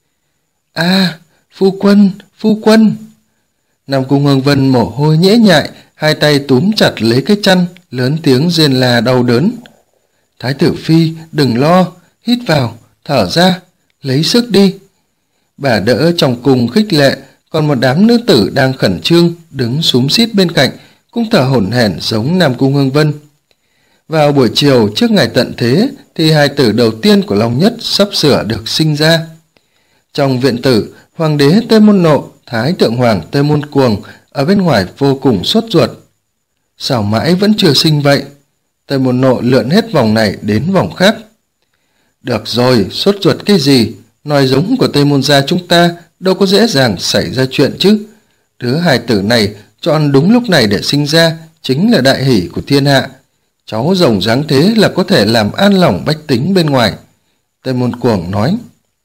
Phu quân! Nam Cung Hương Vân mồ hôi nhễ nhại, hai tay túm chặt lấy cái chăn, lớn tiếng rên la đau đớn. Thái tử Phi, đừng lo, hít vào, thở ra, lấy sức đi. Bà đỡ trong cung khích lệ, còn một đám nữ tử đang khẩn trương đứng xúm xít bên cạnh cũng thở hổn hển giống Nam Cung Hương Vân. Vào buổi chiều trước ngày tận thế thì hài tử đầu tiên của Long Nhất sắp sửa được sinh ra. Trong viện tử, Hoàng đế Tê Môn Nộ, Thái thượng hoàng Tê Môn Cuồng ở bên ngoài vô cùng sốt ruột. Sao mãi vẫn chưa sinh vậy? Tê Môn Nộ lượn hết vòng này đến vòng khác. Được rồi, sốt ruột cái gì? Nòi giống của Tê Môn gia chúng ta đâu có dễ dàng xảy ra chuyện chứ. Đứa hài tử này chọn đúng lúc này để sinh ra chính là đại hỷ của thiên hạ. Cháu rồng dáng thế là có thể làm an lòng bách tính bên ngoài. Tê Môn Cuồng nói.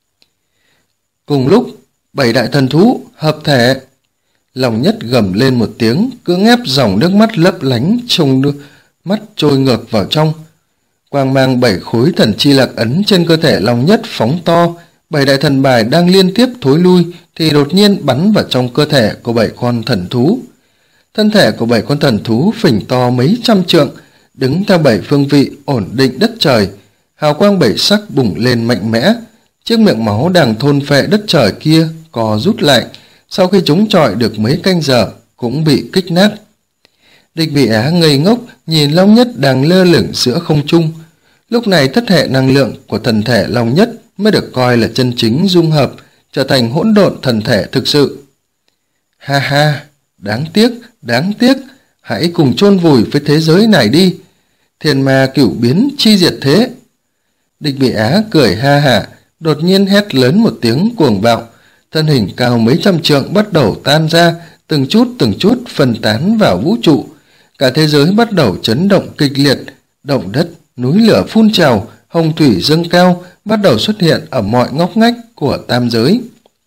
Cùng lúc, 7 đại thần thú hợp thể. Long Nhất gầm lên một tiếng, cưỡng ép dòng nước mắt lấp lánh trong mắt trôi ngược vào trong. Quang mang 7 khối thần chi lạc ấn trên cơ thể Long Nhất phóng to. 7 đại thần bài đang liên tiếp thối lui thì đột nhiên bắn vào trong cơ thể của 7 con thần thú. Thân thể của 7 con thần thú phình to mấy trăm trượng, đứng theo 7 phương vị ổn định đất trời. Hào quang 7 sắc bùng lên mạnh mẽ. Chiếc miệng máu đang thôn phệ đất trời kia co rút lại, sau khi chúng chọi được mấy canh giờ cũng bị kích nát. Địch Bị Á ngây ngốc nhìn Long Nhất đang lơ lửng giữa không trung. Lúc này thất hệ năng lượng của thần thể Long Nhất mới được coi là chân chính dung hợp, trở thành hỗn độn thần thể thực sự. Ha ha, đáng tiếc, hãy cùng chôn vùi với thế giới này đi. Thiên ma cửu biến chi diệt thế. Địch Bị Á cười ha hả, đột nhiên hét lớn một tiếng cuồng bạo. Thân hình cao mấy trăm trượng bắt đầu tan ra, từng chút phân tán vào vũ trụ. Cả thế giới bắt đầu chấn động kịch liệt, động đất, núi lửa phun trào, hồng thủy dâng cao bắt đầu xuất hiện ở mọi ngóc ngách của tam giới.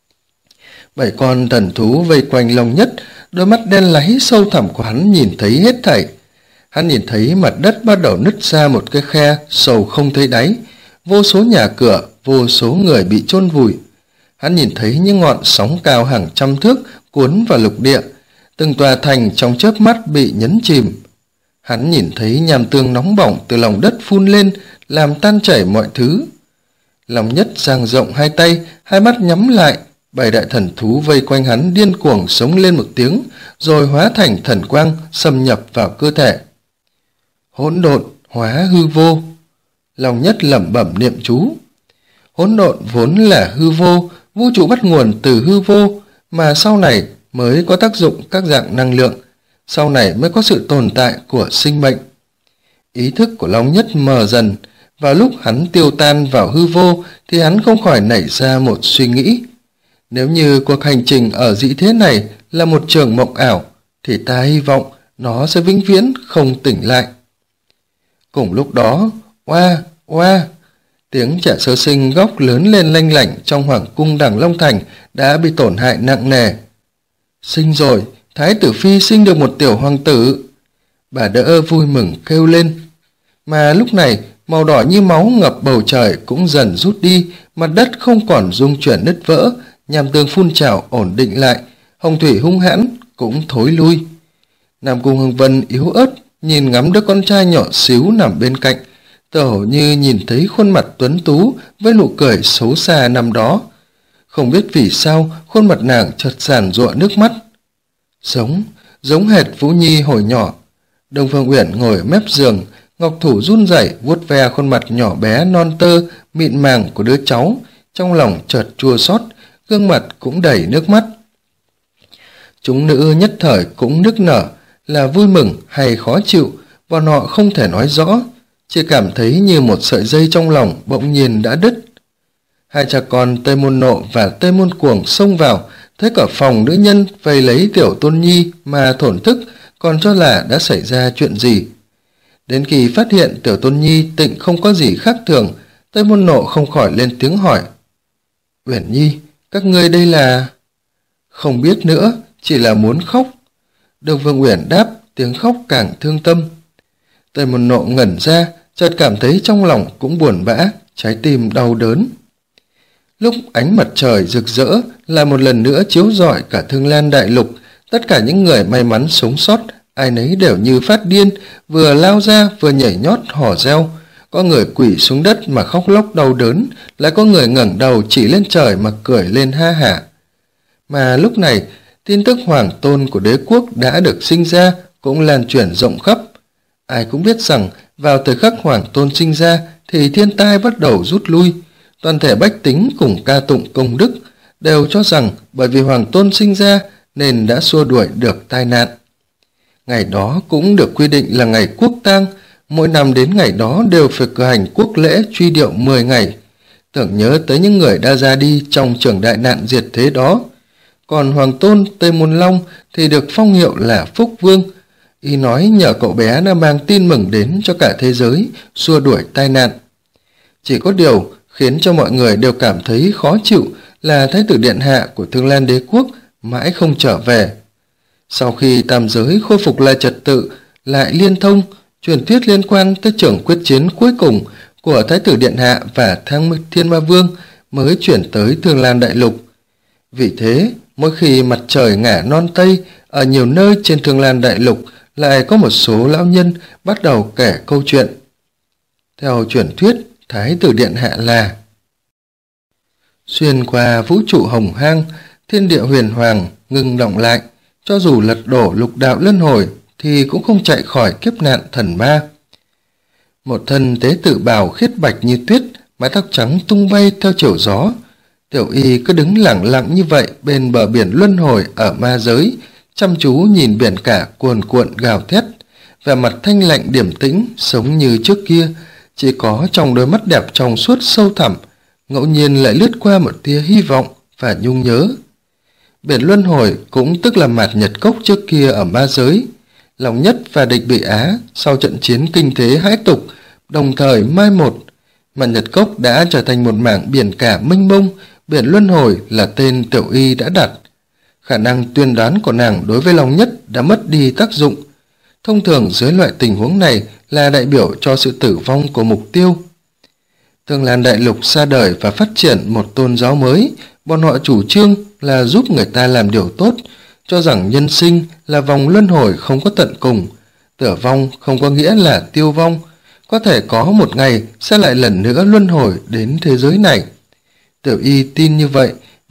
7 con thần thú vây quanh Long Nhất, đôi mắt đen láy sâu thẳm của hắn nhìn thấy hết thảy. Hắn nhìn thấy mặt đất bắt đầu nứt ra một cái khe sâu không thấy đáy, vô số nhà cửa, vô số người bị chôn vùi. Hắn nhìn thấy những ngọn sóng cao hàng trăm thước cuốn vào lục địa, từng tòa thành trong chớp mắt bị nhấn chìm. Hắn nhìn thấy nham tương nóng bỏng từ lòng đất phun lên, làm tan chảy mọi thứ. Long Nhất dang rộng hai tay, hai mắt nhắm lại, 7 đại thần thú vây quanh hắn điên cuồng sống lên một tiếng, rồi hóa thành thần quang xâm nhập vào cơ thể. Hỗn độn hóa hư vô. Long Nhất lẩm bẩm niệm chú. Hỗn độn vốn là hư vô, vũ trụ bắt nguồn từ hư vô, mà sau này mới có tác dụng các dạng năng lượng, sau này mới có sự tồn tại của sinh mệnh. Ý thức của Long Nhất mờ dần, vào lúc hắn tiêu tan vào hư vô thì hắn không khỏi nảy ra một suy nghĩ. Nếu như cuộc hành trình ở dị thế này là một trường mộng ảo, thì ta hy vọng nó sẽ vĩnh viễn không tỉnh lại. Cùng lúc đó, oa, oa, tiếng trẻ sơ sinh góc lớn lên lanh lảnh trong hoàng cung Đằng Long Thành đã bị tổn hại nặng nề. Sinh rồi, Thái tử Phi sinh được một tiểu hoàng tử. Bà đỡ vui mừng kêu lên. Mà lúc này, màu đỏ như máu ngập bầu trời cũng dần rút đi, mặt đất không còn rung chuyển nứt vỡ, nham tương phun trào ổn định lại, hồng thủy hung hãn cũng thối lui. Nam Cung Hưng Vân yếu ớt nhìn ngắm đứa con trai nhỏ xíu nằm bên cạnh, tựa hồ như nhìn thấy khuôn mặt tuấn tú với nụ cười xấu xa năm đó. Không biết vì sao khuôn mặt nàng chợt giàn giụa nước mắt. Giống hệt Vũ Nhi hồi nhỏ. Đông Phương Uyển ngồi ở mép giường, ngọc thủ run rẩy vuốt ve khuôn mặt nhỏ bé non tơ mịn màng của đứa cháu, trong lòng chợt chua xót, gương mặt cũng đầy nước mắt. Chúng nữ nhất thời cũng nức nở, là vui mừng hay khó chịu, bọn họ không thể nói rõ, chỉ cảm thấy như một sợi dây trong lòng bỗng nhiên đã đứt. Hai cha con Tây Môn Nộ và Tây Môn Cuồng xông vào, thấy cả phòng nữ nhân vây lấy Tiểu Tôn Nhi mà thổn thức, còn cho là đã xảy ra chuyện gì. Đến khi phát hiện Tiểu Tôn Nhi tịnh không có gì khác thường, Tây Môn Nộ không khỏi lên tiếng hỏi. Uyển Nhi, các ngươi đây là... Không biết nữa, chỉ là muốn khóc. Đông Phương Uyển đáp, tiếng khóc càng thương tâm. Tây Môn Nộ ngẩn ra, chợt cảm thấy trong lòng cũng buồn bã, trái tim đau đớn. Lúc ánh mặt trời rực rỡ lại một lần nữa chiếu rọi cả Thương Lan Đại Lục, tất cả những người may mắn sống sót, ai nấy đều như phát điên, vừa lao ra vừa nhảy nhót hò reo. Có người quỳ xuống đất mà khóc lóc đau đớn, lại có người ngẩng đầu chỉ lên trời mà cười lên ha hả. Mà lúc này, tin tức hoàng tôn của đế quốc đã được sinh ra cũng lan truyền rộng khắp. Ai cũng biết rằng vào thời khắc hoàng tôn sinh ra thì thiên tai bắt đầu rút lui. Toàn thể bách tính cùng ca tụng công đức, đều cho rằng bởi vì hoàng tôn sinh ra nên đã xua đuổi được tai nạn. Ngày đó cũng được quy định là ngày quốc tang, mỗi năm đến ngày đó đều phải cử hành quốc lễ truy điệu 10 ngày, tưởng nhớ tới những người đã ra đi trong trường đại nạn diệt thế đó. Còn hoàng tôn Tây Môn Long thì được phong hiệu là Phúc Vương. Y nói nhờ cậu bé đã mang tin mừng đến cho cả thế giới, xua đuổi tai nạn. Chỉ có điều khiến cho mọi người đều cảm thấy khó chịu là Thái tử Điện Hạ của Thương Lan Đế Quốc mãi không trở về. Sau khi tam giới khôi phục lại trật tự, lại liên thông, truyền thuyết liên quan tới trường quyết chiến cuối cùng của Thái tử Điện Hạ và Thiên Ma Vương mới chuyển tới Thương Lan Đại Lục. Vì thế, mỗi khi mặt trời ngả non tây, ở nhiều nơi trên Thương Lan Đại Lục lại có một số lão nhân bắt đầu kể câu chuyện. Theo truyền thuyết, Thái tử Điện Hạ là: xuyên qua vũ trụ hồng hang, thiên địa huyền hoàng ngừng động lại, cho dù lật đổ lục đạo luân hồi thì cũng không chạy khỏi kiếp nạn thần ma. Một thân tế tự bào khiết bạch như tuyết, mái tóc trắng tung bay theo chiều gió. Tiểu Y cứ đứng lặng lặng như vậy bên bờ biển luân hồi ở ma giới, chăm chú nhìn biển cả cuồn cuộn gào thét, vẻ mặt thanh lạnh điềm tĩnh, sống như trước kia, chỉ có trong đôi mắt đẹp trong suốt sâu thẳm, ngẫu nhiên lại lướt qua một tia hy vọng và nhung nhớ. Biển luân hồi cũng tức là mạt nhật cốc trước kia ở ma giới. Long Nhất và địch Bị Á sau trận chiến kinh thế hãi tục đồng thời mai một. Mạt nhật cốc đã trở thành một mảng biển cả mênh mông, biển luân hồi là tên Tiểu Y đã đặt. Khả năng tuyên đoán của nàng đối với Long Nhất đã mất đi tác dụng. Thông thường dưới loại tình huống này là đại biểu cho sự tử vong của mục tiêu. Thương Lan Đại Lục ra đời và phát triển một tôn giáo mới, bọn họ chủ trương là giúp người ta làm điều tốt, cho rằng nhân sinh là vòng luân hồi không có tận cùng, tử vong không có nghĩa là tiêu vong, có thể có một ngày sẽ lại lần nữa luân hồi đến thế giới này. Tiểu Y tin như vậy,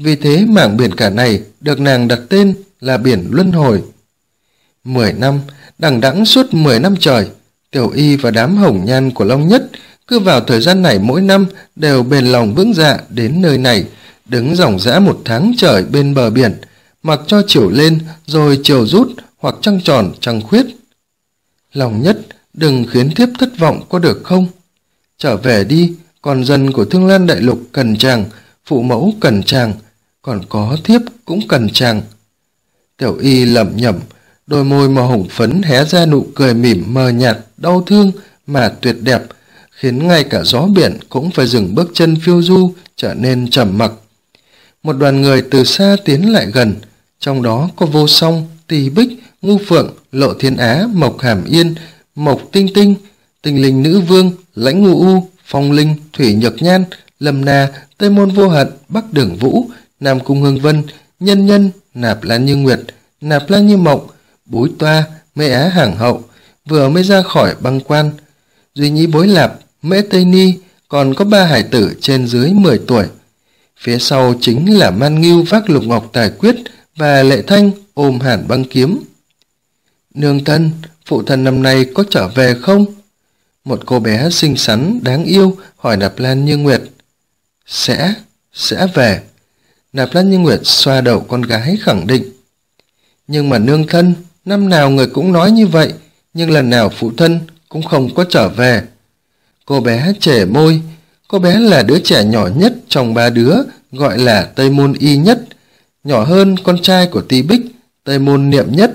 Vì thế mảng biển cả này được nàng đặt tên là biển luân hồi. 10 năm, đằng đẵng suốt 10 năm trời, Tiểu Y và đám hồng nhan của Long Nhất cứ vào thời gian này mỗi năm đều bền lòng vững dạ đến nơi này, đứng ròng rã 1 tháng trời bên bờ biển, mặc cho chiều lên rồi chiều rút, hoặc trăng tròn trăng khuyết. Long Nhất, đừng khiến thiếp thất vọng có được không? Trở về đi, con dân của Thương Lan Đại Lục cần chàng, phụ mẫu cần chàng, còn có thiếp cũng cần chàng. Tiểu Y lẩm nhẩm, đôi môi màu hồng phấn hé ra nụ cười mỉm mờ nhạt, đau thương mà tuyệt đẹp, khiến ngay cả gió biển cũng phải dừng bước chân phiêu du, trở nên trầm mặc. Một đoàn người từ xa tiến lại gần, trong đó có Vô Song, Tỳ Bích, Ngu Phượng, Lộ Thiên Á, Mộc Hàm Yên, Mộc Tinh Tinh, Tình Linh Nữ Vương, Lãnh Ngụ U, Phong Linh, Thủy Nhược Nhan, Lâm Na, Tây Môn Vô Hận, Bắc Đường Vũ, Nam Cung Hương Vân, Nhân Nhân, Nạp Lan Như Nguyệt, Nạp Lan Như Mộng, Búi Toa, Mễ Á Hàng Hậu vừa mới ra khỏi băng quan. Duy Nhĩ Bối Lạp, Mễ Tây Ni, còn có 3 hải tử trên dưới 10 tuổi. Phía sau chính là Man Ngưu vác lục ngọc tài quyết và Lệ Thanh ôm Hàn băng kiếm. Nương thân, phụ thân năm nay có trở về không? Một cô bé xinh xắn đáng yêu hỏi Nạp Lan Như Nguyệt. Sẽ về. Nạp Lan Như Nguyệt xoa đầu con gái khẳng định. Nhưng mà nương thân, năm nào người cũng nói như vậy, nhưng lần nào phụ thân cũng không có trở về. Cô bé chẻ môi. Cô bé là đứa trẻ nhỏ nhất trong 3 đứa, gọi là Tây Môn Y Nhất, nhỏ hơn con trai của Tỳ Bích, Tây Môn Niệm Nhất.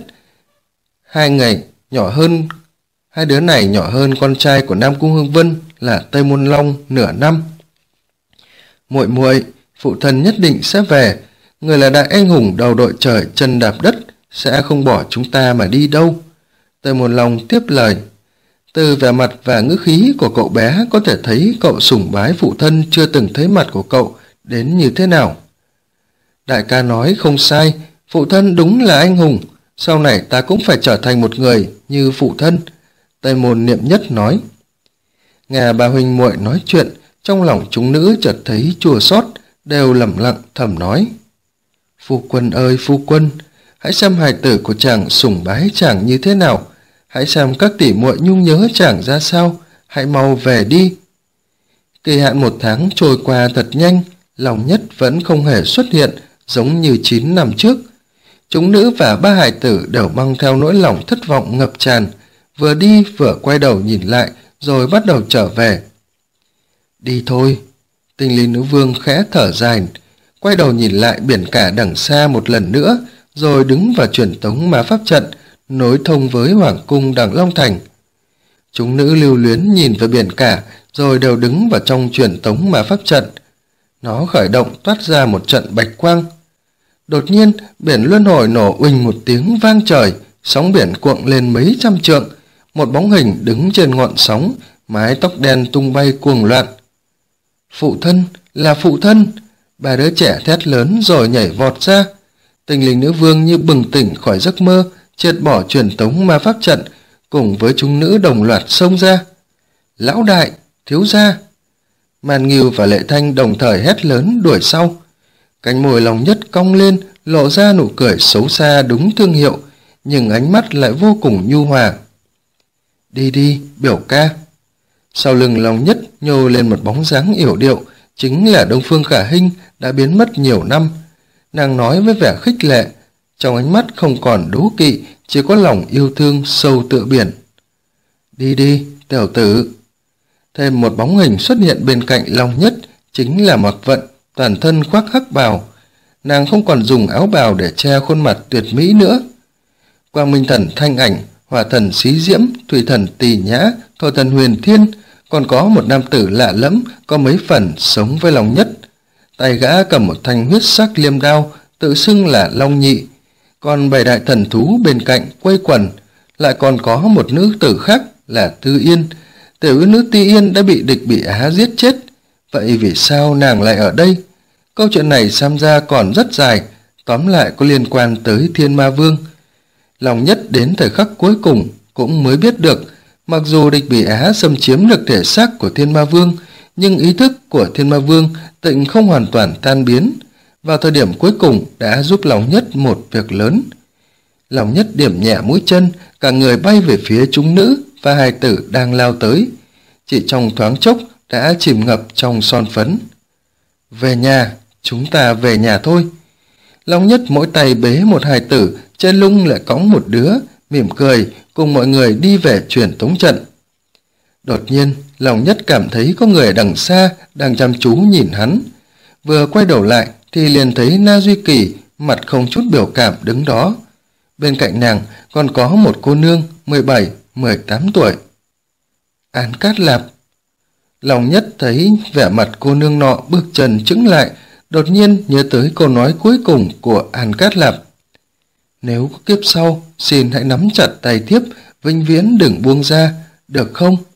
Hai đứa này nhỏ hơn con trai của Nam Cung Hương Vân là Tây Môn Long nửa năm. Muội muội, phụ thân nhất định sẽ về. Người là đại anh hùng đầu đội trời chân đạp đất, sẽ không bỏ chúng ta mà đi đâu. Tây Môn Long tiếp lời. Từ vẻ mặt và ngữ khí của cậu bé có thể thấy cậu sùng bái phụ thân chưa từng thấy mặt của cậu đến như thế nào. Đại ca nói không sai, phụ thân đúng là anh hùng, sau này ta cũng phải trở thành một người như phụ thân. Tây Môn Niệm Nhất nói. Nghe ba huynh muội nói chuyện, trong lòng chúng nữ chợt thấy chua xót, đều lẩm lặng thầm nói. Phu quân ơi phu quân, hãy xem hài tử của chàng sùng bái chàng như thế nào, hãy xem các tỷ muội nhung nhớ chàng ra sao, hãy mau về đi. Kỳ hạn 1 tháng trôi qua thật nhanh, Long Nhất vẫn không hề xuất hiện giống như 9 năm trước. Chúng nữ và 3 hài tử đều mang theo nỗi lòng thất vọng ngập tràn, vừa đi vừa quay đầu nhìn lại rồi bắt đầu trở về. Đi thôi. Tình Linh Nữ Vương khẽ thở dài, quay đầu nhìn lại biển cả đằng xa một lần nữa, rồi đứng vào truyền tống ma pháp trận nối thông với Hoàng cung Đằng Long Thành. Chúng nữ lưu luyến nhìn về biển cả rồi đều đứng vào trong truyền tống ma pháp trận. Nó khởi động toát ra một trận bạch quang. Đột nhiên biển luân hồi nổ uỳnh một tiếng vang trời, sóng biển cuộn lên mấy trăm trượng. Một bóng hình đứng trên ngọn sóng, mái tóc đen tung bay cuồng loạn. Phụ thân, là phụ thân! 3 đứa trẻ thét lớn rồi nhảy vọt ra. Tình Linh Nữ Vương như bừng tỉnh khỏi giấc mơ, triệt bỏ truyền tống ma pháp trận, cùng với chúng nữ đồng loạt xông ra. Lão đại, thiếu gia! Man Ngưu và Lệ Thanh đồng thời hét lớn đuổi sau. Cánh môi Long Nhất cong lên, lộ ra nụ cười xấu xa đúng thương hiệu, nhưng ánh mắt lại vô cùng nhu hòa. Đi đi, biểu ca! Sau lưng Long Nhất nhô lên một bóng dáng yểu điệu, chính là Đông Phương Khả Hinh đã biến mất nhiều năm. Nàng nói với vẻ khích lệ, trong ánh mắt không còn đố kỵ, chỉ có lòng yêu thương sâu tựa biển. Đi đi, tiểu tử! Thêm một bóng hình xuất hiện bên cạnh Long Nhất, chính là Mạc Vận, toàn thân khoác hắc bào. Nàng không còn dùng áo bào để che khuôn mặt tuyệt mỹ nữa. Quang Minh Thần Thanh Ảnh, Hỏa Thần Xí Diễm, Thủy Thần Tỳ Nhã, Thổ Thần Huyền Thiên, còn có một nam tử lạ lẫm có mấy phần sống với Long Nhất. Tay gã cầm một thanh huyết sắc liêm đao, tự xưng là Long Nhị. Còn 7 đại thần thú bên cạnh quây quần, lại còn có một nữ tử khác là Tư Yên. Tiểu nữ Tư Yên đã bị địch Bị Á giết chết. Vậy vì sao nàng lại ở đây? Câu chuyện này xem ra còn rất dài, tóm lại có liên quan tới Thiên Ma Vương. Long Nhất đến thời khắc cuối cùng cũng mới biết được, mặc dù địch Bị Á xâm chiếm được thể xác của Thiên Ma Vương, nhưng ý thức của Thiên Ma Vương tịnh không hoàn toàn tan biến. vào thời điểm cuối cùng đã giúp Long Nhất một việc lớn. Long Nhất điểm nhẹ mũi chân, cả người bay về phía chúng nữ và hài tử đang lao tới. Chỉ trong thoáng chốc đã chìm ngập trong son phấn. Về nhà, chúng ta về nhà thôi. Long Nhất mỗi tay bế một hài tử, trên lưng lại cõng một đứa, mỉm cười cùng mọi người đi về truyền tống trận. Đột nhiên, Long Nhất cảm thấy có người ở đằng xa đang chăm chú nhìn hắn. Vừa quay đầu lại thì liền thấy Na Duy Kỳ mặt không chút biểu cảm đứng đó. Bên cạnh nàng còn có một cô nương 17, 18 tuổi. An Cát Lạp. Long Nhất thấy vẻ mặt cô nương nọ bước chân chững lại, đột nhiên nhớ tới câu nói cuối cùng của An Cát Lạp. Nếu có kiếp sau, xin hãy nắm chặt tay thiếp, vĩnh viễn đừng buông ra, được không?